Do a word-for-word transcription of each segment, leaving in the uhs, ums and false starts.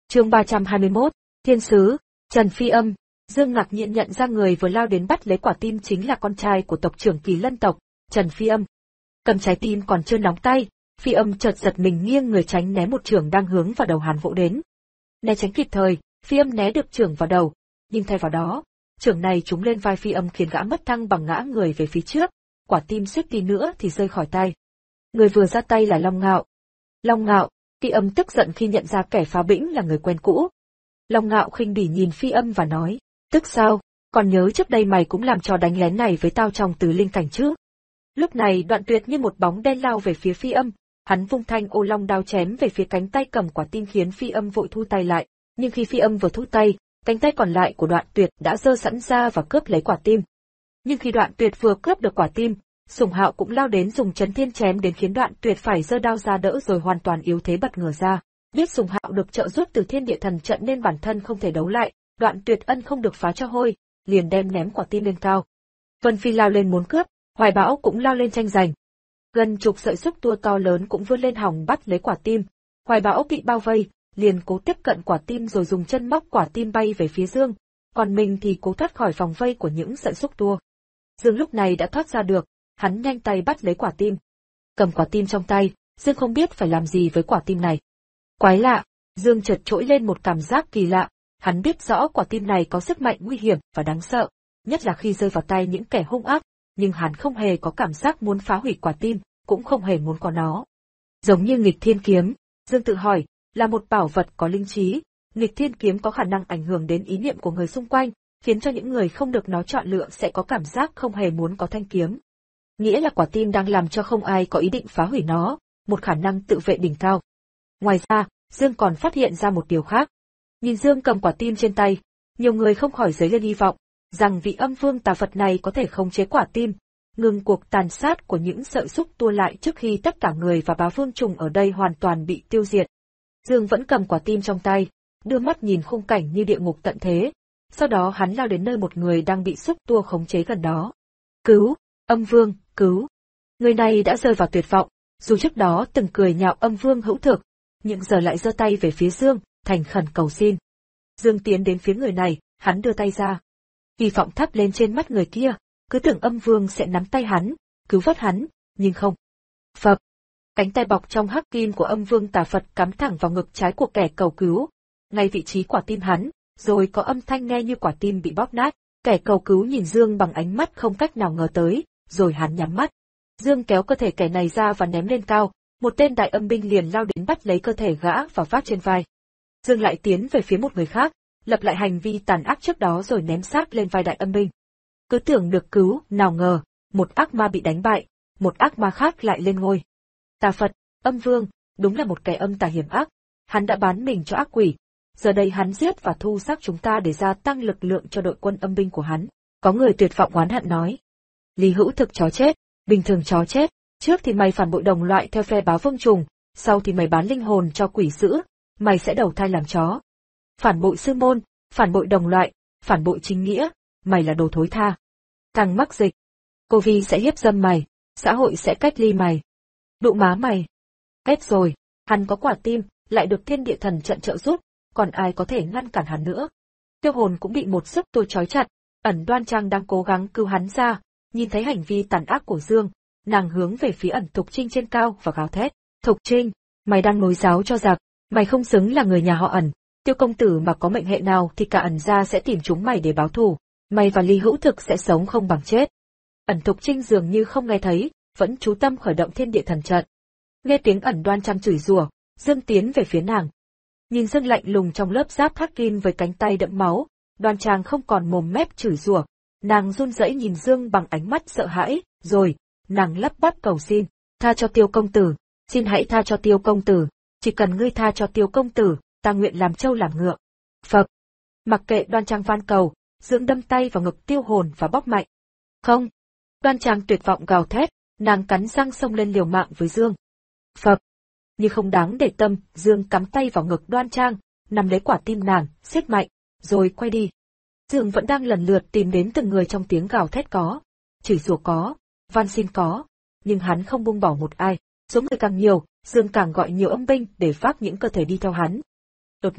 Chương ba trăm hai mươi mốt, Thiên sứ, Trần Phi Âm. Dương ngạc nhiên nhận ra người vừa lao đến bắt lấy quả tim chính là con trai của tộc trưởng Kỳ Lân tộc, Trần Phi Âm. Cầm trái tim còn chưa nóng tay, Phi Âm chợt giật mình nghiêng người tránh né một chưởng đang hướng vào đầu Hàn Vũ đến. Né tránh kịp thời, Phi Âm né được chưởng vào đầu, nhưng thay vào đó, chưởng này trúng lên vai Phi Âm khiến gã mất thăng bằng ngã người về phía trước, quả tim suýt tí nữa thì rơi khỏi tay. Người vừa ra tay là Long Ngạo. Long Ngạo, Phi Âm tức giận khi nhận ra kẻ phá bĩnh là người quen cũ. Long Ngạo khinh bỉ nhìn Phi Âm và nói, tức sao, còn nhớ trước đây mày cũng làm trò đánh lén này với tao trong Tứ Linh Cảnh chứ? Lúc này Đoạn Tuyệt như một bóng đen lao về phía Phi Âm, hắn vung thanh ô long đao chém về phía cánh tay cầm quả tim khiến Phi Âm vội thu tay lại, nhưng khi Phi Âm vừa thu tay, cánh tay còn lại của Đoạn Tuyệt đã giơ sẵn ra và cướp lấy quả tim. Nhưng khi Đoạn Tuyệt vừa cướp được quả tim, Sùng Hạo cũng lao đến dùng chấn thiên chém đến khiến Đoạn Tuyệt phải giơ đao ra đỡ rồi hoàn toàn yếu thế bật ngửa ra. Biết Sùng Hạo được trợ giúp từ Thiên Địa Thần Trận nên bản thân không thể đấu lại, Đoạn Tuyệt ân không được phá cho hôi, liền đem ném quả tim lên cao. Vân Phi lao lên muốn cướp, Hoài Bão cũng lao lên tranh giành. Gần chục sợi xúc tua to lớn cũng vươn lên hòng bắt lấy quả tim. Hoài Bão bị bao vây, liền cố tiếp cận quả tim rồi dùng chân móc quả tim bay về phía Dương, còn mình thì cố thoát khỏi vòng vây của những sợi xúc tua. Dương lúc này đã thoát ra được, hắn nhanh tay bắt lấy quả tim. Cầm quả tim trong tay, Dương không biết phải làm gì với quả tim này. Quái lạ, Dương chợt trỗi lên một cảm giác kỳ lạ, hắn biết rõ quả tim này có sức mạnh nguy hiểm và đáng sợ, nhất là khi rơi vào tay những kẻ hung ác, nhưng hắn không hề có cảm giác muốn phá hủy quả tim, cũng không hề muốn có nó. Giống như nghịch thiên kiếm, Dương tự hỏi, là một bảo vật có linh trí, nghịch thiên kiếm có khả năng ảnh hưởng đến ý niệm của người xung quanh, khiến cho những người không được nó chọn lựa sẽ có cảm giác không hề muốn có thanh kiếm. Nghĩa là quả tim đang làm cho không ai có ý định phá hủy nó, một khả năng tự vệ đỉnh cao. Ngoài ra, Dương còn phát hiện ra một điều khác. Nhìn Dương cầm quả tim trên tay, nhiều người không khỏi dấy lên hy vọng, rằng vị âm vương tà Phật này có thể khống chế quả tim, ngừng cuộc tàn sát của những sợi xúc tua lại trước khi tất cả người và bá vương trùng ở đây hoàn toàn bị tiêu diệt. Dương vẫn cầm quả tim trong tay, đưa mắt nhìn khung cảnh như địa ngục tận thế, sau đó hắn lao đến nơi một người đang bị xúc tua khống chế gần đó. Cứu, âm vương, cứu. Người này đã rơi vào tuyệt vọng, dù trước đó từng cười nhạo âm vương hữu thực, nhưng giờ lại giơ tay về phía Dương, thành khẩn cầu xin. Dương tiến đến phía người này, hắn đưa tay ra. Hy vọng thắp lên trên mắt người kia, cứ tưởng âm vương sẽ nắm tay hắn, cứu vớt hắn, nhưng không. Phập. Cánh tay bọc trong hắc kim của âm vương tà Phật cắm thẳng vào ngực trái của kẻ cầu cứu, ngay vị trí quả tim hắn, rồi có âm thanh nghe như quả tim bị bóp nát. Kẻ cầu cứu nhìn Dương bằng ánh mắt không cách nào ngờ tới, rồi hắn nhắm mắt. Dương kéo cơ thể kẻ này ra và ném lên cao, một tên đại âm binh liền lao đến bắt lấy cơ thể gã và vác trên vai. Dương lại tiến về phía một người khác, lập lại hành vi tàn ác trước đó rồi ném xác lên vai đại âm binh. Cứ tưởng được cứu, nào ngờ, một ác ma bị đánh bại, một ác ma khác lại lên ngôi. Tà Phật, âm vương, đúng là một kẻ âm tà hiểm ác, hắn đã bán mình cho ác quỷ. Giờ đây hắn giết và thu xác chúng ta để gia tăng lực lượng cho đội quân âm binh của hắn. Có người tuyệt vọng oán hận nói. Lý Hữu Thực chó chết, bình thường chó chết, trước thì mày phản bội đồng loại theo phe bá vương trùng, sau thì mày bán linh hồn cho quỷ dữ, mày sẽ đầu thai làm chó. Phản bội sư môn, phản bội đồng loại, phản bội chính nghĩa, mày là đồ thối tha. Thằng mắc dịch, cô Vi sẽ hiếp dâm mày, xã hội sẽ cách ly mày. Đụ má mày. Hết rồi, hắn có quả tim, lại được Thiên Địa Thần Trận trợ giúp, còn ai có thể ngăn cản hắn nữa. Tiêu Hồn cũng bị một sức tua trói chặt, Ẩn Đoan Trang đang cố gắng cứu hắn ra, nhìn thấy hành vi tàn ác của Dương, nàng hướng về phía Ẩn Thục Trinh trên cao và gào thét. Thục Trinh, mày đang nối giáo cho giặc, mày không xứng là người nhà họ Ẩn. Tiêu công tử mà có mệnh hệ nào thì cả Ẩn gia sẽ tìm chúng mày để báo thù, mày và Lý Hữu Thực sẽ sống không bằng chết. Ẩn Thục Trinh dường như không nghe thấy, vẫn chú tâm khởi động Thiên Địa Thần Trận. Nghe tiếng Ẩn Đoan Trang chửi rủa, Dương tiến về phía nàng. Nhìn Dương lạnh lùng trong lớp giáp hắc kim với cánh tay đẫm máu, Đoan Trang không còn mồm mép chửi rủa, nàng run rẩy nhìn Dương bằng ánh mắt sợ hãi, rồi nàng lắp bắp cầu xin, tha cho Tiêu công tử, xin hãy tha cho Tiêu công tử, chỉ cần ngươi tha cho Tiêu công tử, ta nguyện làm trâu làm ngựa. Phật. Mặc kệ Đoan Trang van cầu, Dương đâm tay vào ngực Tiêu Hồn và bóp mạnh. Không. Đoan Trang tuyệt vọng gào thét, nàng cắn răng xông lên liều mạng với Dương. Phật. Như không đáng để tâm, Dương cắm tay vào ngực Đoan Trang, nắm lấy quả tim nàng, siết mạnh, rồi quay đi. Dương vẫn đang lần lượt tìm đến từng người trong tiếng gào thét có, chửi rủa có, van xin có, nhưng hắn không buông bỏ một ai. Số người càng nhiều, Dương càng gọi nhiều âm binh để vác những cơ thể đi theo hắn. Đột nhiên,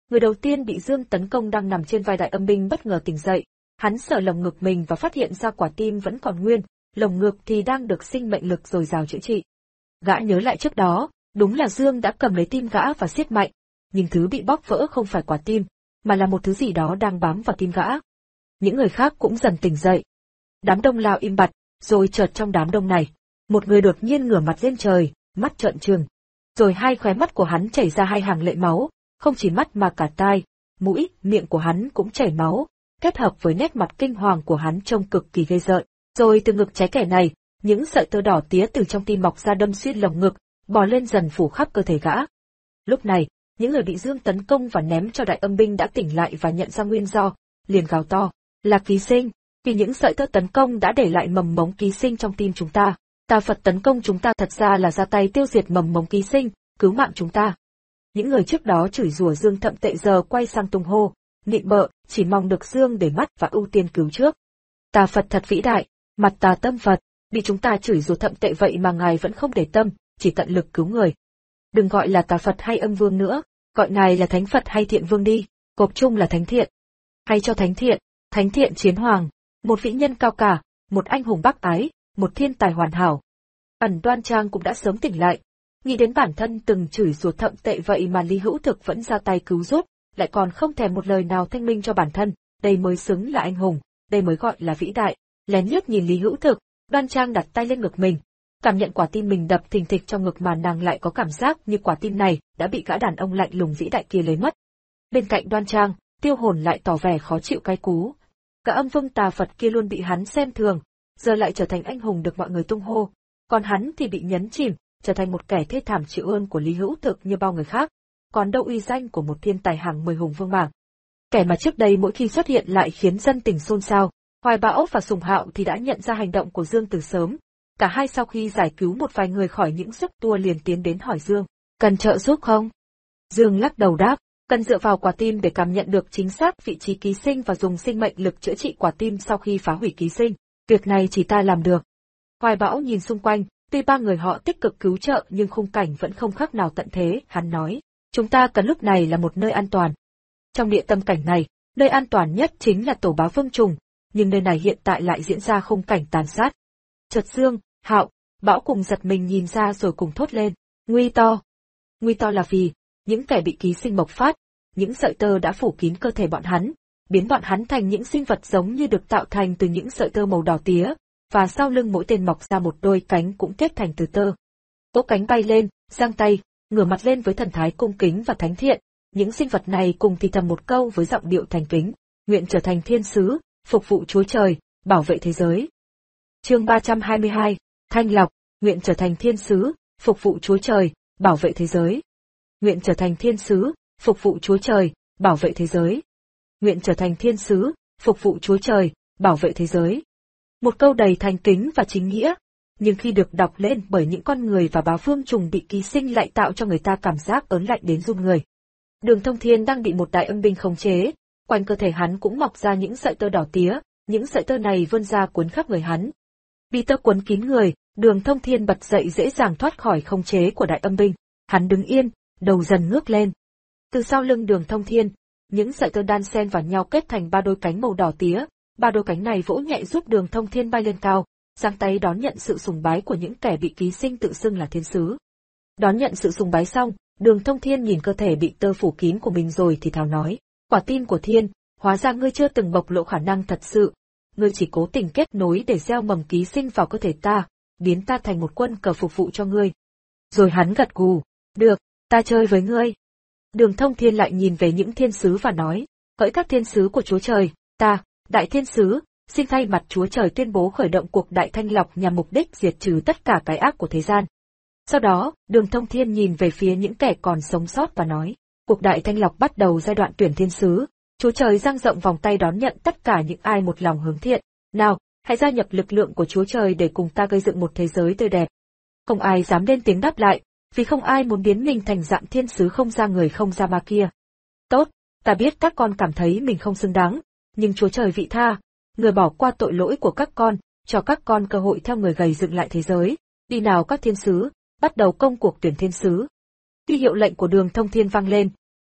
Người đầu tiên bị Dương tấn công đang nằm trên vai Đại Âm binh bất ngờ tỉnh dậy, hắn sờ lồng ngực mình và phát hiện ra quả tim vẫn còn nguyên, lồng ngực thì đang được sinh mệnh lực dồi dào chữa trị. Gã nhớ lại trước đó, đúng là Dương đã cầm lấy tim gã và siết mạnh, nhưng thứ bị bóp vỡ không phải quả tim, mà là một thứ gì đó đang bám vào tim gã. Những người khác cũng dần tỉnh dậy. Đám đông lao im bặt, rồi chợt trong đám đông này, một người đột nhiên ngửa mặt lên trời, mắt trợn trừng. Rồi hai khóe mắt của hắn chảy ra hai hàng lệ máu, không chỉ mắt mà cả tai, mũi, miệng của hắn cũng chảy máu, kết hợp với nét mặt kinh hoàng của hắn trông cực kỳ ghê rợn. Rồi từ ngực trái kẻ này, những sợi tơ đỏ tía từ trong tim mọc ra đâm xuyên lồng ngực, bò lên dần phủ khắp cơ thể gã. Lúc này, những người bị Dương tấn công và ném cho Đại Âm binh đã tỉnh lại và nhận ra nguyên do, liền gào to, là ký sinh, vì những sợi tơ tấn công đã để lại mầm mống ký sinh trong tim chúng ta. Tà Phật tấn công chúng ta thật ra là ra tay tiêu diệt mầm mống ký sinh, cứu mạng chúng ta. Những người trước đó chửi rủa Dương thậm tệ giờ quay sang tung hô, nịnh bợ, chỉ mong được Dương để mắt và ưu tiên cứu trước. Tà Phật thật vĩ đại, mặt tà tâm Phật, bị chúng ta chửi rủa thậm tệ vậy mà ngài vẫn không để tâm, chỉ tận lực cứu người. Đừng gọi là Tà Phật hay Âm Vương nữa, gọi ngài là Thánh Phật hay Thiện Vương đi, gộp chung là Thánh Thiện. Hay cho Thánh Thiện, Thánh Thiện Chiến Hoàng, một vĩ nhân cao cả, một anh hùng bác ái, một thiên tài hoàn hảo. Ẩn Đoan Trang cũng đã sớm tỉnh lại, nghĩ đến bản thân từng chửi rủa thậm tệ vậy mà Lý Hữu Thực vẫn ra tay cứu giúp, lại còn không thèm một lời nào thanh minh cho bản thân, đây mới xứng là anh hùng, đây mới gọi là vĩ đại. Lén liếc nhìn Lý Hữu Thực, Đoan Trang đặt tay lên ngực mình, cảm nhận quả tim mình đập thình thịch trong ngực mà nàng lại có cảm giác như quả tim này đã bị gã đàn ông lạnh lùng vĩ đại kia lấy mất. Bên cạnh Đoan Trang, Tiêu Hồn lại tỏ vẻ khó chịu cay cú. Cả Âm Vương Tà Phật kia luôn bị hắn xem thường, giờ lại trở thành anh hùng được mọi người tung hô, còn hắn thì bị nhấn chìm, trở thành một kẻ thê thảm chịu ơn của Lý Hữu Thực như bao người khác. Còn đâu uy danh của một thiên tài hàng mười hùng vương bảng. Kẻ mà trước đây mỗi khi xuất hiện lại khiến dân tình xôn xao, Hoài Bão và Sùng Hạo thì đã nhận ra hành động của Dương từ sớm. Cả hai sau khi giải cứu một vài người khỏi những giấc tua liền tiến đến hỏi Dương, cần trợ giúp không? Dương lắc đầu đáp, cần dựa vào quả tim để cảm nhận được chính xác vị trí ký sinh và dùng sinh mệnh lực chữa trị quả tim sau khi phá hủy ký sinh. Việc này chỉ ta làm được. Hoài Bão nhìn xung quanh, tuy ba người họ tích cực cứu trợ nhưng khung cảnh vẫn không khác nào tận thế, hắn nói, chúng ta cần lúc này là một nơi an toàn. Trong địa tâm cảnh này, nơi an toàn nhất chính là tổ bá vương trùng, nhưng nơi này hiện tại lại diễn ra khung cảnh tàn sát. Chợt Dương, Hạo, Bão cùng giật mình nhìn ra rồi cùng thốt lên, nguy to. Nguy to là vì, những kẻ bị ký sinh bộc phát, những sợi tơ đã phủ kín cơ thể bọn hắn, biến bọn hắn thành những sinh vật giống như được tạo thành từ những sợi tơ màu đỏ tía, và sau lưng mỗi tên mọc ra một đôi cánh cũng kết thành từ tơ. Vỗ cánh bay lên, giang tay, ngửa mặt lên với thần thái cung kính và thánh thiện, những sinh vật này cùng thì thầm một câu với giọng điệu thành kính, nguyện trở thành thiên sứ, phục vụ Chúa Trời, bảo vệ thế giới. Chương ba trăm hai mươi hai, Thanh Lọc, nguyện trở thành thiên sứ, phục vụ Chúa Trời, bảo vệ thế giới. Nguyện trở thành thiên sứ, phục vụ Chúa Trời, bảo vệ thế giới. Nguyện trở thành thiên sứ, phục vụ Chúa Trời, bảo vệ thế giới. Một câu đầy thành kính và chính nghĩa, nhưng khi được đọc lên bởi những con người và bá vương trùng bị ký sinh lại tạo cho người ta cảm giác ớn lạnh đến run người. Đường Thông Thiên đang bị một đại âm binh khống chế, quanh cơ thể hắn cũng mọc ra những sợi tơ đỏ tía, những sợi tơ này vươn ra cuốn khắp người hắn. Vì tơ cuốn kín người, Đường Thông Thiên bật dậy dễ dàng thoát khỏi khống chế của đại âm binh. Hắn đứng yên, đầu dần ngước lên. Từ sau lưng Đường Thông Thiên, những sợi tơ đan xen vào nhau kết thành ba đôi cánh màu đỏ tía. Ba đôi cánh này vỗ nhẹ giúp Đường Thông Thiên bay lên cao, giang tay đón nhận sự sùng bái của những kẻ bị ký sinh tự xưng là thiên sứ. Đón nhận sự sùng bái xong, Đường Thông Thiên nhìn cơ thể bị tơ phủ kín của mình rồi thì thào nói, quả tim của Thiên, hóa ra ngươi chưa từng bộc lộ khả năng thật sự, ngươi chỉ cố tình kết nối để gieo mầm ký sinh vào cơ thể ta, biến ta thành một quân cờ phục vụ cho ngươi. Rồi hắn gật gù, được, ta chơi với ngươi. Đường Thông Thiên lại nhìn về những thiên sứ và nói, hỡi các thiên sứ của Chúa Trời, ta, Đại Thiên Sứ, xin thay mặt Chúa Trời tuyên bố khởi động cuộc đại thanh lọc nhằm mục đích diệt trừ tất cả cái ác của thế gian. Sau đó, Đường Thông Thiên nhìn về phía những kẻ còn sống sót và nói, cuộc đại thanh lọc bắt đầu giai đoạn tuyển thiên sứ, Chúa Trời dang rộng vòng tay đón nhận tất cả những ai một lòng hướng thiện. Nào, hãy gia nhập lực lượng của Chúa Trời để cùng ta gây dựng một thế giới tươi đẹp. Không ai dám lên tiếng đáp lại, vì không ai muốn biến mình thành dạng thiên sứ không ra người không ra ma kia. Tốt, ta biết các con cảm thấy mình không xứng đáng, nhưng Chúa Trời vị tha, người bỏ qua tội lỗi của các con, cho các con cơ hội theo người gầy dựng lại thế giới. Đi nào các thiên sứ, bắt đầu công cuộc tuyển thiên sứ. Khi hiệu lệnh của Đường Thông Thiên vang lên,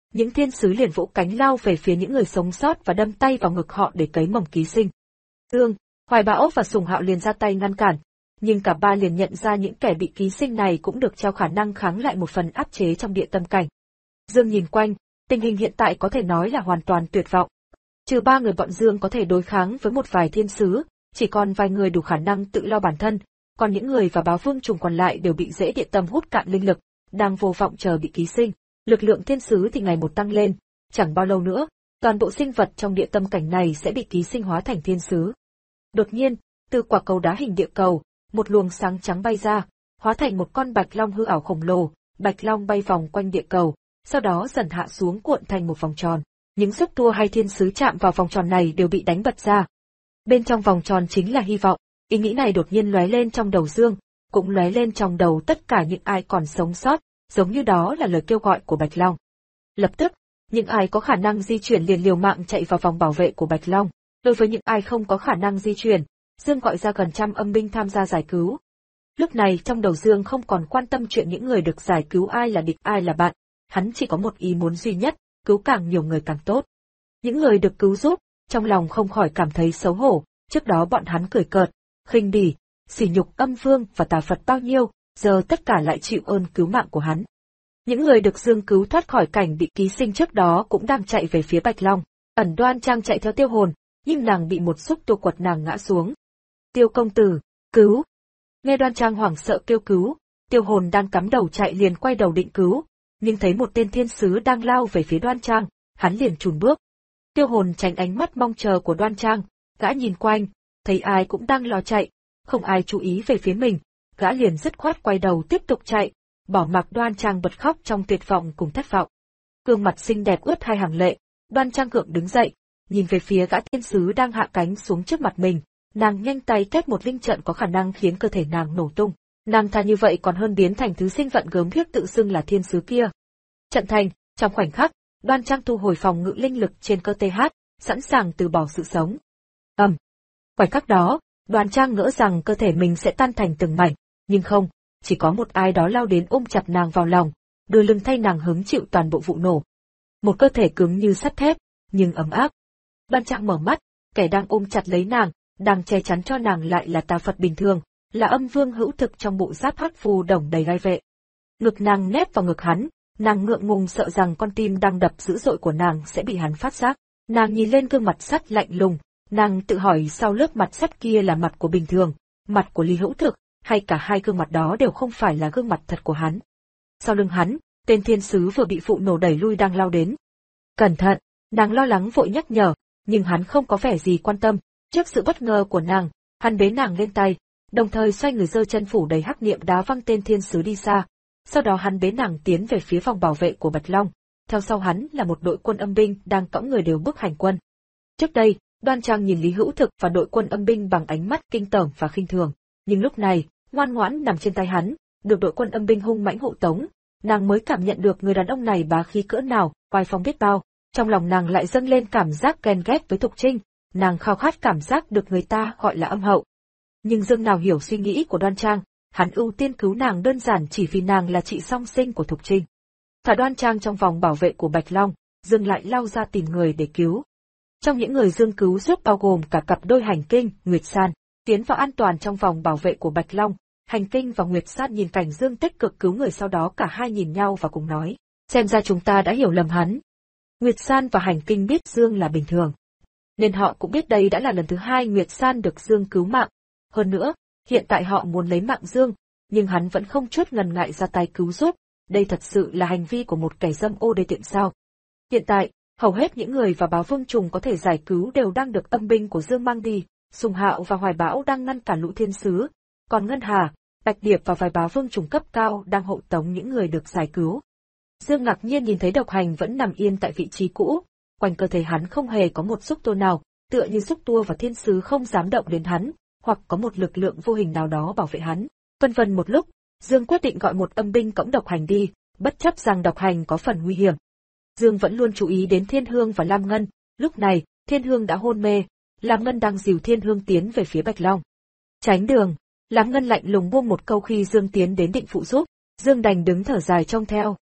những thiên sứ liền vỗ cánh lao về phía những người sống sót và đâm tay vào ngực họ để cấy mầm ký sinh. Dương, Hoài Bão và Sùng Hạo liền ra tay ngăn cản, nhưng cả ba liền nhận ra những kẻ bị ký sinh này cũng được trao khả năng kháng lại một phần áp chế trong địa tâm cảnh. Dương nhìn quanh, tình hình hiện tại có thể nói là hoàn toàn tuyệt vọng. Trừ ba người bọn Dương có thể đối kháng với một vài thiên sứ, chỉ còn vài người đủ khả năng tự lo bản thân, còn những người và báo vương trùng còn lại đều bị dễ địa tâm hút cạn linh lực, đang vô vọng chờ bị ký sinh. Lực lượng thiên sứ thì ngày một tăng lên, chẳng bao lâu nữa, toàn bộ sinh vật trong địa tâm cảnh này sẽ bị ký sinh hóa thành thiên sứ. Đột nhiên, từ quả cầu đá hình địa cầu, một luồng sáng trắng bay ra, hóa thành một con bạch long hư ảo khổng lồ, bạch long bay vòng quanh địa cầu, sau đó dần hạ xuống cuộn thành một vòng tròn. Những xúc tua hay thiên sứ chạm vào vòng tròn này đều bị đánh bật ra. Bên trong vòng tròn chính là hy vọng. Ý nghĩ này đột nhiên lóe lên trong đầu Dương, cũng lóe lên trong đầu tất cả những ai còn sống sót, giống như đó là lời kêu gọi của Bạch Long. Lập tức, những ai có khả năng di chuyển liền liều mạng chạy vào vòng bảo vệ của Bạch Long. Đối với những ai không có khả năng di chuyển, Dương gọi ra gần trăm âm binh tham gia giải cứu. Lúc này trong đầu Dương không còn quan tâm chuyện những người được giải cứu ai là địch ai là bạn, hắn chỉ có một ý muốn duy nhất, cứu càng nhiều người càng tốt. Những người được cứu giúp, trong lòng không khỏi cảm thấy xấu hổ, trước đó bọn hắn cười cợt, khinh bỉ, sỉ nhục âm vương và tà Phật bao nhiêu, giờ tất cả lại chịu ơn cứu mạng của hắn. Những người được Dương cứu thoát khỏi cảnh bị ký sinh trước đó cũng đang chạy về phía Bạch Long, ẩn Đoan Trang chạy theo Tiêu Hồn, nhưng nàng bị một xúc tua quật nàng ngã xuống. Tiêu công tử, cứu! Nghe Đoan Trang hoảng sợ kêu cứu, Tiêu Hồn đang cắm đầu chạy liền quay đầu định cứu, nhưng thấy một tên thiên sứ đang lao về phía Đoan Trang, hắn liền chùn bước. Tiêu Hồn tránh ánh mắt mong chờ của Đoan Trang, gã nhìn quanh, thấy ai cũng đang lo chạy, không ai chú ý về phía mình, gã liền dứt khoát quay đầu tiếp tục chạy, bỏ mặc Đoan Trang bật khóc trong tuyệt vọng cùng thất vọng. Gương mặt xinh đẹp ướt hai hàng lệ, Đoan Trang gượng đứng dậy, nhìn về phía gã thiên sứ đang hạ cánh xuống trước mặt mình, nàng nhanh tay kết một linh trận có khả năng khiến cơ thể nàng nổ tung. Nàng thà như vậy còn hơn biến thành thứ sinh vận gớm ghiếc tự xưng là thiên sứ kia. Trận thành, trong khoảnh khắc, Đoan Trang thu hồi phòng ngự linh lực trên cơ thể hát, sẵn sàng từ bỏ sự sống. Ầm. Um. Khoảnh khắc đó, Đoan Trang ngỡ rằng cơ thể mình sẽ tan thành từng mảnh, nhưng không, chỉ có một ai đó lao đến ôm chặt nàng vào lòng, đưa lưng thay nàng hứng chịu toàn bộ vụ nổ. Một cơ thể cứng như sắt thép, nhưng ấm áp. Đoan Trang mở mắt, kẻ đang ôm chặt lấy nàng, đang che chắn cho nàng lại là tà Phật bình thường, là âm vương hữu thực trong bộ giáp hắc phù đồng đầy gai vệ. Ngực nàng nép vào ngực hắn, nàng ngượng ngùng sợ rằng con tim đang đập dữ dội của nàng sẽ bị hắn phát giác. Nàng nhìn lên gương mặt sắt lạnh lùng, nàng tự hỏi sau lớp mặt sắt kia là mặt của bình thường, mặt của Lý Hữu Thực, hay cả hai gương mặt đó đều không phải là gương mặt thật của hắn. Sau lưng hắn, tên thiên sứ vừa bị vụ nổ đẩy lui đang lao đến. Cẩn thận, nàng lo lắng vội nhắc nhở, nhưng hắn không có vẻ gì quan tâm. Trước sự bất ngờ của nàng, hắn bế nàng lên tay, đồng thời xoay người giơ chân phủ đầy hắc niệm đá văng tên thiên sứ đi xa. Sau đó hắn bế nàng tiến về phía vòng bảo vệ của Bạch Long. Theo sau hắn là một đội quân âm binh đang cõng người đều bước hành quân. Trước đây, Đoan Trang nhìn Lý Hữu Thực và đội quân âm binh bằng ánh mắt kinh tởm và khinh thường, nhưng lúc này, ngoan ngoãn nằm trên tay hắn, được đội quân âm binh hung mãnh hộ tống, nàng mới cảm nhận được người đàn ông này bá khí cỡ nào, oai phong biết bao. Trong lòng nàng lại dâng lên cảm giác ghen ghét với Thục Trinh, nàng khao khát cảm giác được người ta gọi là âm hậu. Nhưng Dương nào hiểu suy nghĩ của Đoan Trang, hắn ưu tiên cứu nàng đơn giản chỉ vì nàng là chị song sinh của Thục Trinh. Thả Đoan Trang trong vòng bảo vệ của Bạch Long, Dương lại lao ra tìm người để cứu. Trong những người Dương cứu giúp bao gồm cả cặp đôi Hành Kinh, Nguyệt San, tiến vào an toàn trong vòng bảo vệ của Bạch Long. Hành Kinh và Nguyệt San nhìn cảnh Dương tích cực cứu người, sau đó cả hai nhìn nhau và cùng nói, xem ra chúng ta đã hiểu lầm hắn. Nguyệt San và Hành Kinh biết Dương là bình thường, nên họ cũng biết đây đã là lần thứ hai Nguyệt San được Dương cứu mạng. Hơn nữa, hiện tại họ muốn lấy mạng Dương, nhưng hắn vẫn không chút ngần ngại ra tay cứu giúp. Đây thật sự là hành vi của một kẻ dâm ô đê tiện sao? Hiện tại, hầu hết những người và báo vương trùng có thể giải cứu đều đang được âm binh của Dương mang đi. Sùng Hạo và Hoài Bão đang ngăn cản lũ thiên sứ, còn Ngân Hà, Bạch Điệp và vài báo vương trùng cấp cao đang hộ tống những người được giải cứu. Dương ngạc nhiên nhìn thấy Độc Hành vẫn nằm yên tại vị trí cũ, quanh cơ thể hắn không hề có một xúc tua nào, tựa như xúc tua và thiên sứ không dám động đến hắn, hoặc có một lực lượng vô hình nào đó bảo vệ hắn. Vân vân một lúc, Dương quyết định gọi một âm binh cõng Độc Hành đi, bất chấp rằng Độc Hành có phần nguy hiểm. Dương vẫn luôn chú ý đến Thiên Hương và Lam Ngân, lúc này, Thiên Hương đã hôn mê, Lam Ngân đang dìu Thiên Hương tiến về phía Bạch Long. Tránh đường, Lam Ngân lạnh lùng buông một câu khi Dương tiến đến định phụ giúp, Dương đành đứng thở dài trông theo.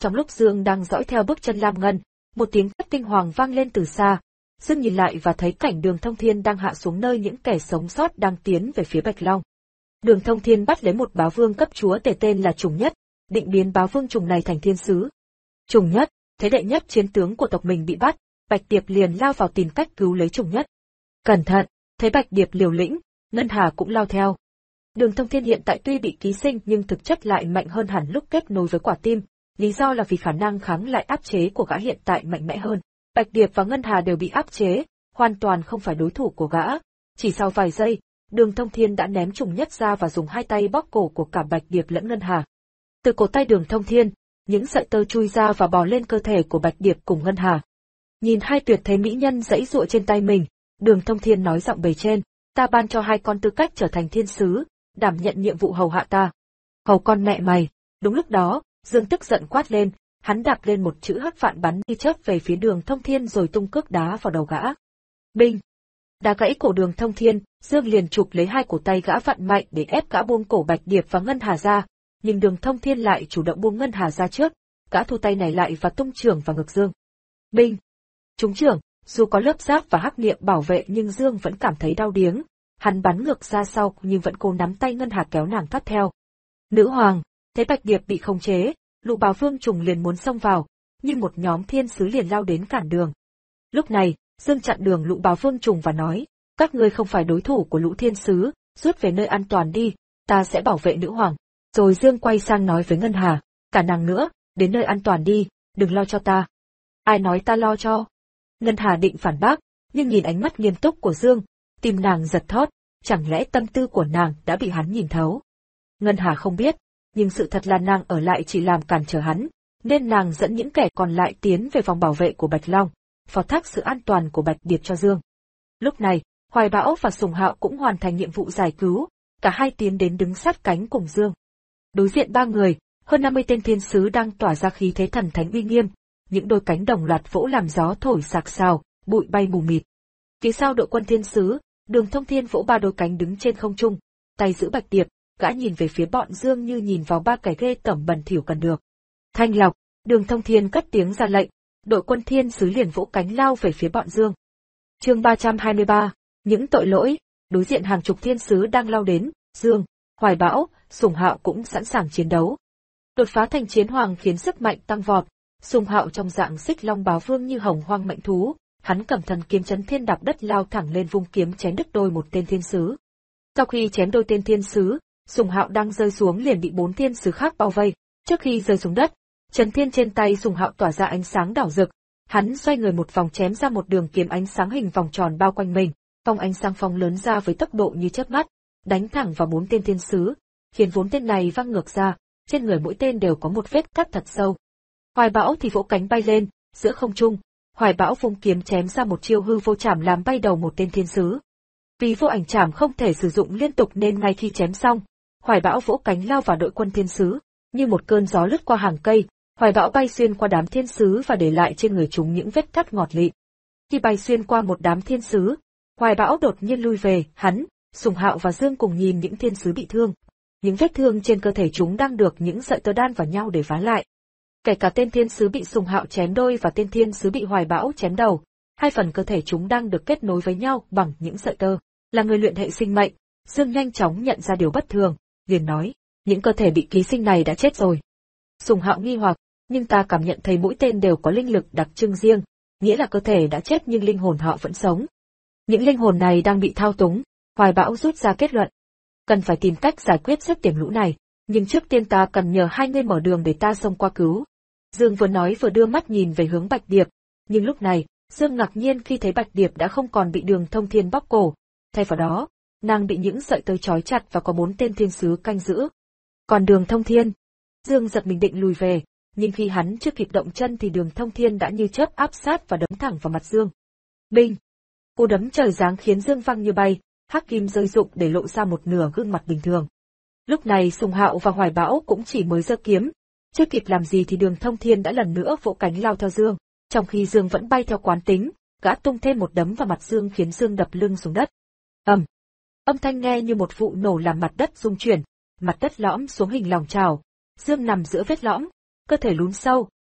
Trong lúc Dương đang dõi theo bước chân Lam Ngân, một tiếng thét kinh hoàng vang lên từ xa. Dương nhìn lại và thấy cảnh Đường Thông Thiên đang hạ xuống nơi những kẻ sống sót đang tiến về phía Bạch Long. Đường Thông Thiên bắt lấy một bá vương cấp chúa tể tên là Trùng Nhất, định biến bá vương trùng này thành thiên sứ. Trùng Nhất, thấy đệ nhất chiến tướng của tộc mình bị bắt, Bạch Điệp liền lao vào tìm cách cứu lấy Trùng Nhất. Cẩn thận, thấy Bạch Điệp liều lĩnh, Ngân Hà cũng lao theo. Đường Thông Thiên hiện tại tuy bị ký sinh nhưng thực chất lại mạnh hơn hẳn lúc kết nối với quả tim, lý do là vì khả năng kháng lại áp chế của gã hiện tại mạnh mẽ hơn. Bạch Điệp và Ngân Hà đều bị áp chế, hoàn toàn không phải đối thủ của gã. Chỉ sau vài giây, Đường Thông Thiên đã ném Trùng Nhất ra và dùng hai tay bóp cổ của cả Bạch Điệp lẫn Ngân Hà. Từ cổ tay Đường Thông Thiên, những sợi tơ chui ra và bò lên cơ thể của Bạch Điệp cùng Ngân Hà. Nhìn hai tuyệt thế mỹ nhân giãy giụa trên tay mình, Đường Thông Thiên nói giọng bề trên, ta ban cho hai con tư cách trở thành thiên sứ, đảm nhận nhiệm vụ hầu hạ ta. Hầu con mẹ mày. Đúng lúc đó, Dương tức giận quát lên, hắn đạp lên một chữ hắc vạn bắn như chớp về phía Đường Thông Thiên rồi tung cước đá vào đầu gã. Binh! Đá gãy cổ Đường Thông Thiên, Dương liền chụp lấy hai cổ tay gã vặn mạnh để ép gã buông cổ Bạch Điệp và Ngân Hà ra, nhưng Đường Thông Thiên lại chủ động buông Ngân Hà ra trước, gã thu tay này lại và tung chưởng vào ngực Dương. Binh! Trúng chưởng, dù có lớp giáp và hắc niệm bảo vệ nhưng Dương vẫn cảm thấy đau điếng, hắn bắn ngược ra sau nhưng vẫn cố nắm tay Ngân Hà kéo nàng thoát theo. Nữ hoàng, thấy Bạch Điệp bị khống chế, Lũ Bào Vương trùng liền muốn xông vào, nhưng một nhóm thiên sứ liền lao đến cản đường. Lúc này, Dương chặn đường Lũ Bào Vương trùng và nói, các ngươi không phải đối thủ của lũ thiên sứ, rút về nơi an toàn đi, ta sẽ bảo vệ nữ hoàng. Rồi Dương quay sang nói với Ngân Hà, cả nàng nữa, đến nơi an toàn đi, đừng lo cho ta. Ai nói ta lo cho? Ngân Hà định phản bác, nhưng nhìn ánh mắt nghiêm túc của Dương, tim nàng giật thót, chẳng lẽ tâm tư của nàng đã bị hắn nhìn thấu? Ngân Hà không biết, nhưng sự thật là nàng ở lại chỉ làm cản trở hắn, nên nàng dẫn những kẻ còn lại tiến về vòng bảo vệ của Bạch Long, phó thác sự an toàn của Bạch Điệp cho Dương. Lúc này, Hoài Bão và Sùng Hạo cũng hoàn thành nhiệm vụ giải cứu, cả hai tiến đến đứng sát cánh cùng Dương. Đối diện ba người, hơn năm mươi tên thiên sứ đang tỏa ra khí thế thần thánh uy nghiêm, những đôi cánh đồng loạt vỗ làm gió thổi sạc sào, bụi bay mù mịt. Phía sau đội quân thiên sứ, Đường Thông Thiên vỗ ba đôi cánh đứng trên không trung, tay giữ Bạch Điệp, gã nhìn về phía bọn Dương như nhìn vào ba cái ghê tởm bẩn thỉu cần được. Thanh lọc, Đường Thông Thiên cất tiếng ra lệnh, đội quân thiên sứ liền vỗ cánh lao về phía bọn Dương. Chương ba trăm hai mươi ba, những tội lỗi. Đối diện hàng chục thiên sứ đang lao đến, Dương, Hoài Bão, Sùng Hạo cũng sẵn sàng chiến đấu. Đột phá thành chiến hoàng khiến sức mạnh tăng vọt, Sùng Hạo trong dạng Xích Long Bá Vương như hồng hoang mạnh thú, hắn cầm thần kiếm chấn thiên đạp đất lao thẳng lên vung kiếm chém đứt đôi một tên thiên sứ. Sau khi chém đôi tên thiên sứ, Sùng Hạo đang rơi xuống liền bị bốn thiên sứ khác bao vây. Trước khi rơi xuống đất, chấn thiên trên tay Sùng Hạo tỏa ra ánh sáng đảo rực, hắn xoay người một vòng chém ra một đường kiếm ánh sáng hình vòng tròn bao quanh mình, vòng ánh sáng phóng lớn ra với tốc độ như chớp mắt, đánh thẳng vào bốn tên thiên sứ, khiến bốn tên này văng ngược ra, trên người mỗi tên đều có một vết cắt thật sâu. Hoài Bão thì vỗ cánh bay lên, giữa không trung, Hoài Bão vung kiếm chém ra một chiêu hư vô chảm làm bay đầu một tên thiên sứ. Vì vô ảnh chảm không thể sử dụng liên tục nên ngay khi chém xong, Hoài Bão vỗ cánh lao vào đội quân thiên sứ, như một cơn gió lướt qua hàng cây, Hoài Bão bay xuyên qua đám thiên sứ và để lại trên người chúng những vết cắt ngọt lịm. Khi bay xuyên qua một đám thiên sứ, Hoài Bão đột nhiên lui về, hắn, Sùng Hạo và Dương cùng nhìn những thiên sứ bị thương. Những vết thương trên cơ thể chúng đang được những sợi tơ đan vào nhau để ván lại. Kể cả tên thiên sứ bị Sùng Hạo chém đôi và tên thiên sứ bị Hoài Bão chém đầu, hai phần cơ thể chúng đang được kết nối với nhau bằng những sợi tơ. Là người luyện hệ sinh mệnh, Dương nhanh chóng nhận ra điều bất thường, liền nói, những cơ thể bị ký sinh này đã chết rồi. Sùng Hạo nghi hoặc, nhưng ta cảm nhận thấy mỗi tên đều có linh lực đặc trưng riêng, nghĩa là cơ thể đã chết nhưng linh hồn họ vẫn sống. Những linh hồn này đang bị thao túng, Hoài Bão rút ra kết luận. Cần phải tìm cách giải quyết sức tiềm lũ này, nhưng trước tiên ta cần nhờ hai người mở đường để ta xông qua cứu. Dương vừa nói vừa đưa mắt nhìn về hướng Bạch Điệp, nhưng lúc này, Dương ngạc nhiên khi thấy Bạch Điệp đã không còn bị Đường Thông Thiên bóp cổ, thay vào đó, nàng bị những sợi tơ trói chặt và có bốn tên thiên sứ canh giữ. Còn Đường Thông Thiên, Dương giật mình định lùi về, nhưng khi hắn chưa kịp động chân thì Đường Thông Thiên đã như chớp áp sát và đấm thẳng vào mặt Dương. Binh! Cú đấm trời giáng khiến Dương văng như bay, hắc kim rơi rụng để lộ ra một nửa gương mặt bình thường. Lúc này Sùng Hạo và Hoài Bão cũng chỉ mới giơ kiếm, chưa kịp làm gì thì Đường Thông Thiên đã lần nữa vỗ cánh lao theo Dương, trong khi Dương vẫn bay theo quán tính, gã tung thêm một đấm vào mặt Dương khiến Dương đập lưng xuống đất. Ầm! Âm thanh nghe như một vụ nổ làm mặt đất rung chuyển, mặt đất lõm xuống hình lòng chảo. Dương nằm giữa vết lõm, cơ thể lún sâu,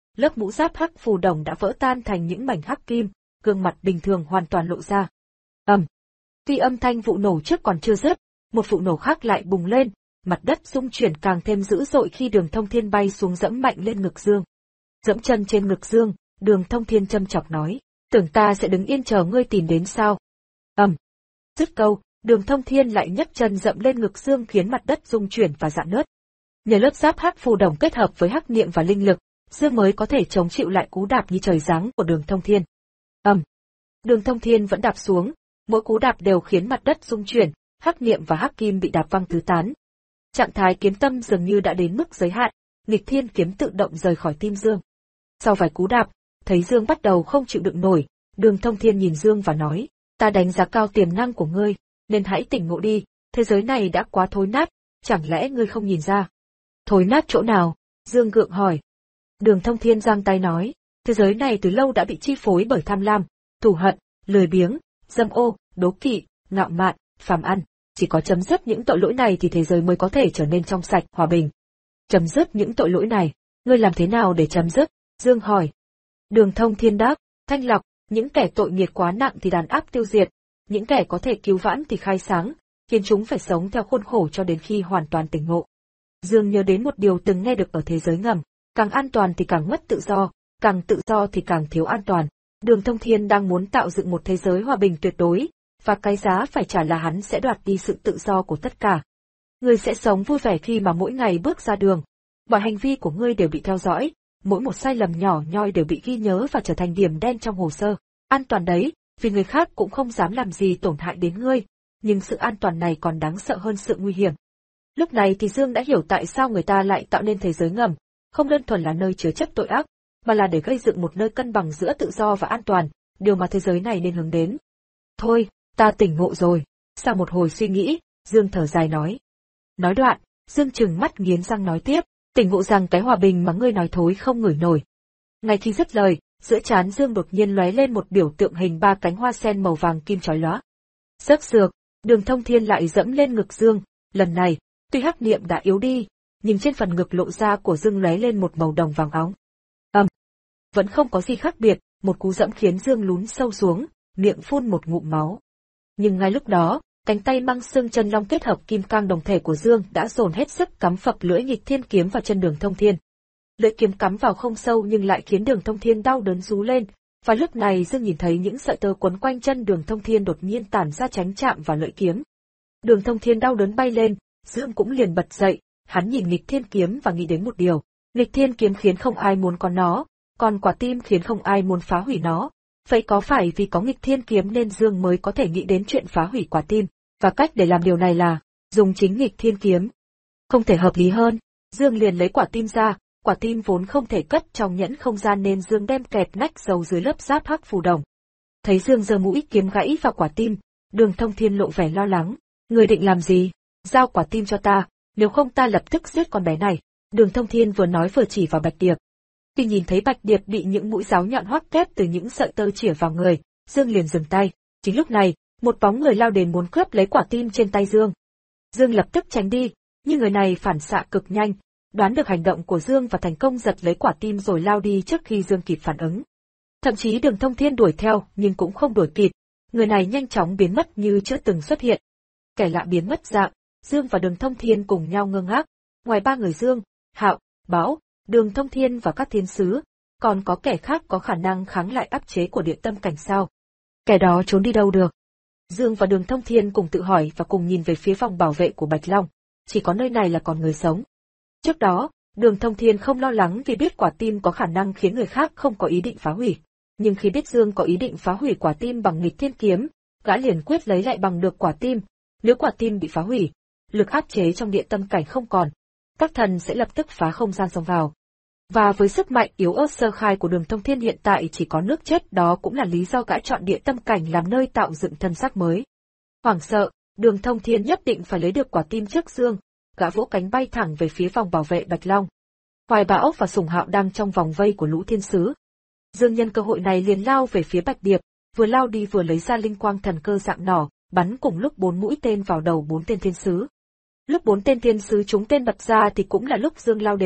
lớp mũ giáp hắc phù đồng đã vỡ tan thành những mảnh hắc kim, gương mặt bình thường hoàn toàn lộ ra. Ầm. Tuy âm thanh vụ nổ trước còn chưa dứt, một vụ nổ khác lại bùng lên, mặt đất rung chuyển càng thêm dữ dội khi Đường Thông Thiên bay xuống dẫm mạnh lên ngực Dương. Dẫm chân trên ngực Dương, Đường Thông Thiên châm chọc nói, tưởng ta sẽ đứng yên chờ ngươi tìm đến sao? Ầm. Dứt câu, Đường Thông Thiên lại nhấc chân dậm lên ngực Dương khiến mặt đất rung chuyển và rạn nứt. Nhờ lớp giáp hắc phù đồng kết hợp với hắc niệm và linh lực, Dương mới có thể chống chịu lại cú đạp như trời giáng của Đường Thông Thiên. Ầm. Đường Thông Thiên vẫn đạp xuống, mỗi cú đạp đều khiến mặt đất rung chuyển, hắc niệm và hắc kim bị đạp văng tứ tán. Trạng thái kiếm tâm dường như đã đến mức giới hạn, nghịch thiên kiếm tự động rời khỏi tim Dương. Sau vài cú đạp, thấy Dương bắt đầu không chịu đựng nổi, Đường Thông Thiên nhìn Dương và nói, ta đánh giá cao tiềm năng của ngươi, nên hãy tỉnh ngộ đi, thế giới này đã quá thối nát, chẳng lẽ ngươi không nhìn ra? Thối nát chỗ nào? Dương gượng hỏi. Đường Thông Thiên giang tay nói, thế giới này từ lâu đã bị chi phối bởi tham lam, thù hận, lười biếng, dâm ô, đố kỵ, ngạo mạn, phàm ăn. Chỉ có chấm dứt những tội lỗi này thì thế giới mới có thể trở nên trong sạch, hòa bình. Chấm dứt những tội lỗi này, ngươi làm thế nào để chấm dứt? Dương hỏi. Đường Thông Thiên đáp, thanh lọc, những kẻ tội nghiệp quá nặng thì đàn áp tiêu diệt, những kẻ có thể cứu vãn thì khai sáng, khiến chúng phải sống theo khuôn khổ cho đến khi hoàn toàn tỉnh ngộ. Dương nhớ đến một điều từng nghe được ở thế giới ngầm, càng an toàn thì càng mất tự do, càng tự do thì càng thiếu an toàn. Đường Thông Thiên đang muốn tạo dựng một thế giới hòa bình tuyệt đối, và cái giá phải trả là hắn sẽ đoạt đi sự tự do của tất cả. Ngươi sẽ sống vui vẻ khi mà mỗi ngày bước ra đường. Mọi hành vi của ngươi đều bị theo dõi, mỗi một sai lầm nhỏ nhoi đều bị ghi nhớ và trở thành điểm đen trong hồ sơ. An toàn đấy, vì người khác cũng không dám làm gì tổn hại đến ngươi, nhưng sự an toàn này còn đáng sợ hơn sự nguy hiểm. Lúc này thì Dương đã hiểu tại sao người ta lại tạo nên thế giới ngầm, không đơn thuần là nơi chứa chấp tội ác, mà là để gây dựng một nơi cân bằng giữa tự do và an toàn, điều mà thế giới này nên hướng đến. Thôi, ta tỉnh ngộ rồi. Sau một hồi suy nghĩ, Dương thở dài nói. Nói đoạn, Dương trừng mắt nghiến răng nói tiếp, tỉnh ngộ rằng cái hòa bình mà ngươi nói thối không ngửi nổi. Ngay khi dứt lời, giữa trán Dương đột nhiên lóe lên một biểu tượng hình ba cánh hoa sen màu vàng kim chói lóa. Giấc dược, Đường Thông Thiên lại dẫm lên ngực Dương, lần này, tuy hắc niệm đã yếu đi, nhưng trên phần ngực lộ ra của Dương lóe lên một màu đồng vàng óng. Ầm, vẫn không có gì khác biệt, một cú dẫm khiến Dương lún sâu xuống, miệng phun một ngụm máu. Nhưng ngay lúc đó, cánh tay mang xương chân long kết hợp kim cang đồng thể của Dương đã dồn hết sức cắm phập lưỡi nghịch thiên kiếm vào chân Đường Thông Thiên. Lưỡi kiếm cắm vào không sâu nhưng lại khiến Đường Thông Thiên đau đớn rú lên, và lúc này Dương nhìn thấy những sợi tơ quấn quanh chân Đường Thông Thiên đột nhiên tản ra tránh chạm vào lưỡi kiếm. Đường Thông Thiên đau đớn bay lên, Dương cũng liền bật dậy, hắn nhìn nghịch thiên kiếm và nghĩ đến một điều, nghịch thiên kiếm khiến không ai muốn có nó, còn quả tim khiến không ai muốn phá hủy nó. Vậy có phải vì có nghịch thiên kiếm nên Dương mới có thể nghĩ đến chuyện phá hủy quả tim, và cách để làm điều này là dùng chính nghịch thiên kiếm. Không thể hợp lý hơn, Dương liền lấy quả tim ra, quả tim vốn không thể cất trong nhẫn không gian nên Dương đem kẹp nách giấu dưới lớp giáp hắc phù đồng. Thấy Dương giơ mũi kiếm gãy vào quả tim, Đường Thông Thiên lộ vẻ lo lắng, người định làm gì? Giao quả tim cho ta, nếu không ta lập tức giết con bé này. Đường Thông Thiên vừa nói vừa chỉ vào Bạch Điệp. Khi nhìn thấy Bạch Điệp bị những mũi giáo nhọn hoắc kép từ những sợi tơ chĩa vào người, Dương liền dừng tay. Chính lúc này, một bóng người lao đến muốn cướp lấy quả tim trên tay Dương. Dương lập tức tránh đi, nhưng người này phản xạ cực nhanh, đoán được hành động của Dương và thành công giật lấy quả tim rồi lao đi trước khi Dương kịp phản ứng. Thậm chí Đường Thông Thiên đuổi theo nhưng cũng không đuổi kịp, người này nhanh chóng biến mất như chưa từng xuất hiện. Kẻ lạ biến mất dạng, Dương và Đường Thông Thiên cùng nhau ngơ ngác. Ngoài ba người Dương, Hạo, Báo, Đường Thông Thiên và các thiên sứ, còn có kẻ khác có khả năng kháng lại áp chế của địa tâm cảnh sao? Kẻ đó trốn đi đâu được? Dương và Đường Thông Thiên cùng tự hỏi và cùng nhìn về phía vòng bảo vệ của Bạch Long. Chỉ có nơi này là còn người sống. Trước đó, Đường Thông Thiên không lo lắng vì biết quả tim có khả năng khiến người khác không có ý định phá hủy. Nhưng khi biết Dương có ý định phá hủy quả tim bằng nghịch thiên kiếm, gã liền quyết lấy lại bằng được quả tim. Nếu quả tim bị phá hủy, lực áp chế trong địa tâm cảnh không còn, các thần sẽ lập tức phá không gian xông vào. Và với sức mạnh yếu ớt sơ khai của Đường Thông Thiên hiện tại chỉ có nước chết, đó cũng là lý do gã chọn địa tâm cảnh làm nơi tạo dựng thân xác mới. Hoảng sợ, Đường Thông Thiên nhất định phải lấy được quả tim trước Dương, gã vỗ cánh bay thẳng về phía vòng bảo vệ Bạch Long. Hoài Bão và Sùng Hạo đang trong vòng vây của lũ thiên sứ. Dương nhân cơ hội này liền lao về phía Bạch Điệp, vừa lao đi vừa lấy ra linh quang thần cơ dạng nỏ, bắn cùng lúc bốn mũi tên vào đầu bốn tên thiên sứ. Lúc bốn tên thiên sứ trúng tên bật ra thì cũng là lúc Dương lao đến,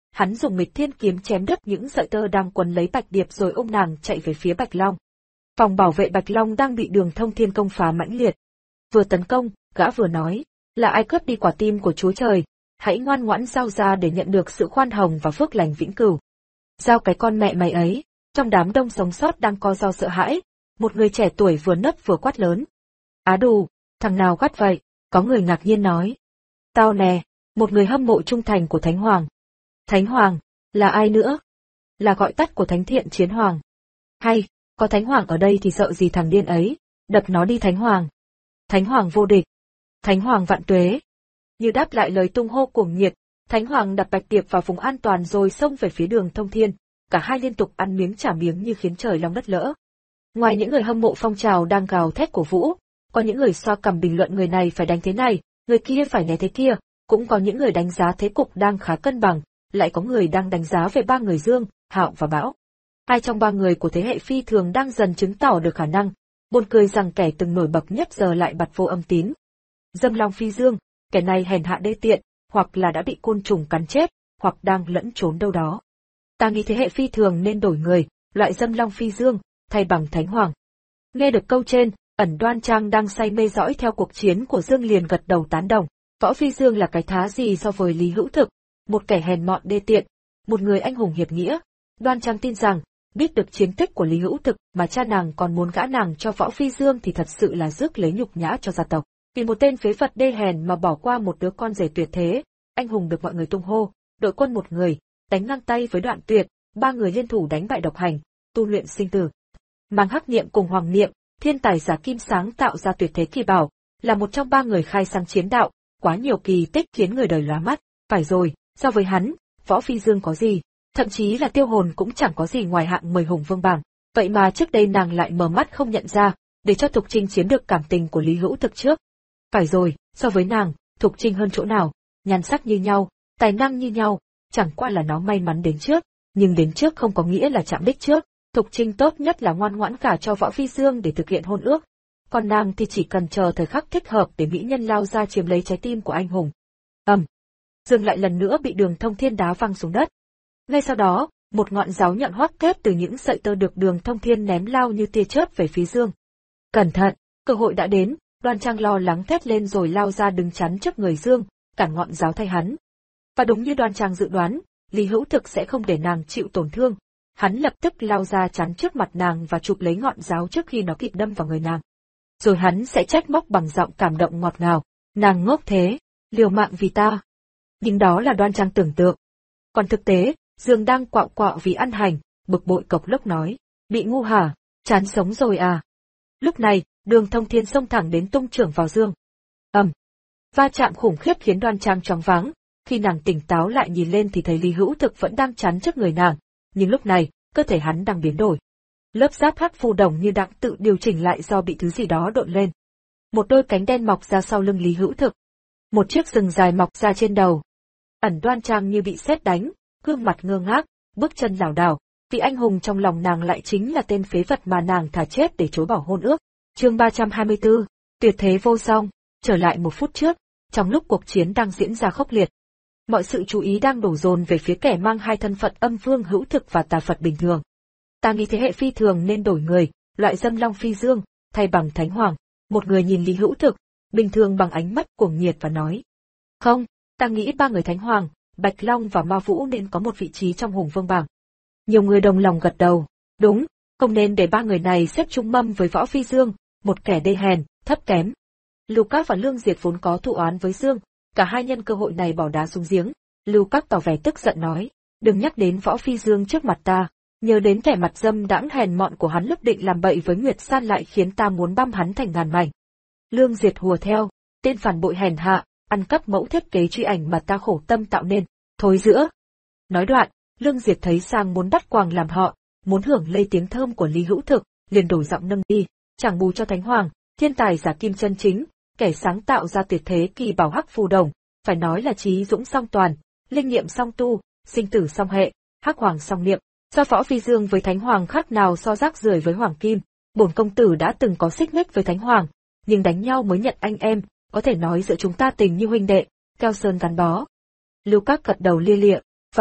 hắn dùng Mịch Thiên kiếm chém đứt những sợi tơ đang quấn lấy Bạch Điệp rồi ôm nàng chạy về phía Bạch Long. Phòng bảo vệ Bạch Long đang bị Đường Thông Thiên công phá mãnh liệt. Vừa tấn công, gã vừa nói, là ai cướp đi quả tim của Chúa Trời, hãy ngoan ngoãn giao ra để nhận được sự khoan hồng và phước lành vĩnh cửu. Giao cái con mẹ mày ấy. Trong đám đông sống sót đang co ro sợ hãi, một người trẻ tuổi vừa nấp vừa quát lớn. Á đù, thằng nào quát vậy? Có người ngạc nhiên nói. Tao nè, một người hâm mộ trung thành của Thánh Hoàng. Thánh Hoàng, là ai nữa? Là gọi tắt của Thánh Thiện Chiến Hoàng. Hay, có Thánh Hoàng ở đây thì sợ gì thằng điên ấy, đập nó đi Thánh Hoàng. Thánh Hoàng vô địch. Thánh Hoàng vạn tuế. Như đáp lại lời tung hô cuồng nhiệt, Thánh Hoàng đặt Bạch Điệp vào vùng an toàn rồi xông về phía Đường Thông Thiên. Cả hai liên tục ăn miếng trả miếng như khiến trời long đất lỡ. Ngoài những người hâm mộ phong trào đang gào thét cổ vũ, có những người xoa cằm bình luận người này phải đánh thế này, người kia phải né thế kia, cũng có những người đánh giá thế cục đang khá cân bằng, lại có người đang đánh giá về ba người Dương, Hạo và Bão. Ai trong ba người của thế hệ phi thường đang dần chứng tỏ được khả năng, buồn cười rằng kẻ từng nổi bật nhất giờ lại bặt vô âm tín. Dâm Long Phi Dương, kẻ này hèn hạ đê tiện, hoặc là đã bị côn trùng cắn chết, hoặc đang lẫn trốn đâu đó. Ta nghĩ thế hệ phi thường nên đổi người, loại Dâm Long Phi Dương, thay bằng Thánh Hoàng. Nghe được câu trên, Ẩn Đoan Trang đang say mê dõi theo cuộc chiến của Dương liền gật đầu tán đồng. Võ Phi Dương là cái thá gì so với Lý Hữu Thực, một kẻ hèn mọn đê tiện, một người anh hùng hiệp nghĩa. Đoan Trang tin rằng, biết được chiến tích của Lý Hữu Thực mà cha nàng còn muốn gã nàng cho Võ Phi Dương thì thật sự là rước lấy nhục nhã cho gia tộc. Vì một tên phế vật đê hèn mà bỏ qua một đứa con rể tuyệt thế, anh hùng được mọi người tung hô, đội quân một người, đánh ngang tay với Đoạn Tuyệt, ba người liên thủ đánh bại Độc Hành, tu luyện sinh tử. Mang Hắc Niệm cùng Hoàng Niệm, thiên tài giả kim sáng tạo ra tuyệt thế kỳ bảo, là một trong ba người khai sáng chiến đạo, quá nhiều kỳ tích khiến người đời lóa mắt. Phải rồi, so với hắn, Võ Phi Dương có gì, thậm chí là Tiêu Hồn cũng chẳng có gì ngoài hạng mười hùng vương bảng. Vậy mà trước đây nàng lại mờ mắt không nhận ra, để cho Thục Trinh chiếm được cảm tình của Lý Hữu Thực trước. Phải rồi, so với nàng, Thục Trinh hơn chỗ nào, nhan sắc như nhau, tài năng như nhau, chẳng qua là nó may mắn đến trước, nhưng đến trước không có nghĩa là chạm đích trước. Thục Trinh tốt nhất là ngoan ngoãn gả cho Võ Phi Dương để thực hiện hôn ước, còn nàng thì chỉ cần chờ thời khắc thích hợp để mỹ nhân lao ra chiếm lấy trái tim của anh hùng. Ầm, Dương lại lần nữa bị Đường Thông Thiên đá văng xuống đất. Ngay sau đó, một ngọn giáo nhọn hoắt kết từ những sợi tơ được Đường Thông Thiên ném lao như tia chớp về phía Dương. Cẩn thận, cơ hội đã đến. Đoan Trang lo lắng thét lên rồi lao ra đứng chắn trước người Dương, cản ngọn giáo thay hắn. Và đúng như Đoan Trang dự đoán, Lý Hữu Thực sẽ không để nàng chịu tổn thương. Hắn lập tức lao ra chắn trước mặt nàng và chụp lấy ngọn giáo trước khi nó kịp đâm vào người nàng. Rồi hắn sẽ trách móc bằng giọng cảm động ngọt ngào, nàng ngốc thế, liều mạng vì ta. Nhưng đó là Đoan Trang tưởng tượng. Còn thực tế, Dương đang quạo quạo vì ăn hành, bực bội cộc lốc nói, bị ngu hả, chán sống rồi à. Lúc này, Đường Thông Thiên xông thẳng đến tung chưởng vào Dương. Ầm, va chạm khủng khiếp khiến Đoan Trang choáng váng, khi nàng tỉnh táo lại nhìn lên thì thấy Lý Hữu Thực vẫn đang chắn trước người nàng, nhưng lúc này, cơ thể hắn đang biến đổi. Lớp giáp hắc phù đồng như đang tự điều chỉnh lại do bị thứ gì đó độn lên. Một đôi cánh đen mọc ra sau lưng Lý Hữu Thực. Một chiếc sừng dài mọc ra trên đầu. Ẩn Đoan Trang như bị sét đánh, gương mặt ngơ ngác, bước chân lảo đảo, vì anh hùng trong lòng nàng lại chính là tên phế vật mà nàng thà chết để chối bỏ hôn ước. Chương ba trăm hai mươi tư, tuyệt thế vô song. Trở lại một phút trước, trong lúc cuộc chiến đang diễn ra khốc liệt, mọi sự chú ý đang đổ dồn về phía kẻ mang hai thân phận Âm Vương Hữu Thực và Tà Phật bình thường. Ta nghĩ thế hệ phi thường nên đổi người, loại Dâm Long Phi Dương, thay bằng Thánh Hoàng. Một người nhìn Lý Hữu Thực, bình thường bằng ánh mắt cuồng nhiệt và nói. Không, ta nghĩ ba người Thánh Hoàng, Bạch Long và Ma Vũ nên có một vị trí trong hùng vương bảng. Nhiều người đồng lòng gật đầu. Đúng, không nên để ba người này xếp chung mâm với Võ Phi Dương, một kẻ đê hèn, thấp kém. Lưu Các và Lương Diệt vốn có thù oán với Dương, cả hai nhân cơ hội này bỏ đá xuống giếng. Lưu Các tỏ vẻ tức giận nói, đừng nhắc đến Võ Phi Dương trước mặt ta, nhớ đến vẻ mặt dâm đãng hèn mọn của hắn lúc định làm bậy với Nguyệt San lại khiến ta muốn băm hắn thành ngàn mảnh. Lương Diệt hùa theo, tên phản bội hèn hạ, ăn cắp mẫu thiết kế truy ảnh mà ta khổ tâm tạo nên, thối giữa. Nói đoạn, Lương Diệt thấy sang muốn bắt quàng làm họ, muốn hưởng lây tiếng thơm của Lý Hữu Thực, liền đổi giọng nâng đi, chẳng bù cho Thánh Hoàng, thiên tài giả kim chân chính, kẻ sáng tạo ra tuyệt thế kỳ bảo hắc phù đồng, phải nói là trí dũng song toàn, linh nghiệm song tu, sinh tử song hệ, hắc hoàng song niệm. Do Võ Phi Dương với Thánh Hoàng khác nào so rác rưởi với Hoàng Kim, bổn công tử đã từng có xích mích với Thánh Hoàng, nhưng đánh nhau mới nhận anh em, có thể nói giữa chúng ta tình như huynh đệ, keo sơn gắn bó. Lưu Các gật đầu lia lịa, phải,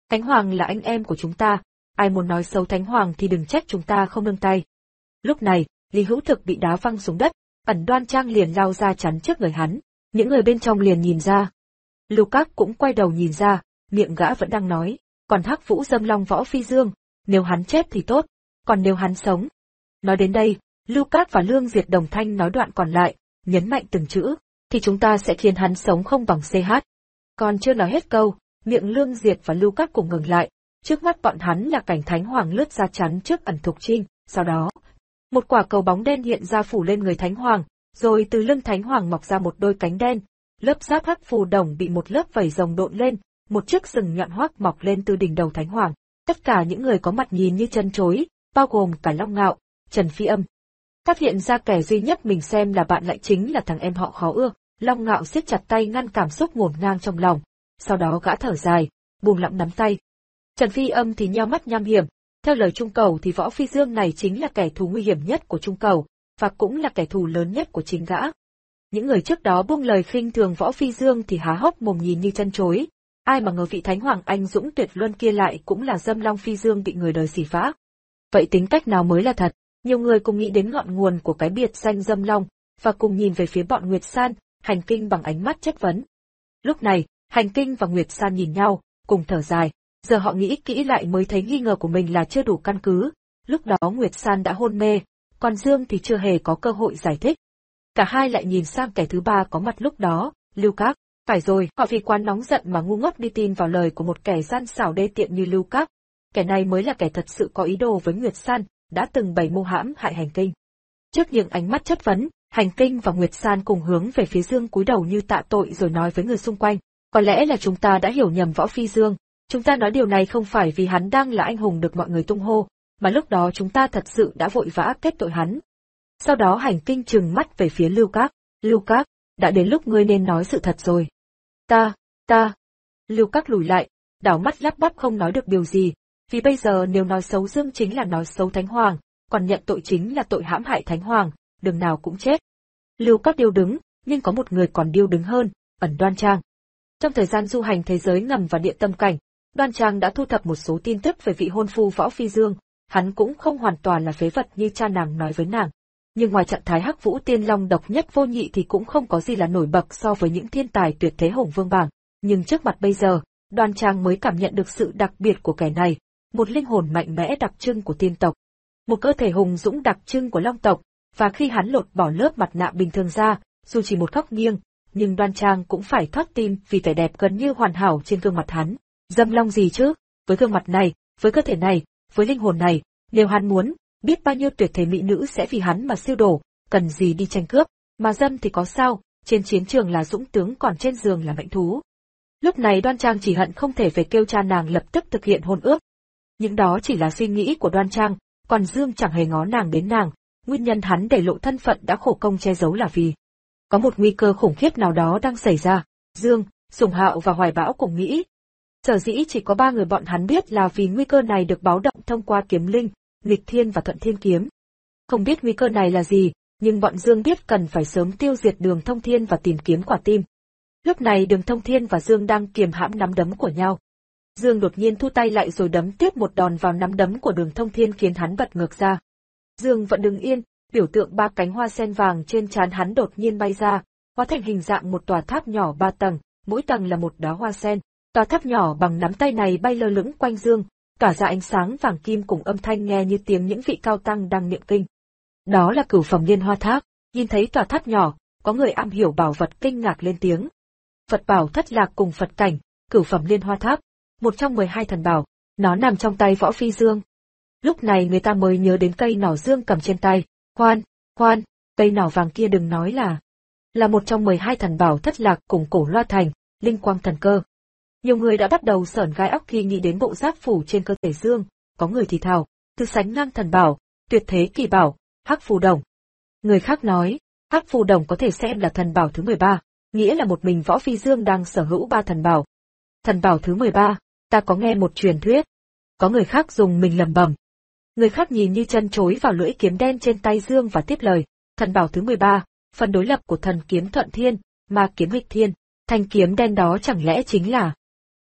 Thánh Hoàng là anh em của chúng ta, ai muốn nói xấu Thánh Hoàng thì đừng trách chúng ta không nương tay. Lúc này, Lý Hữu Thực bị đá văng xuống đất, Ẩn Đoan Trang liền lao ra chắn trước người hắn, những người bên trong liền nhìn ra. Lucas cũng quay đầu nhìn ra, miệng gã vẫn đang nói, còn Hắc Vũ Dâm Long Võ Phi Dương, nếu hắn chết thì tốt, còn nếu hắn sống. Nói đến đây, Lucas và Lương Diệt đồng thanh nói đoạn còn lại, nhấn mạnh từng chữ, thì chúng ta sẽ khiến hắn sống không bằng xê hát. Còn chưa nói hết câu, miệng Lương Diệt và Lucas cùng ngừng lại, trước mắt bọn hắn là cảnh Thánh Hoàng lướt ra chắn trước Ẩn Thục Trinh, sau đó, một quả cầu bóng đen hiện ra phủ lên người Thánh Hoàng, rồi từ lưng Thánh Hoàng mọc ra một đôi cánh đen, lớp giáp hắc phù đồng bị một lớp vảy rồng độn lên, một chiếc sừng nhọn hoắc mọc lên từ đỉnh đầu Thánh Hoàng. Tất cả những người có mặt nhìn như chân chối, bao gồm cả Long Ngạo, Trần Phi Âm. Phát hiện ra kẻ duy nhất mình xem là bạn lại chính là thằng em họ khó ưa, Long Ngạo siết chặt tay ngăn cảm xúc ngổn ngang trong lòng, sau đó gã thở dài, buông lỏng nắm tay. Trần Phi Âm thì nheo mắt nham hiểm, theo lời Trung Cầu thì Võ Phi Dương này chính là kẻ thù nguy hiểm nhất của Trung Cầu, và cũng là kẻ thù lớn nhất của chính gã. Những người trước đó buông lời khinh thường Võ Phi Dương thì há hốc mồm nhìn như chân chối, ai mà ngờ vị Thánh Hoàng anh dũng tuyệt luân kia lại cũng là Dâm Long Phi Dương bị người đời xỉ vả. Vậy tính cách nào mới là thật? Nhiều người cùng nghĩ đến ngọn nguồn của cái biệt danh Dâm Long, và cùng nhìn về phía bọn Nguyệt San, Hành Kinh bằng ánh mắt chất vấn. Lúc này, Hành Kinh và Nguyệt San nhìn nhau, cùng thở dài, giờ họ nghĩ kỹ lại mới thấy nghi ngờ của mình là chưa đủ căn cứ. Lúc đó Nguyệt San đã hôn mê, còn Dương thì chưa hề có cơ hội giải thích. Cả hai lại nhìn sang kẻ thứ ba có mặt lúc đó, Lucas. Phải rồi, họ vì quá nóng giận mà ngu ngốc đi tin vào lời của một kẻ gian xảo đê tiện như Lucas. Kẻ này mới là kẻ thật sự có ý đồ với Nguyệt San, đã từng bày mưu hãm hại Hành Kinh. Trước những ánh mắt chất vấn, Hành Kinh và Nguyệt San cùng hướng về phía Dương cúi đầu như tạ tội rồi nói với người xung quanh, có lẽ là chúng ta đã hiểu nhầm Võ Phi Dương, chúng ta nói điều này không phải vì hắn đang là anh hùng được mọi người tung hô, mà lúc đó chúng ta thật sự đã vội vã kết tội hắn. Sau đó Hành Kinh trừng mắt về phía Lucas, Lucas, đã đến lúc ngươi nên nói sự thật rồi. Ta, ta. Lucas lùi lại, đảo mắt lắp bắp không nói được điều gì, vì bây giờ nếu nói xấu Dương chính là nói xấu Thánh Hoàng, còn nhận tội chính là tội hãm hại Thánh Hoàng, đường nào cũng chết. Lucas điêu đứng, nhưng có một người còn điêu đứng hơn, Ẩn Đoan Trang. Trong thời gian du hành thế giới ngầm và địa tâm cảnh, Đoan Trang đã thu thập một số tin tức về vị hôn phu Võ Phi Dương, hắn cũng không hoàn toàn là phế vật như cha nàng nói với nàng. Nhưng ngoài trạng thái Hắc Vũ Tiên Long độc nhất vô nhị thì cũng không có gì là nổi bật so với những thiên tài tuyệt thế hùng vương bảng. Nhưng trước mặt bây giờ, Đoan Trang mới cảm nhận được sự đặc biệt của kẻ này, một linh hồn mạnh mẽ đặc trưng của tiên tộc, một cơ thể hùng dũng đặc trưng của Long tộc, và khi hắn lột bỏ lớp mặt nạ bình thường ra, dù chỉ một góc nghiêng, nhưng Đoan Trang cũng phải thoát tim vì vẻ đẹp gần như hoàn hảo trên gương mặt hắn. Dâm Long gì chứ? Với gương mặt này, với cơ thể này, với linh hồn này, nếu hắn muốn, biết bao nhiêu tuyệt thế mỹ nữ sẽ vì hắn mà siêu đổ, cần gì đi tranh cướp, mà dâm thì có sao, trên chiến trường là dũng tướng còn trên giường là mãnh thú. Lúc này Đoan Trang chỉ hận không thể về kêu cha nàng lập tức thực hiện hôn ước. Nhưng đó chỉ là suy nghĩ của Đoan Trang, còn Dương chẳng hề ngó nàng đến nàng, nguyên nhân hắn để lộ thân phận đã khổ công che giấu là vì có một nguy cơ khủng khiếp nào đó đang xảy ra. Dương, Sùng Hạo và Hoài Bão cùng nghĩ. Sở dĩ chỉ có ba người bọn hắn biết là vì nguy cơ này được báo động thông qua kiếm linh, nghịch thiên và thuận thiên kiếm. Không biết nguy cơ này là gì, nhưng bọn Dương biết cần phải sớm tiêu diệt Đường Thông Thiên và tìm kiếm quả tim. Lúc này Đường Thông Thiên và Dương đang kiềm hãm nắm đấm của nhau. Dương đột nhiên thu tay lại rồi đấm tiếp một đòn vào nắm đấm của Đường Thông Thiên khiến hắn bật ngược ra. Dương vẫn đứng yên, biểu tượng ba cánh hoa sen vàng trên trán hắn đột nhiên bay ra, hóa thành hình dạng một tòa tháp nhỏ ba tầng, mỗi tầng là một đóa hoa sen. Tòa tháp nhỏ bằng nắm tay này bay lơ lửng quanh Dương, tỏa ra ánh sáng vàng kim cùng âm thanh nghe như tiếng những vị cao tăng đang niệm kinh. Đó là Cửu Phẩm Liên Hoa Tháp. Nhìn thấy tòa tháp nhỏ, có người am hiểu bảo vật kinh ngạc lên tiếng. Phật bảo Thất Lạc cùng Phật cảnh, Cửu Phẩm Liên Hoa Tháp, một trong mười hai thần bảo, nó nằm trong tay Võ Phi Dương. Lúc này người ta mới nhớ đến cây nỏ Dương cầm trên tay. Khoan, khoan, cây nỏ vàng kia đừng nói là là một trong mười hai thần bảo Thất Lạc cùng Cổ Loa Thành, Linh Quang Thần Cơ. Nhiều người đã bắt đầu sởn gai óc khi nghĩ đến bộ giáp phủ trên cơ thể Dương, có người thì thào, từ sánh ngang thần bảo, tuyệt thế kỳ bảo, Hắc Phù Đồng. Người khác nói, Hắc Phù Đồng có thể xem là thần bảo thứ mười ba, nghĩa là một mình Võ Phi Dương đang sở hữu ba thần bảo. Thần bảo thứ mười ba, ta có nghe một truyền thuyết. Có người khác dùng mình lẩm bẩm. Người khác nhìn như chân chối vào lưỡi kiếm đen trên tay Dương và tiếp lời, thần bảo thứ mười ba, phần đối lập của thần kiếm Thuận Thiên, ma kiếm Nghịch Thiên, thanh kiếm đen đó chẳng lẽ chính là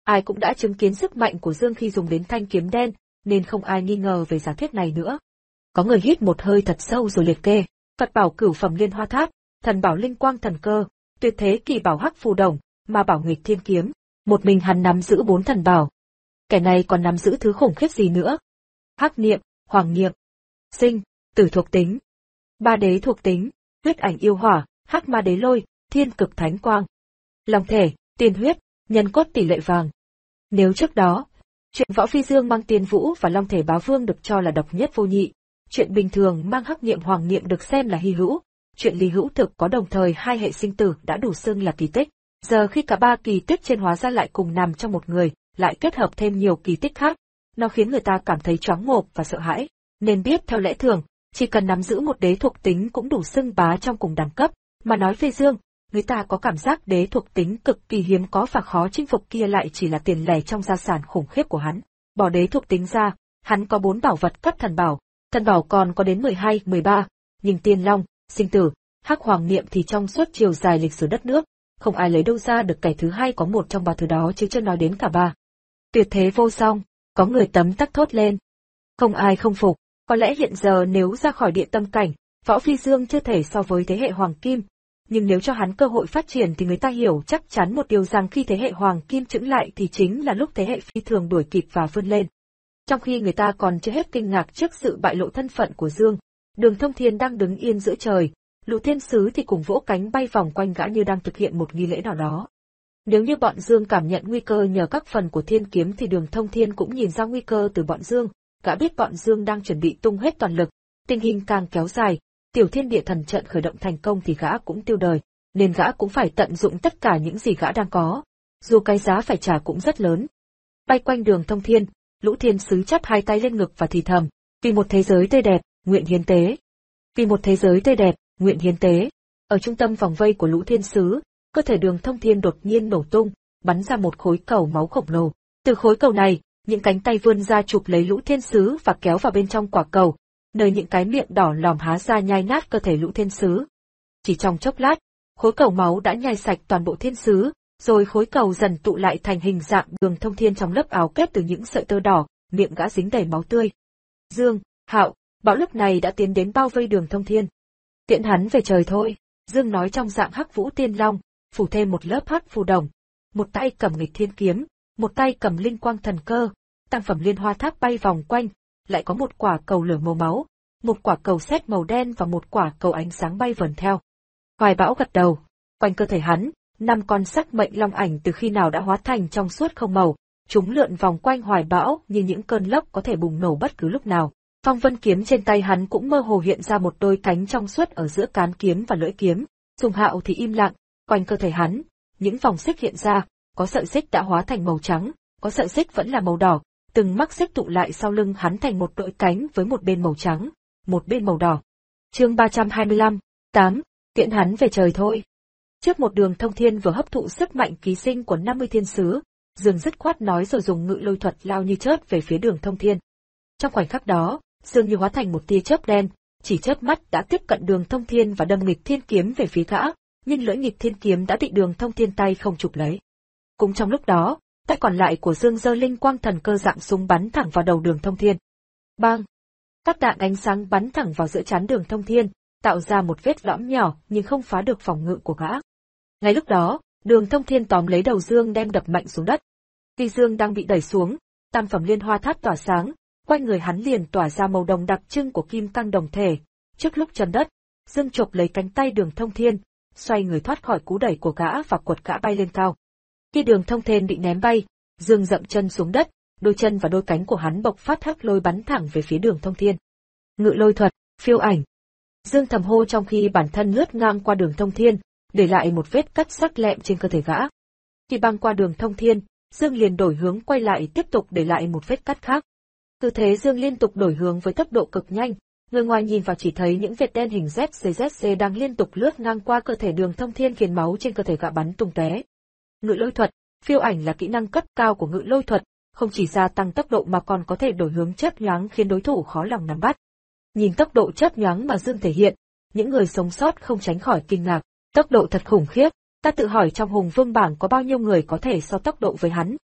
Ai cũng đã chứng kiến sức mạnh của Dương khi dùng đến thanh kiếm đen, nên không ai nghi ngờ về giả thuyết này nữa. Có người hít một hơi thật sâu rồi liệt kê, Phật bảo Cửu Phẩm Liên Hoa Tháp, Thần bảo Linh Quang Thần Cơ, Tuyệt Thế Kỳ bảo Hắc Phù Đồng, Ma bảo Nghịch Thiên Kiếm, một mình hắn nắm giữ bốn thần bảo. Kẻ này còn nắm giữ thứ khủng khiếp gì nữa? Hắc niệm, Hoàng niệm, Sinh, Tử thuộc tính, Ba đế thuộc tính, Huyết ảnh yêu hỏa, Hắc ma đế lôi, Thiên cực thánh quang, Long thể, Tiên huyết, Nhân cốt tỷ lệ vàng. Nếu trước đó, chuyện Võ Phi Dương mang Tiên vũ và Long thể bá vương được cho là độc nhất vô nhị, chuyện bình thường mang Hắc niệm Hoàng niệm được xem là hy hữu, chuyện lý hữu thực có đồng thời hai hệ sinh tử đã đủ xưng là kỳ tích. Giờ khi cả ba kỳ tích trên hóa ra lại cùng nằm trong một người, lại kết hợp thêm nhiều kỳ tích khác, nó khiến người ta cảm thấy choáng ngợp và sợ hãi. Nên biết theo lẽ thường, chỉ cần nắm giữ một đế thuộc tính cũng đủ xưng bá trong cùng đẳng cấp, mà nói Phi Dương, người ta có cảm giác đế thuộc tính cực kỳ hiếm có và khó chinh phục kia lại chỉ là tiền lẻ trong gia sản khủng khiếp của hắn. Bỏ đế thuộc tính ra, hắn có bốn bảo vật cấp thần bảo, thần bảo còn có đến mười hai, mười ba, nhưng Tiên Long, Sinh Tử, Hắc Hoàng niệm thì trong suốt chiều dài lịch sử đất nước, không ai lấy đâu ra được kẻ thứ hai có một trong ba thứ đó chứ chưa nói đến cả ba. Tuyệt thế vô song, có người tấm tắc thốt lên. Không ai không phục, có lẽ hiện giờ nếu ra khỏi địa tâm cảnh, Võ Phi Dương chưa thể so với thế hệ Hoàng Kim, nhưng nếu cho hắn cơ hội phát triển thì người ta hiểu chắc chắn một điều rằng khi thế hệ Hoàng Kim chững lại thì chính là lúc thế hệ Phi Thường đuổi kịp và vươn lên. Trong khi người ta còn chưa hết kinh ngạc trước sự bại lộ thân phận của Dương, Đường Thông Thiên đang đứng yên giữa trời, Lũ Thiên Sứ thì cùng vỗ cánh bay vòng quanh gã như đang thực hiện một nghi lễ nào đó. Nếu như bọn Dương cảm nhận nguy cơ nhờ các phần của thiên kiếm thì Đường Thông Thiên cũng nhìn ra nguy cơ từ bọn Dương, gã biết bọn Dương đang chuẩn bị tung hết toàn lực, tình hình càng kéo dài, Tiểu Thiên Địa Thần trận khởi động thành công thì gã cũng tiêu đời, nên gã cũng phải tận dụng tất cả những gì gã đang có, dù cái giá phải trả cũng rất lớn. Bay quanh Đường Thông Thiên, Lũ Thiên Sứ chắp hai tay lên ngực và thì thầm, vì một thế giới tươi đẹp, nguyện hiến tế. Vì một thế giới tươi đẹp, nguyện hiến tế. Ở trung tâm vòng vây của Lũ Thiên Sứ, cơ thể Đường Thông Thiên đột nhiên nổ tung, bắn ra một khối cầu máu khổng lồ. Từ khối cầu này, những cánh tay vươn ra chụp lấy Lũ Thiên Sứ và kéo vào bên trong quả cầu, nơi những cái miệng đỏ lòm há ra nhai nát cơ thể Lũ Thiên Sứ. Chỉ trong chốc lát, khối cầu máu đã nhai sạch toàn bộ Thiên Sứ, rồi khối cầu dần tụ lại thành hình dạng Đường Thông Thiên trong lớp áo kết từ những sợi tơ đỏ, miệng gã dính đầy máu tươi. Dương, Hạo, Bảo lúc này đã tiến đến bao vây Đường Thông Thiên. Tiễn hắn về trời thôi, Dương nói trong dạng Hắc Vũ Tiên Long, phủ thêm một lớp hắc phù đồng, một tay cầm Nghịch Thiên Kiếm, một tay cầm Linh Quang Thần Cơ, tăng phẩm Liên Hoa Tháp bay vòng quanh, lại có một quả cầu lửa màu máu, một quả cầu sét màu đen và một quả cầu ánh sáng bay vần theo. Hoài Bão gật đầu, quanh cơ thể hắn, năm con sắc mệnh long ảnh từ khi nào đã hóa thành trong suốt không màu, chúng lượn vòng quanh Hoài Bão như những cơn lốc có thể bùng nổ bất cứ lúc nào. Phong vân kiếm trên tay hắn cũng mơ hồ hiện ra một đôi cánh trong suốt ở giữa cán kiếm và lưỡi kiếm. Sùng Hạo thì im lặng, quanh cơ thể hắn, những vòng xích hiện ra, có sợi xích đã hóa thành màu trắng, có sợi xích vẫn là màu đỏ, từng mắc xích tụ lại sau lưng hắn thành một đội cánh với một bên màu trắng, một bên màu đỏ. Chương ba trăm hai mươi lăm, tám, tiễn hắn về trời thôi. Trước một Đường Thông Thiên vừa hấp thụ sức mạnh ký sinh của năm mươi thiên sứ, Dương dứt khoát nói rồi dùng ngự lôi thuật lao như chớp về phía Đường Thông Thiên. Trong khoảnh khắc đó, Dương như hóa thành một tia chớp đen, chỉ chớp mắt đã tiếp cận Đường Thông Thiên và đâm Nghịch Thiên Kiếm về phía gã, nhưng lưỡi Nghịch Thiên Kiếm đã bị Đường Thông Thiên tay không chụp lấy. Cũng trong lúc đó, tay còn lại của Dương giơ Linh Quang Thần Cơ dạng súng bắn thẳng vào đầu Đường Thông Thiên. Bang! Các đạn ánh sáng bắn thẳng vào giữa trán Đường Thông Thiên, tạo ra một vết lõm nhỏ nhưng không phá được phòng ngự của gã. Ngay lúc đó, Đường Thông Thiên tóm lấy đầu Dương đem đập mạnh xuống đất. Khi Dương đang bị đẩy xuống, tam phẩm Liên Hoa Tháp tỏa sáng, quanh người hắn liền tỏa ra màu đồng đặc trưng của kim cang đồng thể. Trước lúc chân đất, Dương chộp lấy cánh tay Đường Thông Thiên, xoay người thoát khỏi cú đẩy của gã và quật gã bay lên cao. Khi Đường Thông Thiên bị ném bay, Dương dậm chân xuống đất, đôi chân và đôi cánh của hắn bộc phát hắc lôi bắn thẳng về phía Đường Thông Thiên. Ngự lôi thuật, phiêu ảnh. Dương thầm hô trong khi bản thân lướt ngang qua Đường Thông Thiên, để lại một vết cắt sắc lẹm trên cơ thể gã. Khi băng qua Đường Thông Thiên, Dương liền đổi hướng quay lại tiếp tục để lại một vết cắt khác. Tư thế Dương liên tục đổi hướng với tốc độ cực nhanh, người ngoài nhìn vào chỉ thấy những vệt đen hình Z Z Z Z đang liên tục lướt ngang qua cơ thể Đường Thông Thiên khiến máu trên cơ thể gã bắn tung tóe. Ngự lôi thuật, phiêu ảnh là kỹ năng cấp cao của ngự lôi thuật, không chỉ gia tăng tốc độ mà còn có thể đổi hướng chớp nhoáng khiến đối thủ khó lòng nắm bắt. Nhìn tốc độ chớp nhoáng mà Dương thể hiện, những người sống sót không tránh khỏi kinh ngạc, tốc độ thật khủng khiếp, ta tự hỏi trong Hùng Vương bảng có bao nhiêu người có thể so tốc độ với hắn.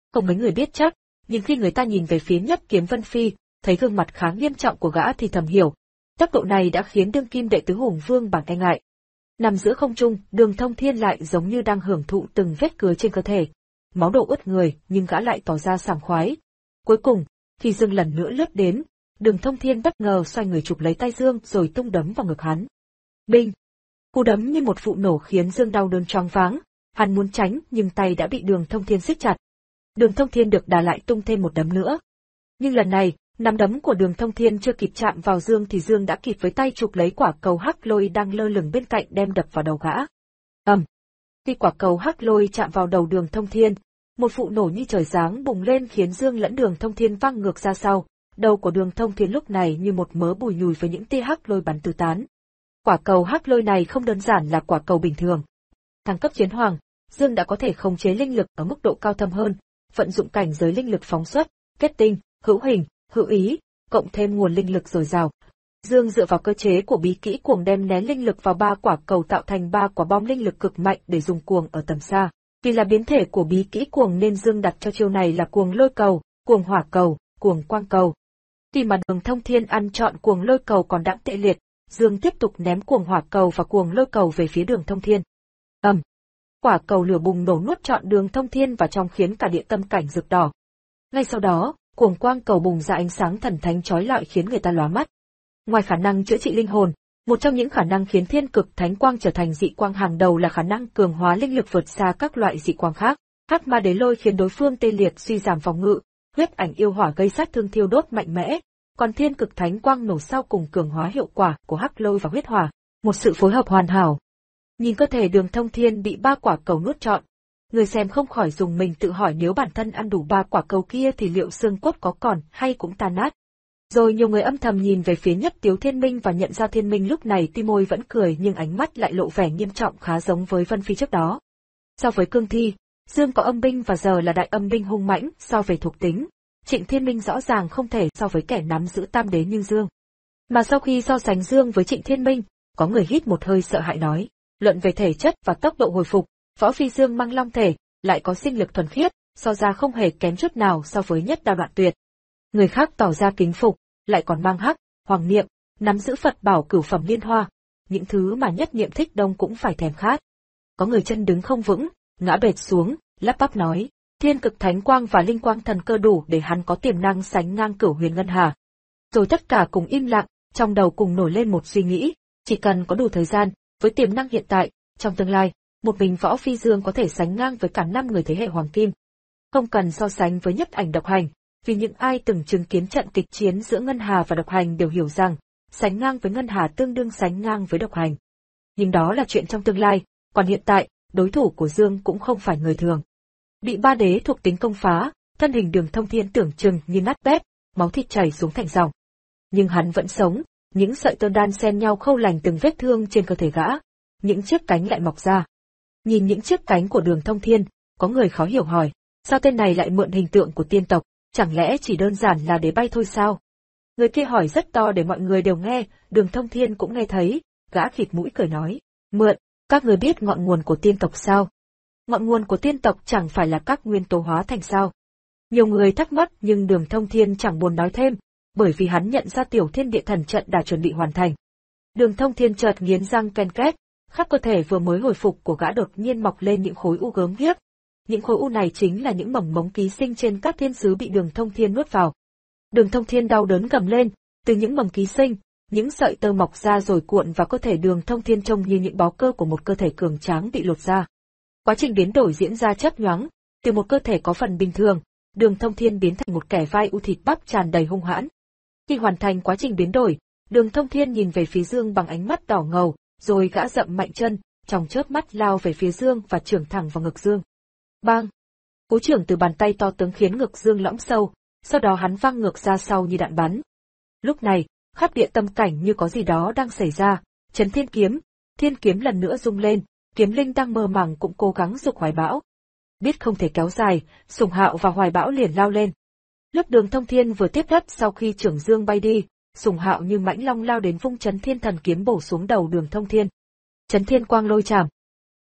Không mấy người biết chắc, nhưng khi người ta nhìn về phía Nhất Kiếm Vân Phi, thấy gương mặt khá nghiêm trọng của gã thì thầm hiểu, tốc độ này đã khiến đương kim đệ tứ Hùng Vương bảng e ngại. Nằm giữa không trung, Đường Thông Thiên lại giống như đang hưởng thụ từng vết cứa trên cơ thể. Máu đổ ướt người, nhưng gã lại tỏ ra sảng khoái. Cuối cùng, khi Dương lần nữa lướt đến, Đường Thông Thiên bất ngờ xoay người chụp lấy tay Dương rồi tung đấm vào ngực hắn. Binh! Cú đấm như một vụ nổ khiến Dương đau đớn choáng váng, hắn muốn tránh nhưng tay đã bị Đường Thông Thiên siết chặt. Đường Thông Thiên được đà lại tung thêm một đấm nữa. Nhưng lần này, nắm đấm của Đường Thông Thiên chưa kịp chạm vào Dương thì Dương đã kịp với tay chụp lấy quả cầu hắc lôi đang lơ lửng bên cạnh đem đập vào đầu gã. Ầm! Khi quả cầu hắc lôi chạm vào đầu Đường Thông Thiên, một vụ nổ như trời giáng bùng lên khiến Dương lẫn Đường Thông Thiên văng ngược ra sau. Đầu của Đường Thông Thiên lúc này như một mớ bùi nhùi với những tia hắc lôi bắn tứ tán. Quả cầu hắc lôi này không đơn giản là quả cầu bình thường. Thăng cấp chiến hoàng, Dương đã có thể khống chế linh lực ở mức độ cao thâm hơn, vận dụng cảnh giới linh lực phóng xuất, kết tinh, hữu hình, hữu ý, cộng thêm nguồn linh lực dồi dào. Dương dựa vào cơ chế của bí kỹ cuồng đem nén linh lực vào ba quả cầu tạo thành ba quả bom linh lực cực mạnh để dùng cuồng ở tầm xa. Vì là biến thể của bí kỹ cuồng nên Dương đặt cho chiêu này là cuồng lôi cầu, cuồng hỏa cầu, cuồng quang cầu. Khi mà Đường Thông Thiên ăn trọn cuồng lôi cầu còn đãng tệ liệt, Dương tiếp tục ném cuồng hỏa cầu và cuồng lôi cầu về phía Đường Thông Thiên. Ầm! Quả cầu lửa bùng nổ nuốt trọn Đường Thông Thiên vào trong khiến cả địa tâm cảnh rực đỏ. Ngay sau đó, cuồng quang cầu bùng ra ánh sáng thần thánh chói lọi khiến người ta lóa mắt. Ngoài khả năng chữa trị linh hồn, một trong những khả năng khiến thiên cực thánh quang trở thành dị quang hàng đầu là khả năng cường hóa linh lực vượt xa các loại dị quang khác. Hắc ma đế lôi khiến đối phương tê liệt suy giảm phòng ngự, huyết ảnh yêu hỏa gây sát thương thiêu đốt mạnh mẽ, còn thiên cực thánh quang nổ sau cùng cường hóa hiệu quả của hắc lôi và huyết hỏa, một sự phối hợp hoàn hảo. Nhìn cơ thể Đường Thông Thiên bị ba quả cầu nuốt trọn, người xem không khỏi dùng mình tự hỏi nếu bản thân ăn đủ ba quả cầu kia thì liệu xương cốt có còn hay cũng tan nát. Rồi nhiều người âm thầm nhìn về phía Nhất Tiếu Thiên Minh và nhận ra Thiên Minh lúc này tuy môi vẫn cười nhưng ánh mắt lại lộ vẻ nghiêm trọng khá giống với Vân Phi trước đó. So với cương thi, Dương có âm binh và giờ là đại âm binh hung mãnh, so về thuộc tính, Trịnh Thiên Minh rõ ràng không thể so với kẻ nắm giữ tam đế như Dương. Mà sau khi so sánh Dương với Trịnh Thiên Minh, có người hít một hơi sợ hãi nói, luận về thể chất và tốc độ hồi phục, Võ Phi Dương mang long thể, lại có sinh lực thuần khiết, so ra không hề kém chút nào so với Nhất Đao Đoạn Tuyệt. Người khác tỏ ra kính phục, lại còn mang hắc, hoàng niệm, nắm giữ Phật bảo cửu phẩm liên hoa, những thứ mà Nhất Niệm Thích Đông cũng phải thèm khát. Có người chân đứng không vững, ngã bệt xuống, lắp bắp nói, thiên cực thánh quang và linh quang thần cơ đủ để hắn có tiềm năng sánh ngang Cửu Huyền Ngân Hà. Rồi tất cả cùng im lặng, trong đầu cùng nổi lên một suy nghĩ, chỉ cần có đủ thời gian, với tiềm năng hiện tại, trong tương lai, một mình Võ Phi Dương có thể sánh ngang với cả năm người thế hệ hoàng kim. Không cần so sánh với Nhất Ảnh Độc Hành, vì những ai từng chứng kiến trận kịch chiến giữa Ngân Hà và Độc Hành đều hiểu rằng, sánh ngang với Ngân Hà tương đương sánh ngang với Độc Hành. Nhưng đó là chuyện trong tương lai, còn hiện tại, đối thủ của Dương cũng không phải người thường. Bị ba đế thuộc tính công phá, thân hình Đường Thông Thiên tưởng chừng như nát bét, máu thịt chảy xuống thành dòng. Nhưng hắn vẫn sống, những sợi tơ đan xen nhau khâu lành từng vết thương trên cơ thể gã, những chiếc cánh lại mọc ra. Nhìn những chiếc cánh của Đường Thông Thiên, có người khó hiểu hỏi, sao tên này lại mượn hình tượng của tiên tộc, chẳng lẽ chỉ đơn giản là để bay thôi sao? Người kia hỏi rất to để mọi người đều nghe, Đường Thông Thiên cũng nghe thấy, gã khịt mũi cười nói, mượn, các người biết ngọn nguồn của tiên tộc sao? Ngọn nguồn của tiên tộc chẳng phải là các nguyên tố hóa thành sao? Nhiều người thắc mắc nhưng Đường Thông Thiên chẳng buồn nói thêm, bởi vì hắn nhận ra Tiểu Thiên Địa Thần trận đã chuẩn bị hoàn thành. Đường Thông Thiên chợt nghiến răng ken két, khắp cơ thể vừa mới hồi phục của gã đột nhiên mọc lên những khối u gớm ghiếc. Những khối u này chính là những mầm mống ký sinh trên các thiên sứ bị Đường Thông Thiên nuốt vào. Đường Thông Thiên đau đớn gầm lên, từ những mầm ký sinh, những sợi tơ mọc ra rồi cuộn vào cơ thể Đường Thông Thiên trông như những bó cơ của một cơ thể cường tráng bị lột ra. Quá trình biến đổi diễn ra chớp nhoáng, từ một cơ thể có phần bình thường, Đường Thông Thiên biến thành một kẻ vai u thịt bắp tràn đầy hung hãn. Khi hoàn thành quá trình biến đổi, Đường Thông Thiên nhìn về phía Dương bằng ánh mắt đỏ ngầu, rồi gã dậm mạnh chân, trong chớp mắt lao về phía Dương và chưởng thẳng vào ngực Dương. Bang! Cú chưởng từ bàn tay to tướng khiến ngực Dương lõm sâu, sau đó hắn văng ngược ra sau như đạn bắn. Lúc này, khắp địa tâm cảnh như có gì đó đang xảy ra, Chấn Thiên Kiếm, Thiên Kiếm lần nữa rung lên, Kiếm Linh đang mơ màng cũng cố gắng giục Hoài Bão. Biết không thể kéo dài, Sùng Hạo và Hoài Bão liền lao lên. Lúc Đường Thông Thiên vừa tiếp đất sau khi chưởng Dương bay đi, Sùng Hạo như mãnh long lao đến vung Chấn Thiên Thần Kiếm bổ xuống đầu Đường Thông Thiên. Chấn Thiên Quang Lôi Chảm.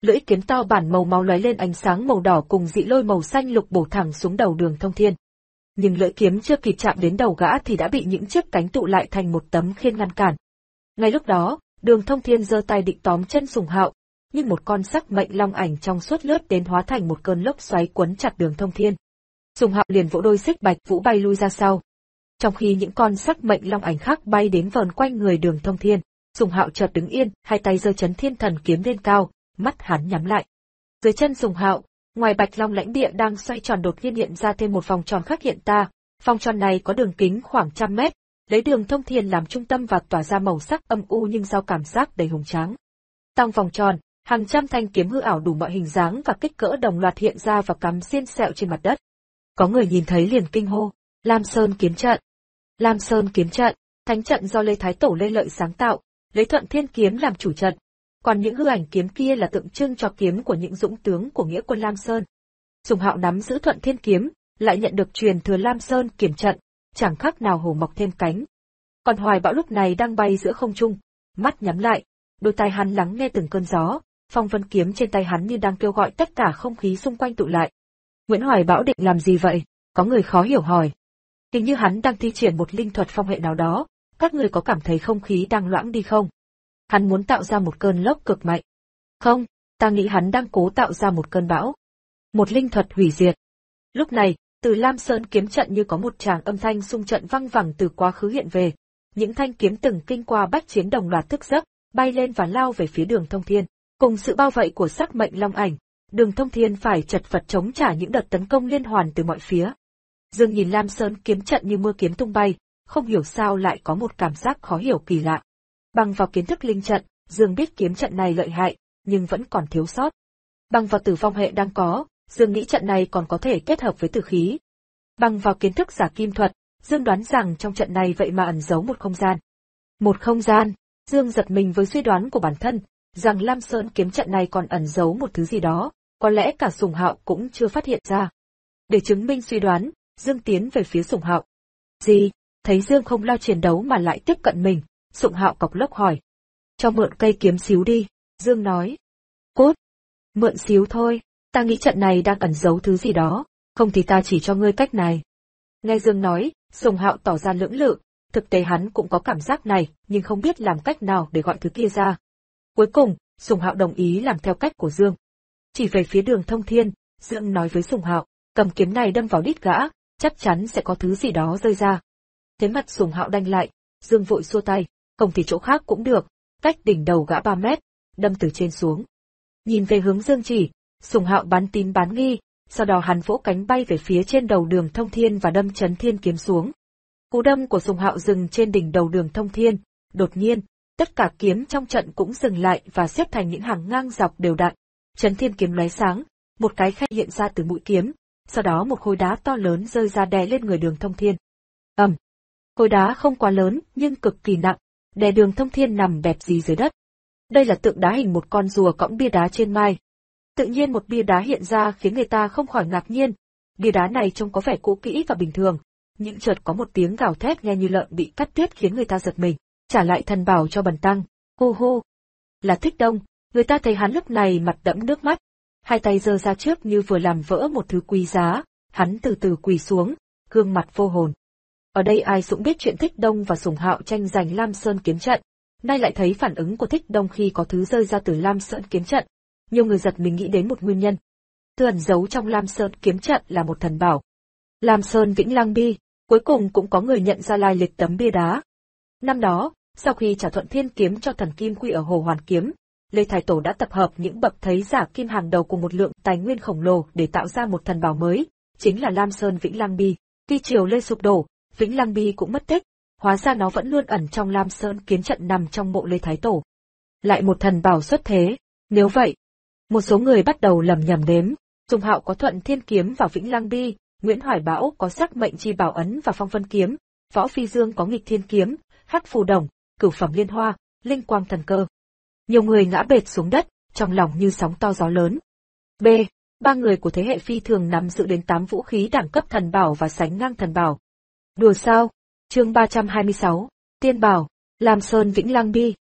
Lưỡi kiếm to bản màu máu lóe lên ánh sáng màu đỏ cùng dị lôi màu xanh lục bổ thẳng xuống đầu Đường Thông Thiên. Nhưng lưỡi kiếm chưa kịp chạm đến đầu gã thì đã bị những chiếc cánh tụ lại thành một tấm khiên ngăn cản. Ngay lúc đó, Đường Thông Thiên giơ tay định tóm chân Sùng Hạo, nhưng một con sắc mệnh long ảnh trong suốt lướt đến hóa thành một cơn lốc xoáy quấn chặt Đường Thông Thiên. Sùng Hạo liền vỗ đôi xích bạch vũ bay lui ra sau. Trong khi những con sắc mệnh long ảnh khác bay đến vờn quanh người Đường Thông Thiên, Sùng Hạo chợt đứng yên, hai tay giơ chấn thiên thần kiếm lên cao, mắt hắn nhắm lại. Dưới chân Sùng Hạo, ngoài Bạch Long lãnh địa đang xoay tròn đột nhiên hiện ra thêm một vòng tròn khác hiện ta. Vòng tròn này có đường kính khoảng trăm mét, lấy Đường Thông Thiên làm trung tâm và tỏa ra màu sắc âm u nhưng giao cảm giác đầy hùng tráng. Trong vòng tròn, hàng trăm thanh kiếm hư ảo đủ mọi hình dáng và kích cỡ đồng loạt hiện ra và cắm xiên sẹo trên mặt đất. Có người nhìn thấy liền kinh hô, Lam Sơn kiếm trận. Lam Sơn kiếm trận, thánh trận do Lê Thái Tổ Lê Lợi sáng tạo, lấy Thuận Thiên kiếm làm chủ trận. Còn những hư ảnh kiếm kia là tượng trưng cho kiếm của những dũng tướng của nghĩa quân Lam Sơn. Sùng Hạo nắm giữ Thuận Thiên kiếm, lại nhận được truyền thừa Lam Sơn kiếm trận, chẳng khác nào hổ mọc thêm cánh. Còn Hoài Bão lúc này đang bay giữa không trung, mắt nhắm lại, đôi tai hắn lắng nghe từng cơn gió, phong vân kiếm trên tay hắn như đang kêu gọi tất cả không khí xung quanh tụ lại. Nguyễn Hoài Bão định làm gì vậy? Có người khó hiểu hỏi. Hình như hắn đang thi triển một linh thuật phong hệ nào đó, các người có cảm thấy không khí đang loãng đi không? Hắn muốn tạo ra một cơn lốc cực mạnh. Không, ta nghĩ hắn đang cố tạo ra một cơn bão. Một linh thuật hủy diệt. Lúc này, từ Lam Sơn kiếm trận như có một tràng âm thanh xung trận văng vẳng từ quá khứ hiện về. Những thanh kiếm từng kinh qua bách chiến đồng loạt thức giấc, bay lên và lao về phía Đường Thông Thiên. Cùng sự bao vây của sắc mệnh long ảnh, Đường Thông Thiên phải chật vật chống trả những đợt tấn công liên hoàn từ mọi phía. Dương nhìn Lam Sơn kiếm trận như mưa kiếm tung bay, không hiểu sao lại có một cảm giác khó hiểu kỳ lạ. Bằng vào kiến thức linh trận, Dương biết kiếm trận này lợi hại, nhưng vẫn còn thiếu sót. Bằng vào tử vong hệ đang có, Dương nghĩ trận này còn có thể kết hợp với tử khí. Bằng vào kiến thức giả kim thuật, Dương đoán rằng trong trận này vậy mà ẩn giấu một không gian. Một không gian, Dương giật mình với suy đoán của bản thân, rằng Lam Sơn kiếm trận này còn ẩn giấu một thứ gì đó, có lẽ cả Sùng Hạo cũng chưa phát hiện ra. Để chứng minh suy đoán, Dương tiến về phía Sùng Hạo. Gì? Thấy Dương không lo chiến đấu mà lại tiếp cận mình, Sùng Hạo cọc lốc hỏi. Cho mượn cây kiếm xíu đi, Dương nói. Cút! Mượn xíu thôi, ta nghĩ trận này đang ẩn giấu thứ gì đó, không thì ta chỉ cho ngươi cách này. Nghe Dương nói, Sùng Hạo tỏ ra lưỡng lự, thực tế hắn cũng có cảm giác này, nhưng không biết làm cách nào để gọi thứ kia ra. Cuối cùng, Sùng Hạo đồng ý làm theo cách của Dương. Chỉ về phía Đường Thông Thiên, Dương nói với Sùng Hạo, cầm kiếm này đâm vào đít gã, chắc chắn sẽ có thứ gì đó rơi ra. Thế mặt Sùng Hạo đanh lại, Dương vội xua tay, không thì chỗ khác cũng được, cách đỉnh đầu gã ba mét, đâm từ trên xuống. Nhìn về hướng Dương chỉ, Sùng Hạo bán tín bán nghi, sau đó hắn vỗ cánh bay về phía trên đầu Đường Thông Thiên và đâm chấn thiên kiếm xuống. Cú đâm của Sùng Hạo dừng trên đỉnh đầu Đường Thông Thiên, đột nhiên, tất cả kiếm trong trận cũng dừng lại và xếp thành những hàng ngang dọc đều đặn. Chấn thiên kiếm lóe sáng, một cái khe hiện ra từ mũi kiếm, sau đó một khối đá to lớn rơi ra đè lên người Đường Thông Thiên. Ầm, khối đá không quá lớn nhưng cực kỳ nặng, đè Đường Thông Thiên nằm bẹp dí dưới đất. Đây là tượng đá hình một con rùa cõng bia đá trên mai. Tự nhiên một bia đá hiện ra khiến người ta không khỏi ngạc nhiên. Bia đá này trông có vẻ cũ kỹ và bình thường, nhưng chợt có một tiếng gào thét nghe như lợn bị cắt tiết khiến người ta giật mình. Trả lại thần bảo cho Bần tăng. Hô hô. Là Thích Đông, người ta thấy hắn lúc này mặt đẫm nước mắt, hai tay giơ ra trước như vừa làm vỡ một thứ quý giá, hắn từ từ quỳ xuống, gương mặt vô hồn. Ở đây ai cũng biết chuyện Thích Đông và Sùng Hạo tranh giành Lam Sơn kiếm trận, nay lại thấy phản ứng của Thích Đông khi có thứ rơi ra từ Lam Sơn kiếm trận. Nhiều người giật mình nghĩ đến một nguyên nhân. Thứ ẩn giấu trong Lam Sơn kiếm trận là một thần bảo. Lam Sơn Vĩnh Lăng Bi, cuối cùng cũng có người nhận ra lai lịch tấm bia đá. Năm đó, sau khi trả Thuận Thiên kiếm cho thần Kim Quy ở Hồ Hoàn Kiếm, Lê Thái Tổ đã tập hợp những bậc thấy giả kim hàng đầu cùng một lượng tài nguyên khổng lồ để tạo ra một thần bảo mới, chính là Lam Sơn Vĩnh Lăng Bi. Khi triều Lê sụp đổ, Vĩnh Lăng Bi cũng mất tích, hóa ra nó vẫn luôn ẩn trong Lam Sơn kiếm trận nằm trong mộ Lê Thái Tổ. Lại một thần bảo xuất thế, nếu vậy, một số người bắt đầu lầm nhầm đếm, Sùng Hạo có Thuận Thiên kiếm và Vĩnh Lăng Bi, Nguyễn Hoài Bão có Sắc Mệnh Chi Bảo ấn và Phong Vân kiếm, Võ Phi Dương có Nghịch Thiên kiếm, Hắc Phù Đồng, Cửu Phẩm Liên Hoa, Linh Quang Thần Cơ. Nhiều người ngã bệt xuống đất, trong lòng như sóng to gió lớn. B. Ba người của thế hệ phi thường nắm giữ đến tám vũ khí đẳng cấp thần bảo và sánh ngang thần bảo. Đùa sao? Chương ba trăm hai mươi sáu, Tiên Bảo, Lam Sơn Vĩnh Lăng Bi.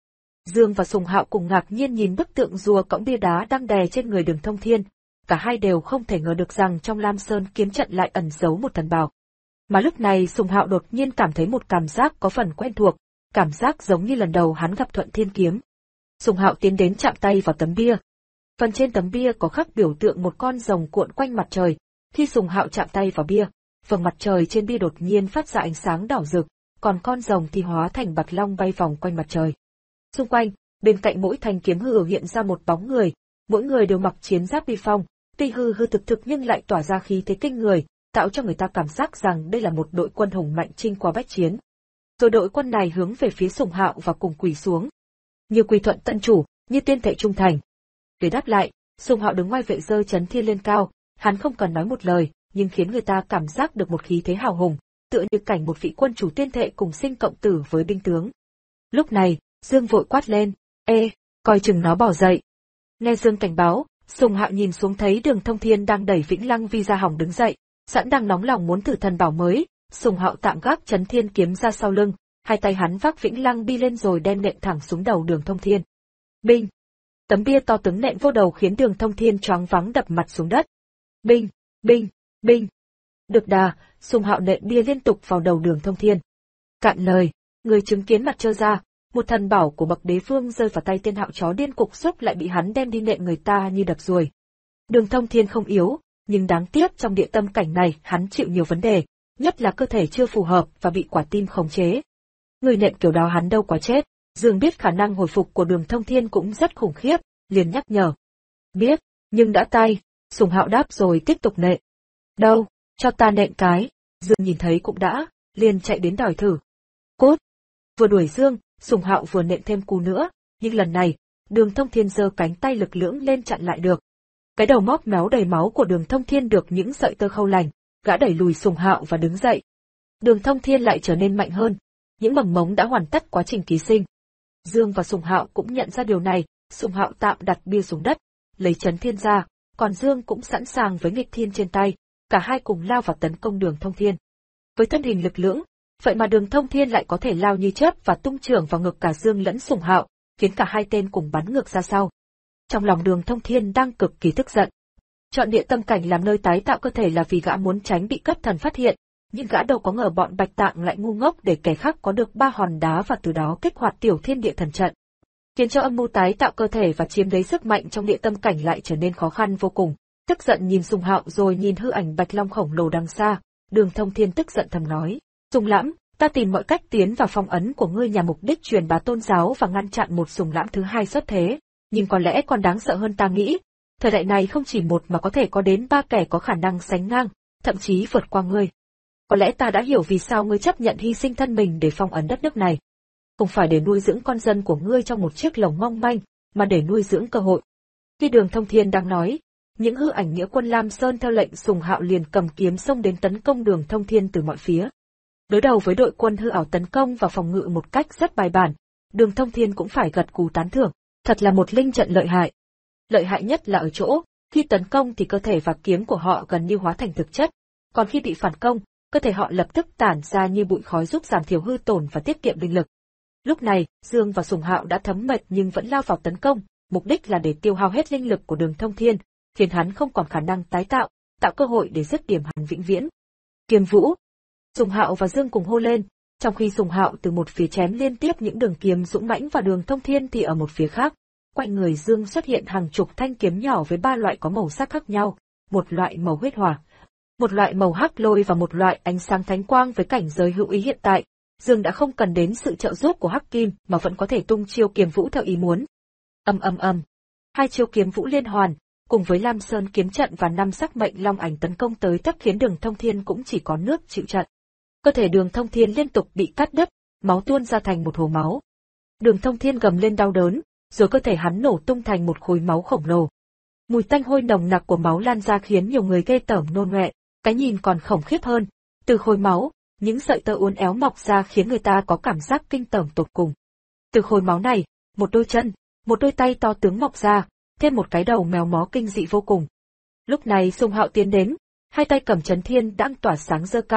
Dương và Sùng Hạo cùng ngạc nhiên nhìn bức tượng rùa cõng bia đá đang đè trên người Đường Thông Thiên, cả hai đều không thể ngờ được rằng trong Lam Sơn kiếm trận lại ẩn giấu một thần bảo. Mà lúc này Sùng Hạo đột nhiên cảm thấy một cảm giác có phần quen thuộc, cảm giác giống như lần đầu hắn gặp Thuận Thiên kiếm. Sùng Hạo tiến đến chạm tay vào tấm bia. Phần trên tấm bia có khắc biểu tượng một con rồng cuộn quanh mặt trời. Khi Sùng Hạo chạm tay vào bia, vầng mặt trời trên bia đột nhiên phát ra ánh sáng đỏ rực, còn con rồng thì hóa thành bạch long bay vòng quanh mặt trời. Xung quanh, bên cạnh mỗi thanh kiếm hư hiện ra một bóng người, mỗi người đều mặc chiến giáp uy phong, tuy hư hư thực thực nhưng lại tỏa ra khí thế kinh người, tạo cho người ta cảm giác rằng đây là một đội quân hùng mạnh chinh qua bách chiến. Rồi đội quân này hướng về phía Sùng Hạo và cùng quỳ xuống. Như quy thuận tận chủ, như tuyên thệ trung thành. Để đáp lại, Sùng Hạo đứng ngoài vệ giơ chấn thiên lên cao, hắn không cần nói một lời, nhưng khiến người ta cảm giác được một khí thế hào hùng, tựa như cảnh một vị quân chủ tuyên thệ cùng sinh cộng tử với binh tướng. Lúc này, Dương vội quát lên, ê, coi chừng nó bỏ dậy. Nghe Dương cảnh báo, Sùng Hạo nhìn xuống thấy Đường Thông Thiên đang đẩy Vĩnh Lăng Vi ra hỏng đứng dậy, sẵn đang nóng lòng muốn thử thần bảo mới. Sùng Hạo tạm gác chấn thiên kiếm ra sau lưng, hai tay hắn vác Vĩnh Lăng Bi lên rồi đem nện thẳng xuống đầu Đường Thông Thiên. Binh! Tấm bia to tướng nện vô đầu khiến Đường Thông Thiên choáng váng đập mặt xuống đất. Binh! Binh! Binh! Được đà, Sùng Hạo nện bia liên tục vào đầu Đường Thông Thiên. Cạn lời, người chứng kiến mặt trơ ra, một thần bảo của bậc đế vương rơi vào tay tên hạo chó điên cục xúc lại bị hắn đem đi nện người ta như đập ruồi. Đường Thông Thiên không yếu, nhưng đáng tiếc trong địa tâm cảnh này hắn chịu nhiều vấn đề, nhất là cơ thể chưa phù hợp và bị quả tim khống chế. Người nện kiểu đó hắn đâu quá chết. Dương biết khả năng hồi phục của Đường Thông Thiên cũng rất khủng khiếp, liền nhắc nhở. Biết, nhưng đã tay, Sùng Hạo đáp rồi tiếp tục nện. Đâu, cho ta nện cái, Dương nhìn thấy cũng đã, liền chạy đến đòi thử. Cút! Vừa đuổi Dương, Sùng Hạo vừa nện thêm cú nữa, nhưng lần này, Đường Thông Thiên giơ cánh tay lực lưỡng lên chặn lại được. Cái đầu móc méo đầy máu của Đường Thông Thiên được những sợi tơ khâu lành, gã đẩy lùi Sùng Hạo và đứng dậy. Đường Thông Thiên lại trở nên mạnh hơn, những mầm mống đã hoàn tất quá trình ký sinh. Dương và Sùng Hạo cũng nhận ra điều này, Sùng Hạo tạm đặt bia xuống đất, lấy chấn thiên ra, còn Dương cũng sẵn sàng với nghịch thiên trên tay, cả hai cùng lao vào tấn công Đường Thông Thiên. Với thân hình lực lưỡng, vậy mà Đường Thông Thiên lại có thể lao như chớp và tung chưởng vào ngực cả Dương lẫn Sùng Hạo, khiến cả hai tên cùng bắn ngược ra sau. Trong lòng Đường Thông Thiên đang cực kỳ tức giận. Chọn địa tâm cảnh làm nơi tái tạo cơ thể là vì gã muốn tránh bị cấp thần phát hiện, nhưng gã đâu có ngờ bọn Bạch Tạng lại ngu ngốc để kẻ khác có được ba hòn đá và từ đó kích hoạt tiểu thiên địa thần trận, khiến cho âm mưu tái tạo cơ thể và chiếm lấy sức mạnh trong địa tâm cảnh lại trở nên khó khăn vô cùng. Tức giận nhìn Sùng Hạo rồi nhìn hư ảnh Bạch Long khổng lồ đằng xa, Đường Thông Thiên tức giận thầm nói: Sùng Lãm, ta tìm mọi cách tiến vào phong ấn của ngươi nhằm mục đích truyền bá tôn giáo và ngăn chặn một Sùng Lãm thứ hai xuất thế, nhưng có lẽ còn đáng sợ hơn ta nghĩ. Thời đại này không chỉ một mà có thể có đến ba kẻ có khả năng sánh ngang, thậm chí vượt qua ngươi. Có lẽ ta đã hiểu vì sao ngươi chấp nhận hy sinh thân mình để phong ấn đất nước này. Không phải để nuôi dưỡng con dân của ngươi trong một chiếc lồng mong manh, mà để nuôi dưỡng cơ hội. Khi Đường Thông Thiên đang nói, những hư ảnh nghĩa quân Lam Sơn theo lệnh Sùng Hạo liền cầm kiếm xông đến tấn công Đường Thông Thiên từ mọi phía. Đối đầu với đội quân hư ảo tấn công và phòng ngự một cách rất bài bản, Đường Thông Thiên cũng phải gật cù tán thưởng, thật là một linh trận lợi hại. Lợi hại nhất là ở chỗ, khi tấn công thì cơ thể và kiếm của họ gần như hóa thành thực chất, còn khi bị phản công, cơ thể họ lập tức tản ra như bụi khói giúp giảm thiểu hư tổn và tiết kiệm binh lực. Lúc này, Dương và Sùng Hạo đã thấm mệt nhưng vẫn lao vào tấn công, mục đích là để tiêu hao hết linh lực của Đường Thông Thiên, khiến hắn không còn khả năng tái tạo, tạo cơ hội để dứt điểm hắn vĩnh viễn. Kiếm Vũ! Sùng Hạo và Dương cùng hô lên, trong khi Sùng Hạo từ một phía chém liên tiếp những đường kiếm dũng mãnh và Đường Thông Thiên thì ở một phía khác, quanh người Dương xuất hiện hàng chục thanh kiếm nhỏ với ba loại có màu sắc khác nhau, một loại màu huyết hỏa, một loại màu hắc lôi và một loại ánh sáng thánh quang. Với cảnh giới hữu ý hiện tại, Dương đã không cần đến sự trợ giúp của Hắc Kim mà vẫn có thể tung chiêu kiếm vũ theo ý muốn. Ầm ầm ầm, hai chiêu kiếm vũ liên hoàn, cùng với Lam Sơn kiếm trận và năm sắc mệnh long ảnh tấn công tới tấp khiến Đường Thông Thiên cũng chỉ có nước chịu trận. Cơ thể Đường Thông Thiên liên tục bị cắt đứt, máu tuôn ra thành một hồ máu. Đường Thông Thiên gầm lên đau đớn, rồi cơ thể hắn nổ tung thành một khối máu khổng lồ. Mùi tanh hôi nồng nặc của máu lan ra khiến nhiều người ghê tởm nôn ọe, cái nhìn còn khủng khiếp hơn. Từ khối máu, những sợi tơ uốn éo mọc ra khiến người ta có cảm giác kinh tởm tột cùng. Từ khối máu này, một đôi chân, một đôi tay to tướng mọc ra, thêm một cái đầu mèo mó kinh dị vô cùng. Lúc này Sùng Hạo tiến đến, hai tay cầm chấn thiên đang tỏa sáng giơ cao,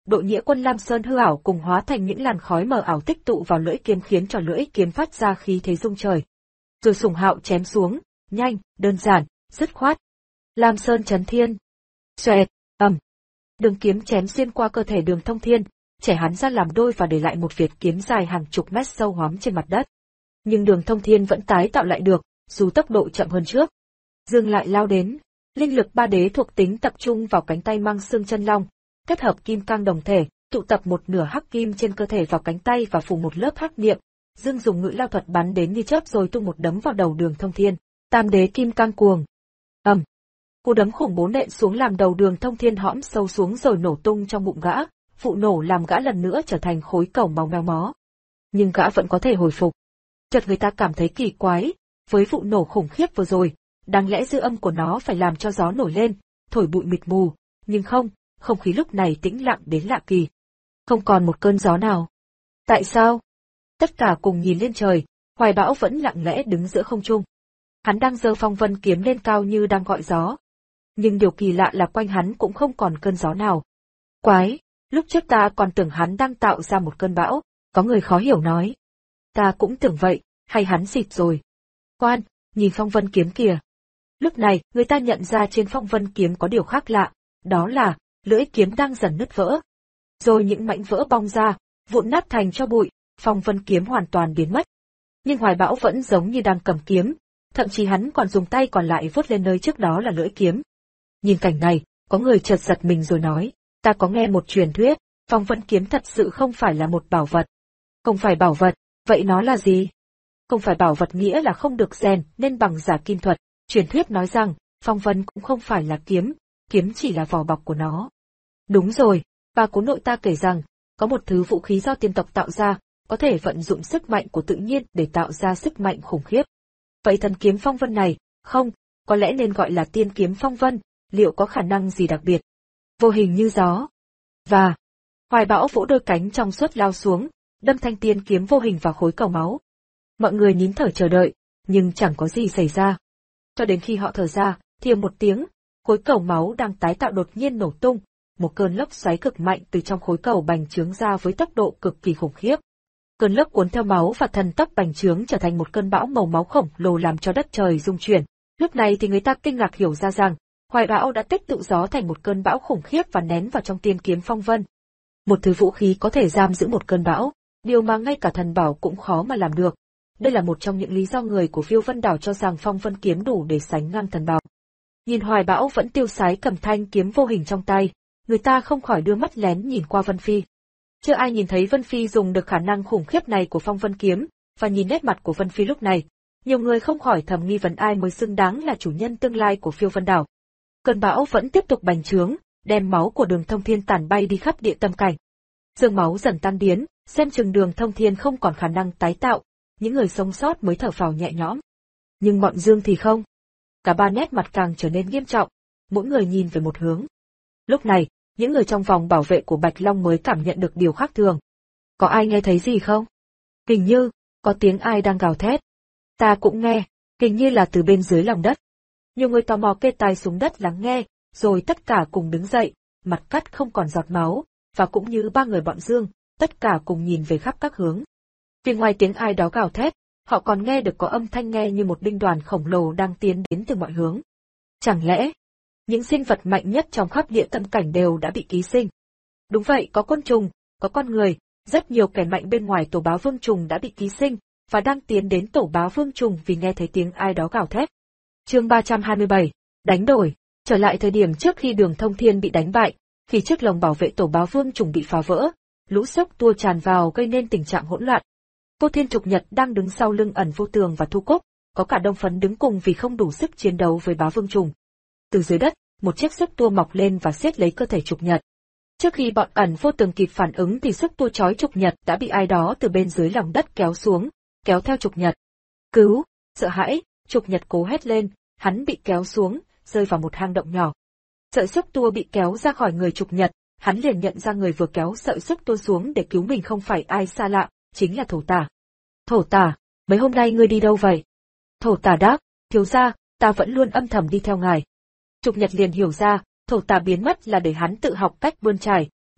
Đội nghĩa quân Lam Sơn hư ảo cùng hóa thành những làn khói mờ ảo tích tụ vào lưỡi kiếm khiến cho lưỡi kiếm phát ra khí thế rung trời. Rồi Sùng Hạo chém xuống, nhanh, đơn giản, dứt khoát. Lam Sơn chấn thiên. Xoẹt, ầm. Đường kiếm chém xuyên qua cơ thể Đường Thông Thiên, chẻ hắn ra làm đôi và để lại một việt kiếm dài hàng chục mét sâu hoắm trên mặt đất. Nhưng Đường Thông Thiên vẫn tái tạo lại được, dù tốc độ chậm hơn trước. Dương lại lao đến, linh lực ba đế thuộc tính tập trung vào cánh tay mang xương chân long, kết hợp kim cang đồng thể, tụ tập một nửa hắc kim trên cơ thể vào cánh tay và phủ một lớp hắc niệm. Dương dùng ngự lao thuật bắn đến như chớp rồi tung một đấm vào đầu Đường Thông Thiên. Tam đế kim cang cuồng. Ầm. Cú đấm khủng bố nện xuống làm đầu Đường Thông Thiên hõm sâu xuống rồi nổ tung trong bụng gã, vụ nổ làm gã lần nữa trở thành khối cẩu máu meo mó. Nhưng gã vẫn có thể hồi phục. Chợt người ta cảm thấy kỳ quái, với vụ nổ khủng khiếp vừa rồi, đáng lẽ dư âm của nó phải làm cho gió nổi lên, thổi bụi mịt mù, nhưng không, không khí lúc này tĩnh lặng đến lạ kỳ. Không còn một cơn gió nào. Tại sao? Tất cả cùng nhìn lên trời, Hoài Bão vẫn lặng lẽ đứng giữa không trung. Hắn đang giơ phong vân kiếm lên cao như đang gọi gió. Nhưng điều kỳ lạ là quanh hắn cũng không còn cơn gió nào. Quái, lúc trước ta còn tưởng hắn đang tạo ra một cơn bão, có người khó hiểu nói. Ta cũng tưởng vậy, hay hắn xịt rồi. Quan, nhìn phong vân kiếm kìa. Lúc này, người ta nhận ra trên phong vân kiếm có điều khác lạ, đó là, lưỡi kiếm đang dần nứt vỡ. Rồi những mảnh vỡ bong ra, vụn nát thành cho bụi, phong vân kiếm hoàn toàn biến mất. Nhưng Hoài Bão vẫn giống như đang cầm kiếm, thậm chí hắn còn dùng tay còn lại vuốt lên nơi trước đó là lưỡi kiếm. Nhìn cảnh này, có người chợt giật mình rồi nói, ta có nghe một truyền thuyết, phong vân kiếm thật sự không phải là một bảo vật. Không phải bảo vật, vậy nó là gì? Không phải bảo vật nghĩa là không được rèn nên bằng giả kim thuật, truyền thuyết nói rằng, phong vân cũng không phải là kiếm, kiếm chỉ là vỏ bọc của nó. Đúng rồi, bà cố nội ta kể rằng, có một thứ vũ khí do tiên tộc tạo ra, có thể vận dụng sức mạnh của tự nhiên để tạo ra sức mạnh khủng khiếp. Vậy thần kiếm phong vân này, không, có lẽ nên gọi là tiên kiếm phong vân, liệu có khả năng gì đặc biệt? Vô hình như gió. Và, Hoài Bão vỗ đôi cánh trong suốt lao xuống, đâm thanh tiên kiếm vô hình vào khối cầu máu. Mọi người nín thở chờ đợi, nhưng chẳng có gì xảy ra. Cho đến khi họ thở ra, thì một tiếng, khối cầu máu đang tái tạo đột nhiên nổ tung, một cơn lốc xoáy cực mạnh từ trong khối cầu bành trướng ra với tốc độ cực kỳ khủng khiếp. Cơn lốc cuốn theo máu và thần tốc bành trướng trở thành một cơn bão màu máu khổng lồ làm cho đất trời rung chuyển. Lúc này thì người ta kinh ngạc hiểu ra rằng, Hoài Bão đã tích tụ gió thành một cơn bão khủng khiếp và nén vào trong tiên kiếm phong vân. Một thứ vũ khí có thể giam giữ một cơn bão, điều mà ngay cả thần bảo cũng khó mà làm được. Đây là một trong những lý do người của Phiêu Vân Đảo cho rằng phong vân kiếm đủ để sánh ngang thần bảo. Nhìn Hoài Bão vẫn tiêu sái cầm thanh kiếm vô hình trong tay, người ta không khỏi đưa mắt lén nhìn qua Vân Phi. Chưa ai nhìn thấy Vân Phi dùng được khả năng khủng khiếp này của phong vân kiếm, và nhìn nét mặt của Vân Phi lúc này, nhiều người không khỏi thầm nghi vấn ai mới xứng đáng là chủ nhân tương lai của Phiêu Vân Đảo. Cơn bão vẫn tiếp tục bành trướng, đem máu của Đường Thông Thiên tản bay đi khắp địa tâm cảnh. Dương máu dần tan biến, xem chừng Đường Thông Thiên không còn khả năng tái tạo, những người sống sót mới thở phào nhẹ nhõm. Nhưng bọn Dương thì không. Cả ba nét mặt càng trở nên nghiêm trọng, mỗi người nhìn về một hướng. Lúc này, những người trong vòng bảo vệ của Bạch Long mới cảm nhận được điều khác thường. Có ai nghe thấy gì không? Hình như, có tiếng ai đang gào thét. Ta cũng nghe, hình như là từ bên dưới lòng đất. Nhiều người tò mò kê tai xuống đất lắng nghe, rồi tất cả cùng đứng dậy, mặt cắt không còn giọt máu, và cũng như ba người bọn Dương, tất cả cùng nhìn về khắp các hướng. Vì ngoài tiếng ai đó gào thét, họ còn nghe được có âm thanh nghe như một binh đoàn khổng lồ đang tiến đến từ mọi hướng. Chẳng lẽ, những sinh vật mạnh nhất trong khắp địa tâm cảnh đều đã bị ký sinh? Đúng vậy, có côn trùng, có con người, rất nhiều kẻ mạnh bên ngoài tổ báo vương trùng đã bị ký sinh, và đang tiến đến tổ báo vương trùng vì nghe thấy tiếng ai đó gào thét. Chương ba trăm hai mươi bảy, đánh đổi, trở lại thời điểm trước khi Đường Thông Thiên bị đánh bại, khi chiếc lồng bảo vệ tổ báo vương trùng bị phá vỡ, lũ xúc tua tràn vào gây nên tình trạng hỗn loạn. Vô Thiên Trục Nhật đang đứng sau lưng Ẩn Vô Tường và Thu Cúc, có cả Đông Phấn đứng cùng vì không đủ sức chiến đấu với bá vương trùng. Từ dưới đất, một chiếc xúc tua mọc lên và siết lấy cơ thể Trục Nhật. Trước khi bọn Ẩn Vô Tường kịp phản ứng thì xúc tua trói Trục Nhật đã bị ai đó từ bên dưới lòng đất kéo xuống, kéo theo Trục Nhật. Cứu! Sợ hãi, Trục Nhật cố hét lên, hắn bị kéo xuống, rơi vào một hang động nhỏ. Sợi xúc tua bị kéo ra khỏi người Trục Nhật, hắn liền nhận ra người vừa kéo sợi xúc tua xuống để cứu mình không phải ai xa lạ, chính là Thổ Tả. Thổ Tả, mấy hôm nay ngươi đi đâu vậy? Thổ Tả đáp, thiếu gia, ta vẫn luôn âm thầm đi theo ngài. Trục Nhật liền hiểu ra, Thổ Tả biến mất là để hắn tự học cách bươn trải,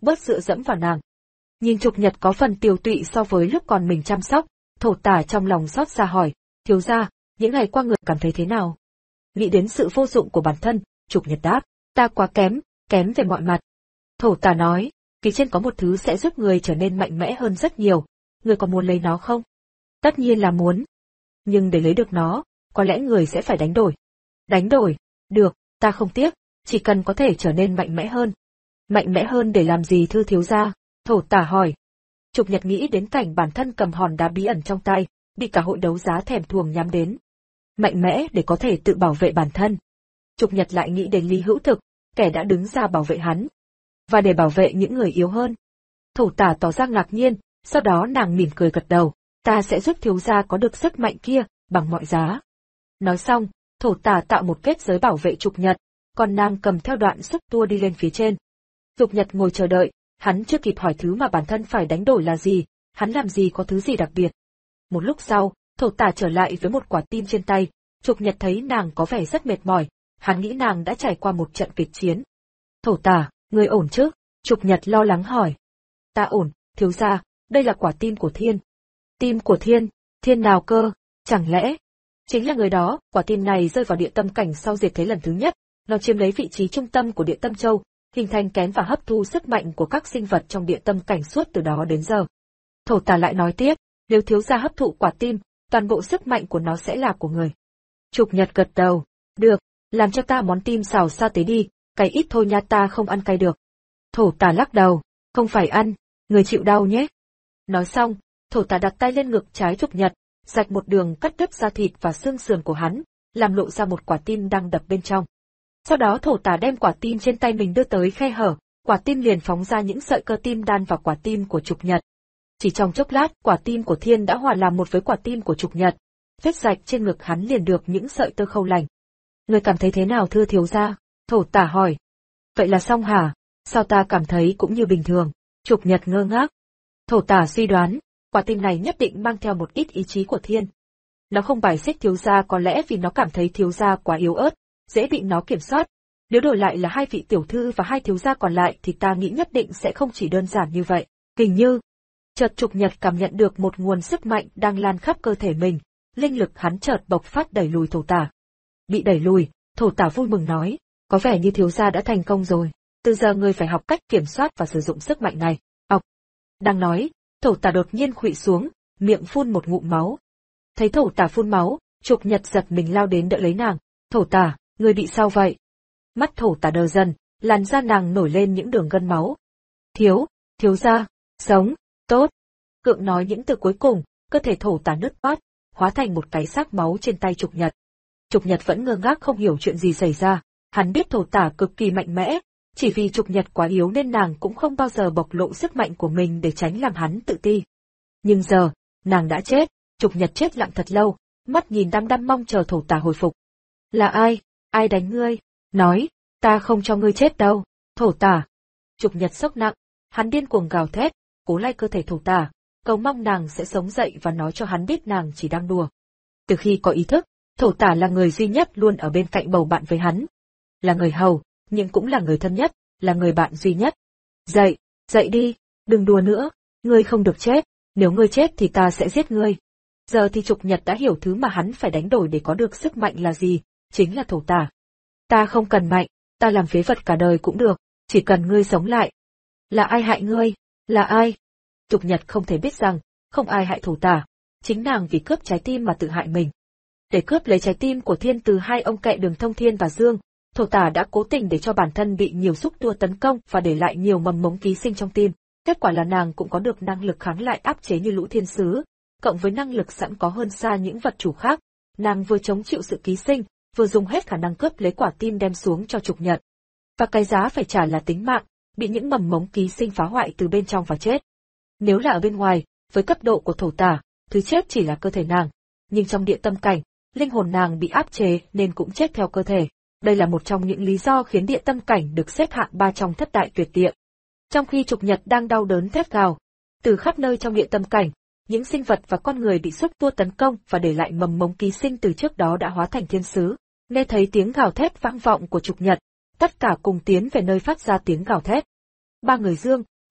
bớt dựa dẫm vào nàng. Nhìn Trục Nhật có phần tiều tụy so với lúc còn mình chăm sóc, Thổ Tả trong lòng xót xa hỏi, thiếu gia, những ngày qua người cảm thấy thế nào? Nghĩ đến sự vô dụng của bản thân, Trục Nhật đáp, ta quá kém, kém về mọi mặt. Thổ Tả nói, kỳ trên có một thứ sẽ giúp người trở nên mạnh mẽ hơn rất nhiều, người có muốn lấy nó không? Tất nhiên là muốn. Nhưng để lấy được nó, có lẽ người sẽ phải đánh đổi. Đánh đổi? Được, ta không tiếc, chỉ cần có thể trở nên mạnh mẽ hơn. Mạnh mẽ hơn để làm gì thưa thiếu gia? Thổ Tả hỏi. Trục Nhật nghĩ đến cảnh bản thân cầm hòn đá bí ẩn trong tay, bị cả hội đấu giá thèm thuồng nhắm đến. Mạnh mẽ để có thể tự bảo vệ bản thân. Trục Nhật lại nghĩ đến Lý Hữu Thực, kẻ đã đứng ra bảo vệ hắn. Và để bảo vệ những người yếu hơn. Thổ Tả tỏ ra ngạc nhiên, sau đó nàng mỉm cười gật đầu, ta sẽ giúp thiếu gia có được sức mạnh kia, bằng mọi giá. Nói xong, Thổ Tả tạo một kết giới bảo vệ Trục Nhật, còn nàng cầm theo đoạn xúc tua đi lên phía trên. Trục Nhật ngồi chờ đợi, hắn chưa kịp hỏi thứ mà bản thân phải đánh đổi là gì, hắn làm gì có thứ gì đặc biệt. Một lúc sau, Thổ Tả trở lại với một quả tim trên tay, Trục Nhật thấy nàng có vẻ rất mệt mỏi, hắn nghĩ nàng đã trải qua một trận kịch chiến. Thổ Tả, ngươi ổn chứ? Trục Nhật lo lắng hỏi. Ta ổn, thiếu gia, đây là quả tim của Thiên. Tim của Thiên? Thiên nào cơ? Chẳng lẽ? Chính là người đó, quả tim này rơi vào địa tâm cảnh sau diệt thế lần thứ nhất, nó chiếm lấy vị trí trung tâm của địa tâm châu, hình thành kén và hấp thu sức mạnh của các sinh vật trong địa tâm cảnh suốt từ đó đến giờ. Thổ Tả lại nói tiếp, nếu thiếu gia hấp thụ quả tim, toàn bộ sức mạnh của nó sẽ là của người. Trục Nhật gật đầu, được, làm cho ta món tim xào sa tế đi, cay ít thôi nha, ta không ăn cay được. Thổ Tả lắc đầu, không phải ăn, người chịu đau nhé. Nói xong, Thổ Tả đặt tay lên ngực trái Trục Nhật, rạch một đường cắt đứt da thịt và xương sườn của hắn, làm lộ ra một quả tim đang đập bên trong. Sau đó Thổ Tả đem quả tim trên tay mình đưa tới khe hở, quả tim liền phóng ra những sợi cơ tim đan vào quả tim của Trục Nhật. Chỉ trong chốc lát, quả tim của Thiên đã hòa làm một với quả tim của Trục Nhật. Vết rạch trên ngực hắn liền được những sợi tơ khâu lành. Người cảm thấy thế nào thưa thiếu gia? Thổ Tả hỏi. Vậy là xong hả? Sao ta cảm thấy cũng như bình thường? Trục Nhật ngơ ngác. Thổ Tả suy đoán, quả tim này nhất định mang theo một ít ý chí của Thiên. Nó không bài xích thiếu gia có lẽ vì nó cảm thấy thiếu gia quá yếu ớt, dễ bị nó kiểm soát. Nếu đổi lại là hai vị tiểu thư và hai thiếu gia còn lại thì ta nghĩ nhất định sẽ không chỉ đơn giản như vậy. Hình như, chợt Trục Nhật cảm nhận được một nguồn sức mạnh đang lan khắp cơ thể mình, linh lực hắn chợt bộc phát đẩy lùi Thổ Tả. Bị đẩy lùi, Thổ Tả vui mừng nói, có vẻ như thiếu gia đã thành công rồi, từ giờ ngươi phải học cách kiểm soát và sử dụng sức mạnh này. Học. Đang nói, Thổ Tả đột nhiên khuỵu xuống, miệng phun một ngụm máu. Thấy Thổ Tả phun máu, Trục Nhật giật mình lao đến đỡ lấy nàng. Thổ Tả, ngươi bị sao vậy? Mắt Thổ Tả đờ dần, làn da nàng nổi lên những đường gân máu. Thiếu, thiếu gia, sống, tốt. Cượng nói những từ cuối cùng, cơ thể Thổ Tả nứt toát, hóa thành một cái xác máu trên tay Trục Nhật. Trục Nhật vẫn ngơ ngác không hiểu chuyện gì xảy ra, hắn biết Thổ Tả cực kỳ mạnh mẽ, chỉ vì Trục Nhật quá yếu nên nàng cũng không bao giờ bộc lộ sức mạnh của mình để tránh làm hắn tự ti. Nhưng giờ, nàng đã chết, Trục Nhật chết lặng thật lâu, mắt nhìn đăm đăm mong chờ Thổ Tả hồi phục. Là ai? Ai đánh ngươi? Nói, ta không cho ngươi chết đâu. Thổ Tả. Trục Nhật sốc nặng, hắn điên cuồng gào thét, cố lay cơ thể Thổ Tả, cầu mong nàng sẽ sống dậy và nói cho hắn biết nàng chỉ đang đùa. Từ khi có ý thức, Thổ Tả là người duy nhất luôn ở bên cạnh bầu bạn với hắn. Là người hầu, nhưng cũng là người thân nhất, là người bạn duy nhất. Dậy, dậy đi, đừng đùa nữa, ngươi không được chết, nếu ngươi chết thì ta sẽ giết ngươi. Giờ thì Trục Nhật đã hiểu thứ mà hắn phải đánh đổi để có được sức mạnh là gì, chính là Thổ Tả. Ta không cần mạnh, ta làm phế vật cả đời cũng được, chỉ cần ngươi sống lại. Là ai hại ngươi? Là ai? Trục Nhật không thể biết rằng, không ai hại Thổ Tả, chính nàng vì cướp trái tim mà tự hại mình. Để cướp lấy trái tim của Thiên từ hai ông kẹ Đường Thông Thiên và Dương, Thổ Tả đã cố tình để cho bản thân bị nhiều xúc tua tấn công và để lại nhiều mầm mống ký sinh trong tim. Kết quả là nàng cũng có được năng lực kháng lại áp chế như lũ thiên sứ, cộng với năng lực sẵn có hơn xa những vật chủ khác. Nàng vừa chống chịu sự ký sinh, vừa dùng hết khả năng cướp lấy quả tim đem xuống cho Trục Nhật. Và cái giá phải trả là tính mạng, bị những mầm mống ký sinh phá hoại từ bên trong và chết. Nếu là ở bên ngoài, với cấp độ của Thổ Tả, thứ chết chỉ là cơ thể nàng, nhưng trong địa tâm cảnh, linh hồn nàng bị áp chế nên cũng chết theo cơ thể. Đây là một trong những lý do khiến địa tâm cảnh được xếp hạng ba trong thất đại tuyệt địa. Trong khi Trục Nhật đang đau đớn thét gào, từ khắp nơi trong địa tâm cảnh, những sinh vật và con người bị xúc tua tấn công và để lại mầm mống ký sinh từ trước đó đã hóa thành thiên sứ. Nghe thấy tiếng gào thét vang vọng của Trục Nhật, tất cả cùng tiến về nơi phát ra tiếng gào thét. Ba người Dương,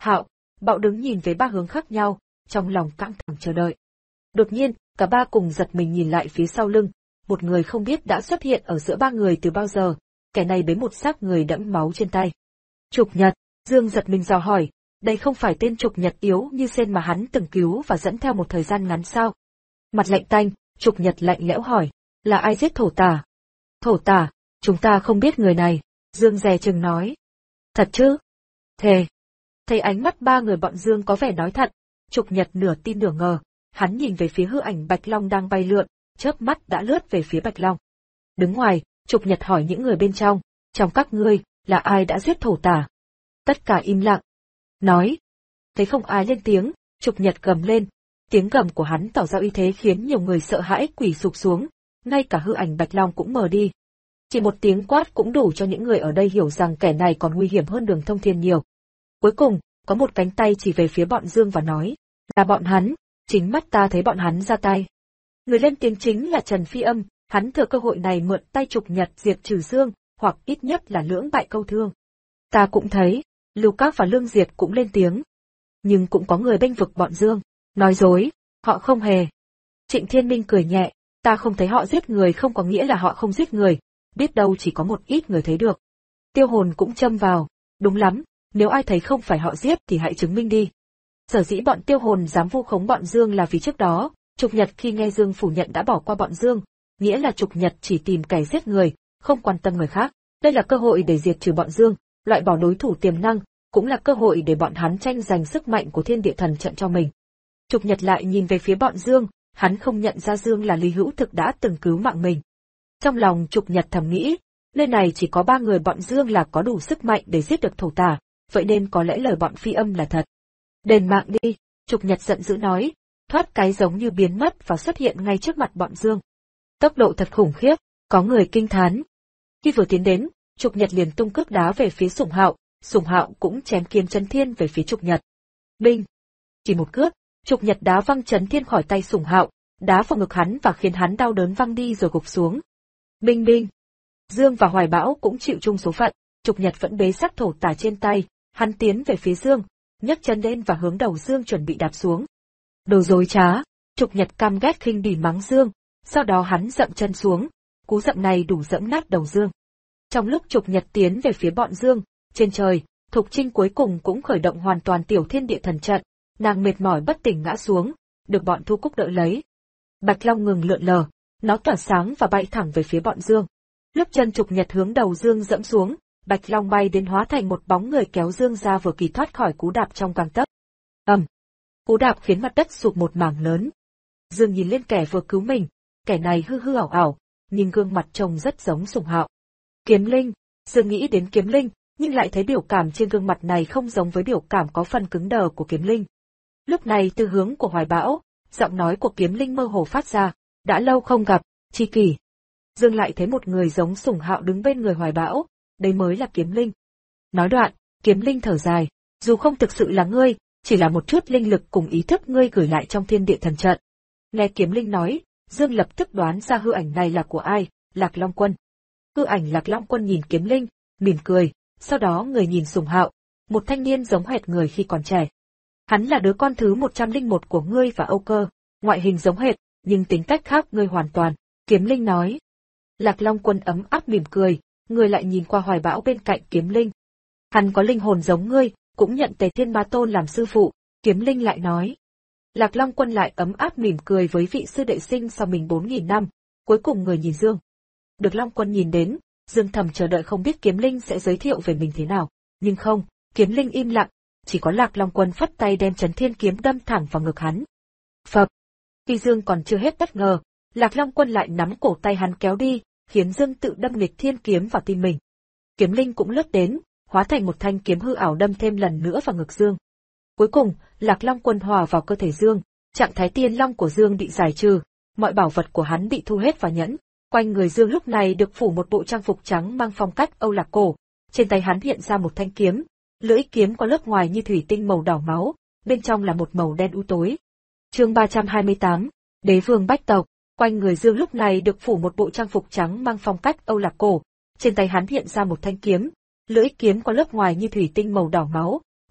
Hạo, Bạo đứng nhìn về ba hướng khác nhau, trong lòng căng thẳng chờ đợi. Đột nhiên, cả ba cùng giật mình nhìn lại phía sau lưng, một người không biết đã xuất hiện ở giữa ba người từ bao giờ, kẻ này bế một xác người đẫm máu trên tay. Trục Nhật, Dương giật mình dò hỏi, đây không phải tên Trục Nhật yếu như sen mà hắn từng cứu và dẫn theo một thời gian ngắn sao? Mặt lạnh tanh, Trục Nhật lạnh lẽo hỏi, là ai giết thổ tả? Thổ tả, chúng ta không biết người này, Dương dè chừng nói. Thật chứ? Thề. Thấy ánh mắt ba người bọn Dương có vẻ nói thật, Trục Nhật nửa tin nửa ngờ, hắn nhìn về phía hư ảnh Bạch Long đang bay lượn, chớp mắt đã lướt về phía Bạch Long. Đứng ngoài, Trục Nhật hỏi những người bên trong, trong các ngươi, là ai đã giết thổ tả? Tất cả im lặng. Nói. Thấy không ai lên tiếng, Trục Nhật gầm lên, tiếng gầm của hắn tỏ ra uy thế khiến nhiều người sợ hãi quỳ sụp xuống, ngay cả hư ảnh Bạch Long cũng mờ đi. Chỉ một tiếng quát cũng đủ cho những người ở đây hiểu rằng kẻ này còn nguy hiểm hơn Đường Thông Thiên nhiều. Cuối cùng, có một cánh tay chỉ về phía bọn Dương và nói, là bọn hắn, chính mắt ta thấy bọn hắn ra tay. Người lên tiếng chính là Trần Phi Âm, hắn thừa cơ hội này mượn tay Trục Nhật diệt trừ Dương, hoặc ít nhất là lưỡng bại câu thương. Ta cũng thấy, Lưu Các và Lương Diệt cũng lên tiếng. Nhưng cũng có người bênh vực bọn Dương, nói dối, họ không hề. Trịnh Thiên Minh cười nhẹ, ta không thấy họ giết người không có nghĩa là họ không giết người, biết đâu chỉ có một ít người thấy được. Tiêu Hồn cũng châm vào, đúng lắm, nếu ai thấy không phải họ giết thì hãy chứng minh đi. Sở dĩ bọn Tiêu Hồn dám vu khống bọn Dương là vì trước đó, Trục Nhật khi nghe Dương phủ nhận đã bỏ qua bọn Dương, nghĩa là Trục Nhật chỉ tìm kẻ giết người, không quan tâm người khác. Đây là cơ hội để diệt trừ bọn Dương, loại bỏ đối thủ tiềm năng, cũng là cơ hội để bọn hắn tranh giành sức mạnh của Thiên Địa Thần Trận cho mình. Trục Nhật lại nhìn về phía bọn Dương, hắn không nhận ra Dương là Lý Hữu Thực đã từng cứu mạng mình. Trong lòng Trục Nhật thầm nghĩ, nơi này chỉ có ba người bọn Dương là có đủ sức mạnh để giết được thổ tả, vậy nên có lẽ lời bọn Phi Âm là thật. Đền mạng đi, Trục Nhật giận dữ nói, thoát cái giống như biến mất và xuất hiện ngay trước mặt bọn Dương. Tốc độ thật khủng khiếp, có người kinh thán. Khi vừa tiến đến, Trục Nhật liền tung cước đá về phía Sùng Hạo, Sùng Hạo cũng chém kiếm Chấn Thiên về phía Trục Nhật. Binh! Chỉ một cước, Trục Nhật đá văng Chấn Thiên khỏi tay Sùng Hạo, đá vào ngực hắn và khiến hắn đau đớn văng đi rồi gục xuống. Binh binh! Dương và Hoài Bão cũng chịu chung số phận, Trục Nhật vẫn bế xác thổ tả trên tay, hắn tiến về phía Dương, nhấc chân lên và hướng đầu Dương chuẩn bị đạp xuống. Đồ dối trá! Trục Nhật căm ghét khinh bỉ mắng Dương, sau đó hắn dậm chân xuống, cú dậm này đủ dẫm nát đầu Dương. Trong lúc Trục Nhật tiến về phía bọn Dương, trên trời, Thục Trinh cuối cùng cũng khởi động hoàn toàn Tiểu Thiên Địa Thần Trận, nàng mệt mỏi bất tỉnh ngã xuống, được bọn Thu Cúc đỡ lấy. Bạch Long ngừng lượn lờ, nó tỏa sáng và bay thẳng về phía bọn Dương. Lúc chân Trục Nhật hướng đầu Dương dẫm xuống, Bạch Long bay đến hóa thành một bóng người kéo Dương ra vừa kịp thoát khỏi cú đạp trong gang tấc. Ầm! Cú đạp khiến mặt đất sụp một mảng lớn. Dương nhìn lên kẻ vừa cứu mình, kẻ này hư hư ảo ảo, nhìn gương mặt trông rất giống Sùng Hạo. Kiếm Linh, Dương nghĩ đến Kiếm Linh, nhưng lại thấy biểu cảm trên gương mặt này không giống với biểu cảm có phần cứng đờ của Kiếm Linh. Lúc này từ hướng của Hoài Bão, giọng nói của Kiếm Linh mơ hồ phát ra, đã lâu không gặp, Chi Kỷ. Dương lại thấy một người giống Sùng Hạo đứng bên người Hoài Bão, đây mới là Kiếm Linh. Nói đoạn, Kiếm Linh thở dài, dù không thực sự là ngươi, chỉ là một chút linh lực cùng ý thức ngươi gửi lại trong Thiên Địa Thần Trận. Nghe Kiếm Linh nói, Dương lập tức đoán ra hư ảnh này là của ai, Lạc Long Quân. Hư ảnh Lạc Long Quân nhìn Kiếm Linh, mỉm cười, sau đó người nhìn Sùng Hạo, một thanh niên giống hệt người khi còn trẻ. Hắn là đứa con thứ một trăm lẻ một của ngươi và Âu Cơ, ngoại hình giống hệt, nhưng tính cách khác ngươi hoàn toàn, Kiếm Linh nói. Lạc Long Quân ấm áp mỉm cười, người lại nhìn qua Hoài Bão bên cạnh Kiếm Linh. Hắn có linh hồn giống ngươi, cũng nhận Tề Thiên Ma Tôn làm sư phụ, Kiếm Linh lại nói. Lạc Long Quân lại ấm áp mỉm cười với vị sư đệ sinh sau mình bốn nghìn năm, cuối cùng người nhìn Dương. Được Long Quân nhìn đến, Dương thầm chờ đợi không biết Kiếm Linh sẽ giới thiệu về mình thế nào, nhưng không, Kiếm Linh im lặng, chỉ có Lạc Long Quân phất tay đem Chấn Thiên kiếm đâm thẳng vào ngực hắn. Phập! Khi Dương còn chưa hết bất ngờ, Lạc Long Quân lại nắm cổ tay hắn kéo đi, khiến Dương tự đâm nghịch thiên kiếm vào tim mình. Kiếm Linh cũng lướt đến, hóa thành một thanh kiếm hư ảo đâm thêm lần nữa vào ngực Dương. Cuối cùng, Lạc Long Quân hòa vào cơ thể Dương, trạng thái tiên long của Dương bị giải trừ, mọi bảo vật của hắn bị thu hết vào nhẫn. Quanh người Dương lúc này được phủ một bộ trang phục trắng mang phong cách Âu Lạc cổ, trên tay hắn hiện ra một thanh kiếm, lưỡi kiếm có lớp ngoài như thủy tinh màu đỏ máu, bên trong là một màu đen u tối. Chương ba trăm hai mươi tám, Đế Vương Bách Tộc. Quanh người Dương lúc này được phủ một bộ trang phục trắng mang phong cách Âu Lạc cổ, trên tay hắn hiện ra một thanh kiếm, lưỡi kiếm có lớp ngoài như thủy tinh màu đỏ máu,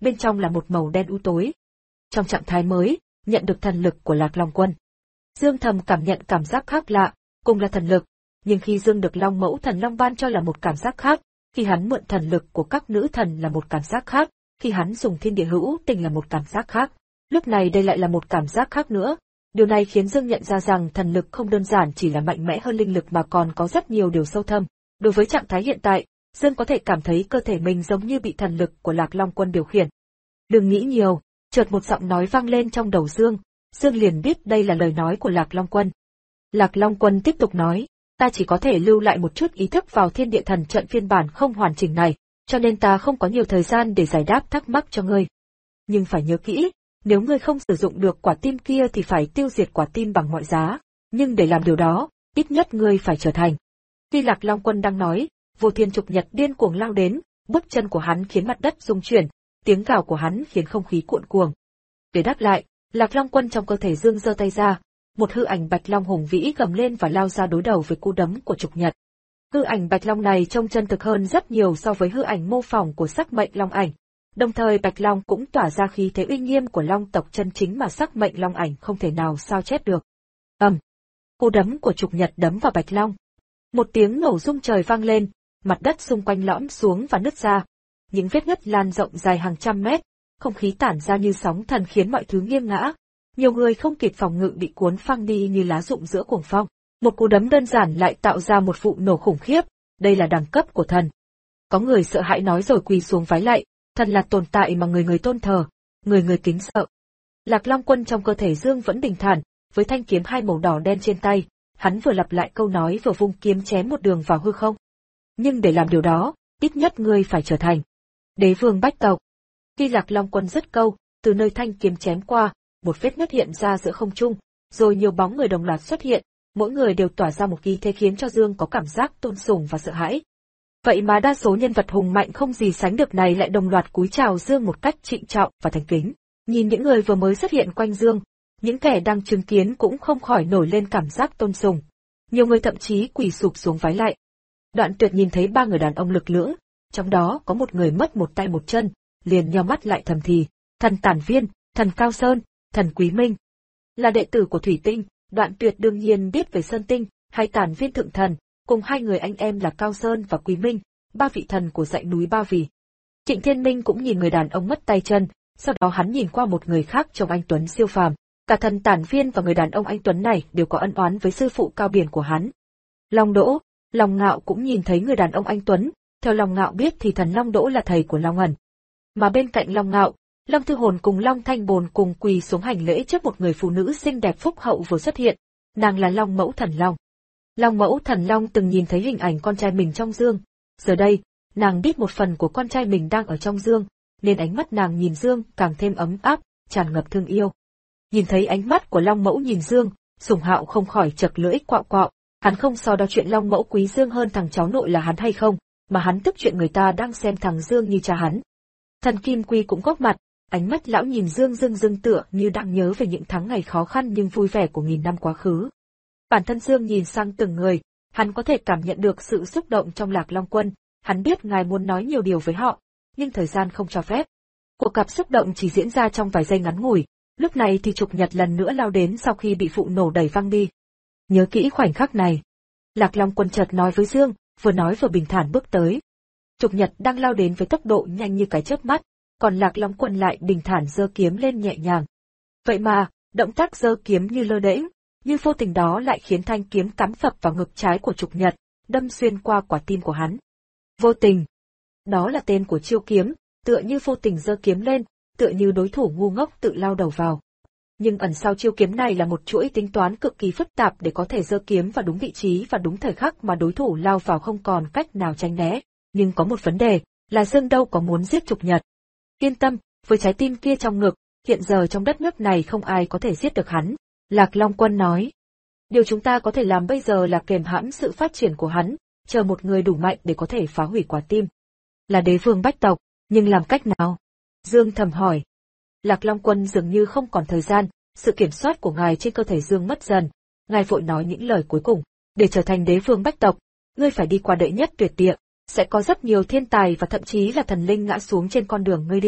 bên trong là một màu đen u tối. Trong trạng thái mới, nhận được thần lực của Lạc Long Quân. Dương Thầm cảm nhận cảm giác khác lạ, cùng là thần lực, nhưng khi Dương được Long Mẫu Thần Long ban cho là một cảm giác khác, khi hắn mượn thần lực của các nữ thần là một cảm giác khác, khi hắn dùng thiên địa hữu tình là một cảm giác khác. Lúc này đây lại là một cảm giác khác nữa. Điều này khiến Dương nhận ra rằng thần lực không đơn giản chỉ là mạnh mẽ hơn linh lực mà còn có rất nhiều điều sâu thâm. Đối với trạng thái hiện tại, Dương có thể cảm thấy cơ thể mình giống như bị thần lực của Lạc Long Quân điều khiển. Đừng nghĩ nhiều, chợt một giọng nói vang lên trong đầu Dương, Dương liền biết đây là lời nói của Lạc Long Quân. Lạc Long Quân tiếp tục nói, ta chỉ có thể lưu lại một chút ý thức vào thiên địa thần trận phiên bản không hoàn chỉnh này, cho nên ta không có nhiều thời gian để giải đáp thắc mắc cho ngươi. Nhưng phải nhớ kỹ, nếu ngươi không sử dụng được quả tim kia thì phải tiêu diệt quả tim bằng mọi giá, nhưng để làm điều đó, ít nhất ngươi phải trở thành. Khi Lạc Long Quân đang nói, Vô Thiên Trục Nhật điên cuồng lao đến, bước chân của hắn khiến mặt đất rung chuyển, tiếng gào của hắn khiến không khí cuộn cuồng. Để đáp lại, Lạc Long Quân trong cơ thể Dương giơ tay ra, một hư ảnh Bạch Long hùng vĩ gầm lên và lao ra đối đầu với cú đấm của Trục Nhật. Hư ảnh Bạch Long này trông chân thực hơn rất nhiều so với hư ảnh mô phỏng của sắc mệnh Long ảnh. Đồng thời Bạch Long cũng tỏa ra khí thế uy nghiêm của Long tộc chân chính mà sắc mệnh Long ảnh không thể nào sao chép được. Ầm, cú đấm của Trục Nhật đấm vào Bạch Long. Một tiếng nổ rung trời vang lên, mặt đất xung quanh lõm xuống và nứt ra. Những vết nứt lan rộng dài hàng trăm mét, không khí tản ra như sóng thần khiến mọi thứ nghiêng ngã. Nhiều người không kịp phòng ngự bị cuốn phăng đi như lá rụng giữa cuồng phong. Một cú đấm đơn giản lại tạo ra một vụ nổ khủng khiếp, đây là đẳng cấp của thần. Có người sợ hãi nói rồi quỳ xuống vái lạy, thần là tồn tại mà người người tôn thờ, người người kính sợ. Lạc Long Quân trong cơ thể Dương vẫn bình thản, với thanh kiếm hai màu đỏ đen trên tay, hắn vừa lặp lại câu nói vừa vung kiếm chém một đường vào hư không. Nhưng để làm điều đó, ít nhất ngươi phải trở thành đế vương bách tộc. Khi Lạc Long Quân dứt câu, từ nơi thanh kiếm chém qua, một vết nứt hiện ra giữa không trung, rồi nhiều bóng người đồng loạt xuất hiện, mỗi người đều tỏa ra một khí thế khiến cho Dương có cảm giác tôn sùng và sợ hãi. Vậy mà đa số nhân vật hùng mạnh không gì sánh được này lại đồng loạt cúi chào Dương một cách trịnh trọng và thành kính. Nhìn những người vừa mới xuất hiện quanh Dương, những kẻ đang chứng kiến cũng không khỏi nổi lên cảm giác tôn sùng. Nhiều người thậm chí quỳ sụp xuống vái lạy. Đoạn Tuyệt nhìn thấy ba người đàn ông lực lưỡng, trong đó có một người mất một tay một chân, liền nheo mắt lại thầm thì, thần Tản Viên, thần Cao Sơn, thần Quý Minh. Là đệ tử của Thủy Tinh, Đoạn Tuyệt đương nhiên biết về Sơn Tinh, hay Tản Viên thượng thần, cùng hai người anh em là Cao Sơn và Quý Minh, ba vị thần của dãy núi Ba Vì. Trịnh Thiên Minh cũng nhìn người đàn ông mất tay chân, sau đó hắn nhìn qua một người khác trông anh tuấn siêu phàm. Cả thần Tản Viên và người đàn ông anh tuấn này đều có ân oán với sư phụ Cao Biển của hắn. Long Đỗ, Long Ngạo cũng nhìn thấy người đàn ông anh tuấn, theo Long Ngạo biết thì thần Long Đỗ là thầy của Long Ẩn. Mà bên cạnh Long Ngạo, Long Thư Hồn cùng Long Thanh Bồn cùng quỳ xuống hành lễ trước một người phụ nữ xinh đẹp phúc hậu vừa xuất hiện, nàng là Long Mẫu Thần Long. Long Mẫu Thần Long từng nhìn thấy hình ảnh con trai mình trong Dương, giờ đây, nàng biết một phần của con trai mình đang ở trong Dương, nên ánh mắt nàng nhìn Dương càng thêm ấm áp, tràn ngập thương yêu. Nhìn thấy ánh mắt của Long Mẫu nhìn Dương, Sùng Hạo không khỏi chật lưỡi quạo quạo, hắn không so đo chuyện Long Mẫu quý Dương hơn thằng cháu nội là hắn hay không, mà hắn tức chuyện người ta đang xem thằng Dương như cha hắn. Thần Kim Quy cũng góp mặt, ánh mắt lão nhìn Dương rưng rưng tựa như đang nhớ về những tháng ngày khó khăn nhưng vui vẻ của nghìn năm quá khứ. Bản thân Dương nhìn sang từng người, hắn có thể cảm nhận được sự xúc động trong Lạc Long Quân, hắn biết ngài muốn nói nhiều điều với họ, nhưng thời gian không cho phép. Cuộc gặp xúc động chỉ diễn ra trong vài giây ngắn ngủi, lúc này thì Trục Nhật lần nữa lao đến sau khi bị vụ nổ đẩy văng đi. Nhớ kỹ khoảnh khắc này. Lạc Long Quân chợt nói với Dương, vừa nói vừa bình thản bước tới. Trục Nhật đang lao đến với tốc độ nhanh như cái chớp mắt, còn Lạc Long Quân lại bình thản giơ kiếm lên nhẹ nhàng. Vậy mà, động tác giơ kiếm như lơ đễnh, như vô tình đó lại khiến thanh kiếm cắm phập vào ngực trái của Trục Nhật, đâm xuyên qua quả tim của hắn. Vô tình. Đó là tên của chiêu kiếm, tựa như vô tình giơ kiếm lên, tựa như đối thủ ngu ngốc tự lao đầu vào. Nhưng ẩn sau chiêu kiếm này là một chuỗi tính toán cực kỳ phức tạp để có thể giơ kiếm vào đúng vị trí và đúng thời khắc mà đối thủ lao vào không còn cách nào tránh né. Nhưng có một vấn đề, là Dương đâu có muốn giết Trục Nhật. Yên tâm, với trái tim kia trong ngực, hiện giờ trong đất nước này không ai có thể giết được hắn. Lạc Long Quân nói. Điều chúng ta có thể làm bây giờ là kềm hãm sự phát triển của hắn, chờ một người đủ mạnh để có thể phá hủy quả tim. Là đế vương bách tộc, nhưng làm cách nào? Dương thầm hỏi. Lạc Long Quân dường như không còn thời gian, sự kiểm soát của ngài trên cơ thể Dương mất dần. Ngài vội nói những lời cuối cùng. Để trở thành đế vương bách tộc, ngươi phải đi qua đệ nhất tuyệt địa, sẽ có rất nhiều thiên tài và thậm chí là thần linh ngã xuống trên con đường ngươi đi.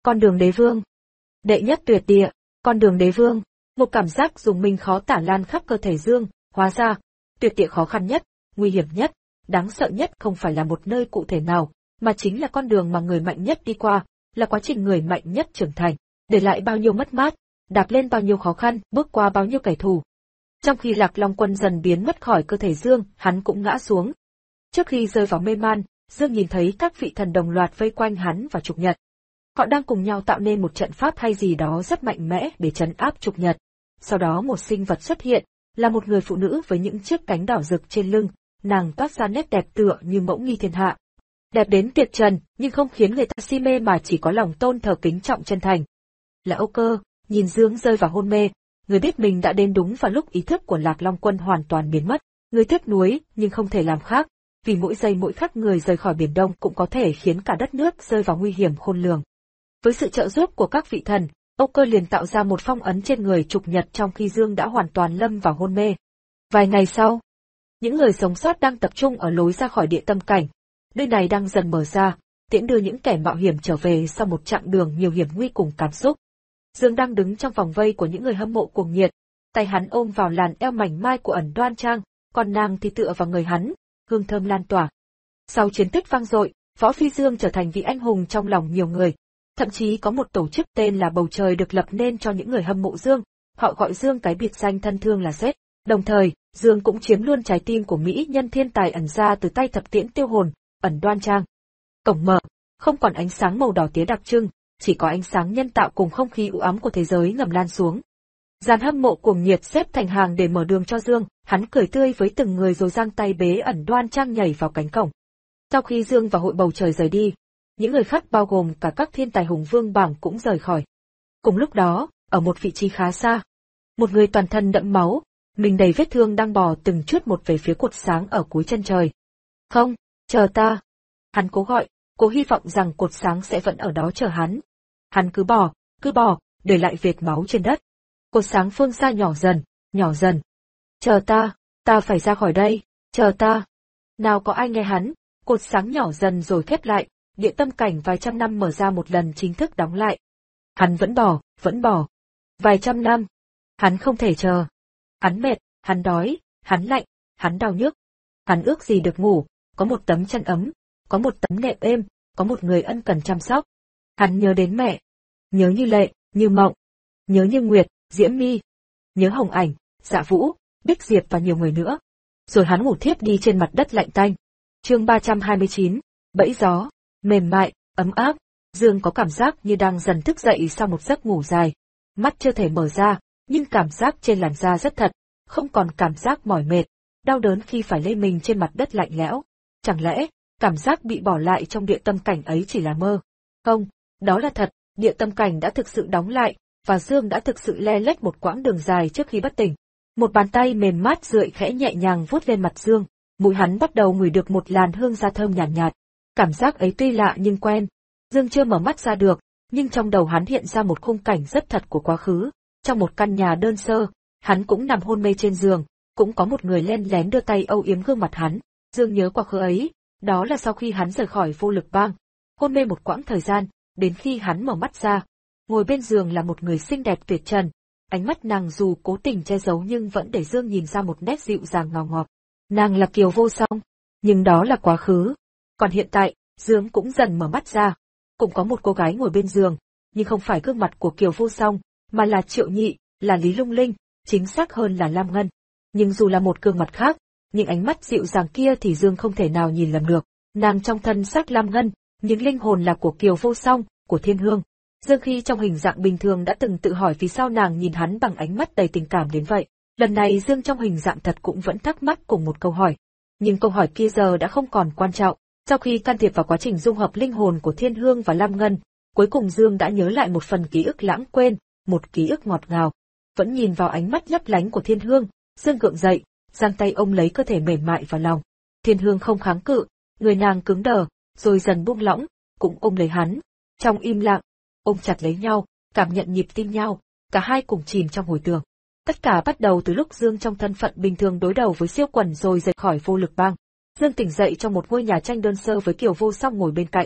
Con đường đế vương. Đệ nhất tuyệt địa, con đường đế vương. Một cảm giác dùng mình khó tả lan khắp cơ thể Dương, hóa ra, tuyệt địa khó khăn nhất, nguy hiểm nhất, đáng sợ nhất không phải là một nơi cụ thể nào, mà chính là con đường mà người mạnh nhất đi qua, là quá trình người mạnh nhất trưởng thành, để lại bao nhiêu mất mát, đạp lên bao nhiêu khó khăn, bước qua bao nhiêu kẻ thù. Trong khi Lạc Long Quân dần biến mất khỏi cơ thể Dương, hắn cũng ngã xuống. Trước khi rơi vào mê man, Dương nhìn thấy các vị thần đồng loạt vây quanh hắn và Trục Nhật. Họ đang cùng nhau tạo nên một trận pháp hay gì đó rất mạnh mẽ để trấn áp Trục Nhật. Sau đó một sinh vật xuất hiện, là một người phụ nữ với những chiếc cánh đỏ rực trên lưng, nàng toát ra nét đẹp tựa như mẫu nghi thiên hạ. Đẹp đến tuyệt trần, nhưng không khiến người ta si mê mà chỉ có lòng tôn thờ kính trọng chân thành. Là Âu Cơ, nhìn Dương rơi vào hôn mê, người biết mình đã đến đúng vào lúc ý thức của Lạc Long Quân hoàn toàn biến mất. Người tiếc nuối, nhưng không thể làm khác, vì mỗi giây mỗi khắc người rời khỏi Biển Đông cũng có thể khiến cả đất nước rơi vào nguy hiểm khôn lường. Với sự trợ giúp của các vị thần, Âu Cơ liền tạo ra một phong ấn trên người Trục Nhật trong khi Dương đã hoàn toàn lâm vào hôn mê. Vài ngày sau, những người sống sót đang tập trung ở lối ra khỏi địa tâm cảnh. Nơi này đang dần mở ra, tiễn đưa những kẻ mạo hiểm trở về sau một chặng đường nhiều hiểm nguy cùng cảm xúc. Dương đang đứng trong vòng vây của những người hâm mộ cuồng nhiệt, tay hắn ôm vào làn eo mảnh mai của Ẩn Đoan Trang, còn nàng thì tựa vào người hắn, hương thơm lan tỏa. Sau chiến tích vang dội, Võ Phi Dương trở thành vị anh hùng trong lòng nhiều người. Thậm chí có một tổ chức tên là Bầu Trời được lập nên cho những người hâm mộ Dương, họ gọi Dương cái biệt danh thân thương là Z. Đồng thời, Dương cũng chiếm luôn trái tim của mỹ nhân thiên tài ẩn ra từ tay thập tiễn tiêu hồn, Ẩn Đoan Trang. Cổng mở, không còn ánh sáng màu đỏ tía đặc trưng, chỉ có ánh sáng nhân tạo cùng không khí u ám của thế giới ngầm lan xuống. Dàn hâm mộ cuồng nhiệt xếp thành hàng để mở đường cho Dương, hắn cười tươi với từng người rồi giang tay bế Ẩn Đoan Trang nhảy vào cánh cổng. Sau khi Dương và hội Bầu Trời rời đi, những người khác bao gồm cả các thiên tài hùng vương bảng cũng rời khỏi. Cùng lúc đó, ở một vị trí khá xa, một người toàn thân đẫm máu, mình đầy vết thương đang bò từng chút một về phía cột sáng ở cuối chân trời. Không, chờ ta. Hắn cố gọi, cố hy vọng rằng cột sáng sẽ vẫn ở đó chờ hắn. Hắn cứ bò, cứ bò, để lại vệt máu trên đất. Cột sáng phương xa nhỏ dần, nhỏ dần. Chờ ta, ta phải ra khỏi đây, chờ ta. Nào có ai nghe hắn, cột sáng nhỏ dần rồi khép lại, địa tâm cảnh vài trăm năm mở ra một lần chính thức đóng lại. Hắn vẫn bò, vẫn bò. Vài trăm năm. Hắn không thể chờ. Hắn mệt, hắn đói, hắn lạnh, hắn đau nhức. Hắn ước gì được ngủ, có một tấm chăn ấm, có một tấm nệm êm, có một người ân cần chăm sóc. Hắn nhớ đến mẹ. Nhớ như Lệ, như Mộng. Nhớ như Nguyệt, Diễm My. Nhớ Hồng Ảnh, Dạ Vũ, Bích Diệp và nhiều người nữa. Rồi hắn ngủ thiếp đi trên mặt đất lạnh tanh. Chương ba trăm hai mươi chín, bẫy gió, mềm mại, ấm áp. Dương có cảm giác như đang dần thức dậy sau một giấc ngủ dài. Mắt chưa thể mở ra, nhưng cảm giác trên làn da rất thật, không còn cảm giác mỏi mệt, đau đớn khi phải lê mình trên mặt đất lạnh lẽo. Chẳng lẽ, cảm giác bị bỏ lại trong địa tâm cảnh ấy chỉ là mơ? Không, đó là thật, địa tâm cảnh đã thực sự đóng lại, và Dương đã thực sự le lết một quãng đường dài trước khi bất tỉnh. Một bàn tay mềm mát rượi khẽ nhẹ nhàng vuốt lên mặt Dương, mũi hắn bắt đầu ngửi được một làn hương da thơm nhàn nhạt, nhạt. Cảm giác ấy tuy lạ nhưng quen. Dương chưa mở mắt ra được, nhưng trong đầu hắn hiện ra một khung cảnh rất thật của quá khứ. Trong một căn nhà đơn sơ, hắn cũng nằm hôn mê trên giường, cũng có một người len lén đưa tay âu yếm gương mặt hắn. Dương nhớ quá khứ ấy, đó là sau khi hắn rời khỏi Vô Lực Bang, hôn mê một quãng thời gian, đến khi hắn mở mắt ra, ngồi bên giường là một người xinh đẹp tuyệt trần. Ánh mắt nàng dù cố tình che giấu nhưng vẫn để Dương nhìn ra một nét dịu dàng ngào ngọt. Nàng là Kiều Vô Song, nhưng đó là quá khứ. Còn hiện tại, Dương cũng dần mở mắt ra. Cũng có một cô gái ngồi bên giường, nhưng không phải gương mặt của Kiều Vô Song, mà là Triệu Nhị, là Lý Lung Linh, chính xác hơn là Lam Ngân. Nhưng dù là một gương mặt khác, nhưng ánh mắt dịu dàng kia thì Dương không thể nào nhìn lầm được. Nàng trong thân xác Lam Ngân, nhưng linh hồn là của Kiều Vô Song, của Thiên Hương. Dương khi trong hình dạng bình thường đã từng tự hỏi vì sao nàng nhìn hắn bằng ánh mắt đầy tình cảm đến vậy. Lần này Dương trong hình dạng thật cũng vẫn thắc mắc cùng một câu hỏi. Nhưng câu hỏi kia giờ đã không còn quan trọng. Sau khi can thiệp vào quá trình dung hợp linh hồn của Thiên Hương và Lam Ngân, cuối cùng Dương đã nhớ lại một phần ký ức lãng quên, một ký ức ngọt ngào. Vẫn nhìn vào ánh mắt lấp lánh của Thiên Hương, Dương gượng dậy, giang tay ôm lấy cơ thể mềm mại vào lòng. Thiên Hương không kháng cự, người nàng cứng đờ, rồi dần buông lỏng, cũng ôm lấy hắn. Trong im lặng, ôm chặt lấy nhau, cảm nhận nhịp tim nhau, cả hai cùng chìm trong hồi tưởng. Tất cả bắt đầu từ lúc Dương trong thân phận bình thường đối đầu với Siêu Quần rồi rời khỏi Vô Lực Bang. Dương tỉnh dậy trong một ngôi nhà tranh đơn sơ với Kiều Vô Song ngồi bên cạnh.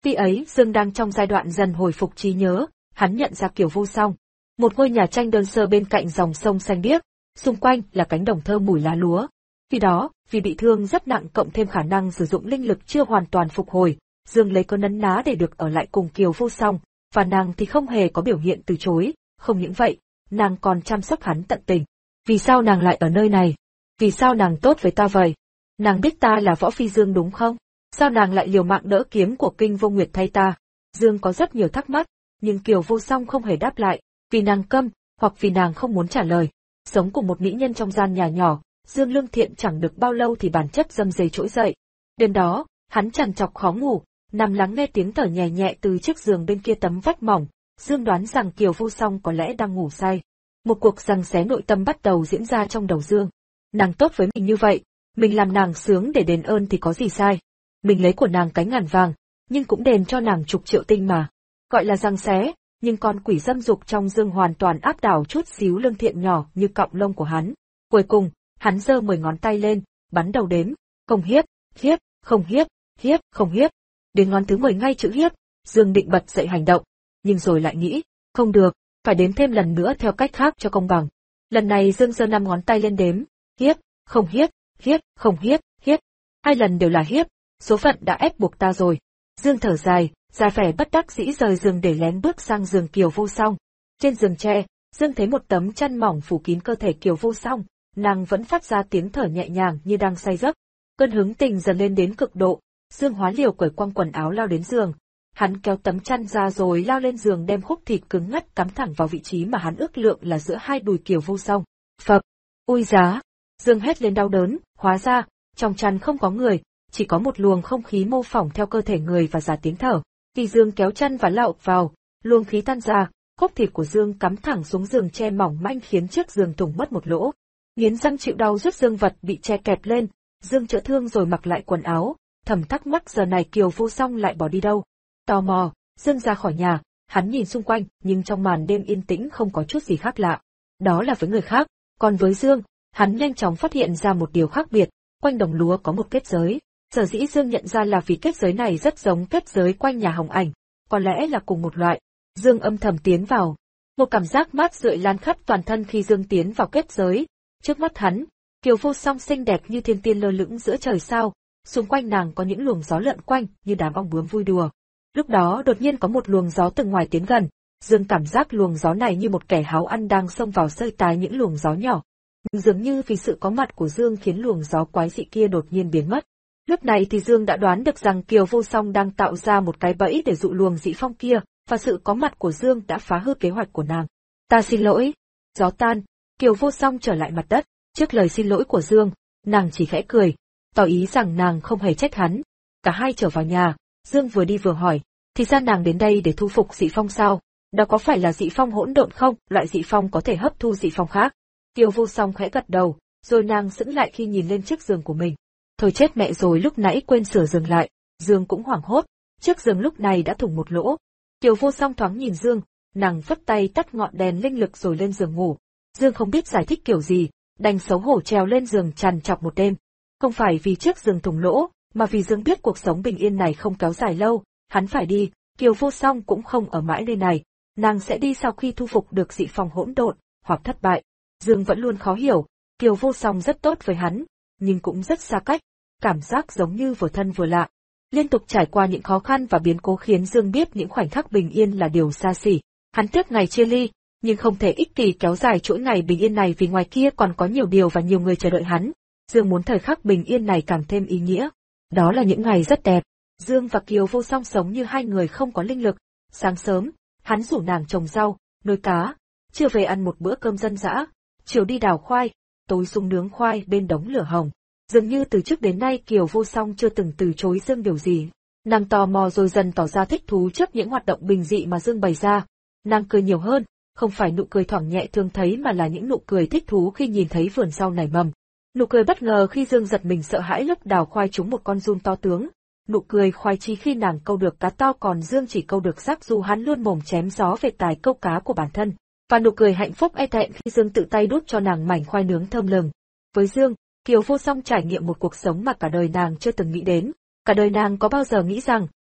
Khi ấy Dương đang trong giai đoạn dần hồi phục trí nhớ, hắn nhận ra Kiều Vô Song. Một ngôi nhà tranh đơn sơ bên cạnh dòng sông xanh biếc, xung quanh là cánh đồng thơm mùi lá lúa. Khi đó, vì bị thương rất nặng cộng thêm khả năng sử dụng linh lực chưa hoàn toàn phục hồi, Dương lấy cớ nấn ná để được ở lại cùng Kiều Vô Song, và nàng thì không hề có biểu hiện từ chối, không những vậy, nàng còn chăm sóc hắn tận tình. Vì sao nàng lại ở nơi này? Vì sao nàng tốt với ta vậy? Nàng biết ta là Võ Phi Dương đúng không? Sao nàng lại liều mạng đỡ kiếm của Kinh Vô Nguyệt thay ta? Dương có rất nhiều thắc mắc, nhưng Kiều Vô Song không hề đáp lại, vì nàng câm, hoặc vì nàng không muốn trả lời. Sống cùng một mỹ nhân trong gian nhà nhỏ, Dương Lương Thiện chẳng được bao lâu thì bản chất dâm dây trỗi dậy. Đêm đó, hắn trằn trọc khó ngủ, nằm lắng nghe tiếng thở nhẹ nhẹ từ chiếc giường bên kia tấm vách mỏng. Dương đoán rằng Kiều Vô Song có lẽ đang ngủ say. Một cuộc giằng xé nội tâm bắt đầu diễn ra trong đầu Dương. Nàng tốt với mình như vậy, mình làm nàng sướng để đền ơn thì có gì sai. Mình lấy của nàng cái ngàn vàng, nhưng cũng đền cho nàng chục triệu tinh mà. Gọi là giằng xé, nhưng con quỷ dâm dục trong Dương hoàn toàn áp đảo chút xíu Lương Thiện nhỏ như cọng lông của hắn. Cuối cùng, hắn giơ mười ngón tay lên, bắn đầu đếm, không hiếp, hiếp, không hiếp, hiếp, không hiếp. Đến ngón thứ mười ngay chữ hiếp, Dương định bật dậy hành động, nhưng rồi lại nghĩ, không được, phải đếm thêm lần nữa theo cách khác cho công bằng. Lần này Dương giơ năm ngón tay lên đếm, hiếp, không hiếp, hiếp, không hiếp, hiếp. Hai lần đều là hiếp, số phận đã ép buộc ta rồi. Dương thở dài, ra vẻ bất đắc dĩ rời giường để lén bước sang giường Kiều Vô Song. Trên giường tre, Dương thấy một tấm chăn mỏng phủ kín cơ thể Kiều Vô Song, nàng vẫn phát ra tiếng thở nhẹ nhàng như đang say giấc. Cơn hứng tình dần lên đến cực độ, Dương hóa liều cởi quăng quần áo lao đến giường. Hắn kéo tấm chăn ra rồi lao lên giường đem khúc thịt cứng ngắt cắm thẳng vào vị trí mà hắn ước lượng là giữa hai đùi Kiều Vô Song. Phập, ui giá! Dương hét lên đau đớn, hóa ra, trong chăn không có người, chỉ có một luồng không khí mô phỏng theo cơ thể người và giả tiếng thở. Khi Dương kéo chăn và lao vào, luồng khí tan ra, khúc thịt của Dương cắm thẳng xuống giường tre mỏng manh khiến chiếc giường thủng mất một lỗ. Nghiến răng chịu đau rút Dương vật bị che kẹp lên, Dương chữa thương rồi mặc lại quần áo, thầm thắc mắc giờ này Kiều Vô Song lại bỏ đi đâu. Tò mò, Dương ra khỏi nhà, hắn nhìn xung quanh, nhưng trong màn đêm yên tĩnh không có chút gì khác lạ. Đó là với người khác, còn với Dương, hắn nhanh chóng phát hiện ra một điều khác biệt, quanh đồng lúa có một kết giới. Sở dĩ Dương nhận ra là vì kết giới này rất giống kết giới quanh nhà Hồng Ảnh, có lẽ là cùng một loại. Dương âm thầm tiến vào. Một cảm giác mát rượi lan khắp toàn thân khi Dương tiến vào kết giới. Trước mắt hắn, Kiều Vô Song xinh đẹp như thiên tiên lơ lửng giữa trời sao, xung quanh nàng có những luồng gió lượn quanh như đám ong bướm vui đùa. Lúc đó đột nhiên có một luồng gió từ ngoài tiến gần, Dương cảm giác luồng gió này như một kẻ háo ăn đang xông vào xơi tái những luồng gió nhỏ. Nhưng dường như vì sự có mặt của Dương khiến luồng gió quái dị kia đột nhiên biến mất. Lúc này thì Dương đã đoán được rằng Kiều Vô Song đang tạo ra một cái bẫy để dụ luồng dị phong kia, và sự có mặt của Dương đã phá hư kế hoạch của nàng. Ta xin lỗi. Gió tan, Kiều Vô Song trở lại mặt đất. Trước lời xin lỗi của Dương, nàng chỉ khẽ cười, tỏ ý rằng nàng không hề trách hắn. Cả hai trở vào nhà, Dương vừa đi vừa hỏi, thì ra nàng đến đây để thu phục dị phong sao? Đó có phải là dị phong hỗn độn không? Loại dị phong có thể hấp thu dị phong khác. Kiều Vô Song khẽ gật đầu, rồi nàng sững lại khi nhìn lên chiếc giường của mình. Thôi chết mẹ rồi, lúc nãy quên sửa giường lại. Dương cũng hoảng hốt, chiếc giường lúc này đã thủng một lỗ. Kiều Vô Song thoáng nhìn Dương, nàng phất tay tắt ngọn đèn linh lực rồi lên giường ngủ. Dương không biết giải thích kiểu gì, đành xấu hổ trèo lên giường trằn trọc một đêm. Không phải vì chiếc giường thủng lỗ, mà vì Dương biết cuộc sống bình yên này không kéo dài lâu, hắn phải đi. Kiều Vô Song cũng không ở mãi nơi này, nàng sẽ đi sau khi thu phục được dị phong hỗn độn, hoặc thất bại. Dương vẫn luôn khó hiểu, Kiều Vô Song rất tốt với hắn, nhưng cũng rất xa cách, cảm giác giống như vừa thân vừa lạ. Liên tục trải qua những khó khăn và biến cố khiến Dương biết những khoảnh khắc bình yên là điều xa xỉ. Hắn tiếc ngày chia ly, nhưng không thể ích kỷ kéo dài chuỗi ngày bình yên này vì ngoài kia còn có nhiều điều và nhiều người chờ đợi hắn. Dương muốn thời khắc bình yên này càng thêm ý nghĩa. Đó là những ngày rất đẹp. Dương và Kiều Vô Song sống như hai người không có linh lực. Sáng sớm, hắn rủ nàng trồng rau, nuôi cá, trưa về ăn một bữa cơm dân dã, chiều đi đào khoai, tối sung nướng khoai bên đống lửa hồng. Dường như từ trước đến nay Kiều Vô Song chưa từng từ chối Dương điều gì. Nàng tò mò rồi dần tỏ ra thích thú trước những hoạt động bình dị mà Dương bày ra. Nàng cười nhiều hơn, không phải nụ cười thoảng nhẹ thường thấy mà là những nụ cười thích thú khi nhìn thấy vườn rau nảy mầm. Nụ cười bất ngờ khi Dương giật mình sợ hãi lúc đào khoai trúng một con giun to tướng. Nụ cười khoái chí khi nàng câu được cá to còn Dương chỉ câu được xác dù hắn luôn mồm chém gió về tài câu cá của bản thân. Và nụ cười hạnh phúc e thẹn khi Dương tự tay đút cho nàng mảnh khoai nướng thơm lừng. Với Dương, Kiều Vô Song trải nghiệm một cuộc sống mà cả đời nàng chưa từng nghĩ đến. Cả đời nàng có bao giờ nghĩ rằng,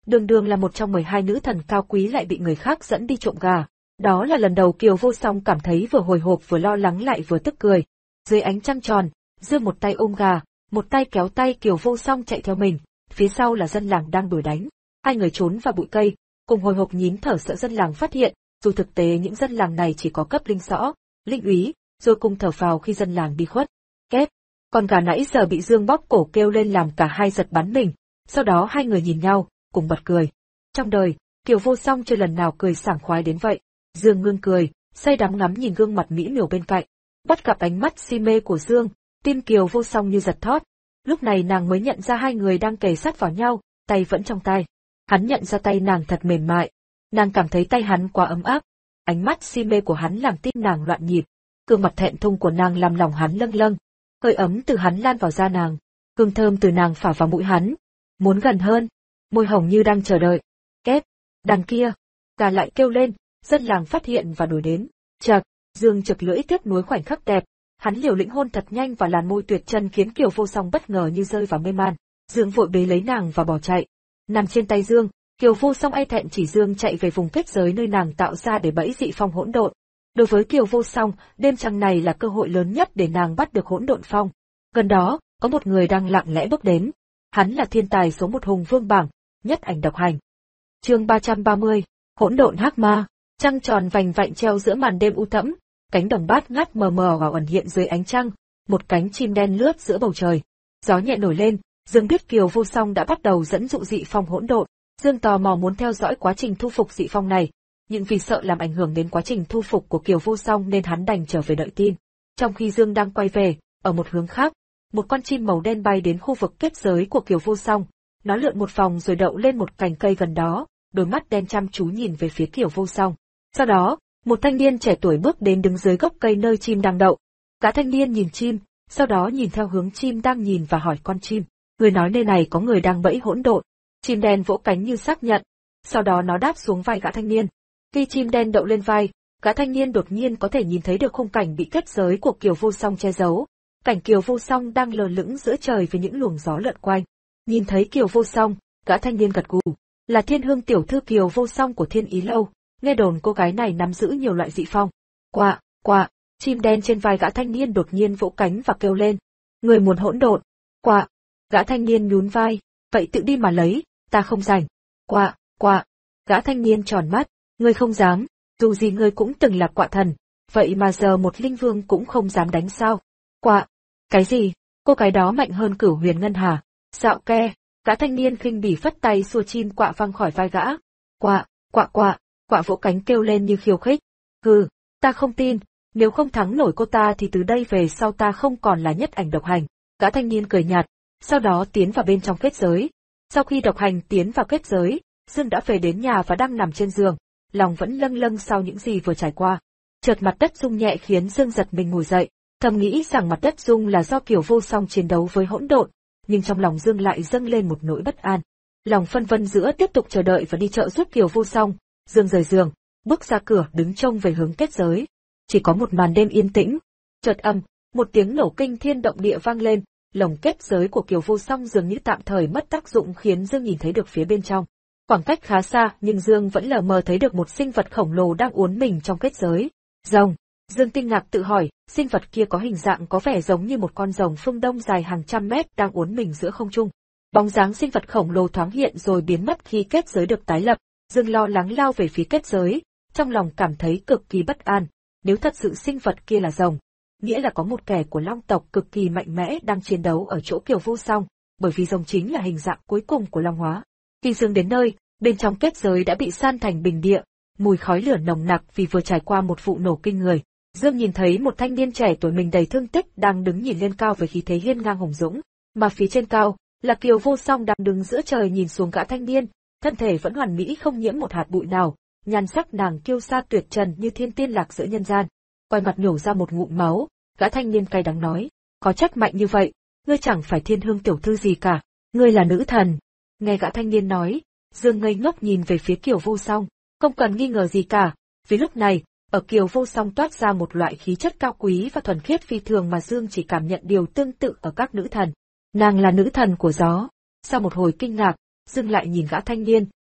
đường đường là một trong mười hai nữ thần cao quý lại bị người khác dẫn đi trộm gà. Đó là lần đầu Kiều Vô Song cảm thấy vừa hồi hộp vừa lo lắng lại vừa tức cười. Dưới ánh trăng tròn, Dương một tay ôm gà, một tay kéo tay Kiều Vô Song chạy theo mình, phía sau là dân làng đang đuổi đánh. Hai người trốn vào bụi cây, cùng hồi hộp nhín thở sợ dân làng phát hiện, dù thực tế những dân làng này chỉ có cấp linh sõ, linh úy, rồi cùng thở phào khi dân làng đi khuất. Kép, con gà nãy giờ bị Dương bóp cổ kêu lên làm cả hai giật bắn mình, sau đó hai người nhìn nhau, cùng bật cười. Trong đời, Kiều Vô Song chưa lần nào cười sảng khoái đến vậy. Dương ngưng cười, say đắm ngắm nhìn gương mặt mỹ miều bên cạnh. Bắt gặp ánh mắt si mê của Dương, tim Kiều Vô Song như giật thót. Lúc này nàng mới nhận ra hai người đang kề sát vào nhau, tay vẫn trong tay. Hắn nhận ra tay nàng thật mềm mại. Nàng cảm thấy tay hắn quá ấm áp. Ánh mắt si mê của hắn làm tim nàng loạn nhịp. Gương mặt thẹn thùng của nàng làm lòng hắn lâng lâng. Hơi ấm từ hắn lan vào da nàng. Hương thơm từ nàng phả vào mũi hắn. Muốn gần hơn. Môi hồng như đang chờ đợi. Kép, đằng kia. Gà lại kêu lên, dân làng phát hiện và đuổi đến. Chật, Dương chực lưỡi tiếc nuối khoảnh khắc đẹp. Hắn liều lĩnh hôn thật nhanh vào làn môi tuyệt chân khiến Kiều Vô Song bất ngờ như rơi vào mê man. Dương vội bế lấy nàng và bỏ chạy. Nằm trên tay Dương, Kiều Vô Song e thẹn chỉ Dương chạy về vùng kết giới nơi nàng tạo ra để bẫy dị phong hỗn độn. Đối với Kiều Vô Song, đêm trăng này là cơ hội lớn nhất để nàng bắt được hỗn độn phong. Gần đó, có một người đang lặng lẽ bước đến. Hắn là thiên tài số một hùng vương bảng, Nhất Ảnh Độc Hành. Chương ba trăm ba mươi, Hỗn độn hắc ma. Trăng tròn vành vạnh treo giữa màn đêm u thẫm, cánh đồng bát ngát mờ mờ và ẩn hiện dưới ánh trăng, một cánh chim đen lướt giữa bầu trời. Gió nhẹ nổi lên, Dương biết Kiều Vô Song đã bắt đầu dẫn dụ dị phong hỗn độn. Dương tò mò muốn theo dõi quá trình thu phục dị phong này, nhưng vì sợ làm ảnh hưởng đến quá trình thu phục của Kiều Vô Song nên hắn đành trở về đợi tin. Trong khi Dương đang quay về, ở một hướng khác, một con chim màu đen bay đến khu vực kết giới của Kiều Vô Song. Nó lượn một vòng rồi đậu lên một cành cây gần đó, đôi mắt đen chăm chú nhìn về phía Kiều Vô Song. Sau đó, một thanh niên trẻ tuổi bước đến đứng dưới gốc cây nơi chim đang đậu. Cả thanh niên nhìn chim, sau đó nhìn theo hướng chim đang nhìn và hỏi con chim. Người nói nơi này có người đang bẫy hỗn độn. Chim đen vỗ cánh như xác nhận. Sau đó nó đáp xuống vai gã thanh niên. Khi chim đen đậu lên vai, gã thanh niên đột nhiên có thể nhìn thấy được khung cảnh bị kết giới của Kiều Vô Song che giấu. Cảnh Kiều Vô Song đang lơ lửng giữa trời với những luồng gió lượn quanh. Nhìn thấy Kiều Vô Song, gã thanh niên gật gù. Là Thiên Hương tiểu thư Kiều Vô Song của Thiên Ý Lâu. Nghe đồn cô gái này nắm giữ nhiều loại dị phong. Quạ, quạ, chim đen trên vai gã thanh niên đột nhiên vỗ cánh và kêu lên. Người muốn hỗn độn. Quạ, gã thanh niên nhún vai. Vậy tự đi mà lấy, ta không rảnh. Quạ, quạ, gã thanh niên tròn mắt. Ngươi không dám, dù gì ngươi cũng từng là quạ thần, vậy mà giờ một linh vương cũng không dám đánh sao. Quạ, cái gì, cô gái đó mạnh hơn Cửu Huyền Ngân Hà. Dạo ke, gã thanh niên khinh bỉ phất tay xua chim quạ văng khỏi vai gã. Quạ, quạ quạ, quạ vỗ cánh kêu lên như khiêu khích. Hừ, ta không tin, nếu không thắng nổi cô ta thì từ đây về sau ta không còn là Nhất Ảnh Độc Hành. Gã thanh niên cười nhạt, sau đó tiến vào bên trong kết giới. Sau khi Độc Hành tiến vào kết giới, Dương đã về đến nhà và đang nằm trên giường, lòng vẫn lâng lâng sau những gì vừa trải qua. Chợt mặt đất rung nhẹ khiến Dương giật mình ngồi dậy, thầm nghĩ rằng mặt đất rung là do Kiều Vô Song chiến đấu với hỗn độn, nhưng trong lòng Dương lại dâng lên một nỗi bất an. Lòng phân vân giữa tiếp tục chờ đợi và đi chợ giúp Kiều Vô Song, Dương rời giường, bước ra cửa đứng trông về hướng kết giới. Chỉ có một màn đêm yên tĩnh. Chợt ầm, một tiếng nổ kinh thiên động địa vang lên, lồng kết giới của Kiều Vô Song dường như tạm thời mất tác dụng khiến Dương nhìn thấy được phía bên trong. Khoảng cách khá xa nhưng Dương vẫn lờ mờ thấy được một sinh vật khổng lồ đang uốn mình trong kết giới. Rồng. Dương kinh ngạc tự hỏi, sinh vật kia có hình dạng có vẻ giống như một con rồng phương Đông dài hàng trăm mét đang uốn mình giữa không trung. Bóng dáng sinh vật khổng lồ thoáng hiện rồi biến mất khi kết giới được tái lập. Dương lo lắng lao về phía kết giới, trong lòng cảm thấy cực kỳ bất an. Nếu thật sự sinh vật kia là rồng, nghĩa là có một kẻ của Long tộc cực kỳ mạnh mẽ đang chiến đấu ở chỗ Kiều Vô Song, bởi vì rồng chính là hình dạng cuối cùng của Long hóa. Khi Dương đến nơi, bên trong kết giới đã bị san thành bình địa, mùi khói lửa nồng nặc vì vừa trải qua một vụ nổ kinh người. Dương nhìn thấy một thanh niên trẻ tuổi mình đầy thương tích đang đứng nhìn lên cao với khí thế hiên ngang hùng dũng, mà phía trên cao là Kiều Vô Song đang đứng giữa trời nhìn xuống gã thanh niên, thân thể vẫn hoàn mỹ không nhiễm một hạt bụi nào, nhan sắc nàng kiêu sa tuyệt trần như thiên tiên lạc giữa nhân gian. Quay mặt nhổ ra một ngụm máu, gã thanh niên cay đắng nói, có trách mạnh như vậy, ngươi chẳng phải Thiên Hương tiểu thư gì cả, ngươi là nữ thần. Nghe gã thanh niên nói, Dương ngây ngốc nhìn về phía Kiều Vô Song, không cần nghi ngờ gì cả, vì lúc này, ở Kiều Vô Song toát ra một loại khí chất cao quý và thuần khiết phi thường mà Dương chỉ cảm nhận điều tương tự ở các nữ thần. Nàng là nữ thần của gió. Sau một hồi kinh ngạc, Dương lại nhìn gã thanh niên,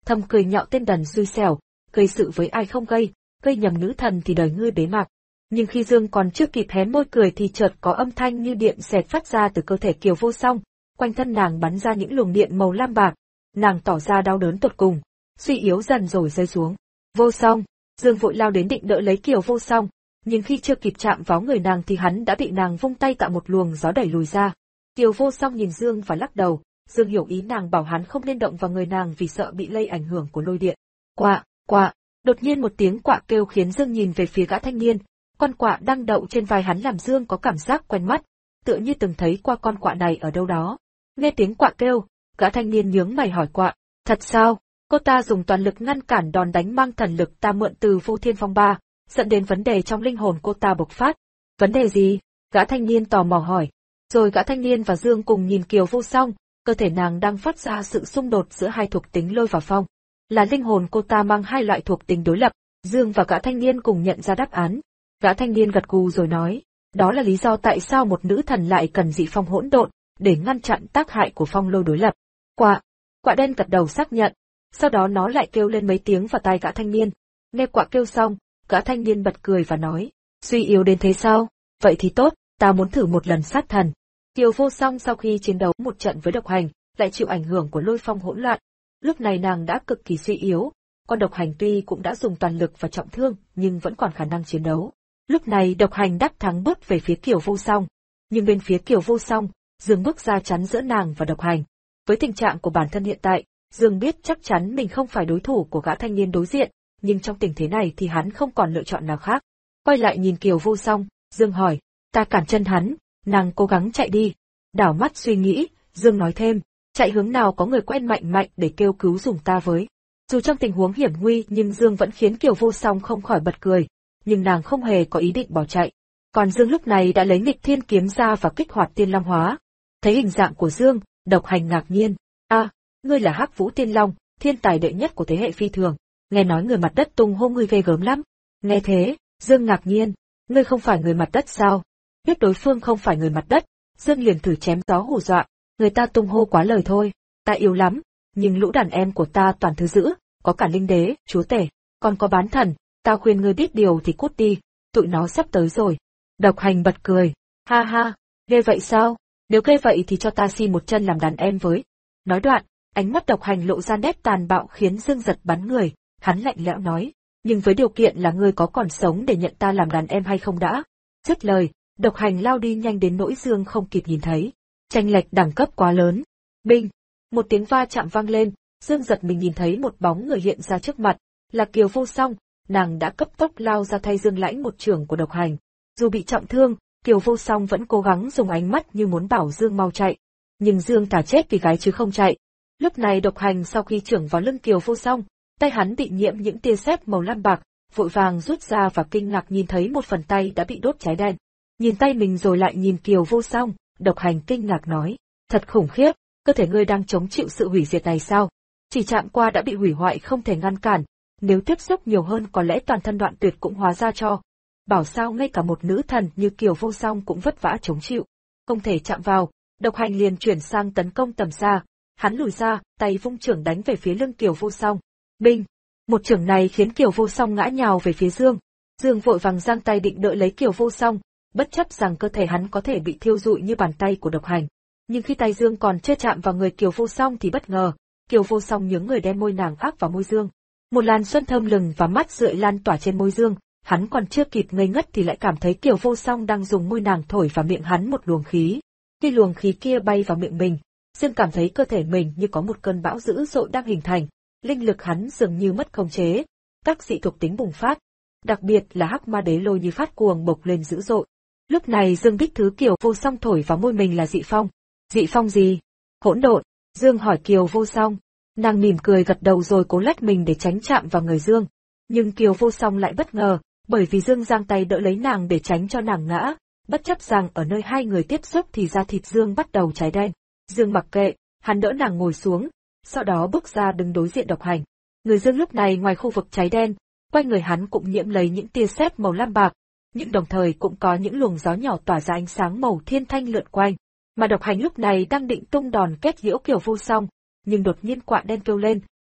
thầm cười nhạo tên đần xui xẻo, gây sự với ai không gây, gây nhầm nữ thần thì đời ngươi bế mạc. Nhưng khi Dương còn chưa kịp hé môi cười thì chợt có âm thanh như điện xẹt phát ra từ cơ thể Kiều Vô Song, quanh thân nàng bắn ra những luồng điện màu lam bạc, nàng tỏ ra đau đớn tột cùng, suy yếu dần rồi rơi xuống. Vô Song, Dương vội lao đến định đỡ lấy Kiều Vô Song, nhưng khi chưa kịp chạm vào người nàng thì hắn đã bị nàng vung tay tạo một luồng gió đẩy lùi ra. Kiều Vô Song nhìn Dương và lắc đầu, Dương hiểu ý nàng bảo hắn không nên động vào người nàng vì sợ bị lây ảnh hưởng của lôi điện. Quạ, quạ, đột nhiên một tiếng quạ kêu khiến Dương nhìn về phía gã thanh niên, con quạ đang đậu trên vai hắn làm Dương có cảm giác quen mắt, tựa như từng thấy qua con quạ này ở đâu đó. Nghe tiếng quạ kêu, gã thanh niên nhướng mày hỏi quạ, thật sao? Cô ta dùng toàn lực ngăn cản đòn đánh mang thần lực ta mượn từ Vô Thiên Phong Ba, dẫn đến vấn đề trong linh hồn cô ta bộc phát. Vấn đề gì? Gã thanh niên tò mò hỏi. Rồi gã thanh niên và Dương cùng nhìn Kiều Vô Song, cơ thể nàng đang phát ra sự xung đột giữa hai thuộc tính lôi và phong. Là linh hồn cô ta mang hai loại thuộc tính đối lập. Dương và gã thanh niên cùng nhận ra đáp án. Gã thanh niên gật gù rồi nói, đó là lý do tại sao một nữ thần lại cần dị phong hỗn độn, để ngăn chặn tác hại của phong lôi đối lập. Quạ, quạ đen gật đầu xác nhận. Sau đó nó lại kêu lên mấy tiếng vào tai gã thanh niên. Nghe quạ kêu xong, gã thanh niên bật cười và nói, suy yếu đến thế sao? Vậy thì tốt, ta muốn thử một lần sát thần. Kiều Vô Song sau khi chiến đấu một trận với độc hành, lại chịu ảnh hưởng của lôi phong hỗn loạn. Lúc này nàng đã cực kỳ suy yếu, con độc hành tuy cũng đã dùng toàn lực và trọng thương, nhưng vẫn còn khả năng chiến đấu. Lúc này độc hành đắc thắng bước về phía Kiều Vô Song, nhưng bên phía Kiều Vô Song, Dương bước ra chắn giữa nàng và độc hành. Với tình trạng của bản thân hiện tại, Dương biết chắc chắn mình không phải đối thủ của gã thanh niên đối diện, nhưng trong tình thế này thì hắn không còn lựa chọn nào khác. Quay lại nhìn Kiều Vô Song, Dương hỏi, ta cản chân hắn, nàng cố gắng chạy đi. Đảo mắt suy nghĩ, Dương nói thêm, chạy hướng nào có người quen mạnh mạnh để kêu cứu dùng ta với. Dù trong tình huống hiểm nguy nhưng Dương vẫn khiến Kiều Vô Song không khỏi bật cười, nhưng nàng không hề có ý định bỏ chạy. Còn Dương lúc này đã lấy nghịch thiên kiếm ra và kích hoạt tiên long hóa. Thấy hình dạng của Dương, độc hành ngạc nhiên, a, à, ngươi là Hắc Vũ Tiên Long, thiên tài đệ nhất của thế hệ phi thường. Nghe nói người mặt đất tung hô ngươi ghê gớm lắm. Nghe thế, Dương ngạc nhiên, ngươi không phải người mặt đất sao? Biết đối phương không phải người mặt đất, Dương liền thử chém gió hù dọa, người ta tung hô quá lời thôi, ta yếu lắm, nhưng lũ đàn em của ta toàn thứ dữ, có cả linh đế, chúa tể, còn có bán thần, ta khuyên ngươi biết điều thì cút đi, tụi nó sắp tới rồi. Độc hành bật cười, ha ha, ghê vậy sao? Nếu ghê vậy thì cho ta xin một chân làm đàn em với. Nói đoạn, ánh mắt độc hành lộ ra nét tàn bạo khiến Dương giật bắn người, hắn lạnh lẽo nói, nhưng với điều kiện là ngươi có còn sống để nhận ta làm đàn em hay không đã. Dứt lời, độc hành lao đi nhanh đến nỗi Dương không kịp nhìn thấy. Chênh lệch đẳng cấp quá lớn. Binh! Một tiếng va chạm vang lên, Dương giật mình nhìn thấy một bóng người hiện ra trước mặt, là Kiều Vô Song, nàng đã cấp tốc lao ra thay Dương lãnh một chưởng của độc hành. Dù bị trọng thương, Kiều Vô Song vẫn cố gắng dùng ánh mắt như muốn bảo Dương mau chạy. Nhưng Dương thà chết vì gái chứ không chạy. Lúc này độc hành sau khi chưởng vào lưng Kiều Vô Song, tay hắn bị nhiễm những tia sét màu lam bạc, vội vàng rút ra và kinh ngạc nhìn thấy một phần tay đã bị đốt cháy đen. Nhìn tay mình rồi lại nhìn Kiều Vô Song, độc hành kinh ngạc nói, thật khủng khiếp, cơ thể ngươi đang chống chịu sự hủy diệt này sao? Chỉ chạm qua đã bị hủy hoại không thể ngăn cản, nếu tiếp xúc nhiều hơn có lẽ toàn thân đoạn tuyệt cũng hóa ra cho. Bảo sao ngay cả một nữ thần như Kiều Vô Song cũng vất vả chống chịu. Không thể chạm vào, độc hành liền chuyển sang tấn công tầm xa, hắn lùi ra, tay vung chưởng đánh về phía lưng Kiều Vô Song. Binh! Một chưởng này khiến Kiều Vô Song ngã nhào về phía Dương. Dương vội vàng giang tay định đỡ lấy Kiều Vô Song, bất chấp rằng cơ thể hắn có thể bị thiêu rụi như bàn tay của độc hành. Nhưng khi tay Dương còn chưa chạm vào người Kiều Vô Song thì bất ngờ, Kiều Vô Song nhướng người đem môi nàng áp vào môi Dương. Một làn xuân thơm lừng và mát rượi lan tỏa trên môi Dương, hắn còn chưa kịp ngây ngất thì lại cảm thấy Kiều Vô Song đang dùng môi nàng thổi vào miệng hắn một luồng khí. Khi luồng khí kia bay vào miệng mình, Dương cảm thấy cơ thể mình như có một cơn bão dữ dội đang hình thành, linh lực hắn dường như mất khống chế, các dị thuộc tính bùng phát, đặc biệt là Hắc Ma Đế Lôi như phát cuồng bộc lên dữ dội. Lúc này Dương biết thứ Kiều Vô Song thổi vào môi mình là dị phong. Dị phong gì? Hỗn độn. Dương hỏi Kiều Vô Song. Nàng mỉm cười gật đầu rồi cố lách mình để tránh chạm vào người Dương. Nhưng Kiều Vô Song lại bất ngờ, bởi vì Dương giang tay đỡ lấy nàng để tránh cho nàng ngã, bất chấp rằng ở nơi hai người tiếp xúc thì da thịt Dương bắt đầu cháy đen. Dương mặc kệ, hắn đỡ nàng ngồi xuống, sau đó bước ra đứng đối diện độc hành. Người Dương lúc này ngoài khu vực cháy đen, quanh người hắn cũng nhiễm lấy những tia sét màu lam bạc, nhưng đồng thời cũng có những luồng gió nhỏ tỏa ra ánh sáng màu thiên thanh lượn quanh. Mà độc hành lúc này đang định tung đòn kết liễu Kiều Vô Song, nhưng đột nhiên quạ đen kêu lên,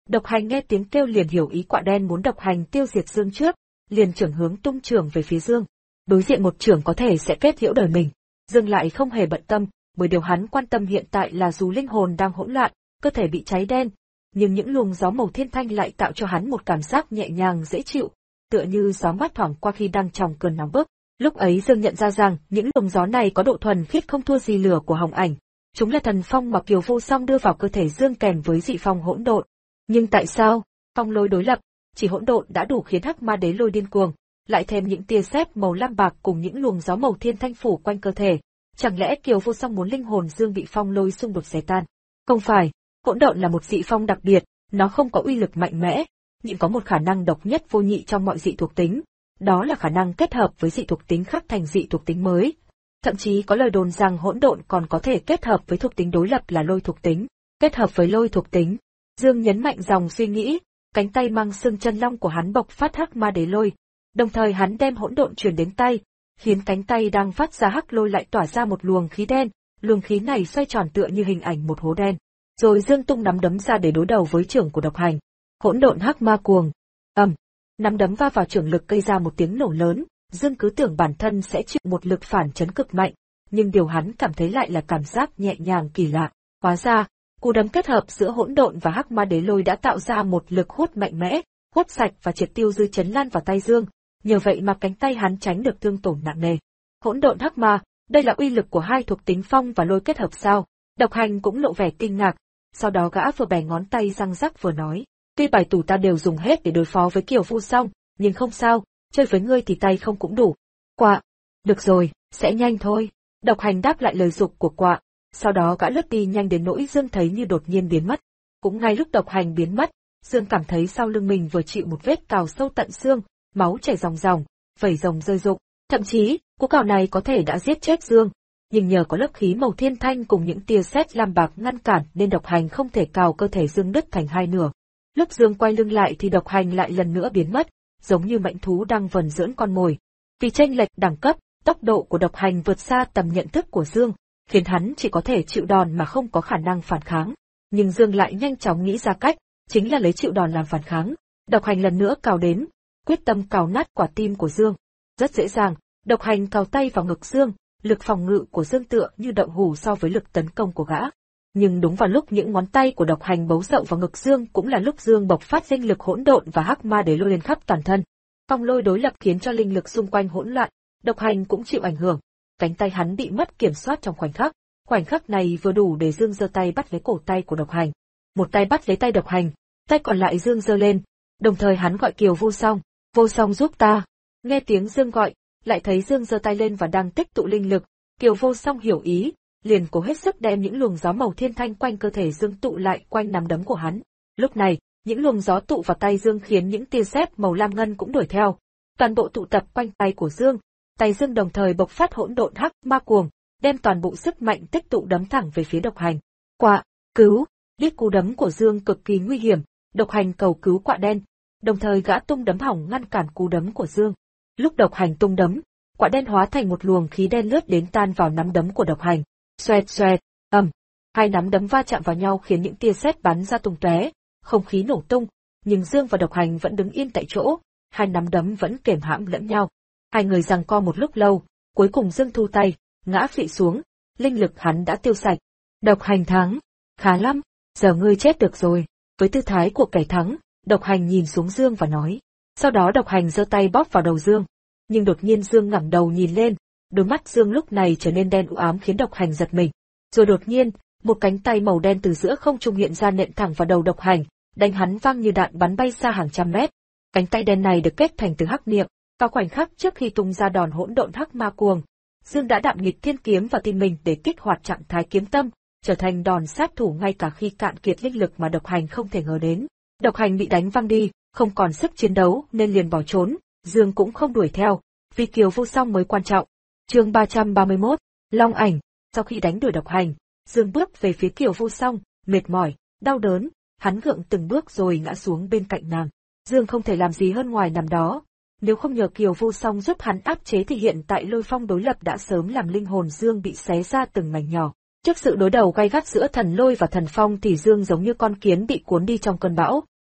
Độc Hành nghe tiếng kêu liền hiểu ý Quạ Đen muốn Độc Hành tiêu diệt Dương trước, liền trưởng hướng tung trưởng về phía Dương. Đối diện một trưởng có thể sẽ kết liễu đời mình, Dương lại không hề bận tâm, bởi điều hắn quan tâm hiện tại là dù linh hồn đang hỗn loạn, cơ thể bị cháy đen, nhưng những luồng gió màu thiên thanh lại tạo cho hắn một cảm giác nhẹ nhàng dễ chịu, tựa như gió mát thoảng qua khi đang trong cơn nóng bức. Lúc ấy Dương nhận ra rằng những luồng gió này có độ thuần khiết không thua gì lửa của Hồng Ảnh, chúng là thần phong mà Kiều Vô Song đưa vào cơ thể Dương kèm với dị phong hỗn độn. Nhưng tại sao, phong lôi đối lập, chỉ hỗn độn đã đủ khiến Hắc Ma Đế Lôi điên cuồng, lại thêm những tia sét màu lam bạc cùng những luồng gió màu thiên thanh phủ quanh cơ thể, chẳng lẽ Kiều Vô Song muốn linh hồn Dương bị phong lôi xung đột xé tan? Không phải, hỗn độn là một dị phong đặc biệt, nó không có uy lực mạnh mẽ, nhưng có một khả năng độc nhất vô nhị trong mọi dị thuộc tính, đó là khả năng kết hợp với dị thuộc tính khác thành dị thuộc tính mới. Thậm chí có lời đồn rằng hỗn độn còn có thể kết hợp với thuộc tính đối lập là lôi thuộc tính, kết hợp với lôi thuộc tính. Dương nhấn mạnh dòng suy nghĩ, cánh tay mang xương chân long của hắn bộc phát Hắc Ma Đế Lôi, đồng thời hắn đem hỗn độn truyền đến tay, khiến cánh tay đang phát ra hắc lôi lại tỏa ra một luồng khí đen, luồng khí này xoay tròn tựa như hình ảnh một hố đen. Rồi Dương tung nắm đấm ra để đối đầu với trưởng của Độc Hành. Hỗn độn hắc ma cuồng. Ầm, nắm đấm va vào trưởng lực gây ra một tiếng nổ lớn, Dương cứ tưởng bản thân sẽ chịu một lực phản chấn cực mạnh, nhưng điều hắn cảm thấy lại là cảm giác nhẹ nhàng kỳ lạ. Hóa ra, cú đấm kết hợp giữa hỗn độn và Hắc Ma Đế Lôi đã tạo ra một lực hút mạnh mẽ, hút sạch và triệt tiêu dư chấn lan vào tay Dương, nhờ vậy mà cánh tay hắn tránh được thương tổn nặng nề. Hỗn độn hắc ma, đây là uy lực của hai thuộc tính phong và lôi kết hợp sao? Độc Hành cũng lộ vẻ kinh ngạc, sau đó gã vừa bẻ ngón tay răng rắc vừa nói, tuy bài tủ ta đều dùng hết để đối phó với Kiều Vô Song, nhưng không sao, chơi với ngươi thì tay không cũng đủ. Quạ, được rồi, sẽ nhanh thôi. Độc Hành đáp lại lời dục của Quạ, sau đó gã lướt đi nhanh đến nỗi Dương thấy như đột nhiên biến mất. Cũng ngay lúc Độc Hành biến mất, Dương cảm thấy sau lưng mình vừa chịu một vết cào sâu tận xương, máu chảy ròng ròng, vẩy rồng rơi rụng. Thậm chí, cú cào này có thể đã giết chết Dương, nhưng nhờ có lớp khí màu thiên thanh cùng những tia sét lam bạc ngăn cản nên Độc Hành không thể cào cơ thể Dương đứt thành hai nửa. Lúc Dương quay lưng lại thì Độc Hành lại lần nữa biến mất, giống như mãnh thú đang vờn dưỡng con mồi. Vì chênh lệch đẳng cấp, tốc độ của Độc Hành vượt xa tầm nhận thức của Dương, khiến hắn chỉ có thể chịu đòn mà không có khả năng phản kháng. Nhưng Dương lại nhanh chóng nghĩ ra cách, chính là lấy chịu đòn làm phản kháng. Độc Hành lần nữa cào đến, quyết tâm cào nát quả tim của Dương. Rất dễ dàng, Độc Hành cào tay vào ngực Dương, lực phòng ngự của Dương tựa như đậu hù so với lực tấn công của gã. Nhưng đúng vào lúc những ngón tay của Độc Hành bấu rậu vào ngực Dương cũng là lúc Dương bộc phát linh lực hỗn độn và Hắc Ma Đế Lôi lên khắp toàn thân. Phong lôi đối lập khiến cho linh lực xung quanh hỗn loạn, Độc Hành cũng chịu ảnh hưởng. Cánh tay hắn bị mất kiểm soát trong khoảnh khắc. Khoảnh khắc này vừa đủ để Dương giơ tay bắt lấy cổ tay của Độc Hành. Một tay bắt lấy tay Độc Hành, tay còn lại Dương giơ lên, đồng thời hắn gọi Kiều Vô Song, "Vô Song giúp ta." Nghe tiếng Dương gọi, lại thấy Dương giơ tay lên và đang tích tụ linh lực, Kiều Vô Song hiểu ý, liền cố hết sức đem những luồng gió màu thiên thanh quanh cơ thể Dương tụ lại quanh nắm đấm của hắn. Lúc này, những luồng gió tụ vào tay Dương khiến những tia sét màu lam ngân cũng đuổi theo, toàn bộ tụ tập quanh tay của Dương. Tay Dương đồng thời bộc phát hỗn độn hắc ma cuồng, đem toàn bộ sức mạnh tích tụ đấm thẳng về phía Độc Hành. "Quạ, cứu!" Biết cú đấm của Dương cực kỳ nguy hiểm, Độc Hành cầu cứu Quạ Đen, đồng thời gã tung đấm hỏng ngăn cản cú đấm của Dương. Lúc Độc Hành tung đấm, Quạ Đen hóa thành một luồng khí đen lướt đến tan vào nắm đấm của Độc Hành. Xoẹt xoẹt, ầm, hai nắm đấm va chạm vào nhau khiến những tia sét bắn ra tung tóe, không khí nổ tung, nhưng Dương và Độc Hành vẫn đứng yên tại chỗ, hai nắm đấm vẫn kềm hãm lẫn nhau. Hai người giằng co một lúc lâu, cuối cùng Dương thu tay, ngã phị xuống, linh lực hắn đã tiêu sạch. Độc Hành thắng, khá lắm, giờ ngươi chết được rồi. Với tư thái của kẻ thắng, Độc Hành nhìn xuống Dương và nói. Sau đó Độc Hành giơ tay bóp vào đầu Dương. Nhưng đột nhiên Dương ngẩng đầu nhìn lên, đôi mắt Dương lúc này trở nên đen u ám khiến Độc Hành giật mình. Rồi đột nhiên, một cánh tay màu đen từ giữa không trung hiện ra nện thẳng vào đầu Độc Hành, đánh hắn văng như đạn bắn bay xa hàng trăm mét. Cánh tay đen này được kết thành từ hắc niệm. Vào khoảnh khắc trước khi tung ra đòn hỗn độn hắc ma cuồng, Dương đã đạm nghịch thiên kiếm vào tim mình để kích hoạt trạng thái kiếm tâm, trở thành đòn sát thủ ngay cả khi cạn kiệt linh lực mà Độc Hành không thể ngờ đến. Độc Hành bị đánh văng đi, không còn sức chiến đấu nên liền bỏ trốn, Dương cũng không đuổi theo, vì Kiều Vô Song mới quan trọng. Chương ba trăm ba mươi mốt, Long Ảnh. Sau khi đánh đuổi Độc Hành, Dương bước về phía Kiều Vô Song, mệt mỏi, đau đớn, hắn gượng từng bước rồi ngã xuống bên cạnh nàng. Dương không thể làm gì hơn ngoài nằm đó. Nếu không nhờ Kiều Vô Song giúp hắn áp chế thì hiện tại lôi phong đối lập đã sớm làm linh hồn Dương bị xé ra từng mảnh nhỏ. Trước sự đối đầu gay gắt giữa thần lôi và thần phong thì Dương giống như con kiến bị cuốn đi trong cơn bão,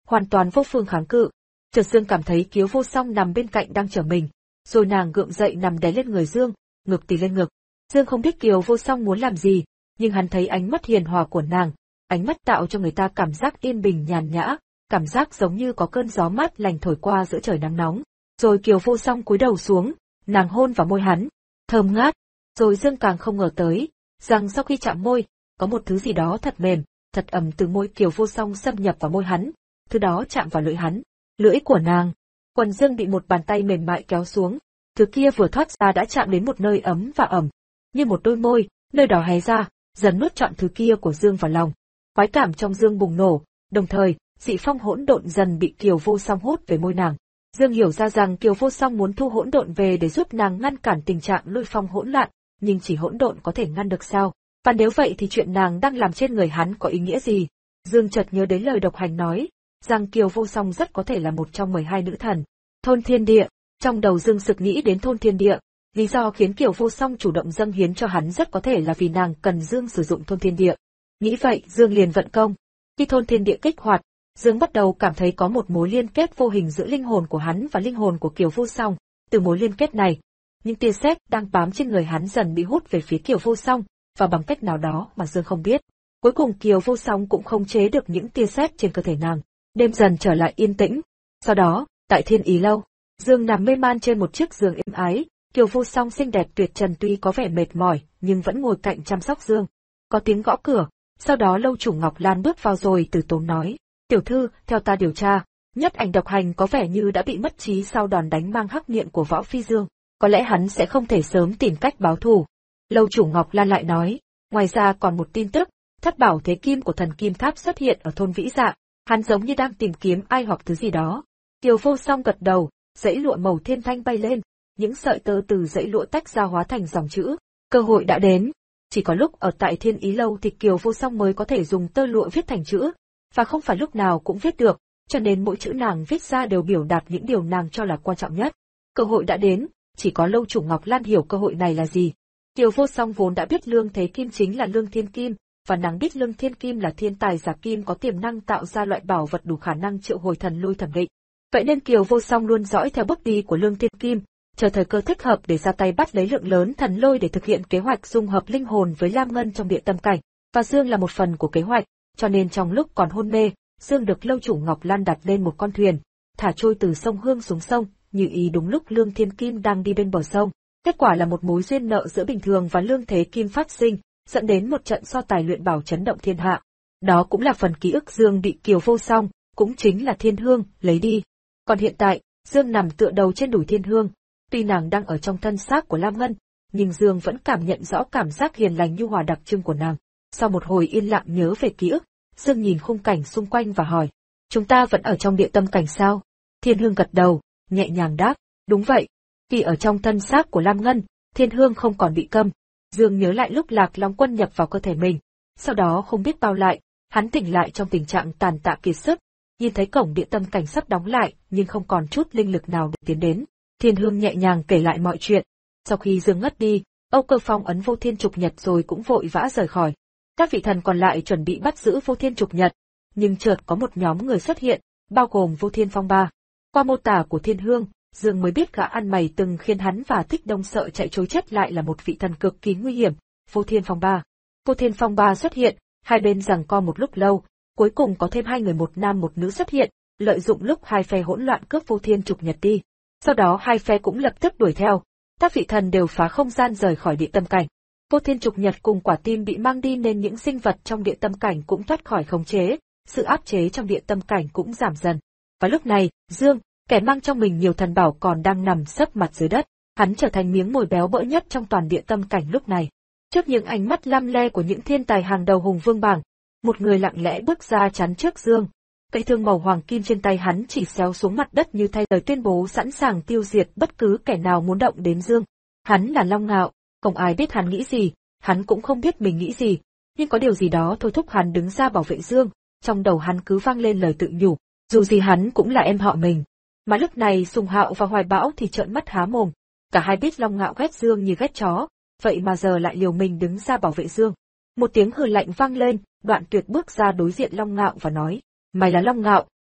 hoàn toàn vô phương kháng cự. Chợt Dương cảm thấy Kiều Vô Song nằm bên cạnh đang chờ mình, rồi nàng gượng dậy nằm đè lên người Dương, ngực tì lên ngực. Dương không biết Kiều Vô Song muốn làm gì, nhưng hắn thấy ánh mắt hiền hòa của nàng, ánh mắt tạo cho người ta cảm giác yên bình nhàn nhã, cảm giác giống như có cơn gió mát lành thổi qua giữa trời nắng nóng. Rồi Kiều Vô Song cúi đầu xuống, nàng hôn vào môi hắn, thơm ngát. Rồi Dương càng không ngờ tới, rằng sau khi chạm môi, có một thứ gì đó thật mềm, thật ẩm từ môi Kiều Vô Song xâm nhập vào môi hắn, thứ đó chạm vào lưỡi hắn, lưỡi của nàng. Quần Dương bị một bàn tay mềm mại kéo xuống, thứ kia vừa thoát ra đã chạm đến một nơi ấm và ẩm, như một đôi môi, nơi đó hé ra, dần nuốt trọn thứ kia của Dương vào lòng. Khoái cảm trong Dương bùng nổ, đồng thời, dị phong hỗn độn dần bị Kiều Vô Song hút về môi nàng. Dương hiểu ra rằng Kiều Vô Song muốn thu hỗn độn về để giúp nàng ngăn cản tình trạng lôi phong hỗn loạn, nhưng chỉ hỗn độn có thể ngăn được sao? Và nếu vậy thì chuyện nàng đang làm trên người hắn có ý nghĩa gì? Dương chợt nhớ đến lời độc hành nói, rằng Kiều Vô Song rất có thể là một trong mười hai nữ thần. Thôn Thiên Địa, trong đầu Dương sực nghĩ đến Thôn Thiên Địa, lý do khiến Kiều Vô Song chủ động dâng hiến cho hắn rất có thể là vì nàng cần Dương sử dụng Thôn Thiên Địa. Nghĩ vậy, Dương liền vận công. Khi Thôn Thiên Địa kích hoạt, Dương bắt đầu cảm thấy có một mối liên kết vô hình giữa linh hồn của hắn và linh hồn của Kiều Vô Song. Từ mối liên kết này, những tia sét đang bám trên người hắn dần bị hút về phía Kiều Vô Song, và bằng cách nào đó mà Dương không biết. Cuối cùng Kiều Vô Song cũng không chế được những tia sét trên cơ thể nàng. Đêm dần trở lại yên tĩnh. Sau đó, tại Thiên Ý Lâu, Dương nằm mê man trên một chiếc giường êm ái. Kiều Vô Song xinh đẹp tuyệt trần tuy có vẻ mệt mỏi, nhưng vẫn ngồi cạnh chăm sóc Dương. Có tiếng gõ cửa, sau đó Lâu Chủ Ngọc Lan bước vào rồi từ tốn nói: "Tiểu thư, theo ta điều tra, Nhất Ảnh độc hành có vẻ như đã bị mất trí sau đòn đánh mang hắc niệm của Võ Phi Dương. Có lẽ hắn sẽ không thể sớm tìm cách báo thù." Lâu Chủ Ngọc Lan lại nói: "Ngoài ra còn một tin tức, thất bảo thế kim của thần kim tháp xuất hiện ở thôn Vĩ Dạ, hắn giống như đang tìm kiếm ai hoặc thứ gì đó." Kiều Vô Song gật đầu, dãy lụa màu thiên thanh bay lên, những sợi tơ từ dãy lụa tách ra hóa thành dòng chữ. Cơ hội đã đến. Chỉ có lúc ở tại Thiên Ý Lâu thì Kiều Vô Song mới có thể dùng tơ lụa viết thành chữ, và không phải lúc nào cũng viết được, cho nên mỗi chữ nàng viết ra đều biểu đạt những điều nàng cho là quan trọng nhất. Cơ hội đã đến, chỉ có Lâu Chủ Ngọc Lan hiểu cơ hội này là gì. Kiều Vô Song vốn đã biết Lương Thế Kim chính là Lương Thiên Kim, và nàng biết Lương Thiên Kim là thiên tài giả kim có tiềm năng tạo ra loại bảo vật đủ khả năng triệu hồi thần lui thẩm định. Vậy nên Kiều Vô Song luôn dõi theo bước đi của Lương Thiên Kim, chờ thời cơ thích hợp để ra tay bắt lấy lượng lớn thần lôi để thực hiện kế hoạch dung hợp linh hồn với Lam Ngân trong địa tâm cảnh. Và Dương là một phần của kế hoạch, cho nên trong lúc còn hôn mê, Dương được Lâu Chủ Ngọc Lan đặt lên một con thuyền, thả trôi từ sông Hương xuống sông, như ý đúng lúc Lương Thiên Kim đang đi bên bờ sông. Kết quả là một mối duyên nợ giữa Bình Thường và Lương Thế Kim phát sinh, dẫn đến một trận so tài luyện bảo chấn động thiên hạ. Đó cũng là phần ký ức Dương bị Kiều Vô Song, cũng chính là Thiên Hương, lấy đi. Còn hiện tại, Dương nằm tựa đầu trên đùi Thiên Hương. Tuy nàng đang ở trong thân xác của Lam Ngân, nhưng Dương vẫn cảm nhận rõ cảm giác hiền lành nhu hòa đặc trưng của nàng. Sau một hồi yên lặng nhớ về ký ức, Dương nhìn khung cảnh xung quanh và hỏi: "Chúng ta vẫn ở trong địa tâm cảnh sao?" Thiên Hương gật đầu, nhẹ nhàng đáp: "Đúng vậy." Khi ở trong thân xác của Lam Ngân, Thiên Hương không còn bị câm. Dương nhớ lại lúc Lạc Long Quân nhập vào cơ thể mình. Sau đó không biết bao lại, hắn tỉnh lại trong tình trạng tàn tạ kiệt sức, nhìn thấy cổng địa tâm cảnh sắp đóng lại, nhưng không còn chút linh lực nào để tiến đến. Thiên Hương nhẹ nhàng kể lại mọi chuyện. Sau khi Dương ngất đi, Âu Cơ Phong ấn Vô Thiên Trục Nhật rồi cũng vội vã rời khỏi. Các vị thần còn lại chuẩn bị bắt giữ Vô Thiên Trục Nhật, nhưng chợt có một nhóm người xuất hiện, bao gồm Vô Thiên Phong Ba. Qua mô tả của Thiên Hương, Dương mới biết gã ăn mày từng khiến hắn và Thích Đông sợ chạy trối chết lại là một vị thần cực kỳ nguy hiểm, Vô Thiên Phong Ba. Vô Thiên Phong Ba xuất hiện, hai bên giằng co một lúc lâu, cuối cùng có thêm hai người một nam một nữ xuất hiện, lợi dụng lúc hai phe hỗn loạn cướp Vô Thiên Trục Nhật đi. Sau đó hai phe cũng lập tức đuổi theo, các vị thần đều phá không gian rời khỏi địa tâm cảnh. Vô Thiên Trục Nhật cùng quả tim bị mang đi nên những sinh vật trong địa tâm cảnh cũng thoát khỏi khống chế, sự áp chế trong địa tâm cảnh cũng giảm dần. Và lúc này, Dương, kẻ mang trong mình nhiều thần bảo còn đang nằm sấp mặt dưới đất, hắn trở thành miếng mồi béo bỡ nhất trong toàn địa tâm cảnh lúc này. Trước những ánh mắt lăm le của những thiên tài hàng đầu hùng vương bảng, một người lặng lẽ bước ra chắn trước Dương. Cây thương màu hoàng kim trên tay hắn chỉ xéo xuống mặt đất như thay lời tuyên bố sẵn sàng tiêu diệt bất cứ kẻ nào muốn động đến Dương. Hắn là Long Ngạo, không ai biết hắn nghĩ gì, hắn cũng không biết mình nghĩ gì, nhưng có điều gì đó thôi thúc hắn đứng ra bảo vệ Dương, trong đầu hắn cứ vang lên lời tự nhủ, dù gì hắn cũng là em họ mình. Mà lúc này Sùng Hạo và Hoài Bão thì trợn mắt há mồm, cả hai biết Long Ngạo ghét Dương như ghét chó, vậy mà giờ lại liều mình đứng ra bảo vệ Dương. Một tiếng hừ lạnh vang lên, Đoạn Tuyệt bước ra đối diện Long Ngạo và nói: "Mày là Long Ngạo,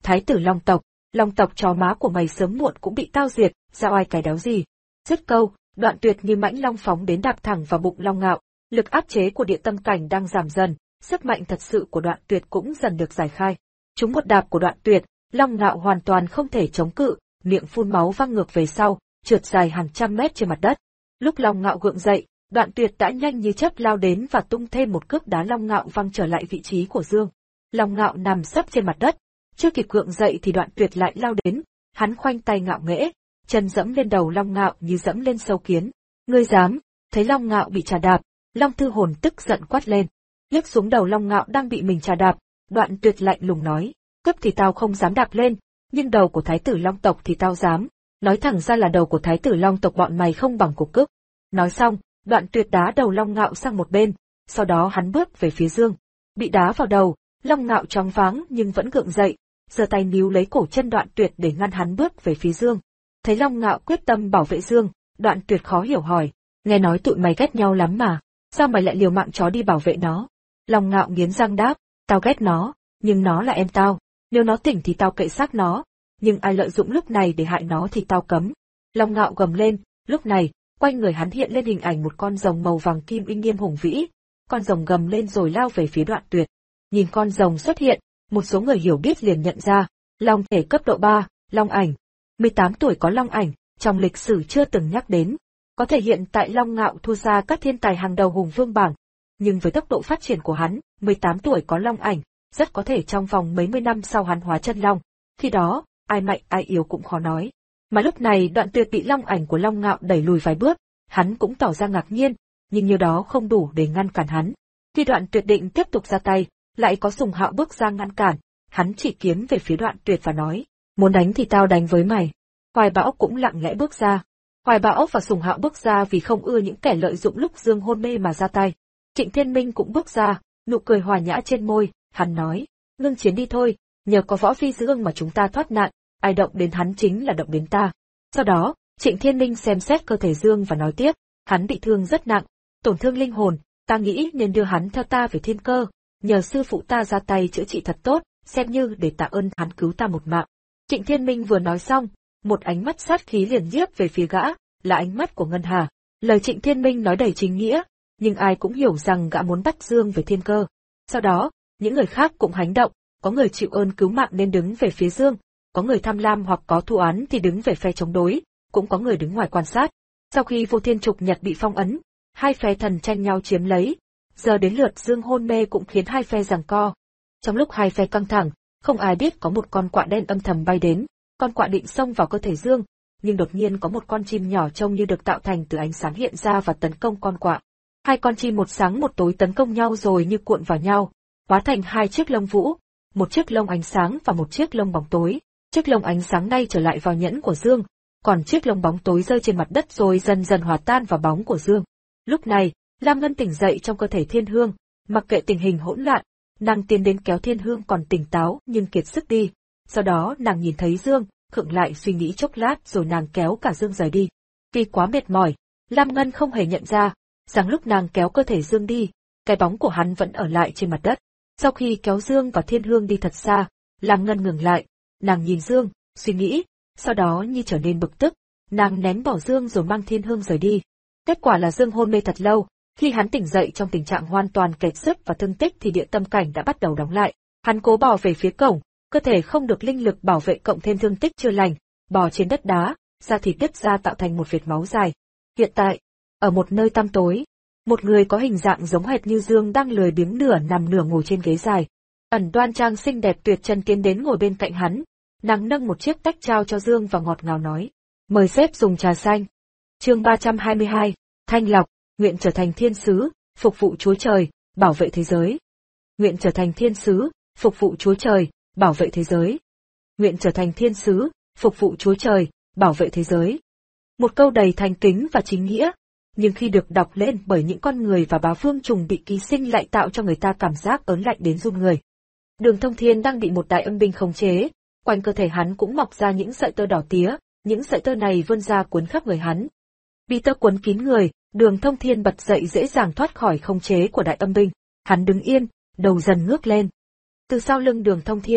Thái tử Long tộc, Long tộc chó má của mày sớm muộn cũng bị tao diệt, giao ai cái đéo gì. Dứt câu, Đoạn Tuyệt như mãnh long phóng đến đạp thẳng vào bụng Long Ngạo, lực áp chế của địa tâm cảnh đang giảm dần, sức mạnh thật sự của Đoạn Tuyệt cũng dần được giải khai. Trúng một đạp của Đoạn Tuyệt, Long Ngạo hoàn toàn không thể chống cự, miệng phun máu văng ngược về sau, trượt dài hàng trăm mét trên mặt đất. Lúc Long Ngạo gượng dậy, Đoạn Tuyệt đã nhanh như chớp lao đến và tung thêm một cước đá Long Ngạo văng trở lại vị trí của Dương. Long Ngạo nằm sấp trên mặt đất, chưa kịp gượng dậy thì Đoạn Tuyệt lại lao đến, hắn khoanh tay ngạo nghễ, chân dẫm lên đầu Long Ngạo như dẫm lên sâu kiến. Ngươi dám? Thấy Long Ngạo bị trà đạp, Long Thư Hồn tức giận quát lên. Liếc xuống đầu Long Ngạo đang bị mình trà đạp, Đoạn Tuyệt lạnh lùng nói, cướp thì tao không dám đạp lên, nhưng đầu của Thái tử Long tộc thì tao dám. Nói thẳng ra là đầu của Thái tử Long tộc bọn mày không bằng cục cướp. Nói xong, Đoạn Tuyệt đá đầu Long Ngạo sang một bên, sau đó hắn bước về phía Dương. Bị đá vào đầu, Long Ngạo choáng váng nhưng vẫn gượng dậy, giơ tay níu lấy cổ chân Đoạn Tuyệt để ngăn hắn bước về phía Dương. Thấy Long Ngạo quyết tâm bảo vệ Dương, Đoạn Tuyệt khó hiểu hỏi, nghe nói tụi mày ghét nhau lắm mà, sao mày lại liều mạng chó đi bảo vệ nó? Long Ngạo nghiến răng đáp, tao ghét nó, nhưng nó là em tao, nếu nó tỉnh thì tao kệ xác nó, nhưng ai lợi dụng lúc này để hại nó thì tao cấm. Long Ngạo gầm lên, lúc này, quanh người hắn hiện lên hình ảnh một con rồng màu vàng kim uy nghiêm hùng vĩ, con rồng gầm lên rồi lao về phía Đoạn Tuyệt. Nhìn con rồng xuất hiện, một số người hiểu biết liền nhận ra, long thể cấp độ ba, long ảnh. mười tám tuổi có long ảnh, trong lịch sử chưa từng nhắc đến. Có thể hiện tại Long Ngạo thua xa các thiên tài hàng đầu hùng vương bảng, nhưng với tốc độ phát triển của hắn, mười tám tuổi có long ảnh, rất có thể trong vòng mấy mươi năm sau hắn hóa chân long. Khi đó, ai mạnh ai yếu cũng khó nói. Mà lúc này Đoạn Tuyệt bị long ảnh của Long Ngạo đẩy lùi vài bước, hắn cũng tỏ ra ngạc nhiên, nhưng nhiều đó không đủ để ngăn cản hắn. Khi Đoạn Tuyệt định tiếp tục ra tay, lại có Sùng Hạo bước ra ngăn cản, hắn chỉ kiếm về phía Đoạn Tuyệt và nói, muốn đánh thì tao đánh với mày. Hoài Bão cũng lặng lẽ bước ra. Hoài Bão và Sùng Hạo bước ra vì không ưa những kẻ lợi dụng lúc Dương hôn mê mà ra tay. Trịnh Thiên Minh cũng bước ra, nụ cười hòa nhã trên môi, hắn nói, ngưng chiến đi thôi, nhờ có Võ Phi Dương mà chúng ta thoát nạn, ai động đến hắn chính là động đến ta. Sau đó, Trịnh Thiên Minh xem xét cơ thể Dương và nói tiếp, hắn bị thương rất nặng, tổn thương linh hồn, ta nghĩ nên đưa hắn theo ta về Thiên Cơ, nhờ sư phụ ta ra tay chữa trị thật tốt, xem như để tạ ơn hắn cứu ta một mạng. Trịnh Thiên Minh vừa nói xong, một ánh mắt sát khí liền nhiếp về phía gã, là ánh mắt của Ngân Hà. Lời Trịnh Thiên Minh nói đầy chính nghĩa, nhưng ai cũng hiểu rằng gã muốn bắt Dương về Thiên Cơ. Sau đó, những người khác cũng hành động, có người chịu ơn cứu mạng nên đứng về phía Dương, có người tham lam hoặc có thù oán thì đứng về phe chống đối, cũng có người đứng ngoài quan sát. Sau khi Vô Thiên Trục Nhật bị phong ấn, hai phe thần tranh nhau chiếm lấy, giờ đến lượt Dương hôn mê cũng khiến hai phe giằng co. Trong lúc hai phe căng thẳng, không ai biết có một con quạ đen âm thầm bay đến, con quạ định xông vào cơ thể Dương, nhưng đột nhiên có một con chim nhỏ trông như được tạo thành từ ánh sáng hiện ra và tấn công con quạ. Hai con chim một sáng một tối tấn công nhau rồi như cuộn vào nhau, hóa thành hai chiếc lông vũ, một chiếc lông ánh sáng và một chiếc lông bóng tối. Chiếc lông ánh sáng nay trở lại vào nhẫn của Dương, còn chiếc lông bóng tối rơi trên mặt đất rồi dần dần hòa tan vào bóng của Dương. Lúc này, Lam Ngân tỉnh dậy trong cơ thể Thiên Hương, mặc kệ tình hình hỗn loạn, nàng tiến đến kéo Thiên Hương còn tỉnh táo nhưng kiệt sức đi. Sau đó nàng nhìn thấy Dương, khựng lại suy nghĩ chốc lát rồi nàng kéo cả Dương rời đi. Vì quá mệt mỏi, Lam Ngân không hề nhận ra rằng lúc nàng kéo cơ thể Dương đi, cái bóng của hắn vẫn ở lại trên mặt đất. Sau khi kéo Dương và Thiên Hương đi thật xa, Lam Ngân ngừng lại, nàng nhìn Dương, suy nghĩ, sau đó như trở nên bực tức, nàng ném bỏ Dương rồi mang Thiên Hương rời đi. Kết quả là Dương hôn mê thật lâu, khi hắn tỉnh dậy trong tình trạng hoàn toàn kiệt sức và thương tích thì địa tâm cảnh đã bắt đầu đóng lại. Hắn cố bò về phía cổng, cơ thể không được linh lực bảo vệ cộng thêm thương tích chưa lành, bò trên đất đá, da thịt đứt ra tạo thành một vệt máu dài. Hiện tại, ở một nơi tăm tối, một người có hình dạng giống hệt như Dương đang lười biếng nửa nằm nửa ngồi trên ghế dài. Ẩn Đoan Trang xinh đẹp tuyệt trần tiến đến ngồi bên cạnh hắn, nàng nâng một chiếc tách trao cho Dương và ngọt ngào nói, mời sếp dùng trà xanh. Chương ba trăm hai mươi hai, Thanh Lọc, nguyện trở thành thiên sứ, phục vụ Chúa Trời, bảo vệ thế giới. Nguyện trở thành thiên sứ, phục vụ Chúa Trời, bảo vệ thế giới. Nguyện trở thành thiên sứ, phục vụ Chúa Trời, bảo vệ thế giới. Một câu đầy thành kính và chính nghĩa, nhưng khi được đọc lên bởi những con người và bá vương trùng bị ký sinh lại tạo cho người ta cảm giác ớn lạnh đến run người. Đường Thông Thiên đang bị một đại âm binh khống chế, quanh cơ thể hắn cũng mọc ra những sợi tơ đỏ tía, những sợi tơ này vươn ra cuốn khắp người hắn. Vì tơ cuốn kín người, Đường Thông Thiên bật dậy dễ dàng thoát khỏi khống chế của đại âm binh. Hắn đứng yên, đầu dần ngước lên. Từ sau lưng Đường Thông Thiên,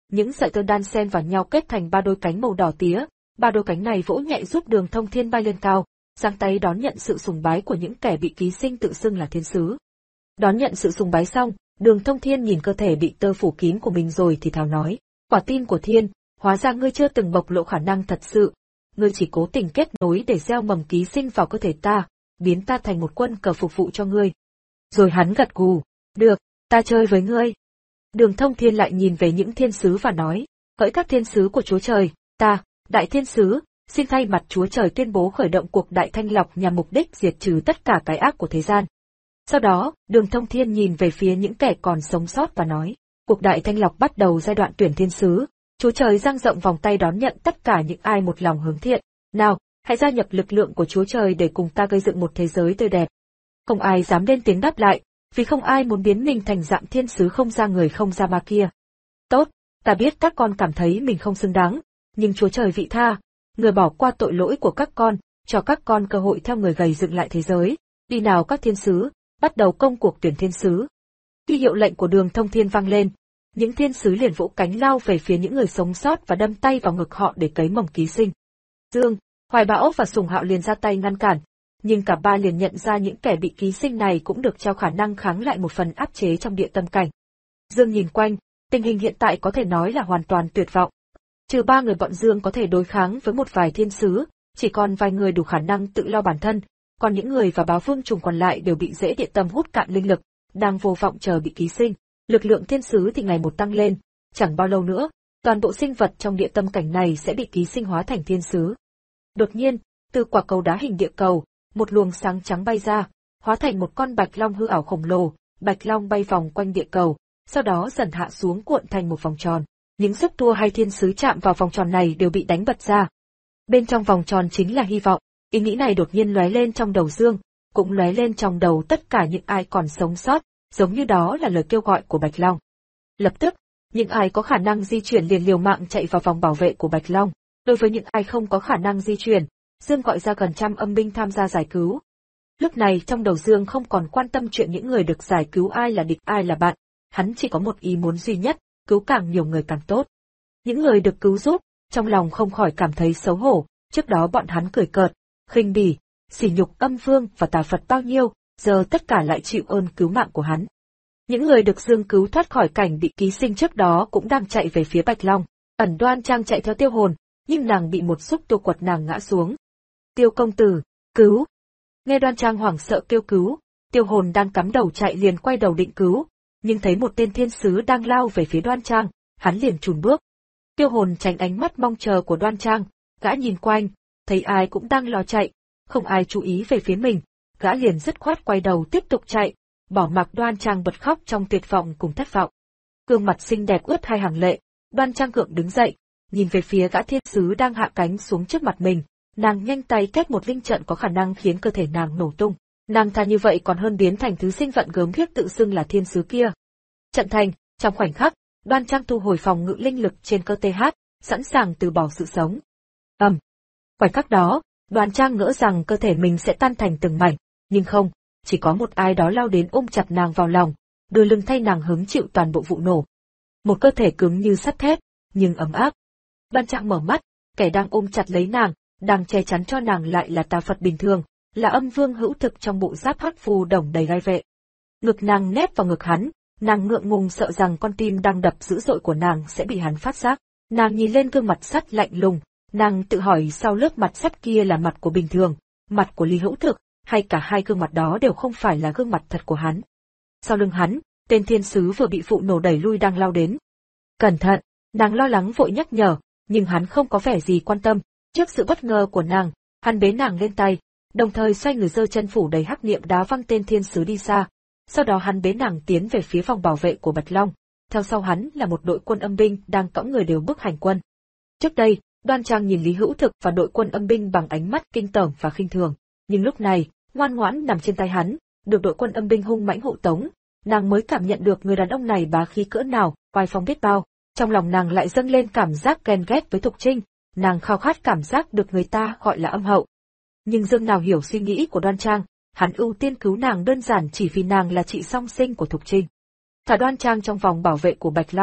Những sợi tơ đan xen vào nhau kết thành ba đôi cánh màu đỏ tía, ba đôi cánh này vỗ nhẹ giúp Đường Thông Thiên bay lên cao, giang tay đón nhận sự sùng bái của những kẻ bị ký sinh tự xưng là thiên sứ. Đón nhận sự sùng bái xong, Đường Thông Thiên nhìn cơ thể bị tơ phủ kín của mình rồi thì thào nói, quả tim của Thiên, hóa ra ngươi chưa từng bộc lộ khả năng thật sự, ngươi chỉ cố tình kết nối để gieo mầm ký sinh vào cơ thể ta, biến ta thành một quân cờ phục vụ cho ngươi. Rồi hắn gật gù, được, ta chơi với ngươi. Đường Thông Thiên lại nhìn về những thiên sứ và nói, hỡi các thiên sứ của Chúa Trời, ta, Đại Thiên Sứ, xin thay mặt Chúa Trời tuyên bố khởi động cuộc đại thanh lọc nhằm mục đích diệt trừ tất cả cái ác của thế gian. Sau đó, Đường Thông Thiên nhìn về phía những kẻ còn sống sót và nói, cuộc đại thanh lọc bắt đầu giai đoạn tuyển thiên sứ, Chúa Trời dang rộng vòng tay đón nhận tất cả những ai một lòng hướng thiện. Nào, hãy gia nhập lực lượng của Chúa Trời để cùng ta gây dựng một thế giới tươi đẹp. Không ai dám lên tiếng đáp lại, vì không ai muốn biến mình thành dạng thiên sứ không ra người không ra ma kia. Tốt, ta biết các con cảm thấy mình không xứng đáng, nhưng Chúa Trời vị tha, người bỏ qua tội lỗi của các con, cho các con cơ hội theo người gầy dựng lại thế giới. Đi nào các thiên sứ, bắt đầu công cuộc tuyển thiên sứ. Khi hiệu lệnh của Đường Thông Thiên vang lên, những thiên sứ liền vỗ cánh lao về phía những người sống sót và đâm tay vào ngực họ để cấy mầm ký sinh. Dương, Hoài Bão và Sùng Hạo liền ra tay ngăn cản, nhưng cả ba liền nhận ra những kẻ bị ký sinh này cũng được trao khả năng kháng lại một phần áp chế trong địa tâm cảnh. Dương nhìn quanh, tình hình hiện tại có thể nói là hoàn toàn tuyệt vọng. Trừ ba người bọn Dương có thể đối kháng với một vài thiên sứ, chỉ còn vài người đủ khả năng tự lo bản thân, còn những người và báo vương trùng còn lại đều bị dễ địa tâm hút cạn linh lực, đang vô vọng chờ bị ký sinh. Lực lượng thiên sứ thì ngày một tăng lên, chẳng bao lâu nữa, toàn bộ sinh vật trong địa tâm cảnh này sẽ bị ký sinh hóa thành thiên sứ. Đột nhiên, từ quả cầu đá hình địa cầu, một luồng sáng trắng bay ra, hóa thành một con bạch long hư ảo khổng lồ, bạch long bay vòng quanh địa cầu, sau đó dần hạ xuống cuộn thành một vòng tròn. Những xúc tua hay thiên sứ chạm vào vòng tròn này đều bị đánh bật ra. Bên trong vòng tròn chính là hy vọng, ý nghĩ này đột nhiên lóe lên trong đầu Dương, cũng lóe lên trong đầu tất cả những ai còn sống sót, giống như đó là lời kêu gọi của Bạch Long. Lập tức, những ai có khả năng di chuyển liền liều mạng chạy vào vòng bảo vệ của Bạch Long. Đối với những ai không có khả năng di chuyển, Dương gọi ra gần trăm âm binh tham gia giải cứu. Lúc này trong đầu Dương không còn quan tâm chuyện những người được giải cứu ai là địch ai là bạn, hắn chỉ có một ý muốn duy nhất, cứu càng nhiều người càng tốt. Những người được cứu giúp, trong lòng không khỏi cảm thấy xấu hổ, trước đó bọn hắn cười cợt, khinh bỉ, sỉ nhục Âm Vương và Tà Phật bao nhiêu, giờ tất cả lại chịu ơn cứu mạng của hắn. Những người được Dương cứu thoát khỏi cảnh bị ký sinh trước đó cũng đang chạy về phía Bạch Long, ẩn Đoan Trang chạy theo Tiêu Hồn, nhưng nàng bị một xúc tua quật nàng ngã xuống. Tiêu công tử, cứu! Nghe Đoan Trang hoảng sợ kêu cứu, Tiêu Hồn đang cắm đầu chạy liền quay đầu định cứu, nhưng thấy một tên thiên sứ đang lao về phía Đoan Trang, hắn liền chùn bước. Tiêu Hồn tránh ánh mắt mong chờ của Đoan Trang, gã nhìn quanh, thấy ai cũng đang lo chạy, không ai chú ý về phía mình, gã liền dứt khoát quay đầu tiếp tục chạy, bỏ mặc Đoan Trang bật khóc trong tuyệt vọng cùng thất vọng. Gương mặt xinh đẹp ướt hai hàng lệ, Đoan Trang gượng đứng dậy, nhìn về phía gã thiên sứ đang hạ cánh xuống trước mặt mình, nàng nhanh tay kết một linh trận có khả năng khiến cơ thể nàng nổ tung. Nàng thà như vậy còn hơn biến thành thứ sinh vận gớm ghiếc tự xưng là thiên sứ kia. Trận thành, trong khoảnh khắc, Đoan Trang thu hồi phòng ngự linh lực trên cơ thể, sẵn sàng từ bỏ sự sống. Ầm. Um. Khoảnh khắc đó, Đoan Trang ngỡ rằng cơ thể mình sẽ tan thành từng mảnh, nhưng không, chỉ có một ai đó lao đến ôm chặt nàng vào lòng, đưa lưng thay nàng hứng chịu toàn bộ vụ nổ. Một cơ thể cứng như sắt thép, nhưng ấm áp. Đoan Trang mở mắt, kẻ đang ôm chặt lấy nàng, đang che chắn cho nàng lại là Tà Phật bình thường, là Âm Vương hữu thực trong bộ giáp hắc phù đồng đầy gai vệ. Ngực nàng nép vào ngực hắn, nàng ngượng ngùng sợ rằng con tim đang đập dữ dội của nàng sẽ bị hắn phát giác. Nàng nhìn lên gương mặt sắt lạnh lùng, nàng tự hỏi sau lớp mặt sắt kia là mặt của bình thường, mặt của Lý Hữu Thực, hay cả hai gương mặt đó đều không phải là gương mặt thật của hắn. Sau lưng hắn, tên thiên sứ vừa bị vụ nổ đẩy lui đang lao đến. Cẩn thận, nàng lo lắng vội nhắc nhở, nhưng hắn không có vẻ gì quan tâm. Trước sự bất ngờ của nàng, hắn bế nàng lên tay, đồng thời xoay người giơ chân phủ đầy hắc niệm đá văng tên thiên sứ đi xa. Sau đó hắn bế nàng tiến về phía vòng bảo vệ của Bạch Long. Theo sau hắn là một đội quân âm binh đang cõng người đều bước hành quân. Trước đây, Đoan Trang nhìn Lý Hữu Thực và đội quân âm binh bằng ánh mắt kinh tởm và khinh thường, nhưng lúc này, ngoan ngoãn nằm trên tay hắn, được đội quân âm binh hung mãnh hộ tống, nàng mới cảm nhận được người đàn ông này bá khí cỡ nào, oai phong biết bao. Trong lòng nàng lại dâng lên cảm giác ghen ghét với Thục Trinh, nàng khao khát cảm giác được người ta gọi là âm hậu. Nhưng Dương nào hiểu suy nghĩ của Đoan Trang, hắn ưu tiên cứu nàng đơn giản chỉ vì nàng là chị song sinh của Thục Trinh. Thả Đoan Trang trong vòng bảo vệ của Bạch Long,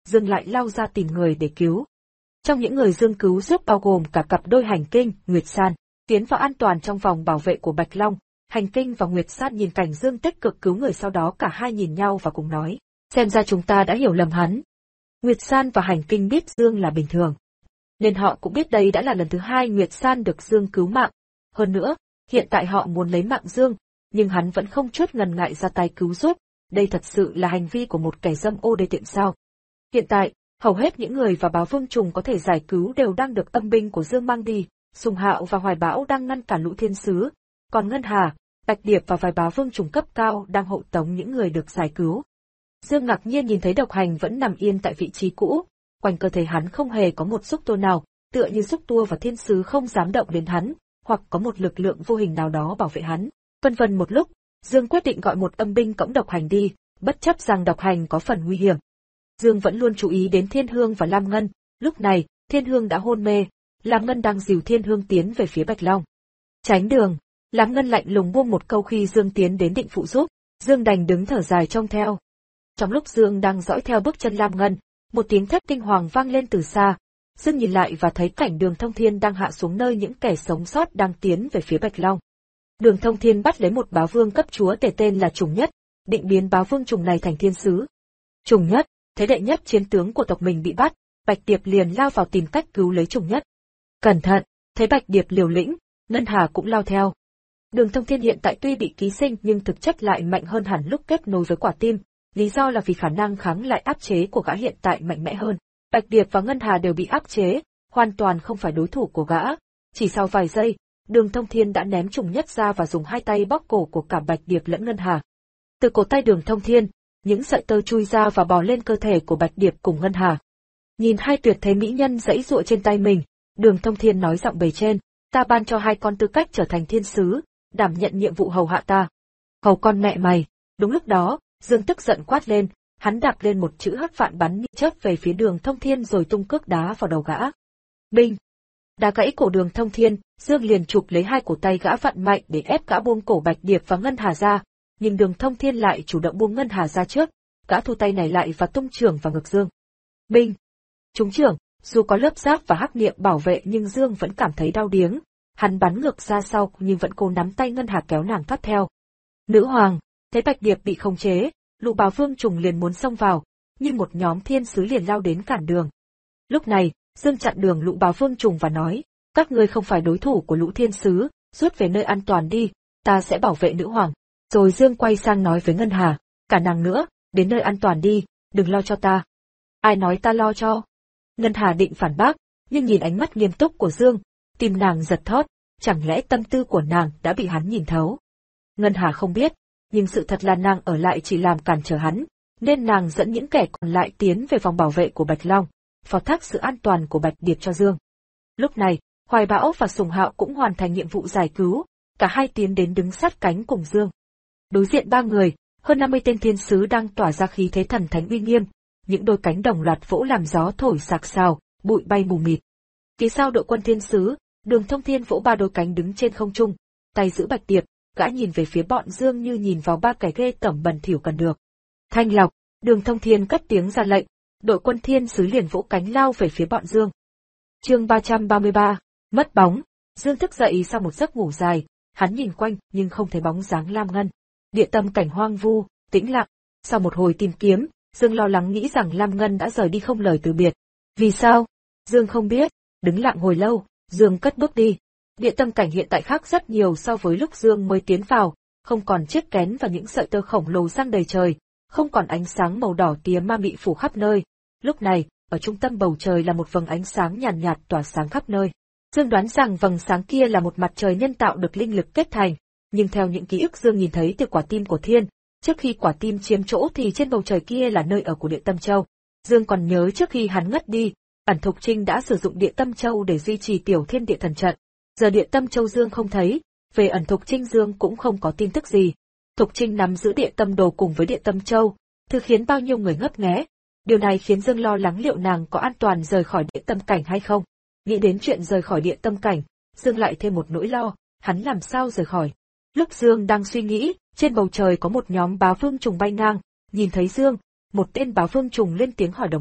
Dương lại lao ra tìm người để cứu. Trong những người Dương cứu giúp bao gồm cả cặp đôi Hành Kinh, Nguyệt San, tiến vào an toàn trong vòng bảo vệ của Bạch Long. Hành Kinh và Nguyệt San nhìn cảnh Dương tích cực cứu người, sau đó cả hai nhìn nhau và cùng nói, xem ra chúng ta đã hiểu lầm hắn. Nguyệt San và Hành Kinh biết Dương là bình thường, nên họ cũng biết đây đã là lần thứ hai Nguyệt San được Dương cứu mạng. Hơn nữa, hiện tại họ muốn lấy mạng Dương, nhưng hắn vẫn không chút ngần ngại ra tay cứu giúp. Đây thật sự là hành vi của một kẻ dâm ô đê tiện sao? Hiện tại, hầu hết những người và Bá Vương Trùng có thể giải cứu đều đang được âm binh của Dương mang đi. Sùng Hạo và Hoài Bão đang ngăn cản lũ thiên sứ, còn Ngân Hà, Bạch Điệp và vài Bá Vương Trùng cấp cao đang hộ tống những người được giải cứu. Dương ngạc nhiên nhìn thấy Độc Hành vẫn nằm yên tại vị trí cũ, quanh cơ thể hắn không hề có một xúc tua nào, tựa như xúc tua và thiên sứ không dám động đến hắn, hoặc có một lực lượng vô hình nào đó bảo vệ hắn. Vân vân một lúc, Dương quyết định gọi một âm binh cõng Độc Hành đi, bất chấp rằng Độc Hành có phần nguy hiểm. Dương vẫn luôn chú ý đến Thiên Hương và Lam Ngân, lúc này, Thiên Hương đã hôn mê, Lam Ngân đang dìu Thiên Hương tiến về phía Bạch Long. Tránh đường, Lam Ngân lạnh lùng buông một câu khi Dương tiến đến định phụ giúp, Dương đành đứng thở dài trông theo. Trong lúc Dương đang dõi theo bước chân Lam Ngân, một tiếng thét kinh hoàng vang lên từ xa. Dương nhìn lại và thấy cảnh Đường Thông Thiên đang hạ xuống nơi những kẻ sống sót đang tiến về phía Bạch Long. Đường Thông Thiên bắt lấy một bá vương cấp chúa tể tên là Trùng Nhất, định biến bá vương trùng này thành thiên sứ. Trùng Nhất, thấy đệ nhất chiến tướng của tộc mình bị bắt, Bạch Điệp liền lao vào tìm cách cứu lấy Trùng Nhất. Cẩn thận, thấy Bạch Điệp liều lĩnh, Ngân Hà cũng lao theo. Đường Thông Thiên hiện tại tuy bị ký sinh nhưng thực chất lại mạnh hơn hẳn lúc kết nối với quả tim, lý do là vì khả năng kháng lại áp chế của gã hiện tại mạnh mẽ hơn. Bạch Điệp và Ngân Hà đều bị áp chế, hoàn toàn không phải đối thủ của gã. Chỉ sau vài giây, Đường Thông Thiên đã ném Trùng Nhất ra và dùng hai tay bóp cổ của cả Bạch Điệp lẫn Ngân Hà. Từ cổ tay Đường Thông Thiên, những sợi tơ chui ra và bò lên cơ thể của Bạch Điệp cùng Ngân Hà. Nhìn hai tuyệt thế mỹ nhân giãy giụa trên tay mình, Đường Thông Thiên nói giọng bề trên, ta ban cho hai con tư cách trở thành thiên sứ, đảm nhận nhiệm vụ hầu hạ ta. Hầu con mẹ mày! Đúng lúc đó, Dương tức giận quát lên, hắn đạp lên một chữ hắc vạn bắn như chớp về phía Đường Thông Thiên rồi tung cước đá vào đầu gã. Binh! Đá gãy cổ Đường Thông Thiên, Dương liền chụp lấy hai cổ tay gã vặn mạnh để ép gã buông cổ Bạch Điệp và Ngân Hà ra, nhưng Đường Thông Thiên lại chủ động buông Ngân Hà ra trước, gã thu tay này lại và tung chưởng vào ngực Dương. Binh! Trúng chưởng, dù có lớp giáp và hắc niệm bảo vệ nhưng Dương vẫn cảm thấy đau điếng, hắn bắn ngược ra sau nhưng vẫn cố nắm tay Ngân Hà kéo nàng thoát theo. Nữ hoàng! Thấy Bạch Điệp bị khống chế, lũ Bá Vương Trùng liền muốn xông vào, nhưng một nhóm thiên sứ liền lao đến cản đường. Lúc này, Dương chặn đường lũ Bá Vương Trùng và nói, các ngươi không phải đối thủ của lũ thiên sứ, rút về nơi an toàn đi, ta sẽ bảo vệ nữ hoàng. Rồi Dương quay sang nói với Ngân Hà, cả nàng nữa, đến nơi an toàn đi, đừng lo cho ta. Ai nói ta lo cho? Ngân Hà định phản bác, nhưng nhìn ánh mắt nghiêm túc của Dương, tim nàng giật thót, chẳng lẽ tâm tư của nàng đã bị hắn nhìn thấu? Ngân Hà không biết, nhưng sự thật là nàng ở lại chỉ làm cản trở hắn, nên nàng dẫn những kẻ còn lại tiến về vòng bảo vệ của Bạch Long, phó thác sự an toàn của Bạch Điệp cho Dương. Lúc này, Hoài Bão và Sùng Hạo cũng hoàn thành nhiệm vụ giải cứu, cả hai tiến đến đứng sát cánh cùng Dương. Đối diện ba người, hơn năm mươi tên thiên sứ đang tỏa ra khí thế thần thánh uy nghiêm, những đôi cánh đồng loạt vỗ làm gió thổi sạc sào, bụi bay mù mịt. Phía sau đội quân thiên sứ, Đường Thông Thiên vỗ ba đôi cánh đứng trên không trung, tay giữ Bạch Điệp, gã nhìn về phía bọn Dương như nhìn vào ba kẻ ghê tởm bẩn thỉu cần được. Thanh lọc, Đường Thông Thiên cất tiếng ra lệnh, đội quân thiên sứ liền vỗ cánh lao về phía bọn Dương. Chương ba trăm ba mươi ba, mất bóng. Dương thức dậy sau một giấc ngủ dài, hắn nhìn quanh nhưng không thấy bóng dáng Lam Ngân. Địa tâm cảnh hoang vu, tĩnh lặng. Sau một hồi tìm kiếm, Dương lo lắng nghĩ rằng Lam Ngân đã rời đi không lời từ biệt. Vì sao? Dương không biết. Đứng lặng hồi lâu, Dương cất bước đi. Địa tâm cảnh hiện tại khác rất nhiều so với lúc Dương mới tiến vào, không còn chiếc kén và những sợi tơ khổng lồ giăng đầy trời, không còn ánh sáng màu đỏ tía ma mị phủ khắp nơi. Lúc này, ở trung tâm bầu trời là một vầng ánh sáng nhàn nhạt, nhạt tỏa sáng khắp nơi. Dương đoán rằng vầng sáng kia là một mặt trời nhân tạo được linh lực kết thành, nhưng theo những ký ức Dương nhìn thấy từ quả tim của Thiên, trước khi quả tim chiếm chỗ thì trên bầu trời kia là nơi ở của Địa Tâm Châu. Dương còn nhớ trước khi hắn ngất đi, Ẩn Thục Trinh đã sử dụng Địa Tâm Châu để duy trì Tiểu Thiên Địa Thần trận. Giờ Địa Tâm Châu Dương không thấy, về Ẩn Thục Trinh Dương cũng không có tin tức gì. Thục Trinh nắm giữ Địa Tâm Đồ cùng với Địa Tâm Châu, thứ khiến bao nhiêu người ngấp nghé. Điều này khiến Dương lo lắng liệu nàng có an toàn rời khỏi Địa Tâm Cảnh hay không. Nghĩ đến chuyện rời khỏi Địa Tâm Cảnh, Dương lại thêm một nỗi lo, hắn làm sao rời khỏi. Lúc Dương đang suy nghĩ, trên bầu trời có một nhóm bá vương trùng bay ngang, nhìn thấy Dương, một tên bá vương trùng lên tiếng hỏi đồng bọn,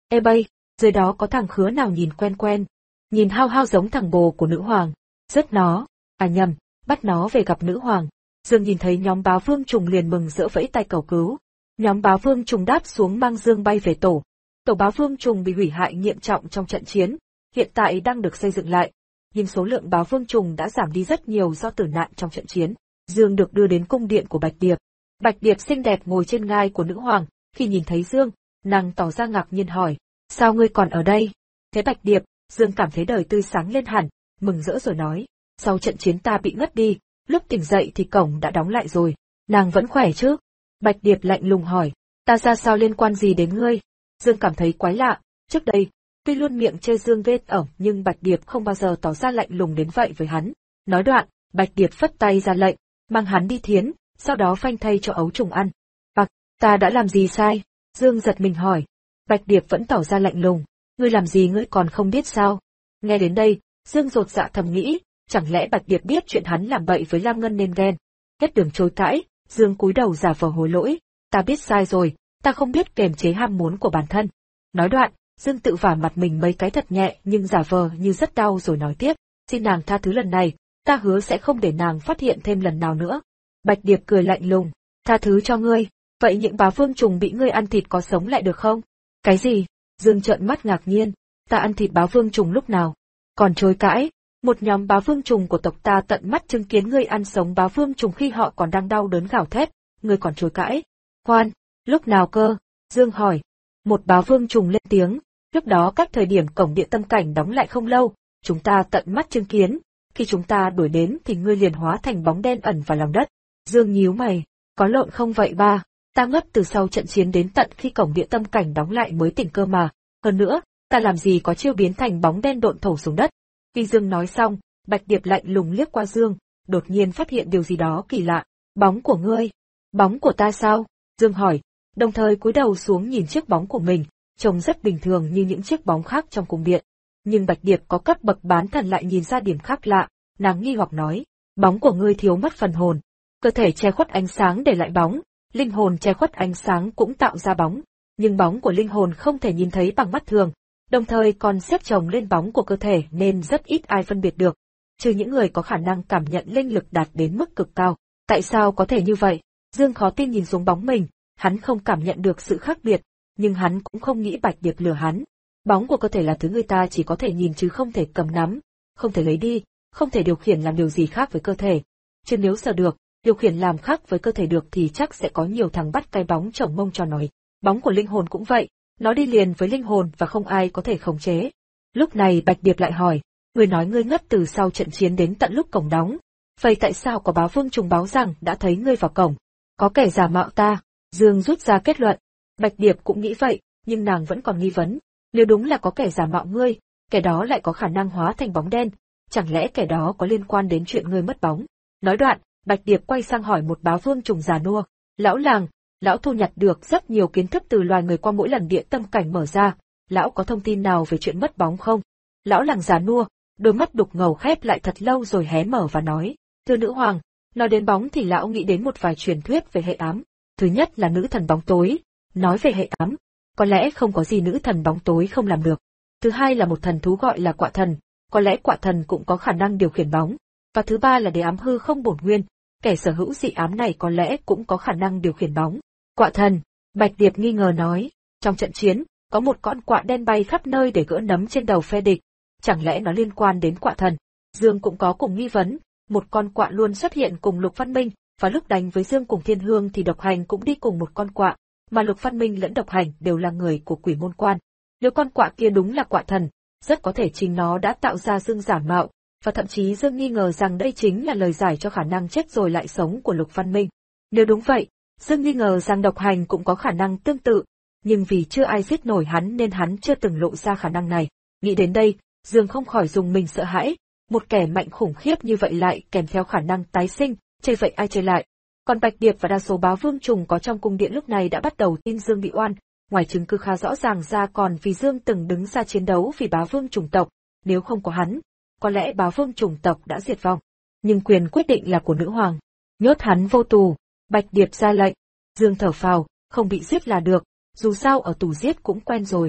Ê bây, dưới đó có thằng khứa nào nhìn quen quen, nhìn hao hao giống thằng bồ của nữ hoàng. Giết nó, à nhầm, bắt nó về gặp nữ hoàng. Dương nhìn thấy nhóm Bá Vương Trùng liền mừng rỡ vẫy tay cầu cứu. Nhóm Bá Vương Trùng đáp xuống mang Dương bay về tổ. Tổ Bá Vương Trùng bị hủy hại nghiêm trọng trong trận chiến, hiện tại đang được xây dựng lại. Nhưng số lượng Bá Vương Trùng đã giảm đi rất nhiều do tử nạn trong trận chiến. Dương được đưa đến cung điện của Bạch Điệp. Bạch Điệp xinh đẹp ngồi trên ngai của nữ hoàng, khi nhìn thấy Dương, nàng tỏ ra ngạc nhiên hỏi, sao ngươi còn ở đây? Thế Bạch Điệp, Dương cảm thấy đời tươi sáng lên hẳn, mừng rỡ rồi nói, sau trận chiến ta bị ngất đi, lúc tỉnh dậy thì cổng đã đóng lại rồi, nàng vẫn khỏe chứ? Bạch Điệp lạnh lùng hỏi, ta ra sao liên quan gì đến ngươi? Dương cảm thấy quái lạ, trước đây, tuy luôn miệng chê Dương ghê ẩm nhưng Bạch Điệp không bao giờ tỏ ra lạnh lùng đến vậy với hắn. Nói đoạn, Bạch Điệp phất tay ra lệnh, mang hắn đi thiến, sau đó phanh thây cho ấu trùng ăn. Bạch, ta đã làm gì sai? Dương giật mình hỏi. Bạch Điệp vẫn tỏ ra lạnh lùng, ngươi làm gì ngươi còn không biết sao? Nghe đến đây, Dương rột dạ thầm nghĩ, chẳng lẽ Bạch Điệp biết chuyện hắn làm bậy với Lam Ngân nên ghen? Hết đường chối cãi, Dương cúi đầu giả vờ hối lỗi, ta biết sai rồi, ta không biết kiềm chế ham muốn của bản thân. Nói đoạn, Dương tự vả mặt mình mấy cái thật nhẹ nhưng giả vờ như rất đau rồi nói tiếp, xin nàng tha thứ lần này, ta hứa sẽ không để nàng phát hiện thêm lần nào nữa. Bạch Điệp cười lạnh lùng, tha thứ cho ngươi, vậy những Bá Vương Trùng bị ngươi ăn thịt có sống lại được không? Cái gì? Dương trợn mắt ngạc nhiên, ta ăn thịt Bá Vương Trùng lúc nào? Còn chối cãi, một nhóm Bá Vương Trùng của tộc ta tận mắt chứng kiến ngươi ăn sống Bá Vương Trùng khi họ còn đang đau đớn gào thét, ngươi còn chối cãi? Khoan, lúc nào cơ? Dương hỏi. Một Bá Vương Trùng lên tiếng, lúc đó cách thời điểm cổng địa tâm cảnh đóng lại không lâu, chúng ta tận mắt chứng kiến, khi chúng ta đuổi đến thì ngươi liền hóa thành bóng đen ẩn vào lòng đất. Dương nhíu mày, có lộn không vậy ba? Ta ngất từ sau trận chiến đến tận khi cổng địa tâm cảnh đóng lại mới tỉnh cơ mà, hơn nữa, ta làm gì có chiêu biến thành bóng đen độn thổ xuống đất. Khi Dương nói xong, Bạch Điệp lạnh lùng liếc qua Dương, đột nhiên phát hiện điều gì đó kỳ lạ. Bóng của ngươi? Bóng của ta sao? Dương hỏi, đồng thời cúi đầu xuống nhìn chiếc bóng của mình, trông rất bình thường như những chiếc bóng khác trong cung điện. Nhưng Bạch Điệp có cấp bậc bán thần lại nhìn ra điểm khác lạ, nàng nghi hoặc nói, bóng của ngươi thiếu mất phần hồn. Cơ thể che khuất ánh sáng để lại bóng, linh hồn che khuất ánh sáng cũng tạo ra bóng, nhưng bóng của linh hồn không thể nhìn thấy bằng mắt thường, đồng thời còn xếp chồng lên bóng của cơ thể nên rất ít ai phân biệt được, trừ những người có khả năng cảm nhận linh lực đạt đến mức cực cao. Tại sao có thể như vậy? Dương khó tin nhìn xuống bóng mình, hắn không cảm nhận được sự khác biệt, nhưng hắn cũng không nghĩ Bạch Điệp lừa hắn. Bóng của cơ thể là thứ người ta chỉ có thể nhìn chứ không thể cầm nắm, không thể lấy đi, không thể điều khiển làm điều gì khác với cơ thể. Chứ nếu sờ được, điều khiển làm khác với cơ thể được thì chắc sẽ có nhiều thằng bắt cái bóng chổng mông cho nói. Bóng của linh hồn cũng vậy, nó đi liền với linh hồn và không ai có thể khống chế. Lúc này Bạch Điệp lại hỏi, ngươi nói ngươi ngất từ sau trận chiến đến tận lúc cổng đóng. Vậy tại sao có Bá Vương Trùng báo rằng đã thấy ngươi vào cổng? Có kẻ giả mạo ta. Dương rút ra kết luận. Bạch Điệp cũng nghĩ vậy, nhưng nàng vẫn còn nghi vấn. Nếu đúng là có kẻ giả mạo ngươi, kẻ đó lại có khả năng hóa thành bóng đen, chẳng lẽ kẻ đó có liên quan đến chuyện ngươi mất bóng? Nói đoạn, Bạch Điệp quay sang hỏi một Bá Vương Trùng già nua, lão làng, lão thu nhặt được rất nhiều kiến thức từ loài người qua mỗi lần địa tâm cảnh mở ra, lão có thông tin nào về chuyện mất bóng không? Lão làng già nua, đôi mắt đục ngầu khép lại thật lâu rồi hé mở và nói, thưa nữ hoàng, nói đến bóng thì lão nghĩ đến một vài truyền thuyết về hệ ám. Thứ nhất là nữ thần bóng tối, nói về hệ ám, có lẽ không có gì nữ thần bóng tối không làm được. Thứ hai là một thần thú gọi là quạ thần, có lẽ quạ thần cũng có khả năng điều khiển bóng. Và thứ ba là đế ám hư không bổn nguyên, kẻ sở hữu dị ám này có lẽ cũng có khả năng điều khiển bóng. Quạ thần, Bạch Điệp nghi ngờ nói, trong trận chiến, có một con quạ đen bay khắp nơi để gỡ nấm trên đầu phe địch, chẳng lẽ nó liên quan đến quạ thần? Dương cũng có cùng nghi vấn, một con quạ luôn xuất hiện cùng Lục Văn Minh, và lúc đánh với Dương cùng Thiên Hương thì Độc Hành cũng đi cùng một con quạ, mà Lục Văn Minh lẫn Độc Hành đều là người của Quỷ Môn Quan. Nếu con quạ kia đúng là quạ thần, rất có thể chính nó đã tạo ra Dương giả mạo, và thậm chí Dương nghi ngờ rằng đây chính là lời giải cho khả năng chết rồi lại sống của Lục Văn Minh. Nếu đúng vậy, Dương nghi ngờ rằng Độc Hành cũng có khả năng tương tự, nhưng vì chưa ai giết nổi hắn nên hắn chưa từng lộ ra khả năng này. Nghĩ đến đây, Dương không khỏi dùng mình sợ hãi, một kẻ mạnh khủng khiếp như vậy lại kèm theo khả năng tái sinh, chơi vậy ai chơi lại. Còn Bạch Điệp và đa số Bá Vương Trùng có trong cung điện lúc này đã bắt đầu tin Dương bị oan, ngoài chứng cứ khá rõ ràng ra còn vì Dương từng đứng ra chiến đấu vì Bá Vương Trùng tộc, nếu không có hắn, có lẽ Bá Vương Trùng tộc đã diệt vong. Nhưng quyền quyết định là của nữ hoàng, nhốt hắn vô tù. Bạch Điệp ra lệnh. Dương thở phào, không bị giết là được, dù sao ở tù giết cũng quen rồi.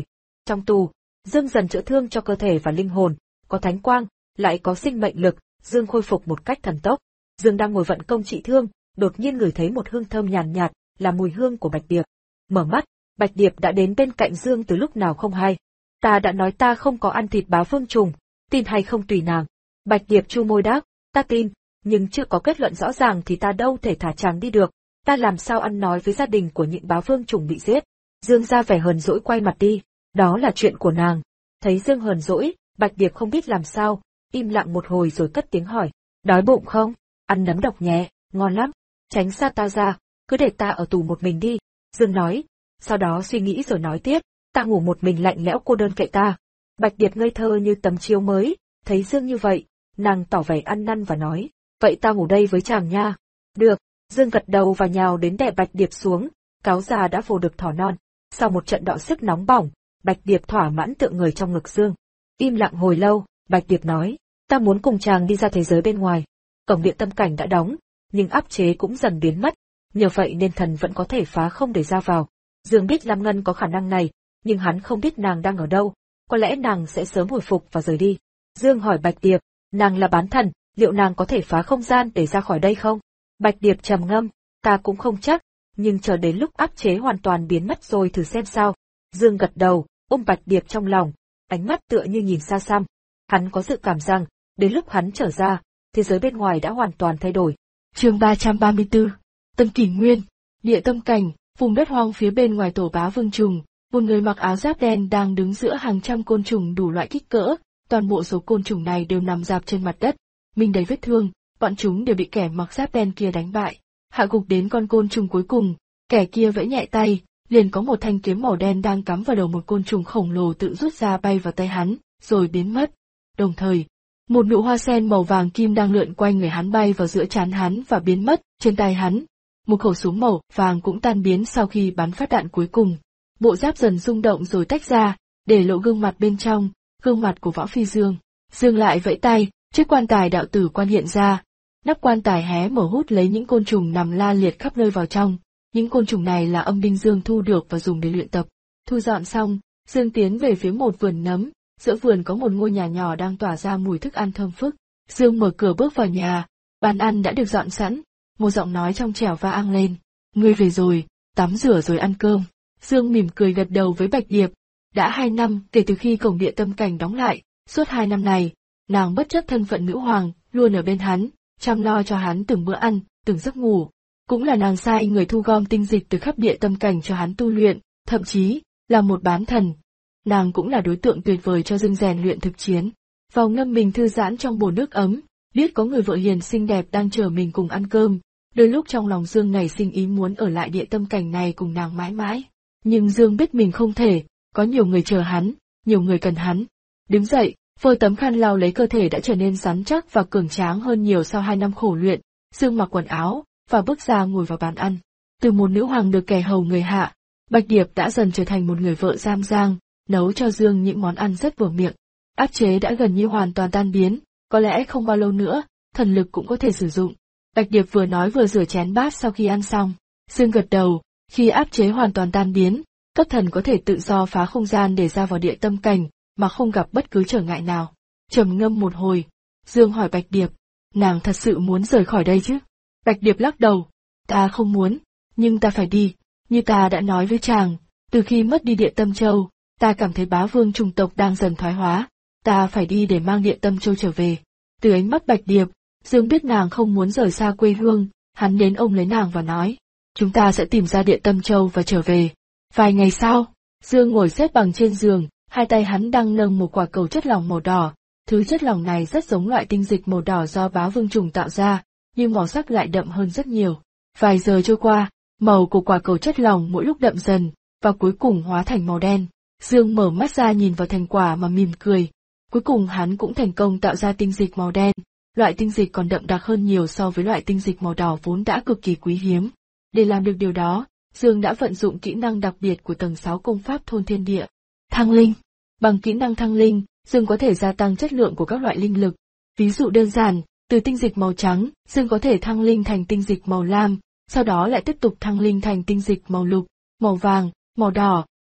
Trong tù, Dương dần chữa thương cho cơ thể và linh hồn, có thánh quang, lại có sinh mệnh lực, Dương khôi phục một cách thần tốc. Dương đang ngồi vận công trị thương, đột nhiên ngửi thấy một hương thơm nhàn nhạt, là mùi hương của Bạch Điệp. Mở mắt, Bạch Điệp đã đến bên cạnh Dương từ lúc nào không hay. Ta đã nói ta không có ăn thịt bá vương trùng, tin hay không tùy nàng. Bạch Điệp chu môi đáp, ta tin, nhưng chưa có kết luận rõ ràng thì ta đâu thể thả chàng đi được. Ta làm sao ăn nói với gia đình của nhịn bá vương trùng bị giết. Dương ra vẻ hờn dỗi quay mặt đi, đó là chuyện của nàng. Thấy Dương hờn dỗi, Bạch Điệp không biết làm sao, im lặng một hồi rồi cất tiếng hỏi, đói bụng không? Ăn nấm độc nhé, ngon lắm, tránh xa ta ra, cứ để ta ở tù một mình đi. Dương nói, sau đó suy nghĩ rồi nói tiếp, ta ngủ một mình lạnh lẽo cô đơn cậy ta. Bạch Điệp ngây thơ như tấm chiếu mới, thấy Dương như vậy, nàng tỏ vẻ ăn năn và nói, vậy ta ngủ đây với chàng nha. Được, Dương gật đầu và nhào đến đè Bạch Điệp xuống, cáo già đã vô được thỏ non. Sau một trận đọ sức nóng bỏng, Bạch Điệp thỏa mãn tựa người trong ngực Dương. Im lặng hồi lâu, Bạch Điệp nói, ta muốn cùng chàng đi ra thế giới bên ngoài. Cổng điện tâm cảnh đã đóng, nhưng áp chế cũng dần biến mất, nhờ vậy nên thần vẫn có thể phá không để ra vào. Dương biết Lam Ngân có khả năng này, nhưng hắn không biết nàng đang ở đâu, có lẽ nàng sẽ sớm hồi phục và rời đi. Dương hỏi Bạch Điệp, nàng là bán thần, liệu nàng có thể phá không gian để ra khỏi đây không? Bạch Điệp trầm ngâm, ta cũng không chắc, nhưng chờ đến lúc áp chế hoàn toàn biến mất rồi thử xem sao. Dương gật đầu, ôm Bạch Điệp trong lòng, ánh mắt tựa như nhìn xa xăm. Hắn có dự cảm rằng, đến lúc hắn trở ra, thế giới bên ngoài đã hoàn toàn thay đổi. Chương ba trăm ba mươi tư, Tân Kỷ Nguyên, địa tâm cảnh, vùng đất hoang phía bên ngoài tổ bá vương trùng, một người mặc áo giáp đen đang đứng giữa hàng trăm côn trùng đủ loại kích cỡ, toàn bộ số côn trùng này đều nằm rạp trên mặt đất, mình đầy vết thương, bọn chúng đều bị kẻ mặc giáp đen kia đánh bại. Hạ gục đến con côn trùng cuối cùng, kẻ kia vẫy nhẹ tay, liền có một thanh kiếm màu đen đang cắm vào đầu một côn trùng khổng lồ tự rút ra bay vào tay hắn, rồi biến mất. Đồng thời, một nụ hoa sen màu vàng kim đang lượn quanh người hắn bay vào giữa trán hắn và biến mất trên tay hắn. Một khẩu súng màu vàng cũng tan biến sau khi bắn phát đạn cuối cùng. Bộ giáp dần rung động rồi tách ra, để lộ gương mặt bên trong, gương mặt của Võ Phi Dương. Dương lại vẫy tay, chiếc quan tài đạo tử quan hiện ra. Nắp quan tài hé mở hút lấy những côn trùng nằm la liệt khắp nơi vào trong. Những côn trùng này là âm binh Dương thu được và dùng để luyện tập. Thu dọn xong, Dương tiến về phía một vườn nấm, giữa vườn có một ngôi nhà nhỏ đang tỏa ra mùi thức ăn thơm phức. Dương mở cửa bước vào nhà, bàn ăn đã được dọn sẵn, một giọng nói trong trẻo vang lên, ngươi về rồi, tắm rửa rồi ăn cơm. Dương mỉm cười gật đầu với Bạch Điệp. Đã hai năm kể từ khi cổng địa tâm cảnh đóng lại, suốt hai năm này, nàng bất chấp thân phận nữ hoàng, luôn ở bên hắn, chăm lo cho hắn từng bữa ăn, từng giấc ngủ. Cũng là nàng sai người thu gom tinh dịch từ khắp địa tâm cảnh cho hắn tu luyện, thậm chí là một bán thần. Nàng cũng là đối tượng tuyệt vời cho Dương rèn luyện thực chiến. Vào ngâm mình thư giãn trong bồn nước ấm, biết có người vợ hiền xinh đẹp đang chờ mình cùng ăn cơm. Đôi lúc trong lòng Dương nảy sinh ý muốn ở lại địa tâm cảnh này cùng nàng mãi mãi. Nhưng Dương biết mình không thể, có nhiều người chờ hắn, nhiều người cần hắn. Đứng dậy, phơi tấm khăn lau lấy cơ thể đã trở nên rắn chắc và cường tráng hơn nhiều sau hai năm khổ luyện. Dương mặc quần áo và bước ra ngồi vào bàn ăn. Từ một nữ hoàng được kẻ hầu người hạ, Bạch Điệp đã dần trở thành một người vợ giam giang, nấu cho Dương những món ăn rất vừa miệng. Áp chế đã gần như hoàn toàn tan biến, có lẽ không bao lâu nữa, thần lực cũng có thể sử dụng. Bạch Điệp vừa nói vừa rửa chén bát sau khi ăn xong. Dương gật đầu, khi áp chế hoàn toàn tan biến, cấp thần có thể tự do phá không gian để ra vào địa tâm cảnh, mà không gặp bất cứ trở ngại nào. Trầm ngâm một hồi, Dương hỏi Bạch Điệp, nàng thật sự muốn rời khỏi đây chứ? Bạch Điệp lắc đầu, ta không muốn, nhưng ta phải đi, như ta đã nói với chàng, từ khi mất đi địa tâm châu, ta cảm thấy bá vương chủng tộc đang dần thoái hóa, ta phải đi để mang địa tâm châu trở về. Từ ánh mắt Bạch Điệp, Dương biết nàng không muốn rời xa quê hương, hắn đến ôm lấy nàng và nói, chúng ta sẽ tìm ra địa tâm châu và trở về. Vài ngày sau, Dương ngồi xếp bằng trên giường, hai tay hắn đang nâng một quả cầu chất lỏng màu đỏ, thứ chất lỏng này rất giống loại tinh dịch màu đỏ do bá vương trùng tạo ra, nhưng màu sắc lại đậm hơn rất nhiều. Vài giờ trôi qua, màu của quả cầu chất lỏng mỗi lúc đậm dần, và cuối cùng hóa thành màu đen. Dương mở mắt ra nhìn vào thành quả mà mỉm cười. Cuối cùng hắn cũng thành công tạo ra tinh dịch màu đen. Loại tinh dịch còn đậm đặc hơn nhiều so với loại tinh dịch màu đỏ vốn đã cực kỳ quý hiếm. Để làm được điều đó, Dương đã vận dụng kỹ năng đặc biệt của tầng sáu công pháp thôn thiên địa. Thăng linh. Bằng kỹ năng thăng linh, Dương có thể gia tăng chất lượng của các loại linh lực. Ví dụ đơn giản, từ tinh dịch màu trắng, Dương có thể thăng linh thành tinh dịch màu lam, sau đó lại tiếp tục thăng linh thành tinh dịch màu lục, màu vàng, màu đỏ,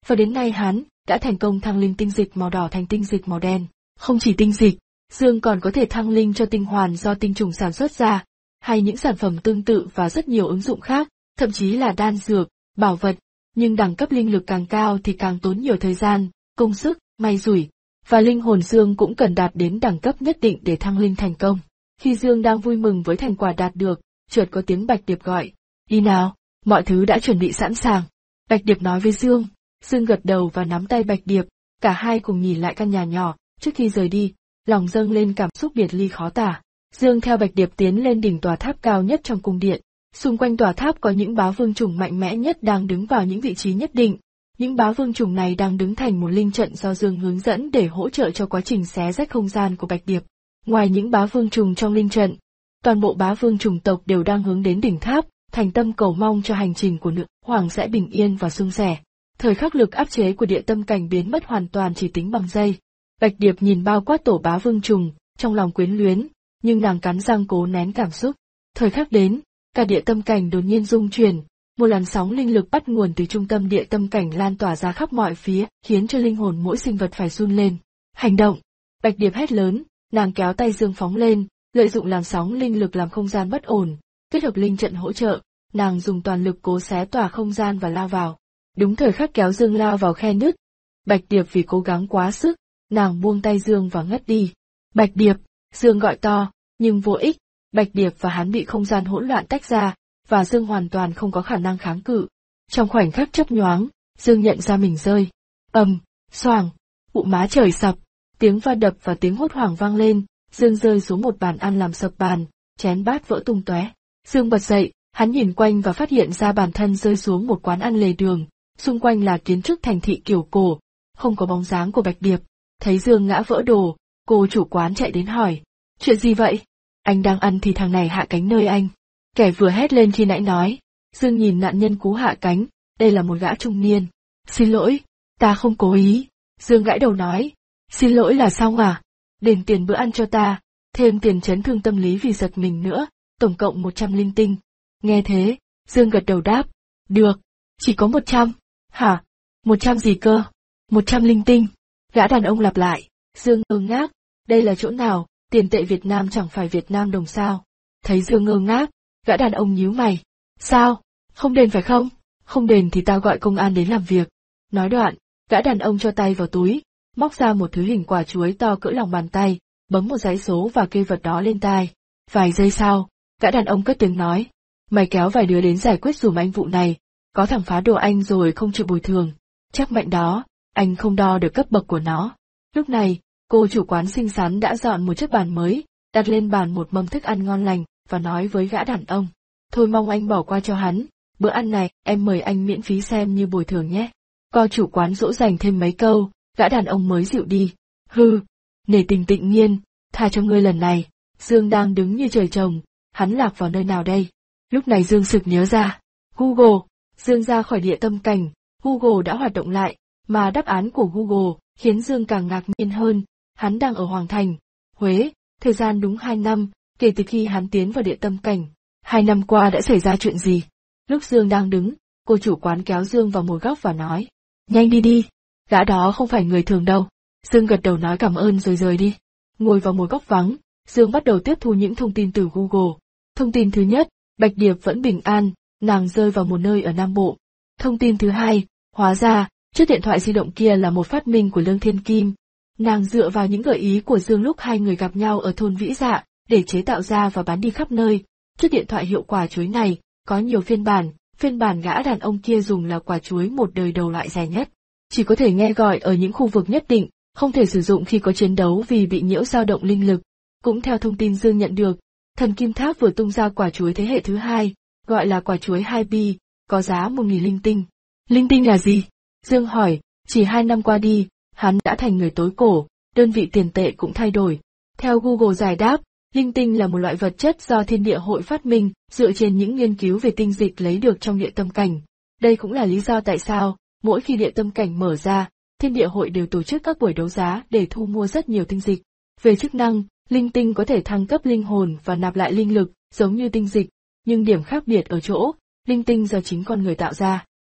và đến nay hắn đã thành công thăng linh tinh dịch màu đỏ thành tinh dịch màu đen. Không chỉ tinh dịch, Dương còn có thể thăng linh cho tinh hoàn do tinh trùng sản xuất ra, hay những sản phẩm tương tự và rất nhiều ứng dụng khác, thậm chí là đan dược, bảo vật, nhưng đẳng cấp linh lực càng cao thì càng tốn nhiều thời gian, công sức, may rủi, và linh hồn Dương cũng cần đạt đến đẳng cấp nhất định để thăng linh thành công. Khi Dương đang vui mừng với thành quả đạt được, chợt có tiếng Bạch Điệp gọi, đi nào, mọi thứ đã chuẩn bị sẵn sàng. Bạch Điệp nói với Dương. Dương gật đầu và nắm tay Bạch Điệp, cả hai cùng nhìn lại căn nhà nhỏ, trước khi rời đi, lòng dâng lên cảm xúc biệt ly khó tả. Dương theo Bạch Điệp tiến lên đỉnh tòa tháp cao nhất trong cung điện. Xung quanh tòa tháp có những bá vương trùng mạnh mẽ nhất đang đứng vào những vị trí nhất định. Những bá vương trùng này đang đứng thành một linh trận do Dương hướng dẫn để hỗ trợ cho quá trình xé rách không gian của Bạch Điệp. Ngoài những bá vương trùng trong linh trận, toàn bộ bá vương trùng tộc đều đang hướng đến đỉnh tháp, thành tâm cầu mong cho hành trình của nữ hoàng sẽ bình yên và suôn sẻ. Thời khắc lực áp chế của địa tâm cảnh biến mất hoàn toàn chỉ tính bằng giây. Bạch Điệp nhìn bao quát tổ bá vương trùng, trong lòng quyến luyến, nhưng nàng cắn răng cố nén cảm xúc. Thời khắc đến, cả địa tâm cảnh đột nhiên rung chuyển, một làn sóng linh lực bắt nguồn từ trung tâm địa tâm cảnh lan tỏa ra khắp mọi phía, khiến cho linh hồn mỗi sinh vật phải run lên. Hành động! Bạch Điệp hét lớn, nàng kéo tay Dương phóng lên, lợi dụng làn sóng linh lực làm không gian bất ổn, kết hợp linh trận hỗ trợ, nàng dùng toàn lực cố xé tỏa không gian và lao vào. Đúng thời khắc kéo Dương lao vào khe nứt. Bạch Điệp vì cố gắng quá sức, nàng buông tay Dương và ngất đi. Bạch Điệp, Dương gọi to, nhưng vô ích, Bạch Điệp và hắn bị không gian hỗn loạn tách ra, và Dương hoàn toàn không có khả năng kháng cự. Trong khoảnh khắc chớp nhoáng, Dương nhận ra mình rơi. Ầm, xoàng, bụ má trời sập, tiếng va đập và tiếng hốt hoảng vang lên, Dương rơi xuống một bàn ăn làm sập bàn, chén bát vỡ tung tóe. Dương bật dậy, hắn nhìn quanh và phát hiện ra bản thân rơi xuống một quán ăn lề đường, xung quanh là kiến trúc thành thị kiểu cổ, không có bóng dáng của Bạch Điệp. Thấy Dương ngã vỡ đồ, cô chủ quán chạy đến hỏi, chuyện gì vậy? Anh đang ăn thì thằng này hạ cánh nơi anh. Kẻ vừa hét lên khi nãy nói. Dương nhìn nạn nhân cú hạ cánh, đây là một gã trung niên. Xin lỗi, ta không cố ý. Dương gãi đầu nói, xin lỗi là xong à? Đền tiền bữa ăn cho ta, thêm tiền chấn thương tâm lý vì giật mình nữa, tổng cộng một trăm linh tinh. Nghe thế, Dương gật đầu đáp, được, chỉ có một trăm. Hả? Một trăm gì cơ? Một trăm linh tinh. Gã đàn ông lặp lại, Dương ngơ ngác, đây là chỗ nào, tiền tệ Việt Nam chẳng phải Việt Nam đồng sao? Thấy Dương ngơ ngác, gã đàn ông nhíu mày. Sao? Không đền phải không? Không đền thì tao gọi công an đến làm việc. Nói đoạn, gã đàn ông cho tay vào túi, móc ra một thứ hình quả chuối to cỡ lòng bàn tay, bấm một dãy số và kêu vật đó lên tai. Vài giây sau, gã đàn ông cất tiếng nói, mày kéo vài đứa đến giải quyết dùm anh vụ này, có thằng phá đồ anh rồi không chịu bồi thường. Chắc mạnh đó, anh không đo được cấp bậc của nó. Lúc này, cô chủ quán xinh xắn đã dọn một chiếc bàn mới, đặt lên bàn một mâm thức ăn ngon lành, và nói với gã đàn ông, thôi mong anh bỏ qua cho hắn, bữa ăn này em mời anh miễn phí xem như bồi thường nhé. Cô chủ quán dỗ dành thêm mấy câu, gã đàn ông mới dịu đi. Hư, nể tình tịnh nhiên, tha cho ngươi lần này. Dương đang đứng như trời trồng, hắn lạc vào nơi nào đây? Lúc này Dương sực nhớ ra, Google. Dương ra khỏi địa tâm cảnh, Google đã hoạt động lại, mà đáp án của Google khiến Dương càng ngạc nhiên hơn. Hắn đang ở Hoàng Thành, Huế, thời gian đúng hai năm, kể từ khi hắn tiến vào địa tâm cảnh. Hai năm qua đã xảy ra chuyện gì? Lúc Dương đang đứng, cô chủ quán kéo Dương vào một góc và nói, nhanh đi đi, gã đó không phải người thường đâu. Dương gật đầu nói cảm ơn rồi rời đi. Ngồi vào một góc vắng, Dương bắt đầu tiếp thu những thông tin từ Google. Thông tin thứ nhất, Bạch Điệp vẫn bình an, nàng rơi vào một nơi ở Nam Bộ. Thông tin thứ hai, hóa ra, chiếc điện thoại di động kia là một phát minh của Lương Thiên Kim. Nàng dựa vào những gợi ý của Dương lúc hai người gặp nhau ở thôn Vĩ Dạ, để chế tạo ra và bán đi khắp nơi. Chiếc điện thoại hiệu quả chuối này, có nhiều phiên bản, phiên bản gã đàn ông kia dùng là quả chuối một đời đầu loại rẻ nhất. Chỉ có thể nghe gọi ở những khu vực nhất định, không thể sử dụng khi có chiến đấu vì bị nhiễu dao động linh lực. Cũng theo thông tin Dương nhận được, Thần Kim Tháp vừa tung ra quả chuối thế hệ thứ hai, gọi là quả chuối hai bi, có giá một nghìn linh tinh. Linh tinh là gì? Dương hỏi, chỉ hai năm qua đi, hắn đã thành người tối cổ, đơn vị tiền tệ cũng thay đổi. Theo Google giải đáp, linh tinh là một loại vật chất do thiên địa hội phát minh, dựa trên những nghiên cứu về tinh dịch lấy được trong địa tâm cảnh. Đây cũng là lý do tại sao, mỗi khi địa tâm cảnh mở ra, thiên địa hội đều tổ chức các buổi đấu giá để thu mua rất nhiều tinh dịch. Về chức năng, linh tinh có thể thăng cấp linh hồn và nạp lại linh lực, giống như tinh dịch, nhưng điểm khác biệt ở chỗ, linh tinh do chính con người tạo ra.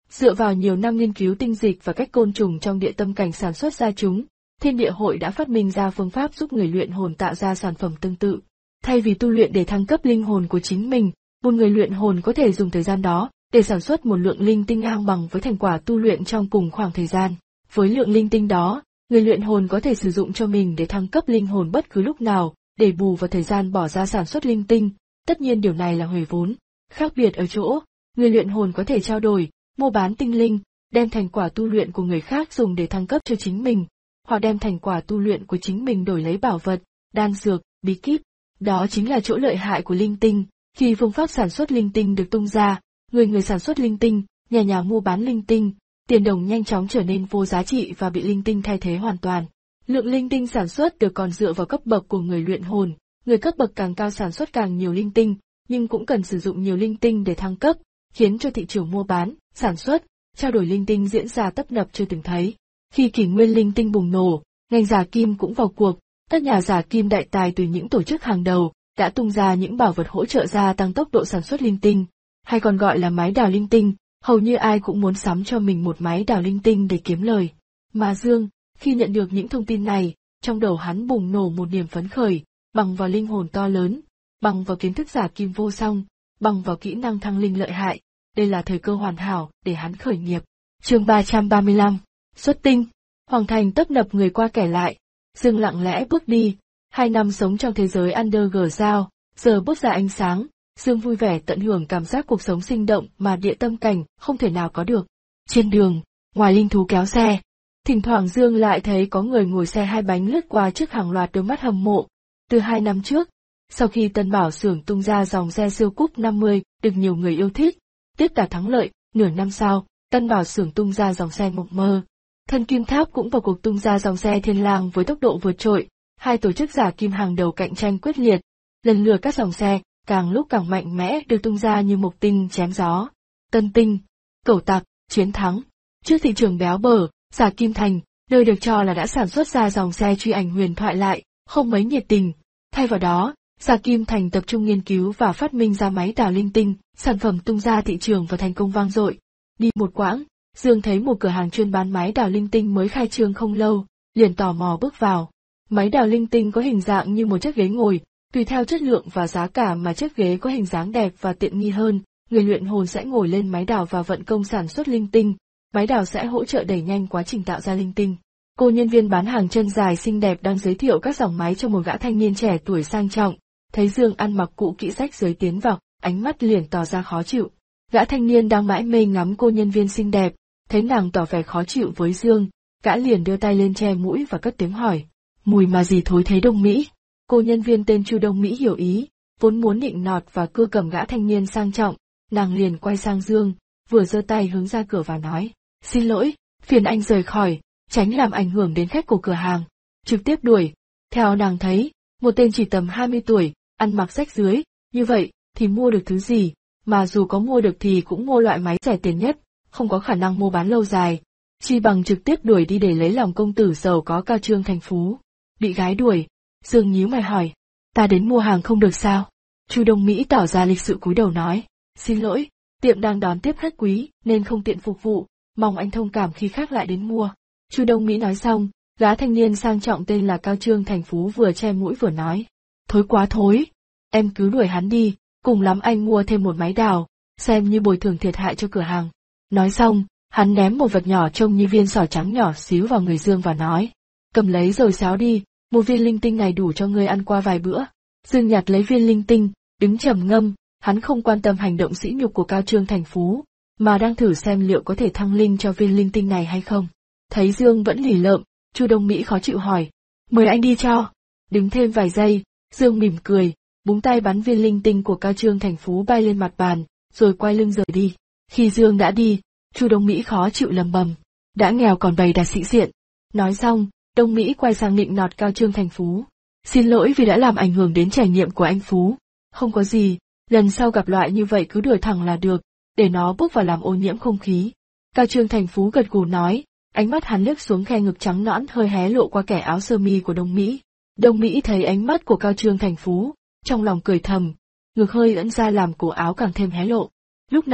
Dựa vào nhiều năm nghiên cứu tinh dịch và cách côn trùng trong địa tâm cảnh sản xuất ra chúng, Thiên Địa Hội đã phát minh ra phương pháp giúp người luyện hồn tạo ra sản phẩm tương tự. Thay vì tu luyện để thăng cấp linh hồn của chính mình, một người luyện hồn có thể dùng thời gian đó để sản xuất một lượng linh tinh ngang bằng với thành quả tu luyện trong cùng khoảng thời gian. Với lượng linh tinh đó, người luyện hồn có thể sử dụng cho mình để thăng cấp linh hồn bất cứ lúc nào, để bù vào thời gian bỏ ra sản xuất linh tinh. Tất nhiên điều này là huề vốn. Khác biệt ở chỗ, người luyện hồn có thể trao đổi, mua bán tinh linh, đem thành quả tu luyện của người khác dùng để thăng cấp cho chính mình, hoặc đem thành quả tu luyện của chính mình đổi lấy bảo vật, đan dược, bí kíp. Đó chính là chỗ lợi hại của linh tinh. Khi phương pháp sản xuất linh tinh được tung ra, người người sản xuất linh tinh, nhà nhà mua bán linh tinh, tiền đồng nhanh chóng trở nên vô giá trị và bị linh tinh thay thế hoàn toàn. Lượng linh tinh sản xuất được còn dựa vào cấp bậc của người luyện hồn, người cấp bậc càng cao sản xuất càng nhiều linh tinh, nhưng cũng cần sử dụng nhiều linh tinh để thăng cấp, khiến cho thị trường mua bán, sản xuất, trao đổi linh tinh diễn ra tấp nập chưa từng thấy. Khi kỷ nguyên linh tinh bùng nổ, ngành giả kim cũng vào cuộc, các nhà giả kim đại tài từ những tổ chức hàng đầu đã tung ra những bảo vật hỗ trợ gia tăng tốc độ sản xuất linh tinh, hay còn gọi là máy đào linh tinh. Hầu như ai cũng muốn sắm cho mình một máy đào linh tinh để kiếm lời. Mà Dương, khi nhận được những thông tin này, trong đầu hắn bùng nổ một niềm phấn khởi, bằng vào linh hồn to lớn, bằng vào kiến thức giả kim vô song, bằng vào kỹ năng thăng linh lợi hại, đây là thời cơ hoàn hảo để hắn khởi nghiệp. Chương ba trăm ba mươi lăm, xuất tinh. Hoàng thành tấp nập người qua kẻ lại, Dương lặng lẽ bước đi. Hai năm sống trong thế giới underground, giờ bước ra ánh sáng. Dương vui vẻ tận hưởng cảm giác cuộc sống sinh động mà địa tâm cảnh không thể nào có được. Trên đường, ngoài linh thú kéo xe, thỉnh thoảng Dương lại thấy có người ngồi xe hai bánh lướt qua trước hàng loạt đôi mắt hâm mộ. Từ hai năm trước, sau khi Tân Bảo xưởng tung ra dòng xe siêu cúp năm mươi được nhiều người yêu thích, tiếp đạt thắng lợi, nửa năm sau, Tân Bảo xưởng tung ra dòng xe mộng mơ. Thân Kim Tháp cũng vào cuộc tung ra dòng xe Thiên Lang với tốc độ vượt trội, hai tổ chức giả kim hàng đầu cạnh tranh quyết liệt. Lần lượt các dòng xe càng lúc càng mạnh mẽ được tung ra như mộc tinh chém gió, tân tinh, cẩu tặc, chiến thắng. Trước thị trường béo bở, giả kim thành, nơi được cho là đã sản xuất ra dòng xe truy ảnh huyền thoại lại, không mấy nhiệt tình. Thay vào đó, giả kim thành tập trung nghiên cứu và phát minh ra máy đào linh tinh, sản phẩm tung ra thị trường và thành công vang dội. Đi một quãng, Dương thấy một cửa hàng chuyên bán máy đào linh tinh mới khai trương không lâu, liền tò mò bước vào. Máy đào linh tinh có hình dạng như một chiếc ghế ngồi. Tùy theo chất lượng và giá cả mà chiếc ghế có hình dáng đẹp và tiện nghi hơn, người luyện hồn sẽ ngồi lên máy đào và vận công sản xuất linh tinh. Máy đào sẽ hỗ trợ đẩy nhanh quá trình tạo ra linh tinh. Cô nhân viên bán hàng chân dài xinh đẹp đang giới thiệu các dòng máy cho một gã thanh niên trẻ tuổi sang trọng. Thấy Dương ăn mặc cũ kỹ rách rưới tiến vào, ánh mắt liền tỏ ra khó chịu. Gã thanh niên đang mãi mê ngắm cô nhân viên xinh đẹp, thấy nàng tỏ vẻ khó chịu với Dương, gã liền đưa tay lên che mũi và cất tiếng hỏi: "Mùi mà gì thối thế Đông Mỹ?" Cô nhân viên tên Chu Đông Mỹ hiểu ý, vốn muốn nịnh nọt và cưa cầm gã thanh niên sang trọng, nàng liền quay sang Dương, vừa giơ tay hướng ra cửa và nói: "Xin lỗi, phiền anh rời khỏi, tránh làm ảnh hưởng đến khách của cửa hàng." Trực tiếp đuổi. Theo nàng thấy, một tên chỉ tầm hai mươi tuổi, ăn mặc rách rưới, như vậy thì mua được thứ gì, mà dù có mua được thì cũng mua loại máy rẻ tiền nhất, không có khả năng mua bán lâu dài. Chi bằng trực tiếp đuổi đi để lấy lòng công tử giàu có Cao Trương Thành Phú. Bị gái đuổi, Dương nhíu mày hỏi: "Ta đến mua hàng không được sao?" Chu Đông Mỹ tỏ ra lịch sự cúi đầu nói: "Xin lỗi, tiệm đang đón tiếp khách quý nên không tiện phục vụ, mong anh thông cảm khi khác lại đến mua." Chu Đông Mỹ nói xong, gã thanh niên sang trọng tên là Cao Trương Thành Phú vừa che mũi vừa nói: "Thối quá thối, em cứ đuổi hắn đi, cùng lắm anh mua thêm một máy đào, xem như bồi thường thiệt hại cho cửa hàng." Nói xong, hắn ném một vật nhỏ trông như viên sỏi trắng nhỏ xíu vào người Dương và nói: "Cầm lấy rồi xáo đi, một viên linh tinh này đủ cho ngươi ăn qua vài bữa." Dương nhặt lấy viên linh tinh, đứng trầm ngâm, hắn không quan tâm hành động sỉ nhục của Cao Trương Thành Phú, mà đang thử xem liệu có thể thăng linh cho viên linh tinh này hay không. Thấy Dương vẫn lì lợm, Chu Đông Mỹ khó chịu hỏi: "Mời anh đi cho." Đứng thêm vài giây, Dương mỉm cười, búng tay bắn viên linh tinh của Cao Trương Thành Phú bay lên mặt bàn, rồi quay lưng rời đi. Khi Dương đã đi, Chu Đông Mỹ khó chịu lầm bầm: "Đã nghèo còn bày đặt sĩ diện." Nói xong, Đông Mỹ quay sang nịnh nọt Cao Trương Thành Phú: "Xin lỗi vì đã làm ảnh hưởng đến trải nghiệm của anh Phú. Không có gì, lần sau gặp loại như vậy cứ đuổi thẳng là được, để nó bước vào làm ô nhiễm không khí." Cao Trương Thành Phú gật gù nói, ánh mắt hắn liếc xuống khe ngực trắng nõn hơi hé lộ qua kẻ áo sơ mi của Đông Mỹ. Đông Mỹ thấy ánh mắt của Cao Trương Thành Phú, trong lòng cười thầm, ngực hơi ưỡn ra làm cổ áo càng thêm hé lộ. Lúc này,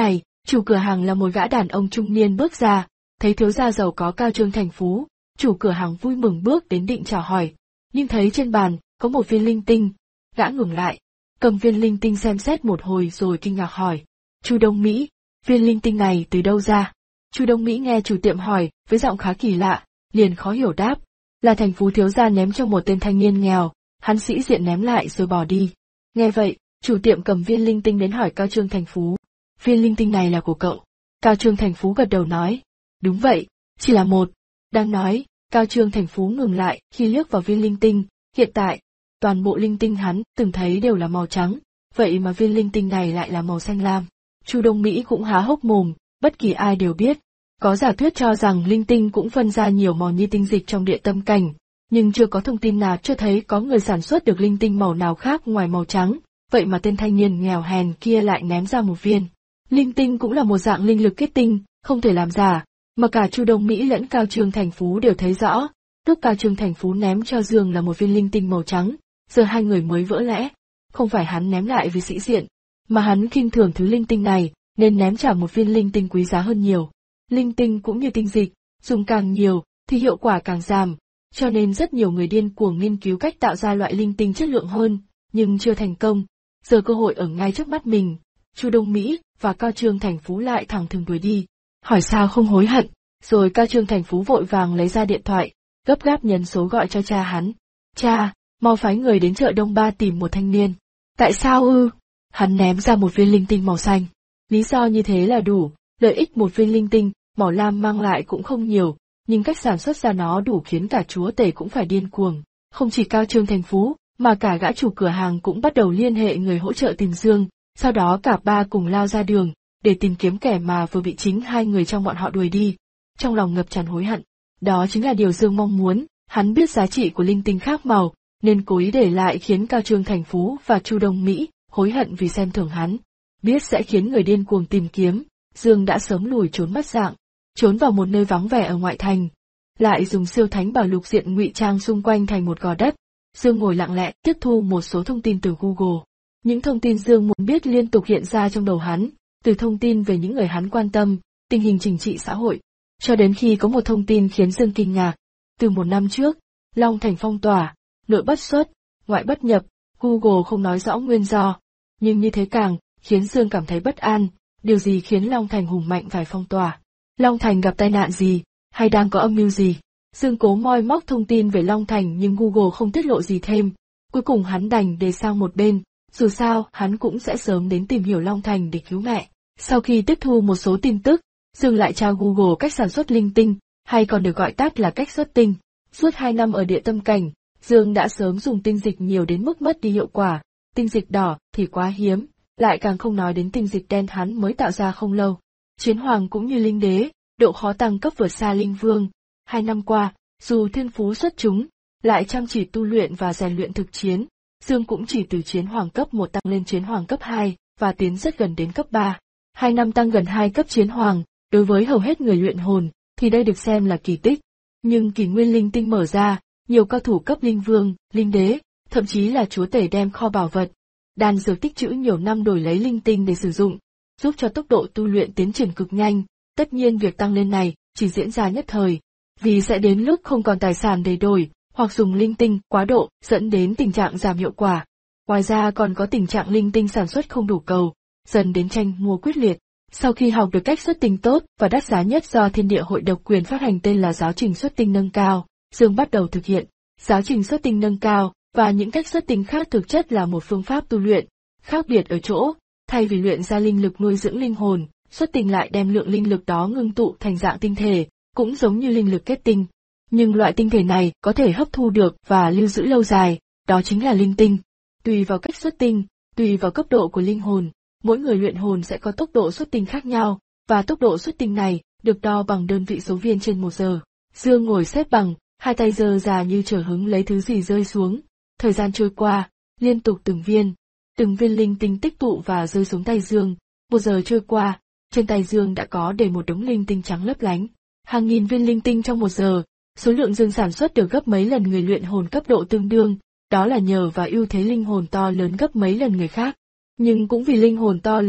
Chủ cửa hàng là một gã đàn ông trung niên bước ra, thấy thiếu gia giàu có Cao Trương Thành Phú, chủ cửa hàng vui mừng bước đến định chào hỏi, nhưng thấy trên bàn có một viên linh tinh, gã ngừng lại, cầm viên linh tinh xem xét một hồi rồi kinh ngạc hỏi, Chu Đông Mỹ, viên linh tinh này từ đâu ra? Chu Đông Mỹ nghe chủ tiệm hỏi với giọng khá kỳ lạ, liền khó hiểu đáp, là Thành Phú thiếu gia ném cho một tên thanh niên nghèo, hắn sĩ diện ném lại rồi bỏ đi. Nghe vậy, chủ tiệm cầm viên linh tinh đến hỏi Cao Trương Thành Phú, viên linh tinh này là của cậu? Cao Trương Thành Phú gật đầu nói, đúng vậy, chỉ là một. Đang nói, Cao Trương Thành Phú ngừng lại khi liếc vào viên linh tinh, hiện tại, toàn bộ linh tinh hắn từng thấy đều là màu trắng, vậy mà viên linh tinh này lại là màu xanh lam. Chu Đông Mỹ cũng há hốc mồm, bất kỳ ai đều biết, có giả thuyết cho rằng linh tinh cũng phân ra nhiều màu như tinh dịch trong địa tâm cảnh, nhưng chưa có thông tin nào cho thấy có người sản xuất được linh tinh màu nào khác ngoài màu trắng, vậy mà tên thanh niên nghèo hèn kia lại ném ra một viên. Linh tinh cũng là một dạng linh lực kết tinh, không thể làm giả, mà cả Chu Đông Mỹ lẫn Cao Trương Thành Phú đều thấy rõ, lúc Cao Trương Thành Phú ném cho Dương là một viên linh tinh màu trắng, giờ hai người mới vỡ lẽ, không phải hắn ném lại vì sĩ diện, mà hắn khinh thường thứ linh tinh này, nên ném trả một viên linh tinh quý giá hơn nhiều. Linh tinh cũng như tinh dịch, dùng càng nhiều thì hiệu quả càng giảm, cho nên rất nhiều người điên cuồng nghiên cứu cách tạo ra loại linh tinh chất lượng hơn, nhưng chưa thành công. Giờ cơ hội ở ngay trước mắt mình, Chu Đông Mỹ và Cao Trương Thành Phú lại thẳng thừng đuổi đi, hỏi sao không hối hận, rồi Cao Trương Thành Phú vội vàng lấy ra điện thoại, gấp gáp nhấn số gọi cho cha hắn. Cha, mau phái người đến chợ Đông Ba tìm một thanh niên. Tại sao ư? Hắn ném ra một viên linh tinh màu xanh. Lý do như thế là đủ, lợi ích một viên linh tinh màu lam mang lại cũng không nhiều, nhưng cách sản xuất ra nó đủ khiến cả chúa tể cũng phải điên cuồng. Không chỉ Cao Trương Thành Phú, mà cả gã chủ cửa hàng cũng bắt đầu liên hệ người hỗ trợ tìm Dương, sau đó cả ba cùng lao ra đường, để tìm kiếm kẻ mà vừa bị chính hai người trong bọn họ đuổi đi. Trong lòng ngập tràn hối hận, đó chính là điều Dương mong muốn, hắn biết giá trị của linh tinh khác màu, nên cố ý để lại khiến Cao Trương Thành Phú và Chu Đông Mỹ hối hận vì xem thường hắn. Biết sẽ khiến người điên cuồng tìm kiếm, Dương đã sớm lùi trốn mất dạng, trốn vào một nơi vắng vẻ ở ngoại thành, lại dùng siêu thánh bảo lục diện ngụy trang xung quanh thành một gò đất. Dương ngồi lặng lẽ tiếp thu một số thông tin từ Google. Những thông tin Dương muốn biết liên tục hiện ra trong đầu hắn, từ thông tin về những người hắn quan tâm, tình hình chính trị xã hội, cho đến khi có một thông tin khiến Dương kinh ngạc. Từ một năm trước, Long Thành phong tỏa, nội bất xuất, ngoại bất nhập, Google không nói rõ nguyên do, nhưng như thế càng khiến Dương cảm thấy bất an. Điều gì khiến Long Thành hùng mạnh phải phong tỏa? Long Thành gặp tai nạn gì, hay đang có âm mưu gì? Dương cố moi móc thông tin về Long Thành nhưng Google không tiết lộ gì thêm. Cuối cùng hắn đành để sang một bên, dù sao hắn cũng sẽ sớm đến tìm hiểu Long Thành để cứu mẹ. Sau khi tiếp thu một số tin tức, Dương lại tra Google cách sản xuất linh tinh, hay còn được gọi tắt là cách xuất tinh. Suốt hai năm ở địa tâm cảnh, Dương đã sớm dùng tinh dịch nhiều đến mức mất đi hiệu quả. Tinh dịch đỏ thì quá hiếm, lại càng không nói đến tinh dịch đen hắn mới tạo ra không lâu. Chiến hoàng cũng như linh đế, độ khó tăng cấp vượt xa linh vương. Hai năm qua, dù thiên phú xuất chúng, lại chăm chỉ tu luyện và rèn luyện thực chiến, Dương cũng chỉ từ chiến hoàng cấp một tăng lên chiến hoàng cấp hai, và tiến rất gần đến cấp ba. Hai năm tăng gần hai cấp chiến hoàng, đối với hầu hết người luyện hồn, thì đây được xem là kỳ tích. Nhưng kỷ nguyên linh tinh mở ra, nhiều cao thủ cấp linh vương, linh đế, thậm chí là chúa tể đem kho bảo vật, đan dược tích trữ nhiều năm đổi lấy linh tinh để sử dụng, giúp cho tốc độ tu luyện tiến triển cực nhanh. Tất nhiên việc tăng lên này chỉ diễn ra nhất thời, vì sẽ đến lúc không còn tài sản để đổi, hoặc dùng linh tinh quá độ dẫn đến tình trạng giảm hiệu quả. Ngoài ra còn có tình trạng linh tinh sản xuất không đủ cầu, dần đến tranh mua quyết liệt. Sau khi học được cách xuất tinh tốt và đắt giá nhất do Thiên Địa Hội độc quyền phát hành tên là giáo trình xuất tinh nâng cao, Dương bắt đầu thực hiện. Giáo trình xuất tinh nâng cao và những cách xuất tinh khác thực chất là một phương pháp tu luyện, khác biệt ở chỗ, thay vì luyện ra linh lực nuôi dưỡng linh hồn, xuất tinh lại đem lượng linh lực đó ngưng tụ thành dạng tinh thể, cũng giống như linh lực kết tinh. Nhưng loại tinh thể này có thể hấp thu được và lưu giữ lâu dài, đó chính là linh tinh. Tùy vào cách xuất tinh, tùy vào cấp độ của linh hồn, mỗi người luyện hồn sẽ có tốc độ xuất tinh khác nhau, và tốc độ xuất tinh này được đo bằng đơn vị số viên trên một giờ. Dương ngồi xếp bằng, hai tay giơ ra như chờ hứng lấy thứ gì rơi xuống. Thời gian trôi qua, liên tục từng viên, từng viên linh tinh tích tụ và rơi xuống tay Dương. Một giờ trôi qua, trên tay Dương đã có để một đống linh tinh trắng lấp lánh. Hàng nghìn viên linh tinh trong một giờ, số lượng Dương sản xuất được gấp mấy lần người luyện hồn cấp độ tương đương, đó là nhờ vào ưu thế linh hồn to lớn gấp mấy lần người khác. Nhưng cũng vì linh hồn to lớn,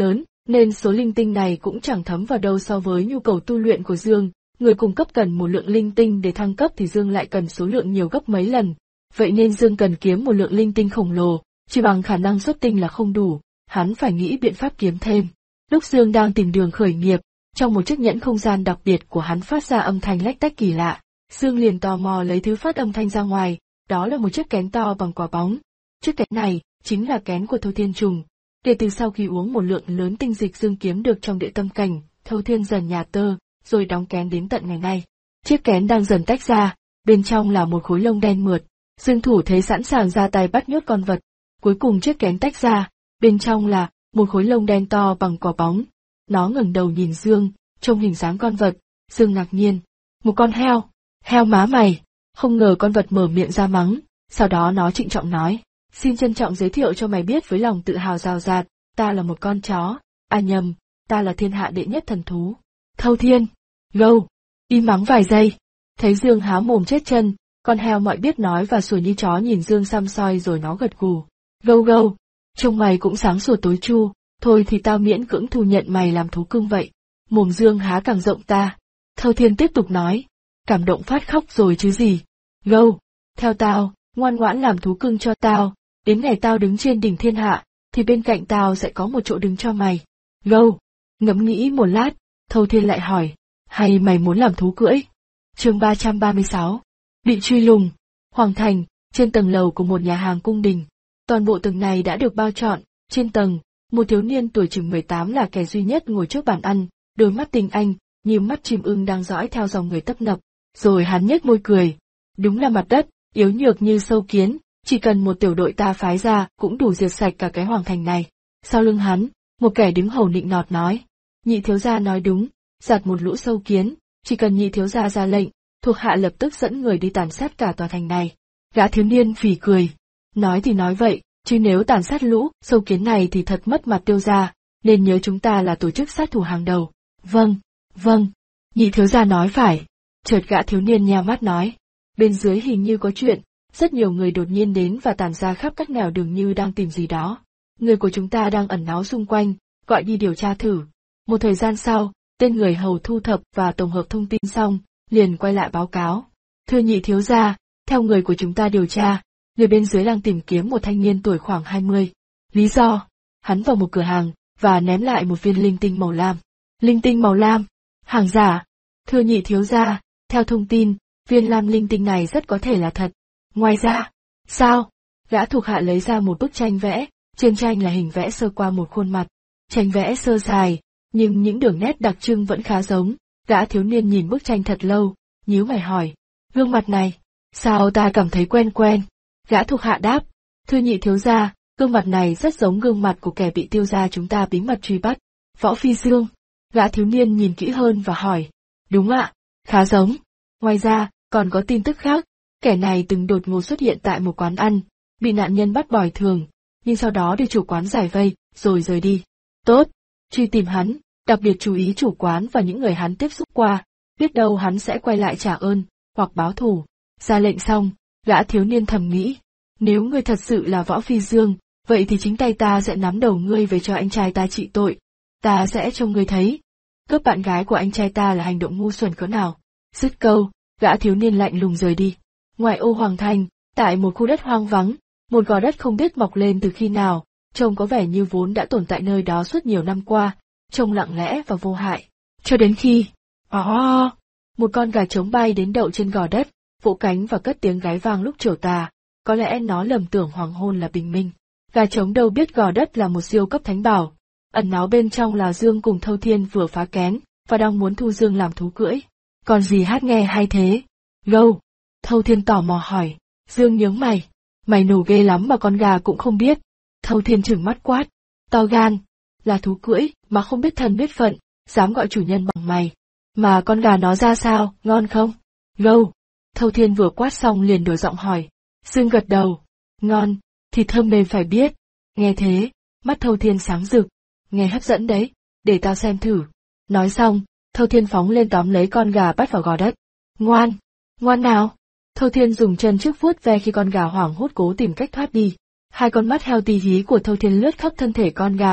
nên số linh tinh này cũng chẳng thấm vào đâu so với nhu cầu tu luyện của Dương. Người cung cấp cần một lượng linh tinh để thăng cấp thì Dương lại cần số lượng nhiều gấp mấy lần. Vậy nên Dương cần kiếm một lượng linh tinh khổng lồ, chỉ bằng khả năng xuất tinh là không đủ, hắn phải nghĩ biện pháp kiếm thêm. Lúc Dương đang tìm đường khởi nghiệp, trong một chiếc nhẫn không gian đặc biệt của hắn phát ra âm thanh lách tách kỳ lạ. Dương liền tò mò lấy thứ phát âm thanh ra ngoài, đó là một chiếc kén to bằng quả bóng. Chiếc kén này chính là kén của Thâu Thiên Trùng. Kể từ sau khi uống một lượng lớn tinh dịch Dương kiếm được trong địa tâm cảnh, Thâu Thiên dần nhả tơ, rồi đóng kén đến tận ngày nay. Chiếc kén đang dần tách ra, bên trong là một khối lông đen mượt. Dương thủ thế sẵn sàng ra tay bắt nhốt con vật. Cuối cùng chiếc kén tách ra, bên trong là một khối lông đen to bằng quả bóng. Nó ngẩng đầu nhìn Dương, trông hình dáng con vật. Dương ngạc nhiên. Một con heo. Heo má mày. Không ngờ con vật mở miệng ra mắng. Sau đó nó trịnh trọng nói. Xin trân trọng giới thiệu cho mày biết với lòng tự hào rào rạt, ta là một con chó. À nhầm, ta là thiên hạ đệ nhất thần thú. Thâu Thiên. Gâu. Im mắng vài giây. Thấy Dương há mồm chết chân, con heo mọi biết nói và sủa như chó nhìn Dương xăm soi rồi nó gật gù. Gâu gâu. Trông mày cũng sáng sủa tối chu, thôi thì tao miễn cưỡng thu nhận mày làm thú cưng vậy. Mồm Dương há càng rộng ta. Thâu Thiên tiếp tục nói. Cảm động phát khóc rồi chứ gì. Gâu. Theo tao, ngoan ngoãn làm thú cưng cho tao, đến ngày tao đứng trên đỉnh thiên hạ, thì bên cạnh tao sẽ có một chỗ đứng cho mày. Gâu. Ngẫm nghĩ một lát, Thâu Thiên lại hỏi. Hay mày muốn làm thú cưỡi? Chương ba trăm ba mươi sáu. Bị truy lùng. Hoàng thành, trên tầng lầu của một nhà hàng cung đình. Toàn bộ tầng này đã được bao trọn, trên tầng, một thiếu niên tuổi chừng mười tám là kẻ duy nhất ngồi trước bàn ăn, đôi mắt tinh anh, như mắt chim ưng đang dõi theo dòng người tấp nập, rồi hắn nhếch môi cười. Đúng là mặt đất, yếu nhược như sâu kiến, chỉ cần một tiểu đội ta phái ra cũng đủ diệt sạch cả cái hoàng thành này. Sau lưng hắn, một kẻ đứng hầu nịnh nọt nói. Nhị thiếu gia nói đúng, giặt một lũ sâu kiến, chỉ cần nhị thiếu gia ra lệnh, thuộc hạ lập tức dẫn người đi tàn sát cả tòa thành này. Gã thiếu niên phì cười. Nói thì nói vậy, chứ nếu tàn sát lũ sâu kiến này thì thật mất mặt Tiêu gia, nên nhớ chúng ta là tổ chức sát thủ hàng đầu. Vâng, vâng, nhị thiếu gia nói phải. Chợt gã thiếu niên nheo mắt nói. Bên dưới hình như có chuyện, rất nhiều người đột nhiên đến và tản ra khắp các nẻo đường như đang tìm gì đó. Người của chúng ta đang ẩn náu xung quanh, gọi đi điều tra thử. Một thời gian sau, tên người hầu thu thập và tổng hợp thông tin xong, liền quay lại báo cáo. Thưa nhị thiếu gia, theo người của chúng ta điều tra, người bên dưới đang tìm kiếm một thanh niên tuổi khoảng hai mươi. Lý do? Hắn vào một cửa hàng, và ném lại một viên linh tinh màu lam. Linh tinh màu lam? Hàng giả? Thưa nhị thiếu gia, theo thông tin, viên lam linh tinh này rất có thể là thật. Ngoài ra, sao? Gã thuộc hạ lấy ra một bức tranh vẽ, trên tranh là hình vẽ sơ qua một khuôn mặt. Tranh vẽ sơ sài, nhưng những đường nét đặc trưng vẫn khá giống. Gã thiếu niên nhìn bức tranh thật lâu, nhíu mày hỏi. Gương mặt này, sao ta cảm thấy quen quen? Gã thuộc hạ đáp. Thưa nhị thiếu gia, gương mặt này rất giống gương mặt của kẻ bị Tiêu gia chúng ta bí mật truy bắt. Võ Phi Dương. Gã thiếu niên nhìn kỹ hơn và hỏi. Đúng ạ, khá giống. Ngoài ra, còn có tin tức khác. Kẻ này từng đột ngột xuất hiện tại một quán ăn, bị nạn nhân bắt bỏi thường, nhưng sau đó được chủ quán giải vây, rồi rời đi. Tốt, truy tìm hắn, đặc biệt chú ý chủ quán và những người hắn tiếp xúc qua, biết đâu hắn sẽ quay lại trả ơn, hoặc báo thù. Ra lệnh xong, gã thiếu niên thầm nghĩ, nếu ngươi thật sự là Võ Phi Dương, vậy thì chính tay ta sẽ nắm đầu ngươi về cho anh trai ta trị tội. Ta sẽ cho ngươi thấy, cướp bạn gái của anh trai ta là hành động ngu xuẩn cỡ nào. Dứt câu, gã thiếu niên lạnh lùng rời đi. Ngoài ô hoàng thành, tại một khu đất hoang vắng, một gò đất không biết mọc lên từ khi nào, trông có vẻ như vốn đã tồn tại nơi đó suốt nhiều năm qua, trông lặng lẽ và vô hại. Cho đến khi, oh, một con gà trống bay đến đậu trên gò đất, vỗ cánh và cất tiếng gáy vang lúc chiều tà, có lẽ nó lầm tưởng hoàng hôn là bình minh. Gà trống đâu biết gò đất là một siêu cấp thánh bảo, ẩn náu bên trong là Dương cùng Thâu Thiên vừa phá kén, và đang muốn thu Dương làm thú cưỡi. Còn gì hát nghe hay thế? Gâu! Thâu Thiên tò mò hỏi. Dương nhướng mày. Mày nổ ghê lắm mà con gà cũng không biết. Thâu Thiên trừng mắt quát. To gan! Là thú cưỡi, mà không biết thân biết phận, dám gọi chủ nhân bằng mày. Mà con gà nó ra sao, ngon không? Gâu! Thâu Thiên vừa quát xong liền đổi giọng hỏi. Dương gật đầu. Ngon, thịt thơm mềm phải biết. Nghe thế, mắt Thâu Thiên sáng rực. Nghe hấp dẫn đấy, để tao xem thử. Nói xong, Thâu Thiên phóng lên tóm lấy con gà bắt vào gò đất. Ngoan! Ngoan nào! Thâu Thiên dùng chân trước vuốt ve khi con gà hoảng hốt cố tìm cách thoát đi. Hai con mắt heo tí hí của Thâu Thiên lướt khắp thân thể con gà,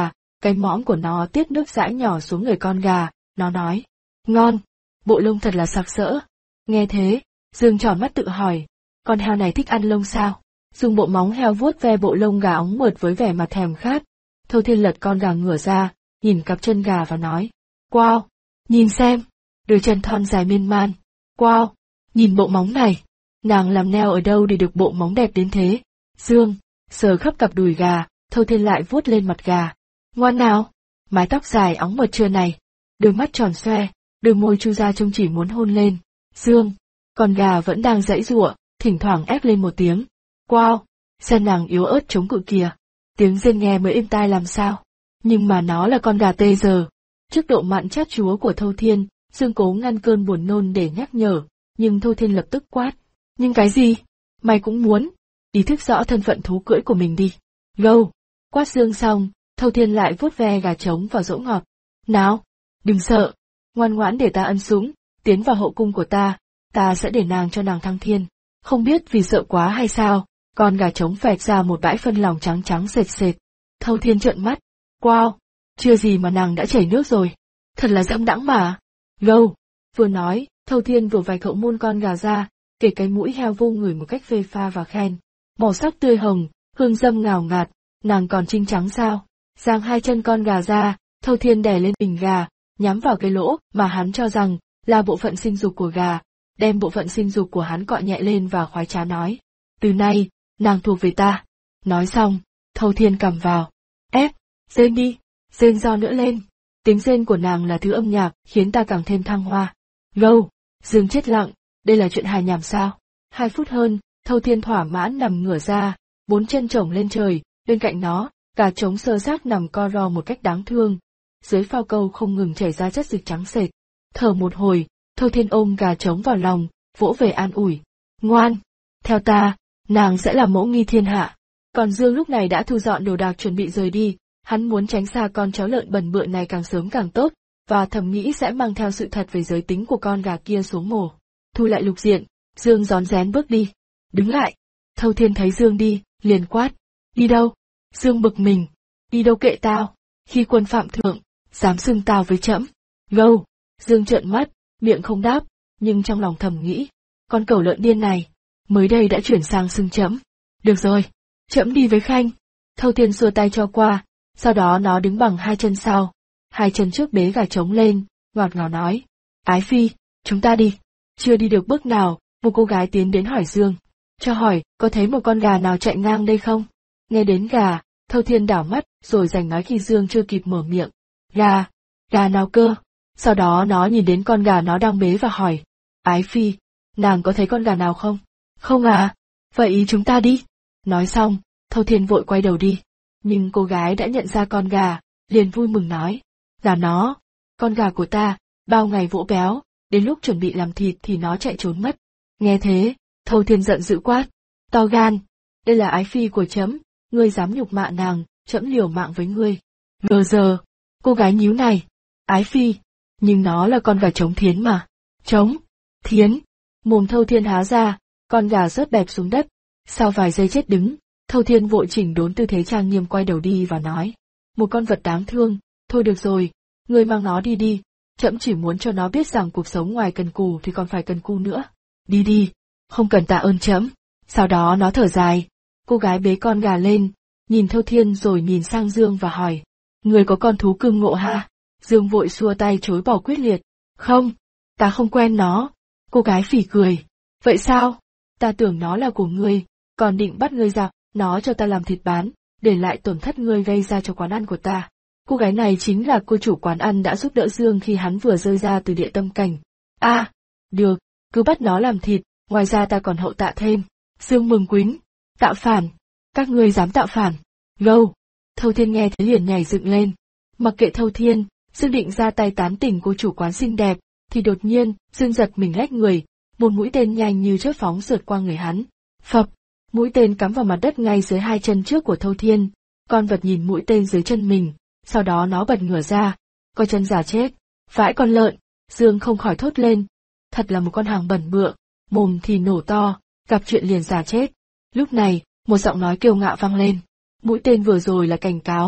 cái mõm của nó tiết nước dãi nhỏ xuống người con gà, nó nói, ngon, bộ lông thật là sặc sỡ. Nghe thế, Dương tròn mắt tự hỏi, con heo này thích ăn lông sao? Dùng bộ móng heo vuốt ve bộ lông gà óng mượt với vẻ mặt thèm khát. Thâu Thiên lật con gà ngửa ra, nhìn cặp chân gà và nói, wow, nhìn xem, đôi chân thon dài miên man, wow, nhìn bộ móng này, nàng làm neo ở đâu để được bộ móng đẹp đến thế? Dương sờ khắp cặp đùi gà, Thâu Thiên lại vuốt lên mặt gà, ngoan nào, mái tóc dài óng mượt trưa này, đôi mắt tròn xoe, đôi môi chu ra trông chỉ muốn hôn lên. Dương, con gà vẫn đang giãy giụa, thỉnh thoảng ép lên một tiếng, wow, xem nàng yếu ớt chống cự kìa, tiếng rên nghe mới êm tai làm sao, nhưng mà nó là con gà tê giờ. Trước độ mặn chát chúa của Thâu Thiên, Dương cố ngăn cơn buồn nôn để nhắc nhở, nhưng Thâu Thiên lập tức quát, nhưng cái gì, mày cũng muốn, ý thức rõ thân phận thú cưỡi của mình đi. Gâu, quát Dương xong, Thâu Thiên lại vuốt ve gà trống vào dỗ ngọt, nào, đừng sợ, ngoan ngoãn để ta ân sủng, tiến vào hậu cung của ta, ta sẽ để nàng cho nàng thăng thiên. Không biết vì sợ quá hay sao, con gà trống phẹt ra một bãi phân lòng trắng trắng sệt sệt. Thâu Thiên trợn mắt, wow, chưa gì mà nàng đã chảy nước rồi, thật là dẫm đãng mà. Gâu, vừa nói, Thâu Thiên vừa vạch hậu môn con gà ra, kể cái mũi heo vô người một cách phê pha và khen, màu sắc tươi hồng, hương dâm ngào ngạt, nàng còn trinh trắng sao? Giang hai chân con gà ra, Thâu Thiên đè lên bình gà, nhắm vào cái lỗ mà hắn cho rằng là bộ phận sinh dục của gà, đem bộ phận sinh dục của hắn cọ nhẹ lên và khoái trá nói, từ nay, nàng thuộc về ta. Nói xong, Thâu Thiên cầm vào, ép, rên đi, rên do nữa lên, tiếng rên của nàng là thứ âm nhạc khiến ta càng thêm thăng hoa. Gâu, Dương chết lặng, đây là chuyện hài nhảm sao? Hai phút hơn, Thâu Thiên thỏa mãn nằm ngửa ra, bốn chân chổng lên trời, bên cạnh nó, gà trống sơ xác nằm co ro một cách đáng thương. Dưới phao câu không ngừng chảy ra chất dịch trắng sệt. Thở một hồi, Thâu Thiên ôm gà trống vào lòng, vỗ về an ủi. Ngoan, theo ta, nàng sẽ là mẫu nghi thiên hạ. Còn Dương lúc này đã thu dọn đồ đạc chuẩn bị rời đi, hắn muốn tránh xa con chó lợn bẩn bựa này càng sớm càng tốt, và thầm nghĩ sẽ mang theo sự thật về giới tính của con gà kia xuống mổ. Thu lại lục diện, Dương rón rén bước đi. Đứng lại. Thâu Thiên thấy Dương đi, liền quát. Đi đâu? Dương bực mình. Đi đâu kệ tao, khi quân phạm thượng, dám xưng tao với trẫm. Gâu, Dương trợn mắt, miệng không đáp, nhưng trong lòng thầm nghĩ, con cẩu lợn điên này, mới đây đã chuyển sang xưng trẫm. Được rồi, trẫm đi với Khanh. Thâu Thiên xua tay cho qua, sau đó nó đứng bằng hai chân sau, hai chân trước bế gà trống lên, ngọt ngào nói, Ái Phi, chúng ta đi. Chưa đi được bước nào, một cô gái tiến đến hỏi Dương, cho hỏi, có thấy một con gà nào chạy ngang đây không? Nghe đến gà, Thâu Thiên đảo mắt, rồi giành nói khi Dương chưa kịp mở miệng. Gà, gà nào cơ? Sau đó nó nhìn đến con gà nó đang bế và hỏi, Ái Phi, nàng có thấy con gà nào không? Không à, vậy chúng ta đi. Nói xong, Thâu Thiên vội quay đầu đi. Nhưng cô gái đã nhận ra con gà, liền vui mừng nói, là nó, con gà của ta, bao ngày vỗ béo, đến lúc chuẩn bị làm thịt thì nó chạy trốn mất. Nghe thế, Thâu Thiên giận dữ quát, to gan, đây là Ái Phi của trẫm, ngươi dám nhục mạ nàng, trẫm liều mạng với ngươi. Ngờ giờ, cô gái nhíu này, Ái Phi, nhưng nó là con gà trống thiến mà. Trống, thiến, mồm Thâu Thiên há ra, con gà rớt bẹp xuống đất, sau vài giây chết đứng, Thâu Thiên vội chỉnh đốn tư thế trang nghiêm quay đầu đi và nói, một con vật đáng thương, thôi được rồi, ngươi mang nó đi đi, trẫm chỉ muốn cho nó biết rằng cuộc sống ngoài cần cù thì còn phải cần cù nữa. Đi đi, không cần tạ ơn trẫm. Sau đó nó thở dài, cô gái bế con gà lên, nhìn Thâu Thiên rồi nhìn sang Dương và hỏi, người có con thú cưng ngộ ha? Dương vội xua tay chối bỏ quyết liệt, không, ta không quen nó. Cô gái phỉ cười, vậy sao? Ta tưởng nó là của ngươi, còn định bắt ngươi giặc, nó cho ta làm thịt bán, để lại tổn thất ngươi gây ra cho quán ăn của ta. Cô gái này chính là cô chủ quán ăn đã giúp đỡ Dương khi hắn vừa rơi ra từ địa tâm cảnh. A, à, được, cứ bắt nó làm thịt, ngoài ra ta còn hậu tạ thêm. Dương mừng quính, tạo phản, các ngươi dám tạo phản. Gâu, Thâu Thiên nghe thấy liền nhảy dựng lên. Mặc kệ Thâu Thiên, Dương định ra tay tán tỉnh cô chủ quán xinh đẹp, thì đột nhiên, Dương giật mình lách người, một mũi tên nhanh như chớp phóng sượt qua người hắn. Phập, mũi tên cắm vào mặt đất ngay dưới hai chân trước của Thâu Thiên. Con vật nhìn mũi tên dưới chân mình, sau đó nó bật ngửa ra, coi chân giả chết, vãi con lợn. Dương không khỏi thốt lên, thật là một con hàng bẩn bựa, mồm thì nổ to, gặp chuyện liền giả chết. Lúc này, một giọng nói kiêu ngạo vang lên, mũi tên vừa rồi là cảnh cáo,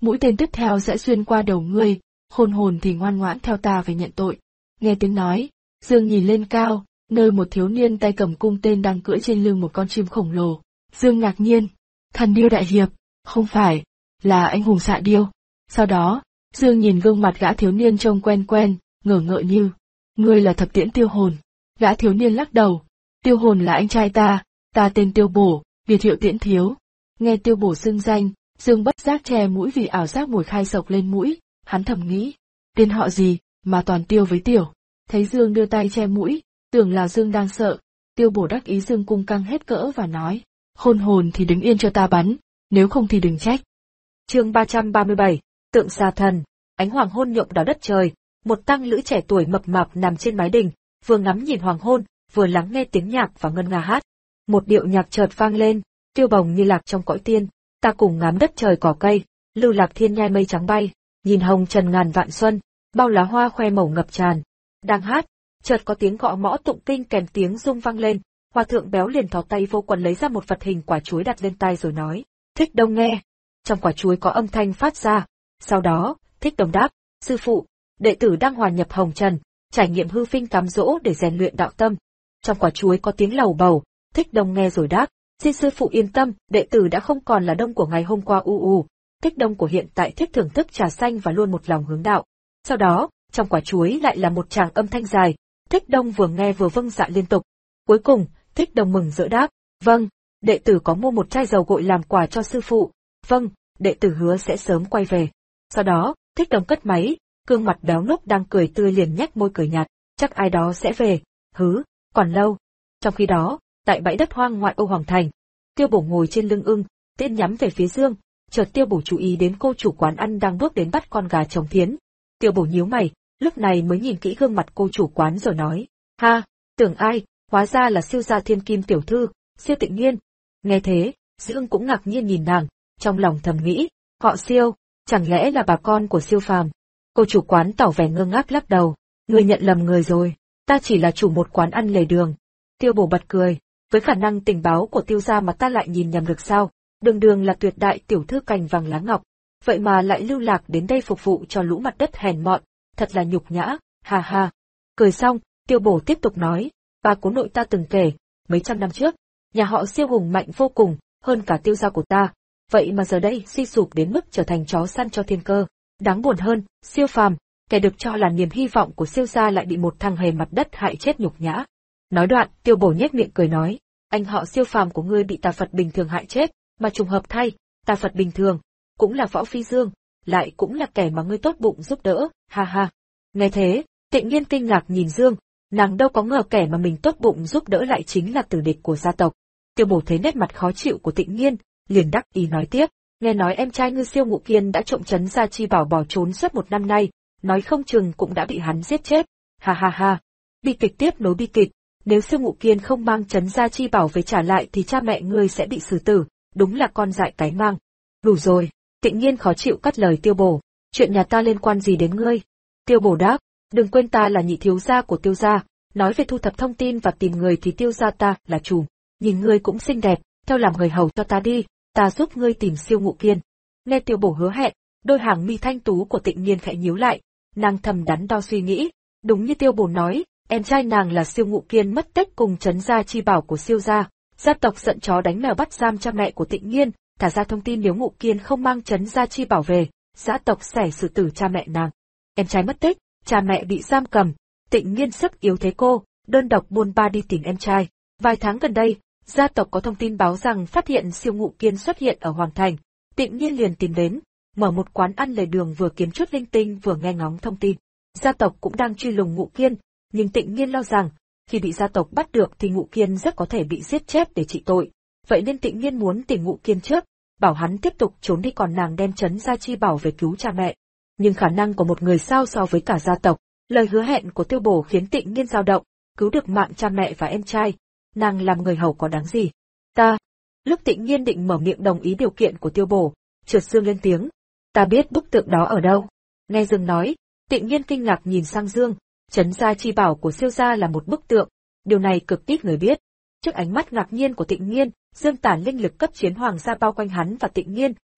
Mũi tên tiếp theo sẽ xuyên qua đầu ngươi, khôn hồn thì ngoan ngoãn theo ta về nhận tội. Nghe tiếng nói, Dương nhìn lên cao, nơi một thiếu niên tay cầm cung tên đang cưỡi trên lưng một con chim khổng lồ. Dương ngạc nhiên, Thần Điêu đại hiệp, không phải, là anh hùng Xạ Điêu. Sau đó, Dương nhìn gương mặt gã thiếu niên trông quen quen, ngờ ngợ như, ngươi là Thập Tiễn Tiêu Hồn. Gã thiếu niên lắc đầu, Tiêu Hồn là anh trai ta, ta tên Tiêu Bổ, biệt hiệu Tiễn Thiếu. Nghe Tiêu Bổ xưng danh, Dương bất giác che mũi vì ảo giác mùi khai sộc lên mũi, hắn thầm nghĩ, tên họ gì, mà toàn Tiêu với Tiểu. Thấy Dương đưa tay che mũi, tưởng là Dương đang sợ, Tiêu Bổ đắc ý Dương cung căng hết cỡ và nói, khôn hồn thì đứng yên cho ta bắn, nếu không thì đừng trách. Chương ba trăm ba mươi bảy, Tượng Xà Thần. Ánh hoàng hôn nhuộm đỏ đất trời, một tăng lữ trẻ tuổi mập mạp nằm trên mái đình, vừa ngắm nhìn hoàng hôn, vừa lắng nghe tiếng nhạc và ngân nga hát. Một điệu nhạc chợt vang lên, tiêu bồng như lạc trong cõi tiên, ta cùng ngắm đất trời cỏ cây, lưu lạc thiên nhai mây trắng bay, nhìn hồng trần ngàn vạn xuân, bao lá hoa khoe màu ngập tràn. Đang hát, chợt có tiếng gõ mõ tụng kinh kèm tiếng rung vang lên, hòa thượng béo liền thò tay vô quần lấy ra một vật hình quả chuối đặt lên tai rồi nói, Thích Đông nghe. Trong quả chuối có âm thanh phát ra. Sau đó, Thích Đông đáp, sư phụ, đệ tử đang hòa nhập hồng trần, trải nghiệm hư vinh cám dỗ để rèn luyện đạo tâm. Trong quả chuối có tiếng lầu bầu, Thích Đông nghe rồi đáp, xin sư phụ yên tâm, đệ tử đã không còn là Đông của ngày hôm qua u u. Thích Đông của hiện tại thích thưởng thức trà xanh và luôn một lòng hướng đạo. Sau đó, trong quả chuối lại là một tràng âm thanh dài, Thích Đông vừa nghe vừa vâng dạ liên tục. Cuối cùng, Thích Đông mừng rỡ đáp, vâng, đệ tử có mua một chai dầu gội làm quà cho sư phụ, vâng, đệ tử hứa sẽ sớm quay về. Sau đó, Thích Đông cất máy, gương mặt béo núc đang cười tươi liền nhếch môi cười nhạt, chắc ai đó sẽ về, hứ, còn lâu. Trong khi đó, tại bãi đất hoang ngoại ô Hoàng Thành, Tiêu Bổ ngồi trên lưng ưng, tiễn nhắm về phía Dương, chợt Tiêu Bổ chú ý đến cô chủ quán ăn đang bước đến bắt con gà trống thiến. Tiêu Bổ nhíu mày, lúc này mới nhìn kỹ gương mặt cô chủ quán rồi nói, ha, tưởng ai, hóa ra là Siêu gia Thiên Kim tiểu thư, Siêu Tịnh Nghiên. Nghe thế, Dương cũng ngạc nhiên nhìn nàng, trong lòng thầm nghĩ, họ Siêu, chẳng lẽ là bà con của Siêu Phàm? Cô chủ quán tỏ vẻ ngơ ngác lắc đầu, ngươi nhận lầm người rồi, ta chỉ là chủ một quán ăn lề đường. Tiêu Bổ bật cười, với khả năng tình báo của Tiêu gia mà ta lại nhìn nhầm được sao? Đường đường là tuyệt đại tiểu thư cành vàng lá ngọc, vậy mà lại lưu lạc đến đây phục vụ cho lũ mặt đất hèn mọn, thật là nhục nhã, ha ha. Cười xong, Tiêu Bổ tiếp tục nói, bà cố nội ta từng kể, mấy trăm năm trước, nhà họ Siêu hùng mạnh vô cùng, hơn cả Tiêu gia của ta, vậy mà giờ đây suy sụp đến mức trở thành chó săn cho thiên cơ. Đáng buồn hơn, Siêu Phàm, kẻ được cho là niềm hy vọng của Siêu gia lại bị một thằng hề mặt đất hại chết nhục nhã. Nói đoạn, Tiêu Bổ nhếch miệng cười nói, anh họ Siêu Phàm của ngươi bị tà Phật bình thường hại chết, mà trùng hợp thay, tà Phật bình thường, cũng là Võ Phi Dương, lại cũng là kẻ mà ngươi tốt bụng giúp đỡ, ha ha. Nghe thế, Tịnh Nghiên kinh ngạc nhìn Dương, nàng đâu có ngờ kẻ mà mình tốt bụng giúp đỡ lại chính là tử địch của gia tộc. Tiêu Bổ thấy nét mặt khó chịu của Tịnh Nghiên, liền đắc ý nói tiếp, nghe nói em trai ngươi Siêu Ngụ Kiên đã trộm trấn Gia Chi Bảo bỏ trốn suốt một năm nay, nói không chừng cũng đã bị hắn giết chết, ha ha ha. Bi kịch tiếp nối bi kịch, nếu Siêu Ngụ Kiên không mang trấn Gia Chi Bảo về trả lại thì cha mẹ ngươi sẽ bị xử tử, đúng là con dại cái mang. Đủ rồi, Tịnh Nghiên khó chịu cắt lời Tiêu Bổ, chuyện nhà ta liên quan gì đến ngươi? Tiêu Bổ đáp, đừng quên ta là nhị thiếu gia của Tiêu gia, nói về thu thập thông tin và tìm người thì Tiêu gia ta là chủ, nhìn ngươi cũng xinh đẹp, theo làm người hầu cho ta đi, ta giúp ngươi tìm Siêu Ngụ Kiên. Nghe Tiêu Bổ hứa hẹn, đôi hàng mi thanh tú của Tịnh Nghiên khẽ nhíu lại, nàng thầm đắn đo suy nghĩ, đúng như Tiêu Bổ nói, em trai nàng là Siêu Ngụ Kiên mất tích cùng trấn Gia Chi Bảo của Siêu gia, gia tộc giận chó đánh mèo bắt giam cha mẹ của Tịnh Nghiên, thả ra thông tin nếu Ngụ Kiên không mang trấn Gia Chi Bảo về, gia tộc sẽ xử tử cha mẹ nàng. Em trai mất tích, cha mẹ bị giam cầm, Tịnh Nghiên sức yếu thế cô, đơn độc buôn ba đi tìm em trai. Vài tháng gần đây, gia tộc có thông tin báo rằng phát hiện Siêu Ngụ Kiên xuất hiện ở Hoàng Thành, Tịnh Nghiên liền tìm đến, mở một quán ăn lề đường vừa kiếm chút linh tinh vừa nghe ngóng thông tin. Gia tộc cũng đang truy lùng Ngụ Kiên, nhưng Tịnh Nghiên lo rằng, khi bị gia tộc bắt được thì Ngụ Kiên rất có thể bị giết chết để trị tội, vậy nên Tịnh Nghiên muốn tìm Ngụ Kiên trước, bảo hắn tiếp tục trốn đi còn nàng đem trấn Gia Chi Bảo về cứu cha mẹ. Nhưng khả năng của một người sao so với cả gia tộc, lời hứa hẹn của Tiêu Bổ khiến Tịnh Nghiên dao động, cứu được mạng cha mẹ và em trai, nàng làm người hầu có đáng gì? Ta. Lúc Tịnh Nghiên định mở miệng đồng ý điều kiện của Tiêu Bổ, chợt Dương lên tiếng, ta biết bức tượng đó ở đâu. Nghe Dương nói, Tịnh Nghiên kinh ngạc nhìn sang Dương, trấn Gia Chi Bảo của Siêu gia là một bức tượng, điều này cực ít người biết. Trước ánh mắt ngạc nhiên của Tịnh Nghiên, Dương tản linh lực cấp chiến hoàng gia bao quanh hắn và Tịnh Nghiên,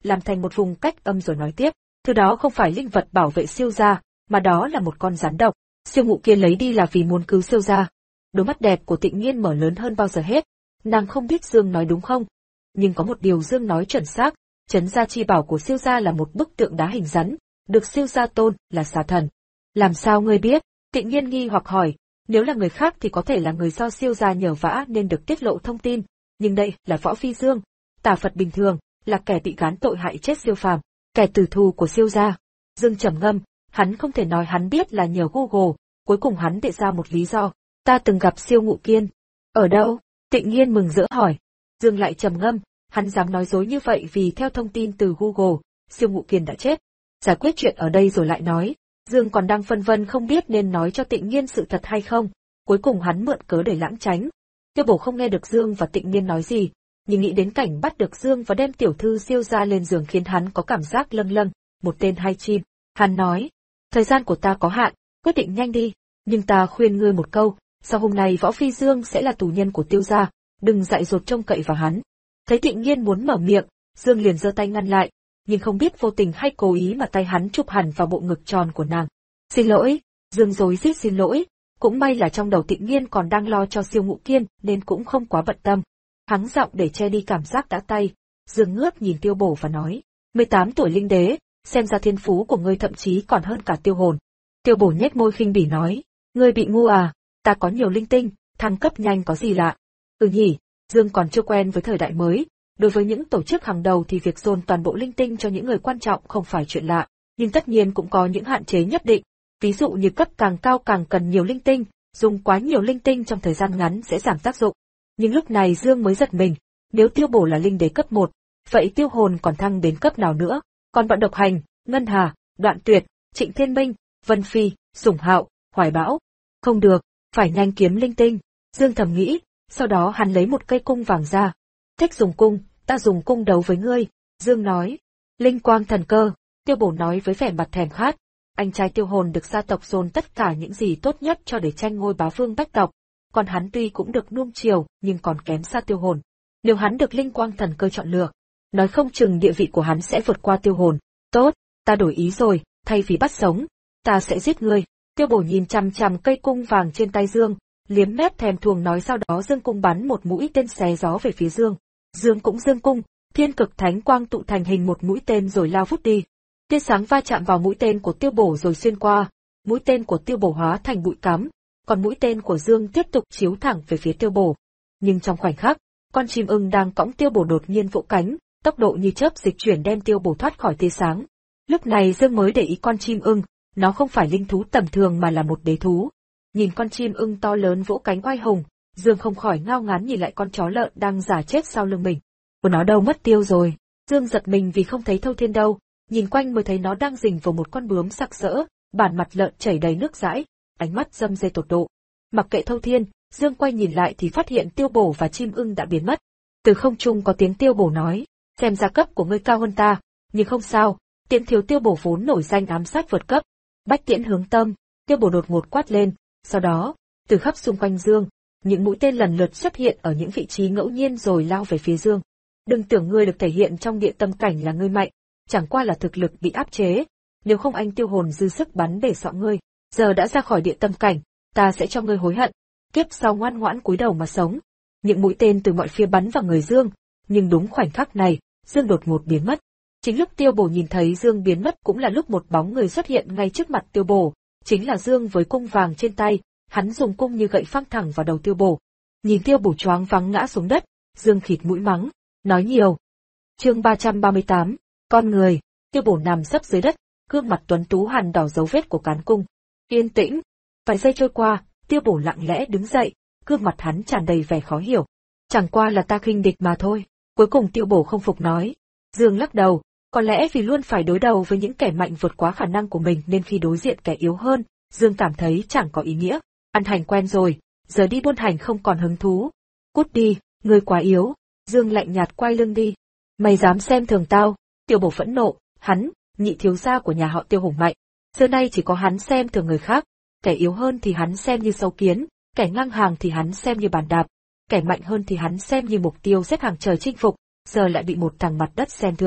làm thành một vùng cách âm rồi nói tiếp. Thứ đó không phải linh vật bảo vệ Siêu gia, mà đó là một con rắn độc. Siêu Ngụ Kiên lấy đi là vì muốn cứu Siêu gia. Đôi mắt đẹp của Tịnh Nghiên mở lớn hơn bao giờ hết. Nàng không biết Dương nói đúng không? Nhưng có một điều Dương nói chuẩn xác, trấn gia chi bảo của Siêu gia là một bức tượng đá hình rắn, được Siêu gia tôn là xà thần. Làm sao ngươi biết? Tịnh Nghiên nghi hoặc hỏi. Nếu là người khác thì có thể là người do Siêu gia nhờ vả nên được tiết lộ thông tin, nhưng đây là Võ Phi Dương, tà Phật bình thường, là kẻ bị gán tội hại chết siêu phàm, kẻ tử thù của Siêu gia. Dương trầm ngâm, hắn không thể nói hắn biết là nhờ Google, cuối cùng hắn đệ ra một lý do. Ta từng gặp Siêu Ngụ Kiên. Ở đâu? Tịnh Nghiên mừng rỡ hỏi. Dương lại trầm ngâm, hắn dám nói dối như vậy vì theo thông tin từ Google, Siêu Ngụ Kiên đã chết. Giải quyết chuyện ở đây rồi lại nói. Dương còn đang phân vân không biết nên nói cho Tịnh Nghiên sự thật hay không, cuối cùng hắn mượn cớ để lãng tránh. Tiêu Bổ không nghe được Dương và Tịnh Nghiên nói gì, nhưng nghĩ đến cảnh bắt được Dương và đem tiểu thư Siêu gia lên giường khiến hắn có cảm giác lâng lâng, một tên hai chim. Hắn nói, thời gian của ta có hạn, quyết định nhanh đi, nhưng ta khuyên ngươi một câu, sau hôm nay Võ Phi Dương sẽ là tù nhân của Tiêu gia, đừng dại dột trông cậy vào hắn. Thấy Tịnh Nghiên muốn mở miệng, Dương liền giơ tay ngăn lại, nhưng không biết vô tình hay cố ý mà tay hắn chụp hẳn vào bộ ngực tròn của nàng. Xin lỗi, Dương rối rít xin lỗi, cũng may là trong đầu Tịnh Nghiên còn đang lo cho Siêu Ngụ Kiên nên cũng không quá bận tâm. Hắng giọng để che đi cảm giác đã tay, Dương ngước nhìn Tiêu Bổ và nói, mười tám tuổi linh đế, xem ra thiên phú của ngươi thậm chí còn hơn cả Tiêu Hồn. Tiêu Bổ nhếch môi khinh bỉ nói, ngươi bị ngu à, ta có nhiều linh tinh, thăng cấp nhanh có gì lạ. Ừ nhỉ, Dương còn chưa quen với thời đại mới, đối với những tổ chức hàng đầu thì việc dồn toàn bộ linh tinh cho những người quan trọng không phải chuyện lạ, nhưng tất nhiên cũng có những hạn chế nhất định, ví dụ như cấp càng cao càng cần nhiều linh tinh, dùng quá nhiều linh tinh trong thời gian ngắn sẽ giảm tác dụng. Nhưng lúc này Dương mới giật mình, nếu Tiêu Bổ là linh đế cấp một, vậy Tiêu Hồn còn thăng đến cấp nào nữa? Còn bọn Độc Hành, Ngân Hà, Đoạn Tuyệt, Trịnh Thiên Minh, Vân Phi, Sủng Hạo, Hoài Bão. Không được, phải nhanh kiếm linh tinh. Dương thầm nghĩ, sau đó hắn lấy một cây cung vàng ra. Thích dùng cung, ta dùng cung đấu với ngươi. Dương nói. Linh quang thần cơ, Tiêu Bổ nói với vẻ mặt thèm khát. Anh trai Tiêu Hồn được gia tộc dồn tất cả những gì tốt nhất cho để tranh ngôi bá vương bách tộc. Còn hắn tuy cũng được nuông chiều nhưng còn kém xa Tiêu Hồn. Nếu hắn được linh quang thần cơ chọn lựa, nói không chừng địa vị của hắn sẽ vượt qua Tiêu Hồn. Tốt, ta đổi ý rồi, thay vì bắt sống, ta sẽ giết ngươi. Tiêu Bổ nhìn chằm chằm cây cung vàng trên tay Dương, liếm mép thèm thuồng nói, sau đó Dương cung bắn một mũi tên xé gió về phía Dương. Dương cũng dương cung, thiên cực thánh quang tụ thành hình một mũi tên rồi lao vút đi. Tia sáng va chạm vào mũi tên của Tiêu Bổ rồi xuyên qua, mũi tên của Tiêu Bổ hóa thành bụi cắm, còn mũi tên của Dương tiếp tục chiếu thẳng về phía Tiêu Bổ. Nhưng trong khoảnh khắc, con chim ưng đang cõng Tiêu Bổ đột nhiên vỗ cánh, tốc độ như chớp dịch chuyển đem Tiêu Bổ thoát khỏi tia sáng. Lúc này Dương mới để ý con chim ưng, nó không phải linh thú tầm thường mà là một đế thú. Nhìn con chim ưng to lớn vỗ cánh oai hùng, Dương không khỏi ngao ngán nhìn lại con chó lợn đang giả chết sau lưng mình. Của nó đâu mất tiêu rồi? Dương giật mình vì không thấy Thâu Thiên đâu, nhìn quanh mới thấy nó đang rình vào một con bướm sặc sỡ, bản mặt lợn chảy đầy nước dãi, ánh mắt râm ria tột độ. Mặc kệ Thâu Thiên, Dương quay nhìn lại thì phát hiện Tiêu Bổ và chim ưng đã biến mất. Từ không trung có tiếng Tiêu Bổ nói, xem ra cấp của ngươi cao hơn ta, nhưng không sao, Tiễn thiếu Tiêu Bổ vốn nổi danh ám sát vượt cấp. Bách tiễn hướng tâm, Tiêu Bổ đột ngột quát lên, sau đó, từ khắp xung quanh Dương, những mũi tên lần lượt xuất hiện ở những vị trí ngẫu nhiên rồi lao về phía Dương. Đừng tưởng ngươi được thể hiện trong địa tâm cảnh là ngươi mạnh, chẳng qua là thực lực bị áp chế, nếu không anh Tiêu Hồn dư sức bắn để sọ ngươi. Giờ đã ra khỏi địa tâm cảnh, ta sẽ cho ngươi hối hận, kiếp sau ngoan ngoãn cúi đầu mà sống. Những mũi tên từ mọi phía bắn vào người Dương, nhưng đúng khoảnh khắc này, Dương đột ngột biến mất. Chính lúc Tiêu Bổ nhìn thấy Dương biến mất cũng là lúc một bóng người xuất hiện ngay trước mặt Tiêu Bổ, chính là Dương với cung vàng trên tay, hắn dùng cung như gậy phăng thẳng vào đầu Tiêu Bổ. Nhìn Tiêu Bổ choáng váng ngã xuống đất, Dương khịt mũi mắng, nói nhiều. Chương ba trăm ba mươi tám, con người. Tiêu Bổ nằm sấp dưới đất, gương mặt tuấn tú hằn đỏ dấu vết của cán cung. Yên tĩnh. Vài giây trôi qua, Tiêu Bổ lặng lẽ đứng dậy, gương mặt hắn tràn đầy vẻ khó hiểu. Chẳng qua là ta khinh địch mà thôi. Cuối cùng Tiêu Bổ không phục nói. Dương lắc đầu, có lẽ vì luôn phải đối đầu với những kẻ mạnh vượt quá khả năng của mình nên khi đối diện kẻ yếu hơn, Dương cảm thấy chẳng có ý nghĩa. Ăn hành quen rồi, giờ đi buôn hành không còn hứng thú. Cút đi, ngươi quá yếu. Dương lạnh nhạt quay lưng đi. Mày dám xem thường tao? Tiêu Bổ phẫn nộ, hắn, nhị thiếu gia của nhà họ Tiêu hùng mạnh. Xưa nay chỉ có hắn xem thường người khác, kẻ yếu hơn thì hắn xem như sâu kiến, kẻ ngang hàng thì hắn xem như bàn đạp, kẻ mạnh hơn thì hắn xem như mục tiêu xếp hàng trời chinh phục, giờ lại bị một thằng mặt đất xem thường.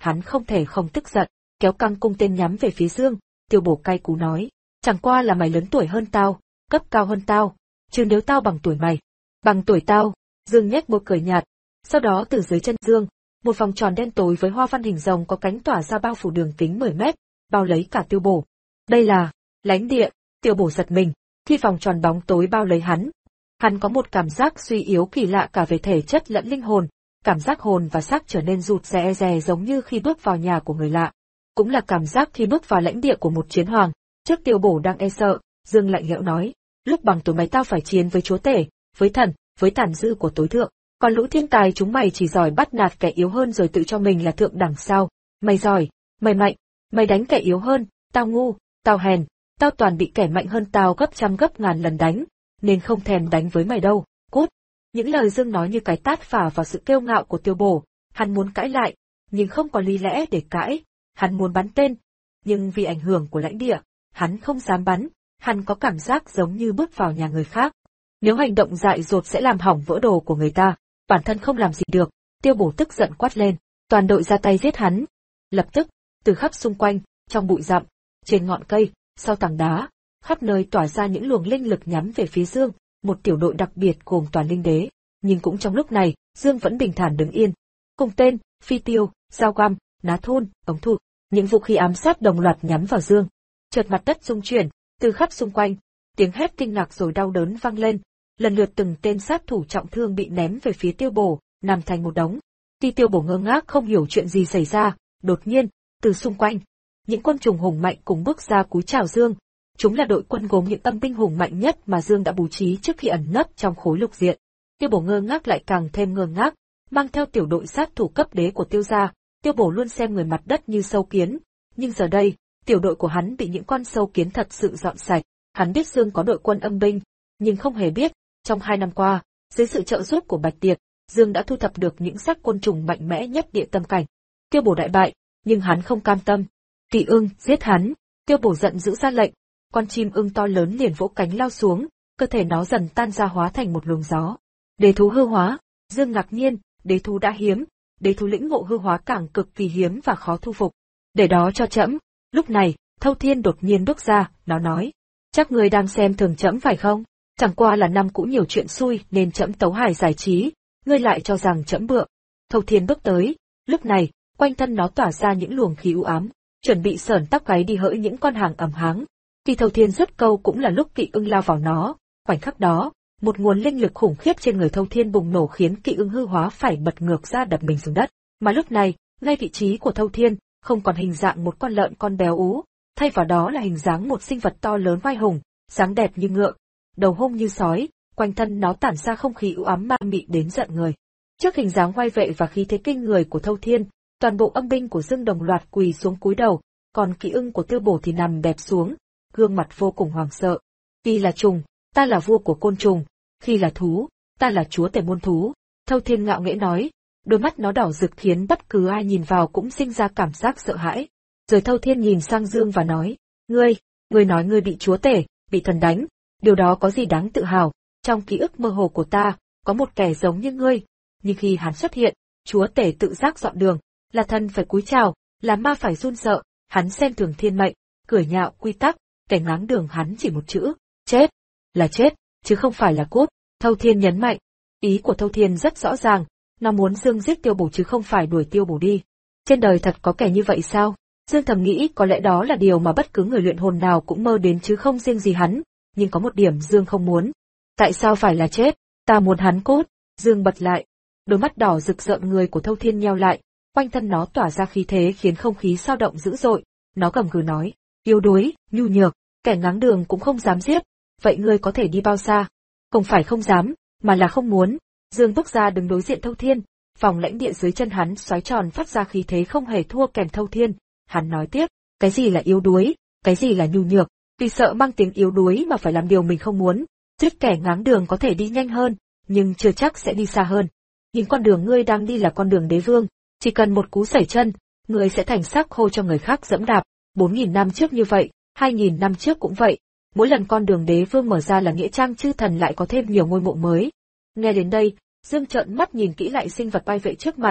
hắn không thể không tức giận, kéo căng cung tên nhắm về phía Dương. Tiêu Bổ cay cú nói, chẳng qua là mày lớn tuổi hơn tao, cấp cao hơn tao, chứ nếu tao bằng tuổi mày. Bằng tuổi tao, Dương nhếch môi cười nhạt. Sau đó từ dưới chân Dương, một vòng tròn đen tối với hoa văn hình rồng có cánh tỏa ra bao phủ đường kính mười mét, bao lấy cả Tiêu Bổ. Đây là lãnh địa. Tiêu Bổ giật mình, khi vòng tròn bóng tối bao lấy hắn. Hắn có một cảm giác suy yếu kỳ lạ cả về thể chất lẫn linh hồn, cảm giác hồn và xác trở nên rụt rè rè giống như khi bước vào nhà của người lạ. Cũng là cảm giác khi bước vào lãnh địa của một chiến hoàng. Trước Tiêu Bổ đang e sợ, Dương lạnh lẽo nói, lúc bằng tuổi mày tao phải chiến với chúa tể, với thần, với tàn dư của tối thượng. Còn lũ thiên tài chúng mày chỉ giỏi bắt nạt kẻ yếu hơn rồi tự cho mình là thượng đẳng sao? Mày giỏi, mày mạnh, mày đánh kẻ yếu hơn, tao ngu, tao hèn, tao toàn bị kẻ mạnh hơn tao gấp trăm gấp ngàn lần đánh, nên không thèm đánh với mày đâu, cút. Những lời Dương nói như cái tát phả vào sự kiêu ngạo của Tiêu Bổ, hắn muốn cãi lại, nhưng không có lý lẽ để cãi, hắn muốn bắn tên, nhưng vì ảnh hưởng của lãnh địa, hắn không dám bắn, hắn có cảm giác giống như bước vào nhà người khác. Nếu hành động dại dột sẽ làm hỏng vỡ đồ của người ta, bản thân không làm gì được, Tiêu Bổ tức giận quát lên, toàn đội ra tay giết hắn. Lập tức, từ khắp xung quanh, trong bụi rậm, trên ngọn cây, sau tảng đá, khắp nơi tỏa ra những luồng linh lực nhắm về phía Dương, một tiểu đội đặc biệt gồm toàn linh đế. Nhưng cũng trong lúc này, Dương vẫn bình thản đứng yên. Cùng tên, phi tiêu, dao găm, ná thun, ống thụt, những vũ khí ám sát đồng loạt nhắm vào Dương. Chợt mặt đất rung chuyển, từ khắp xung quanh, tiếng hét kinh ngạc rồi đau đớn vang lên. Lần lượt từng tên sát thủ trọng thương bị ném về phía Tiêu Bổ, nằm thành một đống. Khi Tiêu Bổ ngơ ngác không hiểu chuyện gì xảy ra, đột nhiên, từ xung quanh, những quân trùng hùng mạnh cùng bước ra cúi chào Dương. Chúng là đội quân gồm những âm binh hùng mạnh nhất mà Dương đã bố trí trước khi ẩn nấp trong khối lục diện. Tiêu Bổ ngơ ngác lại càng thêm ngơ ngác, mang theo tiểu đội sát thủ cấp đế của Tiêu gia. Tiêu Bổ luôn xem người mặt đất như sâu kiến, nhưng giờ đây, tiểu đội của hắn bị những con sâu kiến thật sự dọn sạch. Hắn biết Dương có đội quân âm binh, nhưng không hề biết, trong hai năm qua, dưới sự trợ giúp của Bạch Tiệp, Dương đã thu thập được những xác côn trùng mạnh mẽ nhất địa tâm cảnh. Tiêu Bổ đại bại, nhưng hắn không cam tâm. Kỵ ưng, giết hắn! Tiêu Bổ giận dữ ra lệnh. Con chim ưng to lớn liền vỗ cánh lao xuống, cơ thể nó dần tan ra hóa thành một luồng gió. Đế thú hư hóa. Dương ngạc nhiên, đế thú đã hiếm, đế thú lĩnh ngộ hư hóa càng cực kỳ hiếm và khó thu phục. Để đó cho trẫm. Lúc này, Thâu Thiên đột nhiên bước ra, nó nói: chắc người đang xem thường trẫm phải không? Chẳng qua là năm cũ nhiều chuyện xui nên trẫm tấu hài giải trí, ngươi lại cho rằng trẫm bựa. Thâu Thiên bước tới, lúc này, quanh thân nó tỏa ra những luồng khí u ám, chuẩn bị sởn tóc gáy đi hỡi những con hàng ẩm háng. Khi Thâu Thiên dứt câu cũng là lúc kỵ ưng lao vào nó, khoảnh khắc đó, một nguồn linh lực khủng khiếp trên người Thâu Thiên bùng nổ khiến kỵ ưng hư hóa phải bật ngược ra đập mình xuống đất. Mà lúc này, ngay vị trí của Thâu Thiên, không còn hình dạng một con lợn con béo ú, thay vào đó là hình dáng một sinh vật to lớn oai hùng, dáng đẹp như ngựa, đầu hung như sói, quanh thân nó tản ra không khí u ám ma mị đến giận người. Trước hình dáng oai vệ và khí thế kinh người của Thâu Thiên, toàn bộ âm binh của Dương đồng loạt quỳ xuống cúi đầu, còn kỵ ưng của Tiêu Bổ thì nằm bẹp xuống, gương mặt vô cùng hoảng sợ. Khi là trùng, ta là vua của côn trùng, khi là thú, ta là chúa tể muôn thú. Thâu Thiên ngạo nghễ nói, đôi mắt nó đỏ rực khiến bất cứ ai nhìn vào cũng sinh ra cảm giác sợ hãi. Rồi Thâu Thiên nhìn sang Dương và nói, ngươi, ngươi nói ngươi bị chúa tể, bị thần đánh, điều đó có gì đáng tự hào? Trong ký ức mơ hồ của ta, có một kẻ giống như ngươi, nhưng khi hắn xuất hiện, chúa tể tự giác dọn đường, là thần phải cúi chào, là ma phải run sợ, hắn xem thường thiên mệnh, cười nhạo quy tắc, kẻ ngáng đường hắn chỉ một chữ, chết, là chết, chứ không phải là cút. Thâu Thiên nhấn mạnh, ý của Thâu Thiên rất rõ ràng, nó muốn Dương giết Tiêu Bổ chứ không phải đuổi Tiêu Bổ đi. Trên đời thật có kẻ như vậy sao? Dương thầm nghĩ có lẽ đó là điều mà bất cứ người luyện hồn nào cũng mơ đến chứ không riêng gì hắn, nhưng có một điểm Dương không muốn. Tại sao phải là chết? Ta muốn hắn cút. Dương bật lại, đôi mắt đỏ rực rợn người của Thâu Thiên nheo lại, quanh thân nó tỏa ra khí thế khiến không khí sao động dữ dội. Nó gầm gừ nói, yếu đuối, nhu nhược, kẻ ngáng đường cũng không dám giết. Vậy ngươi có thể đi bao xa? Không phải không dám, mà là không muốn. Dương bước ra đứng đối diện Thâu Thiên, phòng lãnh địa dưới chân hắn xoáy tròn phát ra khí thế không hề thua kèm Thâu Thiên. Hắn nói tiếp, cái gì là yếu đuối, cái gì là nhu nhược, vì sợ mang tiếng yếu đuối mà phải làm điều mình không muốn. Giết kẻ ngáng đường có thể đi nhanh hơn, nhưng chưa chắc sẽ đi xa hơn. Nhưng con đường ngươi đang đi là con đường đế vương, chỉ cần một cú sẩy chân, ngươi sẽ thành xác khô cho người khác dẫm đạp. Bốn nghìn năm trước như vậy, hai nghìn năm trước cũng vậy. Mỗi lần con đường đế vương mở ra là nghĩa trang chư thần lại có thêm nhiều ngôi mộ mới. Nghe đến đây, Dương trợn mắt nhìn kỹ lại sinh vật bay vệ trước mặt,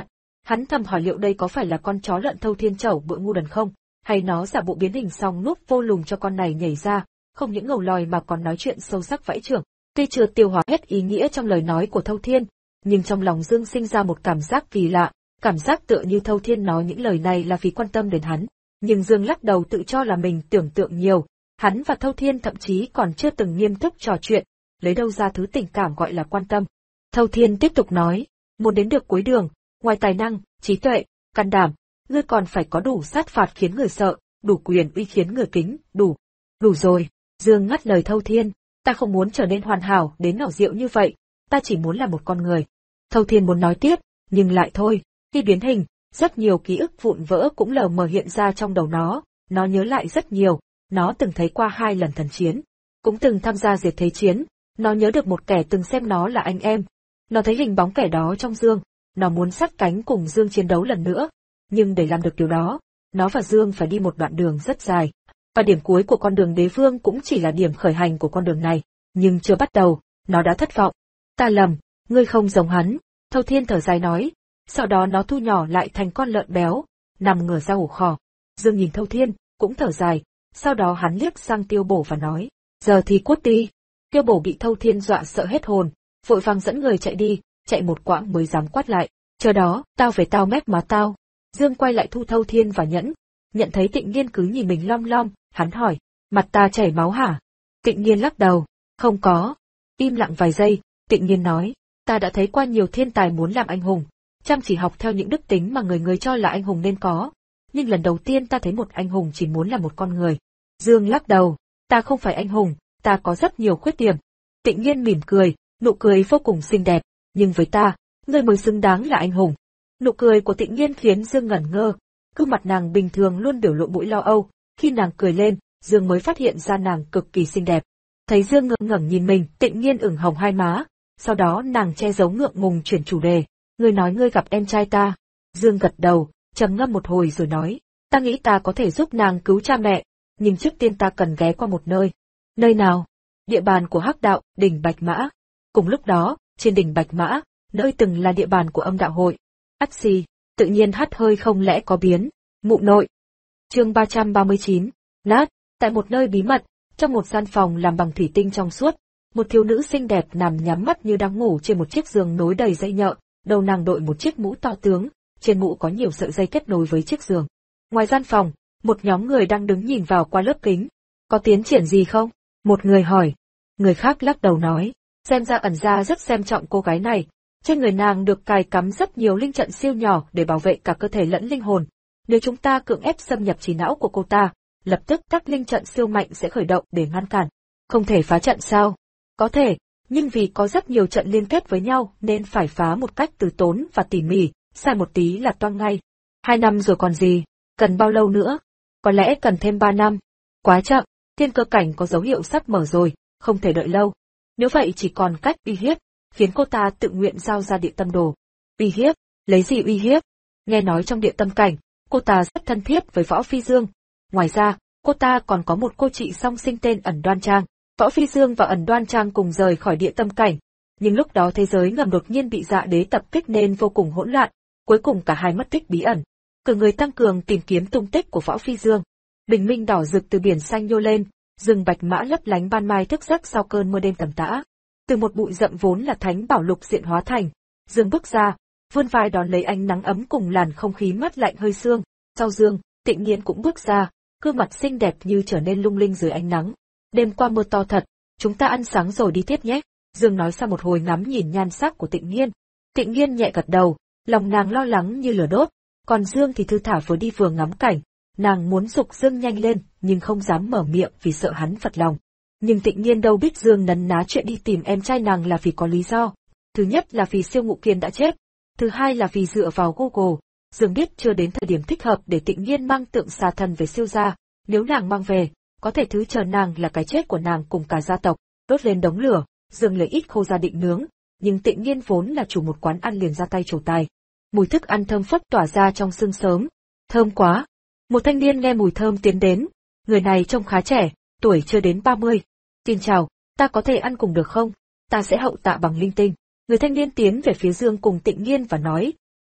Hắn thầm hỏi liệu đây có phải là con chó lợn thâu thiên chẩu bựa ngu đần không, hay nó giả bộ biến hình xong núp vô lùm cho con này nhảy ra, không những ngầu lòi mà còn nói chuyện sâu sắc vãi chưởng. Tuy chưa tiêu hóa hết ý nghĩa trong lời nói của Thâu Thiên, nhưng trong lòng Dương sinh ra một cảm giác kỳ lạ, cảm giác tựa như Thâu Thiên nói những lời này là vì quan tâm đến hắn. Nhưng Dương lắc đầu tự cho là mình tưởng tượng nhiều, hắn và Thâu Thiên thậm chí còn chưa từng nghiêm túc trò chuyện, lấy đâu ra thứ tình cảm gọi là quan tâm. Thâu Thiên tiếp tục nói, muốn đến được cuối đường, ngoài tài năng, trí tuệ, can đảm, ngươi còn phải có đủ sát phạt khiến người sợ, đủ quyền uy khiến người kính, đủ. Đủ rồi, Dương ngắt lời Thâu Thiên, ta không muốn trở nên hoàn hảo đến ảo diệu như vậy, ta chỉ muốn là một con người. Thâu Thiên muốn nói tiếp, nhưng lại thôi, khi biến hình, rất nhiều ký ức vụn vỡ cũng lờ mờ hiện ra trong đầu nó, nó nhớ lại rất nhiều, nó từng thấy qua hai lần thần chiến, cũng từng tham gia diệt thế chiến, nó nhớ được một kẻ từng xem nó là anh em. Nó thấy hình bóng kẻ đó trong Dương, nó muốn sát cánh cùng Dương chiến đấu lần nữa, nhưng để làm được điều đó, nó và Dương phải đi một đoạn đường rất dài. Và điểm cuối của con đường đế vương cũng chỉ là điểm khởi hành của con đường này, nhưng chưa bắt đầu, nó đã thất vọng. Ta lầm, ngươi không giống hắn, Thâu Thiên thở dài nói, sau đó nó thu nhỏ lại thành con lợn béo, nằm ngửa ra ổ khò. Dương nhìn Thâu Thiên, cũng thở dài, sau đó hắn liếc sang Tiêu Bổ và nói, giờ thì cút đi. Tiêu Bổ bị Thâu Thiên dọa sợ hết hồn, vội vàng dẫn người chạy đi, chạy một quãng mới dám quát lại, chờ đó, tao về tao mép má tao. Dương quay lại thu Thâu Thiên và Nhẫn, nhận thấy Tịnh Nghiên cứ nhìn mình lom lom, hắn hỏi, mặt ta chảy máu hả? Tịnh Nghiên lắc đầu, không có. Im lặng vài giây, Tịnh Nghiên nói, ta đã thấy qua nhiều thiên tài muốn làm anh hùng, chăm chỉ học theo những đức tính mà người người cho là anh hùng nên có, nhưng lần đầu tiên ta thấy một anh hùng chỉ muốn là một con người. Dương lắc đầu, ta không phải anh hùng, ta có rất nhiều khuyết điểm. Tịnh Nghiên mỉm cười, nụ cười vô cùng xinh đẹp, nhưng với ta, ngươi mới xứng đáng là anh hùng. Nụ cười của Tịnh Nghiên khiến Dương ngẩn ngơ, gương mặt nàng bình thường luôn biểu lộ mũi lo âu, khi nàng cười lên, Dương mới phát hiện ra nàng cực kỳ xinh đẹp. Thấy Dương ngơ ngẩn nhìn mình, Tịnh Nghiên ửng hồng hai má, sau đó nàng che giấu ngượng ngùng chuyển chủ đề, ngươi nói ngươi gặp em trai ta. Dương gật đầu, trầm ngâm một hồi rồi nói, ta nghĩ ta có thể giúp nàng cứu cha mẹ, nhưng trước tiên ta cần ghé qua một nơi. Nơi nào? Địa bàn của Hắc Đạo, đỉnh Bạch Mã. Cùng lúc đó, trên đỉnh Bạch Mã, nơi từng là địa bàn của Âm Đạo hội. Ắt xì, tự nhiên hắt hơi không lẽ có biến, mụ nội. Chương ba trăm ba mươi chín, nát, tại một nơi bí mật, trong một gian phòng làm bằng thủy tinh trong suốt, một thiếu nữ xinh đẹp nằm nhắm mắt như đang ngủ trên một chiếc giường nối đầy dây nhợ, đầu nàng đội một chiếc mũ to tướng, trên mũ có nhiều sợi dây kết nối với chiếc giường. Ngoài gian phòng, một nhóm người đang đứng nhìn vào qua lớp kính. Có tiến triển gì không? Một người hỏi. Người khác lắc đầu nói, xem ra ẩn gia rất xem trọng cô gái này. Trên người nàng được cài cắm rất nhiều linh trận siêu nhỏ để bảo vệ cả cơ thể lẫn linh hồn. Nếu chúng ta cưỡng ép xâm nhập trí não của cô ta, lập tức các linh trận siêu mạnh sẽ khởi động để ngăn cản. Không thể phá trận sao? Có thể, nhưng vì có rất nhiều trận liên kết với nhau nên phải phá một cách từ tốn và tỉ mỉ, sai một tí là toang ngay. Hai năm rồi còn gì? Cần bao lâu nữa? Có lẽ cần thêm ba năm. Quá chậm, thiên cơ cảnh có dấu hiệu sắp mở rồi, không thể đợi lâu. Nếu vậy chỉ còn cách uy hiếp, khiến cô ta tự nguyện giao ra địa tâm đồ. Uy hiếp? Lấy gì uy hiếp? Nghe nói trong địa tâm cảnh, cô ta rất thân thiết với Võ Phi Dương. Ngoài ra, cô ta còn có một cô chị song sinh tên Ẩn Đoan Trang. Võ Phi Dương và Ẩn Đoan Trang cùng rời khỏi địa tâm cảnh, nhưng lúc đó thế giới ngầm đột nhiên bị Dạ Đế tập kích nên vô cùng hỗn loạn, cuối cùng cả hai mất tích bí ẩn. Cử người tăng cường tìm kiếm tung tích của Võ Phi Dương. Bình minh đỏ rực từ biển xanh nhô lên, rừng bạch mã lấp lánh ban mai thức giấc sau cơn mưa đêm tầm tã. Từ một bụi rậm vốn là thánh bảo lục diện hóa thành, Dương bước ra, vươn vai đón lấy ánh nắng ấm cùng làn không khí mát lạnh hơi sương. Sau Dương, Tịnh Nghiên cũng bước ra, gương mặt xinh đẹp như trở nên lung linh dưới ánh nắng. Đêm qua mưa to thật, chúng ta ăn sáng rồi đi tiếp nhé. Dương nói sau một hồi ngắm nhìn nhan sắc của Tịnh Nghiên. Tịnh Nghiên nhẹ gật đầu, lòng nàng lo lắng như lửa đốt, còn Dương thì thư thả vừa đi vừa ngắm cảnh. Nàng muốn giục Dương nhanh lên, nhưng không dám mở miệng vì sợ hắn phật lòng. Nhưng Tịnh Nghiên đâu biết Dương nấn ná chuyện đi tìm em trai nàng là vì có lý do. Thứ nhất là vì Siêu Ngụ Kiên đã chết, thứ hai là vì dựa vào Google. Dương biết chưa đến thời điểm thích hợp để Tịnh Nghiên mang tượng xà thần về Siêu gia, nếu nàng mang về, có thể thứ chờ nàng là cái chết của nàng cùng cả gia tộc. Đốt lên đống lửa, Dương lấy ít khô ra định nướng, nhưng Tịnh Nghiên vốn là chủ một quán ăn liền ra tay trổ tài. Mùi thức ăn thơm phức tỏa ra trong sương sớm. Thơm quá! Một thanh niên nghe mùi thơm tiến đến. Người này trông khá trẻ, tuổi chưa đến ba mươi. Xin chào, ta có thể ăn cùng được không? Ta sẽ hậu tạ bằng linh tinh. Người thanh niên tiến về phía Dương cùng Tịnh Nghiên và nói,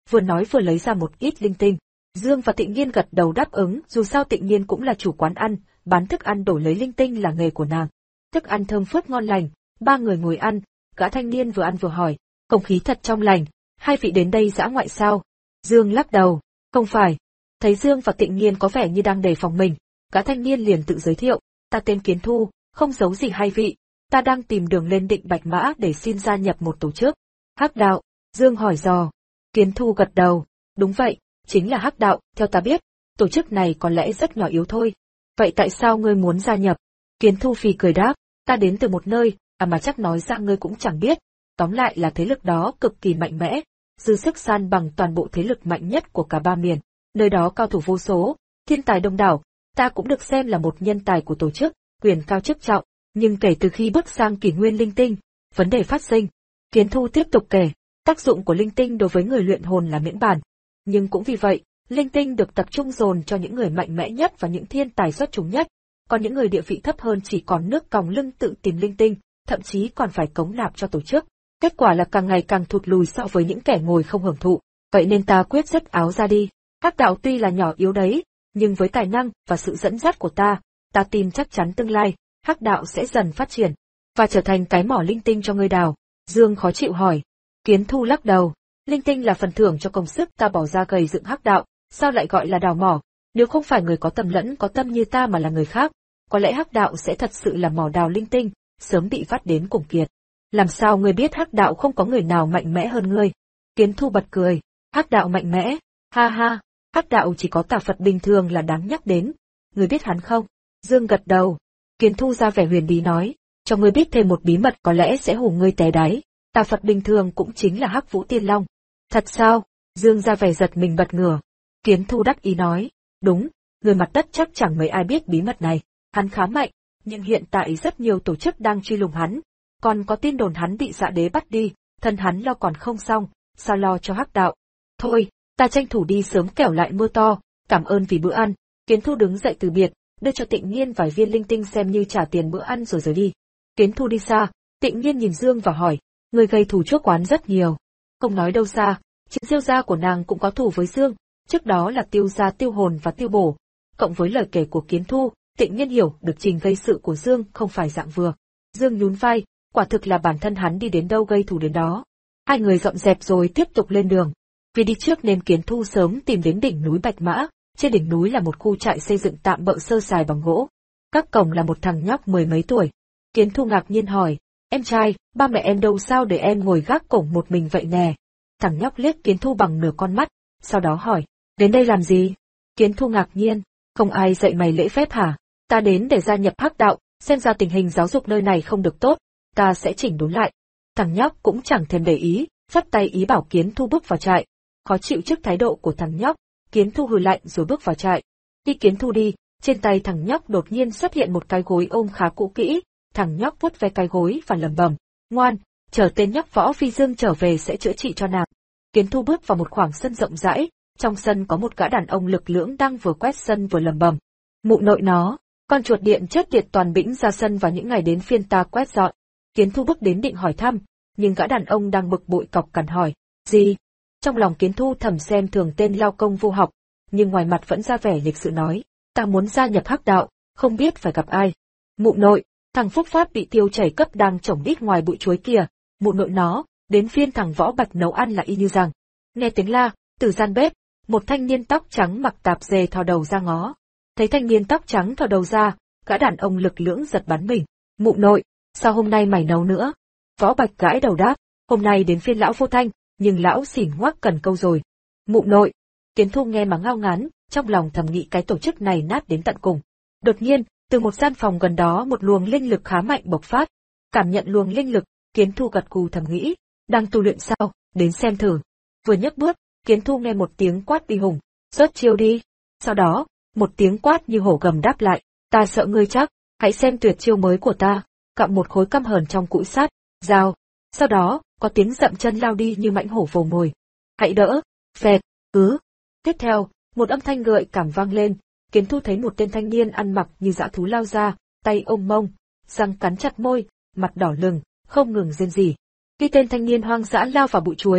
vừa nói vừa lấy ra một ít linh tinh. Dương và Tịnh Nhiên gật đầu đáp ứng, dù sao Tịnh Nhiên cũng là chủ quán ăn, bán thức ăn đổi lấy linh tinh là nghề của nàng. Thức ăn thơm phức ngon lành, ba người ngồi ăn, gã thanh niên vừa ăn vừa hỏi, không khí thật trong lành, hai vị đến đây dã ngoại sao? Dương lắc đầu, không phải. Thấy Dương và Tịnh Nhiên có vẻ như đang đề phòng mình, gã thanh niên liền tự giới thiệu, ta tên Kiến Thu, không giấu gì hai vị, ta đang tìm đường lên Định Bạch Mã để xin gia nhập một tổ chức. Hắc đạo, Dương hỏi dò. Kiến Thu gật đầu, đúng vậy, chính là Hắc đạo, theo ta biết, tổ chức này có lẽ rất nhỏ yếu thôi. Vậy tại sao ngươi muốn gia nhập? Kiến Thu phì cười đáp, ta đến từ một nơi, à mà chắc nói ra ngươi cũng chẳng biết. Tóm lại là thế lực đó cực kỳ mạnh mẽ, dư sức san bằng toàn bộ thế lực mạnh nhất của cả ba miền. Nơi đó cao thủ vô số, thiên tài đông đảo, ta cũng được xem là một nhân tài của tổ chức, quyền cao chức trọng, nhưng kể từ khi bước sang kỷ nguyên linh tinh, vấn đề phát sinh. Kiến Thu tiếp tục kể, tác dụng của linh tinh đối với người luyện hồn là miễn bàn. Nhưng cũng vì vậy, linh tinh được tập trung dồn cho những người mạnh mẽ nhất và những thiên tài xuất chúng nhất, còn những người địa vị thấp hơn chỉ còn nước còng lưng tự tìm linh tinh, thậm chí còn phải cống nạp cho tổ chức. Kết quả là càng ngày càng thụt lùi so với những kẻ ngồi không hưởng thụ, vậy nên ta quyết dứt áo ra đi. Hắc đạo tuy là nhỏ yếu đấy, nhưng với tài năng và sự dẫn dắt của ta, ta tin chắc chắn tương lai, Hắc đạo sẽ dần phát triển, và trở thành cái mỏ linh tinh cho ngươi đào. Dương khó chịu hỏi. Kiến Thu lắc đầu, linh tinh là phần thưởng cho công sức ta bỏ ra gầy dựng Hắc đạo, sao lại gọi là đào mỏ? Nếu không phải người có tầm lẫn có tâm như ta mà là người khác, có lẽ Hắc đạo sẽ thật sự là mỏ đào linh tinh, sớm bị vắt đến cùng kiệt. Làm sao ngươi biết Hắc đạo không có người nào mạnh mẽ hơn ngươi? Kiến Thu bật cười, Hắc đạo mạnh mẽ, ha ha, Hắc đạo chỉ có tà Phật bình thường là đáng nhắc đến. Ngươi biết hắn không? Dương gật đầu. Kiến Thu ra vẻ huyền bí nói, cho ngươi biết thêm một bí mật có lẽ sẽ hù ngươi té đáy. Tà Phật bình thường cũng chính là Hắc Vũ Tiên Long. Thật sao? Dương ra vẻ giật mình bật ngửa. Kiến Thu đắc ý nói, đúng, người mặt đất chắc chẳng mấy ai biết bí mật này. Hắn khá mạnh, nhưng hiện tại rất nhiều tổ chức đang truy lùng hắn. Còn có tin đồn hắn bị Dạ Đế bắt đi, thân hắn lo còn không xong, sao lo cho Hắc đạo. Thôi, ta tranh thủ đi sớm kẻo lại mưa to, cảm ơn vì bữa ăn. Kiến Thu đứng dậy từ biệt, đưa cho Tịnh Nhiên vài viên linh tinh xem như trả tiền bữa ăn rồi rời đi. Kiến Thu đi xa, Tịnh Nhiên nhìn Dương và hỏi, người gây thù chuốc oán rất nhiều. Không nói đâu xa, chính Diêu gia của nàng cũng có thù với Dương, trước đó là Tiêu gia Tiêu Hồn và Tiêu Bổ. Cộng với lời kể của Kiến Thu, Tịnh Nhiên hiểu được trình gây sự của Dương không phải dạng vừa. Dương nhún vai, quả thực là bản thân hắn đi đến đâu gây thù đến đó. Hai người dọn dẹp rồi tiếp tục lên đường. Vì đi trước nên Kiến Thu sớm tìm đến đỉnh núi Bạch Mã, trên đỉnh núi là một khu trại xây dựng tạm bợ sơ sài bằng gỗ. Các cổng là một thằng nhóc mười mấy tuổi. Kiến Thu ngạc nhiên hỏi, em trai, ba mẹ em đâu sao để em ngồi gác cổng một mình vậy nè? Thằng nhóc liếc Kiến Thu bằng nửa con mắt, sau đó hỏi, đến đây làm gì? Kiến Thu ngạc nhiên, không ai dạy mày lễ phép hả? Ta đến để gia nhập Hắc đạo, xem ra tình hình giáo dục nơi này không được tốt, ta sẽ chỉnh đốn lại. Thằng nhóc cũng chẳng thèm để ý, phất tay ý bảo Kiến Thu bước vào trại. Khó chịu trước thái độ của thằng nhóc, Kiến Thu hừ lạnh rồi bước vào trại. Khi Kiến Thu đi, trên tay thằng nhóc đột nhiên xuất hiện một cái gối ôm khá cũ kỹ, thằng nhóc vuốt ve cái gối và lẩm bẩm, ngoan, chờ tên nhóc Võ Phi Dương trở về sẽ chữa trị cho nàng. Kiến Thu bước vào một khoảng sân rộng rãi, trong sân có một gã đàn ông lực lưỡng đang vừa quét sân vừa lẩm bẩm, mụ nội nó, con chuột điện chết tiệt toàn bĩnh ra sân vào những ngày đến phiên ta quét dọn. Kiến Thu bước đến định hỏi thăm, nhưng gã đàn ông đang bực bội cọc cằn hỏi, gì? Trong lòng Kiến Thu thầm xem thường tên lao công vô học, nhưng ngoài mặt vẫn ra vẻ lịch sự nói, ta muốn gia nhập Hắc đạo, không biết phải gặp ai. Mụ nội, thằng Phúc Phát bị tiêu chảy cấp đang trồng đít ngoài bụi chuối kìa, mụ nội nó, đến phiên thằng Võ Bạch nấu ăn là y như rằng. Nghe tiếng la, từ gian bếp, một thanh niên tóc trắng mặc tạp dề thò đầu ra ngó. Thấy thanh niên tóc trắng thò đầu ra, gã đàn ông lực lưỡng giật bắn mình. Mụ nội, sao hôm nay mày nấu nữa? Võ Bạch gãi đầu đáp, hôm nay đến phiên lão Vô Thanh, nhưng lão xỉn ngoác cần câu rồi. Mụ nội, Kiến Thu nghe mà ngao ngán, trong lòng thầm nghĩ cái tổ chức này nát đến tận cùng. Đột nhiên, từ một gian phòng gần đó một luồng linh lực khá mạnh bộc phát. Cảm nhận luồng linh lực, Kiến Thu gật gù thầm nghĩ, đang tu luyện sao, đến xem thử. Vừa nhấc bước, Kiến Thu nghe một tiếng quát bi hùng, xuất chiêu đi. Sau đó, một tiếng quát như hổ gầm đáp lại, ta sợ ngươi chắc, hãy xem tuyệt chiêu mới của ta. Cặm một khối căm hờn trong cũi sắt, dao. Sau đó, có tiếng dậm chân lao đi như mãnh hổ vồ mồi. Hãy đỡ, phẹt, cứ. Tiếp theo, một âm thanh gợi cảm vang lên, Kiến Thu thấy một tên thanh niên ăn mặc như dã thú lao ra, tay ôm mông, răng cắn chặt môi, mặt đỏ lừng, không ngừng rên rỉ. Khi tên thanh niên hoang dã lao vào bụi chuối,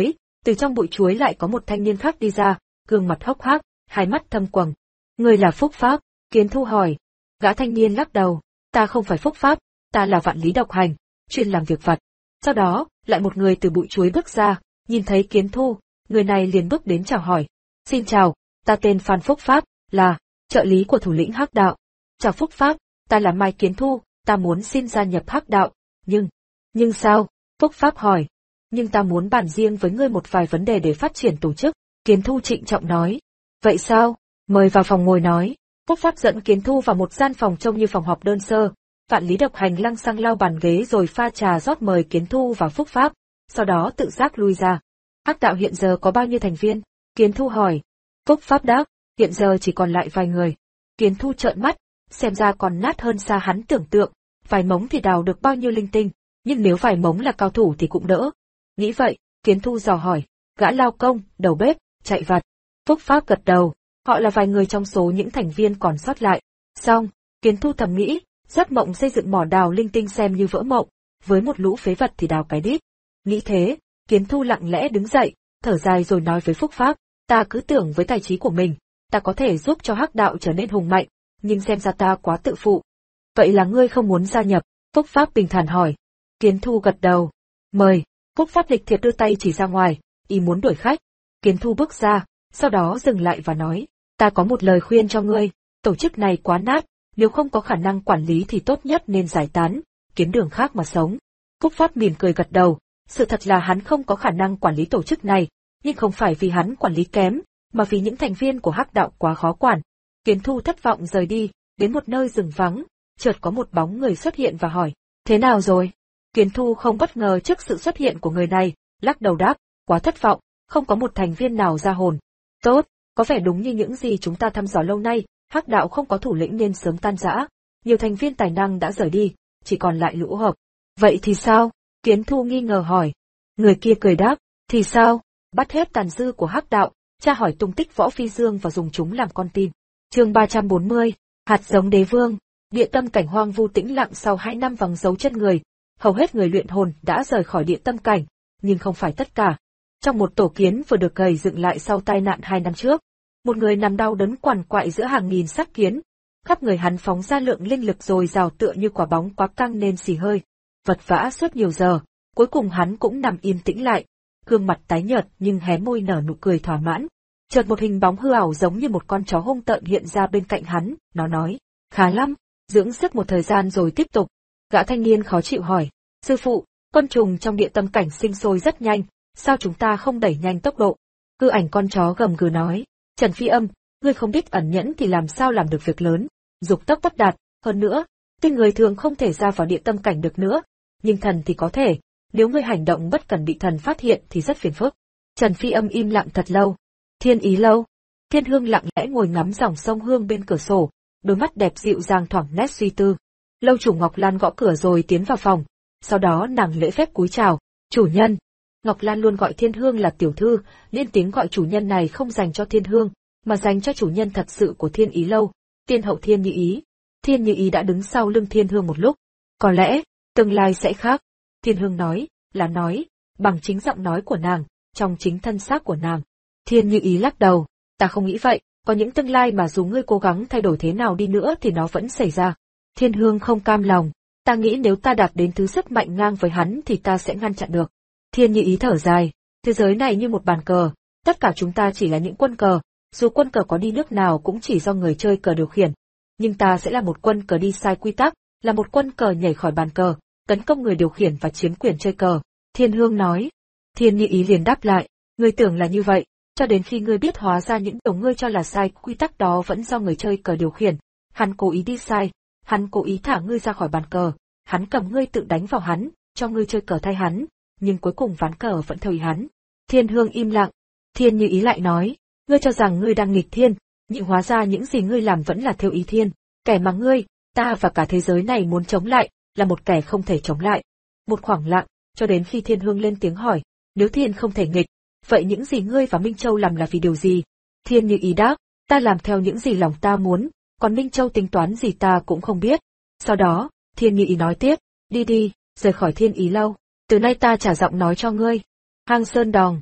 Từ trong bụi chuối lại có một thanh niên khác đi ra, gương mặt hốc hác, hai mắt thâm quầng. Người là Phúc Pháp? Kiến Thu hỏi. Gã thanh niên lắc đầu. Ta không phải Phúc Pháp, ta là Vạn Lý Độc Hành, chuyên làm việc vặt. Sau đó, lại một người từ bụi chuối bước ra, nhìn thấy Kiến Thu, người này liền bước đến chào hỏi. Xin chào, ta tên Phan Phúc Pháp, là trợ lý của thủ lĩnh Hắc Đạo. Chào Phúc Pháp, ta là Mai Kiến Thu, ta muốn xin gia nhập Hắc Đạo, nhưng... Nhưng sao? Phúc Pháp hỏi. Nhưng ta muốn bàn riêng với ngươi một vài vấn đề để phát triển tổ chức, Kiến Thu trịnh trọng nói. Vậy sao? Mời vào phòng ngồi nói. Phúc Pháp dẫn Kiến Thu vào một gian phòng trông như phòng họp đơn sơ. Vạn Lý Độc Hành lăng xăng lau bàn ghế rồi pha trà rót mời Kiến Thu và Phúc Pháp, sau đó tự giác lui ra. Hắc Đạo hiện giờ có bao nhiêu thành viên? Kiến Thu hỏi. Phúc Pháp đáp, hiện giờ chỉ còn lại vài người. Kiến Thu trợn mắt, xem ra còn nát hơn xa hắn tưởng tượng, vài mống thì đào được bao nhiêu linh tinh, nhưng nếu vài mống là cao thủ thì cũng đỡ. Nghĩ vậy, Kiến Thu dò hỏi, gã lao công, đầu bếp, chạy vặt. Phúc Pháp gật đầu, họ là vài người trong số những thành viên còn sót lại. Xong, Kiến Thu thầm nghĩ, giấc mộng xây dựng mỏ đào linh tinh xem như vỡ mộng, với một lũ phế vật thì đào cái đít. Nghĩ thế, Kiến Thu lặng lẽ đứng dậy, thở dài rồi nói với Phúc Pháp, ta cứ tưởng với tài trí của mình, ta có thể giúp cho Hắc Đạo trở nên hùng mạnh, nhưng xem ra ta quá tự phụ. Vậy là ngươi không muốn gia nhập? Phúc Pháp bình thản hỏi. Kiến Thu gật đầu. Mời. Phúc Pháp lịch thiệp đưa tay chỉ ra ngoài, ý muốn đuổi khách. Kiến Thu bước ra, sau đó dừng lại và nói, ta có một lời khuyên cho ngươi, tổ chức này quá nát, nếu không có khả năng quản lý thì tốt nhất nên giải tán, kiếm đường khác mà sống. Phúc Pháp mỉm cười gật đầu, sự thật là hắn không có khả năng quản lý tổ chức này, nhưng không phải vì hắn quản lý kém, mà vì những thành viên của Hắc Đạo quá khó quản. Kiến Thu thất vọng rời đi, đến một nơi rừng vắng, chợt có một bóng người xuất hiện và hỏi, thế nào rồi? Kiến Thu không bất ngờ trước sự xuất hiện của người này, lắc đầu đáp, quá thất vọng, không có một thành viên nào ra hồn. Tốt, có vẻ đúng như những gì chúng ta thăm dò lâu nay, Hắc Đạo không có thủ lĩnh nên sớm tan rã, nhiều thành viên tài năng đã rời đi, chỉ còn lại lũ hợp. Vậy thì sao? Kiến Thu nghi ngờ hỏi. Người kia cười đáp, thì sao? Bắt hết tàn dư của Hắc Đạo, tra hỏi tung tích Võ Phi Dương và dùng chúng làm con tin. Chương ba trăm bốn mươi, hạt giống đế vương. Địa tâm cảnh hoang vu tĩnh lặng sau hai năm vắng dấu chân người, hầu hết người luyện hồn đã rời khỏi địa tâm cảnh, nhưng không phải tất cả. Trong một tổ kiến vừa được gầy dựng lại sau tai nạn hai năm trước, một người nằm đau đớn quằn quại giữa hàng nghìn xác kiến, khắp người hắn phóng ra lượng linh lực dồi dào tựa như quả bóng quá căng nên xì hơi. Vật vã suốt nhiều giờ, cuối cùng hắn cũng nằm yên tĩnh lại, gương mặt tái nhợt nhưng hé môi nở nụ cười thỏa mãn. Chợt một hình bóng hư ảo giống như một con chó hung tợn hiện ra bên cạnh hắn, nó nói, khá lắm, dưỡng sức một thời gian rồi tiếp tục. Gã thanh niên khó chịu hỏi, sư phụ, con trùng trong địa tâm cảnh sinh sôi rất nhanh, sao chúng ta không đẩy nhanh tốc độ? Hư ảnh con chó gầm gừ nói, Trần Phi Âm, ngươi không biết ẩn nhẫn thì làm sao làm được việc lớn, dục tốc bất đạt, hơn nữa, tuy người thường không thể ra vào địa tâm cảnh được nữa, nhưng thần thì có thể, nếu ngươi hành động bất cần bị thần phát hiện thì rất phiền phức. Trần Phi Âm im lặng thật lâu. Thiên Ý lâu. Thiên Hương lặng lẽ ngồi ngắm dòng sông Hương bên cửa sổ, đôi mắt đẹp dịu dàng thoảng nét suy tư. Lâu chủ Ngọc Lan gõ cửa rồi tiến vào phòng, sau đó nàng lễ phép cúi chào, chủ nhân. Ngọc Lan luôn gọi Thiên Hương là tiểu thư, nên tiếng gọi chủ nhân này không dành cho Thiên Hương, mà dành cho chủ nhân thật sự của Thiên Ý lâu, tiên hậu Thiên Như Ý. Thiên Như Ý đã đứng sau lưng Thiên Hương một lúc. Có lẽ, tương lai sẽ khác. Thiên Hương nói, là nói, bằng chính giọng nói của nàng, trong chính thân xác của nàng. Thiên Như Ý lắc đầu, ta không nghĩ vậy, có những tương lai mà dù ngươi cố gắng thay đổi thế nào đi nữa thì nó vẫn xảy ra. Thiên Hương không cam lòng, ta nghĩ nếu ta đạt đến thứ sức mạnh ngang với hắn thì ta sẽ ngăn chặn được. Thiên Như Ý thở dài, thế giới này như một bàn cờ, tất cả chúng ta chỉ là những quân cờ, dù quân cờ có đi nước nào cũng chỉ do người chơi cờ điều khiển. Nhưng ta sẽ là một quân cờ đi sai quy tắc, là một quân cờ nhảy khỏi bàn cờ, tấn công người điều khiển và chiếm quyền chơi cờ. Thiên Hương nói. Thiên Như Ý liền đáp lại, ngươi tưởng là như vậy, cho đến khi ngươi biết hóa ra những điều ngươi cho là sai quy tắc đó vẫn do người chơi cờ điều khiển. Hắn cố ý đi sai, hắn cố ý thả ngươi ra khỏi bàn cờ, hắn cầm ngươi tự đánh vào hắn, cho ngươi chơi cờ thay hắn, nhưng cuối cùng ván cờ vẫn theo ý hắn. Thiên Hương im lặng. Thiên Như Ý lại nói, ngươi cho rằng ngươi đang nghịch thiên, nhưng hóa ra những gì ngươi làm vẫn là theo ý thiên, kẻ mà ngươi, ta và cả thế giới này muốn chống lại, là một kẻ không thể chống lại. Một khoảng lặng, cho đến khi Thiên Hương lên tiếng hỏi, nếu thiên không thể nghịch, vậy những gì ngươi và Minh Châu làm là vì điều gì? Thiên Như Ý đáp, ta làm theo những gì lòng ta muốn, còn Minh Châu tính toán gì ta cũng không biết. Sau đó, Thiên Như Ý nói tiếp, đi đi, rời khỏi Thiên Ý lâu, từ nay ta trả giọng nói cho ngươi. Hang Sơn Đòng.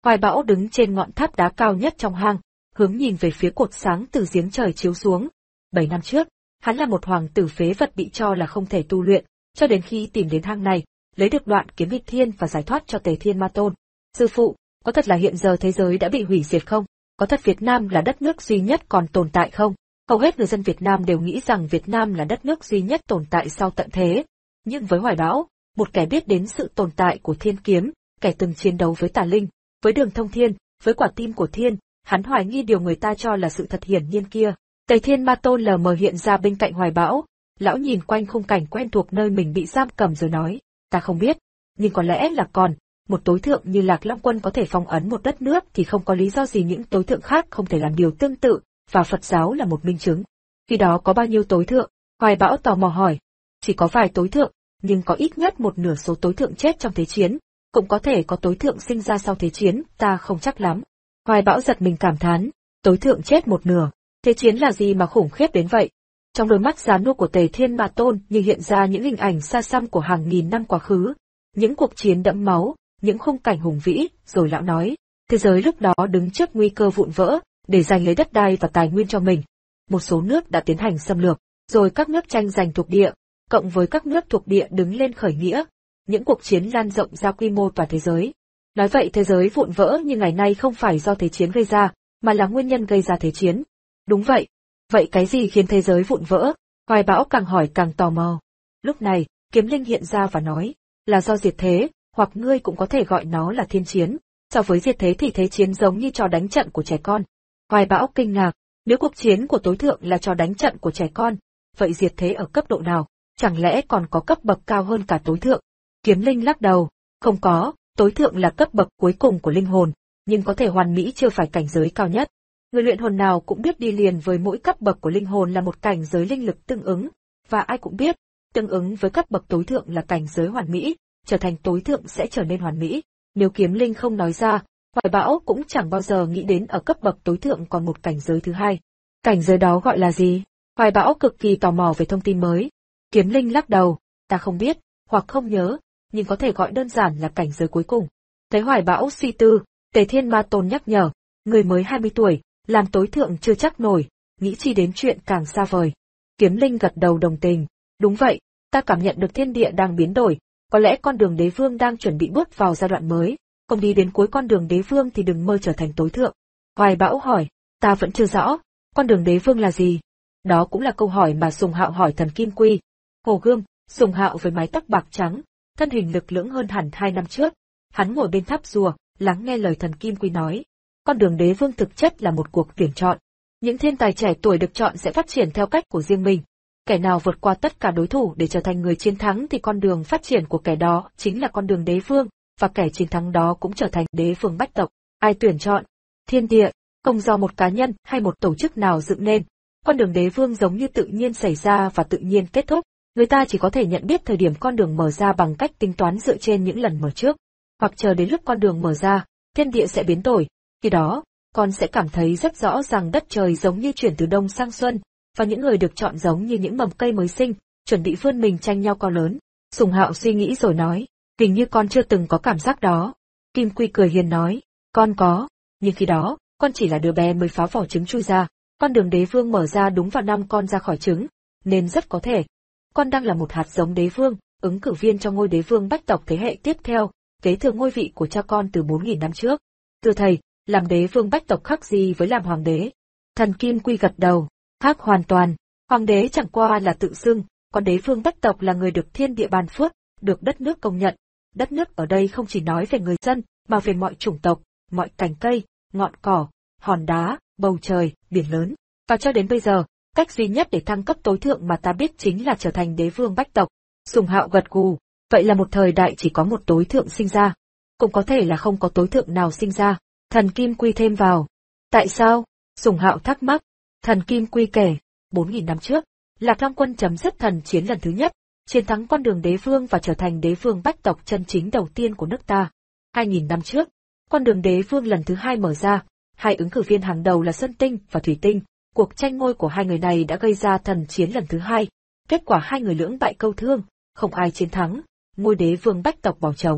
Hoài Bão đứng trên ngọn tháp đá cao nhất trong hang, hướng nhìn về phía cột sáng từ giếng trời chiếu xuống. Bảy năm trước, hắn là một hoàng tử phế vật bị cho là không thể tu luyện, cho đến khi tìm đến hang này, lấy được đoạn kiếm nghịch thiên và giải thoát cho Tề Thiên Ma Tôn. Sư phụ, có thật là hiện giờ thế giới đã bị hủy diệt không? Có thật Việt Nam là đất nước duy nhất còn tồn tại không? Hầu hết người dân Việt Nam đều nghĩ rằng Việt Nam là đất nước duy nhất tồn tại sau tận thế. Nhưng với Hoài Bão, một kẻ biết đến sự tồn tại của thiên kiếm, kẻ từng chiến đấu với tà linh, với đường thông thiên, với quả tim của thiên, hắn hoài nghi điều người ta cho là sự thật hiển nhiên kia. Tề Thiên Ma Tôn lờ mờ hiện ra bên cạnh Hoài Bão, lão nhìn quanh khung cảnh quen thuộc nơi mình bị giam cầm rồi nói, ta không biết, nhưng có lẽ là còn, một tối thượng như Lạc Long Quân có thể phong ấn một đất nước thì không có lý do gì những tối thượng khác không thể làm điều tương tự, và Phật giáo là một minh chứng. Khi đó có bao nhiêu tối thượng? Hoài Bão tò mò hỏi. Chỉ có vài tối thượng, nhưng có ít nhất một nửa số tối thượng chết trong thế chiến, cũng có thể có tối thượng sinh ra sau thế chiến, ta không chắc lắm. Hoài Bão giật mình cảm thán, tối thượng chết một nửa, thế chiến là gì mà khủng khiếp đến vậy? Trong đôi mắt già nua của Tề Thiên Ma Tôn như hiện ra những hình ảnh xa xăm của hàng nghìn năm quá khứ, những cuộc chiến đẫm máu, những khung cảnh hùng vĩ, rồi lão nói, thế giới lúc đó đứng trước nguy cơ vụn vỡ, để giành lấy đất đai và tài nguyên cho mình. Một số nước đã tiến hành xâm lược, rồi các nước tranh giành thuộc địa, cộng với các nước thuộc địa đứng lên khởi nghĩa, những cuộc chiến lan rộng ra quy mô toàn thế giới. Nói vậy thế giới vụn vỡ như ngày nay không phải do thế chiến gây ra, mà là nguyên nhân gây ra thế chiến. Đúng vậy. Vậy cái gì khiến thế giới vụn vỡ? Hoài Bão càng hỏi càng tò mò. Lúc này, Kiếm Linh hiện ra và nói, là do diệt thế, hoặc ngươi cũng có thể gọi nó là thiên chiến. So với diệt thế thì thế chiến giống như trò đánh trận của trẻ con. Hoài Bão kinh ngạc, nếu cuộc chiến của tối thượng là trò đánh trận của trẻ con, vậy diệt thế ở cấp độ nào? Chẳng lẽ còn có cấp bậc cao hơn cả tối thượng? Kiếm Linh lắc đầu, không có, tối thượng là cấp bậc cuối cùng của linh hồn, nhưng có thể hoàn mỹ chưa phải cảnh giới cao nhất. Người luyện hồn nào cũng biết đi liền với mỗi cấp bậc của linh hồn là một cảnh giới linh lực tương ứng, và ai cũng biết, tương ứng với cấp bậc tối thượng là cảnh giới hoàn mỹ, trở thành tối thượng sẽ trở nên hoàn mỹ. Nếu Kiếm Linh không nói ra, Hoài Bão cũng chẳng bao giờ nghĩ đến ở cấp bậc tối thượng còn một cảnh giới thứ hai. Cảnh giới đó gọi là gì? Hoài Bão cực kỳ tò mò về thông tin mới. Kiếm Linh lắc đầu, ta không biết, hoặc không nhớ, nhưng có thể gọi đơn giản là cảnh giới cuối cùng. Thấy Hoài Bão suy tư, Tề Thiên Ma Tôn nhắc nhở, người mới hai mươi tuổi, làm tối thượng chưa chắc nổi, nghĩ chi đến chuyện càng xa vời. Kiếm Linh gật đầu đồng tình, đúng vậy, ta cảm nhận được thiên địa đang biến đổi, có lẽ con đường đế vương đang chuẩn bị bước vào giai đoạn mới, không đi đến cuối con đường đế vương thì đừng mơ trở thành tối thượng. Hoài Bão hỏi, ta vẫn chưa rõ, con đường đế vương là gì? Đó cũng là câu hỏi mà Sùng Hạo hỏi Thần Kim Quy. Hồ Gươm, Sùng Hạo với mái tóc bạc trắng, thân hình lực lưỡng hơn hẳn hai năm trước, hắn ngồi bên tháp rùa, lắng nghe lời Thần Kim Quy nói. Con đường đế vương thực chất là một cuộc tuyển chọn. Những thiên tài trẻ tuổi được chọn sẽ phát triển theo cách của riêng mình. Kẻ nào vượt qua tất cả đối thủ để trở thành người chiến thắng thì con đường phát triển của kẻ đó chính là con đường đế vương, và kẻ chiến thắng đó cũng trở thành đế vương bách tộc. Ai tuyển chọn? Thiên địa, không do một cá nhân hay một tổ chức nào dựng nên. Con đường đế vương giống như tự nhiên xảy ra và tự nhiên kết thúc. Người ta chỉ có thể nhận biết thời điểm con đường mở ra bằng cách tính toán dựa trên những lần mở trước. Hoặc chờ đến lúc con đường mở ra, thiên địa sẽ biến đổi. Khi đó, con sẽ cảm thấy rất rõ rằng đất trời giống như chuyển từ đông sang xuân, và những người được chọn giống như những mầm cây mới sinh, chuẩn bị vươn mình tranh nhau cao lớn. Sùng Hạo suy nghĩ rồi nói, hình như con chưa từng có cảm giác đó. Kim Quy cười hiền nói, con có, nhưng khi đó, con chỉ là đứa bé mới phá vỏ trứng chui ra. Con đường đế vương mở ra đúng vào năm con ra khỏi trứng, nên rất có thể. Con đang là một hạt giống đế vương, ứng cử viên cho ngôi đế vương bách tộc thế hệ tiếp theo, kế thừa ngôi vị của cha con từ bốn nghìn năm trước. Thưa thầy, làm đế vương bách tộc khác gì với làm hoàng đế? Thần Kim Quy gật đầu, khác hoàn toàn. Hoàng đế chẳng qua là tự xưng, còn đế vương bách tộc là người được thiên địa ban phước, được đất nước công nhận. Đất nước ở đây không chỉ nói về người dân, mà về mọi chủng tộc, mọi cành cây, ngọn cỏ, hòn đá, bầu trời, biển lớn. Và cho đến bây giờ, cách duy nhất để thăng cấp tối thượng mà ta biết chính là trở thành đế vương bách tộc. Sùng Hạo gật gù, vậy là một thời đại chỉ có một tối thượng sinh ra. Cũng có thể là không có tối thượng nào sinh ra. Thần Kim Quy thêm vào. Tại sao? Sùng Hạo thắc mắc. Thần Kim Quy kể, bốn nghìn năm trước, Lạc Long Quân chấm dứt thần chiến lần thứ nhất, chiến thắng con đường đế vương và trở thành đế vương bách tộc chân chính đầu tiên của nước ta. hai nghìn năm trước, con đường đế vương lần thứ hai mở ra, hai ứng cử viên hàng đầu là Sơn Tinh và Thủy Tinh. Cuộc tranh ngôi của hai người này đã gây ra thần chiến lần thứ hai. Kết quả hai người lưỡng bại câu thương, không ai chiến thắng, ngôi đế vương bách tộc bỏ trống.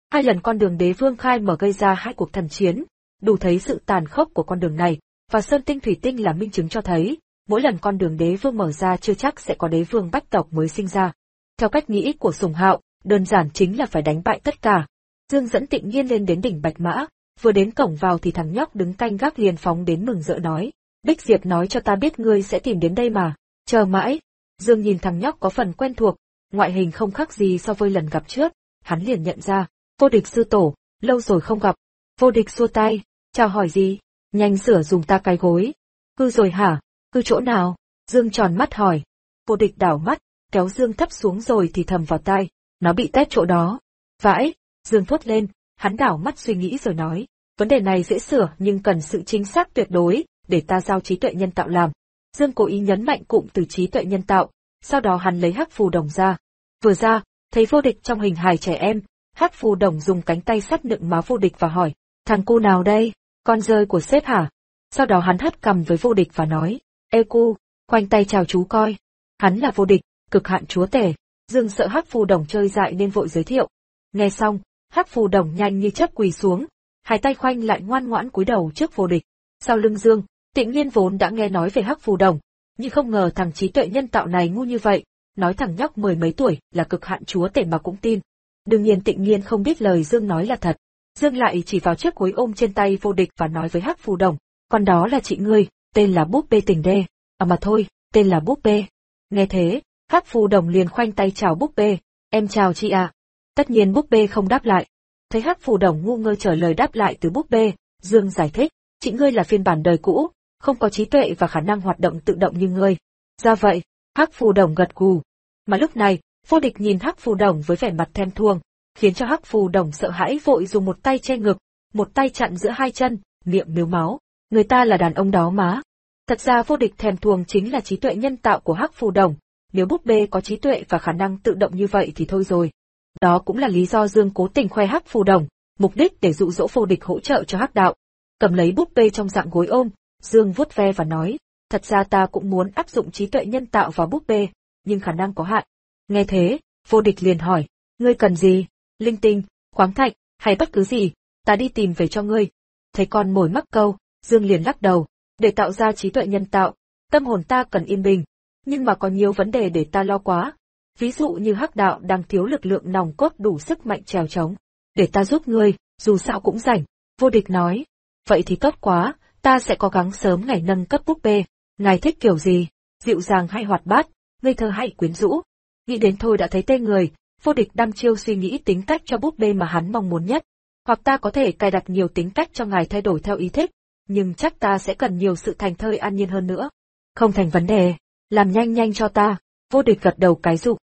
Hai lần con đường đế vương khai mở gây ra hai cuộc thần chiến, đủ thấy sự tàn khốc của con đường này, và Sơn Tinh Thủy Tinh là minh chứng cho thấy, mỗi lần con đường đế vương mở ra chưa chắc sẽ có đế vương bách tộc mới sinh ra. Theo cách nghĩ của Sùng Hạo, đơn giản chính là phải đánh bại tất cả. Dương dẫn Tịnh Nghiên lên đến đỉnh Bạch Mã, vừa đến cổng vào thì thằng nhóc đứng canh gác liền phóng đến mừng rỡ nói, Bích Diệp nói cho ta biết ngươi sẽ tìm đến đây mà, chờ mãi. Dương nhìn thằng nhóc có phần quen thuộc, ngoại hình không khác gì so với lần gặp trước, hắn liền nhận ra, Vô Địch sư tổ, lâu rồi không gặp. Vô Địch xua tay, chào hỏi gì, nhanh sửa dùng ta cái gối. Cư rồi hả, cư chỗ nào? Dương tròn mắt hỏi. Vô Địch đảo mắt, kéo Dương thấp xuống rồi thì thầm vào tai, nó bị tét chỗ đó. Vãi, Dương thốt lên, hắn đảo mắt suy nghĩ rồi nói, vấn đề này dễ sửa nhưng cần sự chính xác tuyệt đối, để ta giao trí tuệ nhân tạo làm. Dương cố ý nhấn mạnh cụm từ trí tuệ nhân tạo, sau đó hắn lấy hắc phù đồng ra. Vừa ra, thấy Vô Địch trong hình hài trẻ em, hắc phù đồng dùng cánh tay sắt nựng má Vô Địch và hỏi, thằng cu nào đây, con rơi của sếp hả? Sau đó hắn hất cằm với Vô Địch và nói, ê cu, khoanh tay chào chú coi. Hắn là Vô Địch, cực hạn chúa tể. Dương sợ hắc phù đồng chơi dại nên vội giới thiệu. Nghe xong, hắc phù đồng nhanh như chớp quỳ xuống, hai tay khoanh lại ngoan ngoãn cúi đầu trước Vô Địch. Sau lưng Dương, Tịnh Nghiên vốn đã nghe nói về hắc phù đồng, nhưng không ngờ thằng trí tuệ nhân tạo này ngu như vậy, nói thằng nhóc mười mấy tuổi là cực hạn chúa tể mà cũng tin. Đương nhiên Tịnh Nghiên không biết lời Dương nói là thật. Dương lại chỉ vào chiếc gối ôm trên tay Vô Địch và nói với hắc phù đồng, con đó là chị ngươi, tên là búp bê tình đê, à mà thôi, tên là búp bê. Nghe thế, hắc phù đồng liền khoanh tay chào búp bê, em chào chị ạ. Tất nhiên búp bê không đáp lại. Thấy hắc phù đồng ngu ngơ trả lời đáp lại từ búp bê, Dương giải thích, chị ngươi là phiên bản đời cũ, không có trí tuệ và khả năng hoạt động tự động như ngươi. Ra vậy, hắc phù đồng gật gù. Mà lúc này, Vô Địch nhìn hắc phù đồng với vẻ mặt thèm thuồng, khiến cho hắc phù đồng sợ hãi vội dùng một tay che ngực, một tay chặn giữa hai chân, miệng mếu máu. Người ta là đàn ông đó má. Thật ra Vô Địch thèm thuồng chính là trí tuệ nhân tạo của hắc phù đồng, nếu búp bê có trí tuệ và khả năng tự động như vậy thì thôi rồi. Đó cũng là lý do Dương cố tình khoe hắc phù đồng, mục đích để dụ dỗ Vô Địch hỗ trợ cho hắc đạo. Cầm lấy búp bê trong dạng gối ôm, Dương vuốt ve và nói, thật ra ta cũng muốn áp dụng trí tuệ nhân tạo vào búp bê, nhưng khả năng có hạn. Nghe thế, Vô Địch liền hỏi, ngươi cần gì? Linh tinh, khoáng thạch, hay bất cứ gì, ta đi tìm về cho ngươi. Thấy con mồi mắc câu, Dương liền lắc đầu, để tạo ra trí tuệ nhân tạo, tâm hồn ta cần yên bình, nhưng mà có nhiều vấn đề để ta lo quá. Ví dụ như hắc đạo đang thiếu lực lượng nòng cốt đủ sức mạnh trèo trống. Để ta giúp ngươi, dù sao cũng rảnh. Vô Địch nói, vậy thì tốt quá, ta sẽ cố gắng sớm ngày nâng cấp búp bê. Ngài thích kiểu gì? Dịu dàng hay hoạt bát, ngây thơ hay quyến rũ? Nghĩ đến thôi đã thấy tê người. Vô Địch đăm chiêu suy nghĩ tính cách cho búp bê mà hắn mong muốn nhất. Hoặc ta có thể cài đặt nhiều tính cách cho ngài thay đổi theo ý thích, nhưng chắc ta sẽ cần nhiều sự thành thơi an nhiên hơn nữa. Không thành vấn đề, làm nhanh nhanh cho ta. Vô Địch gật đầu cái dục.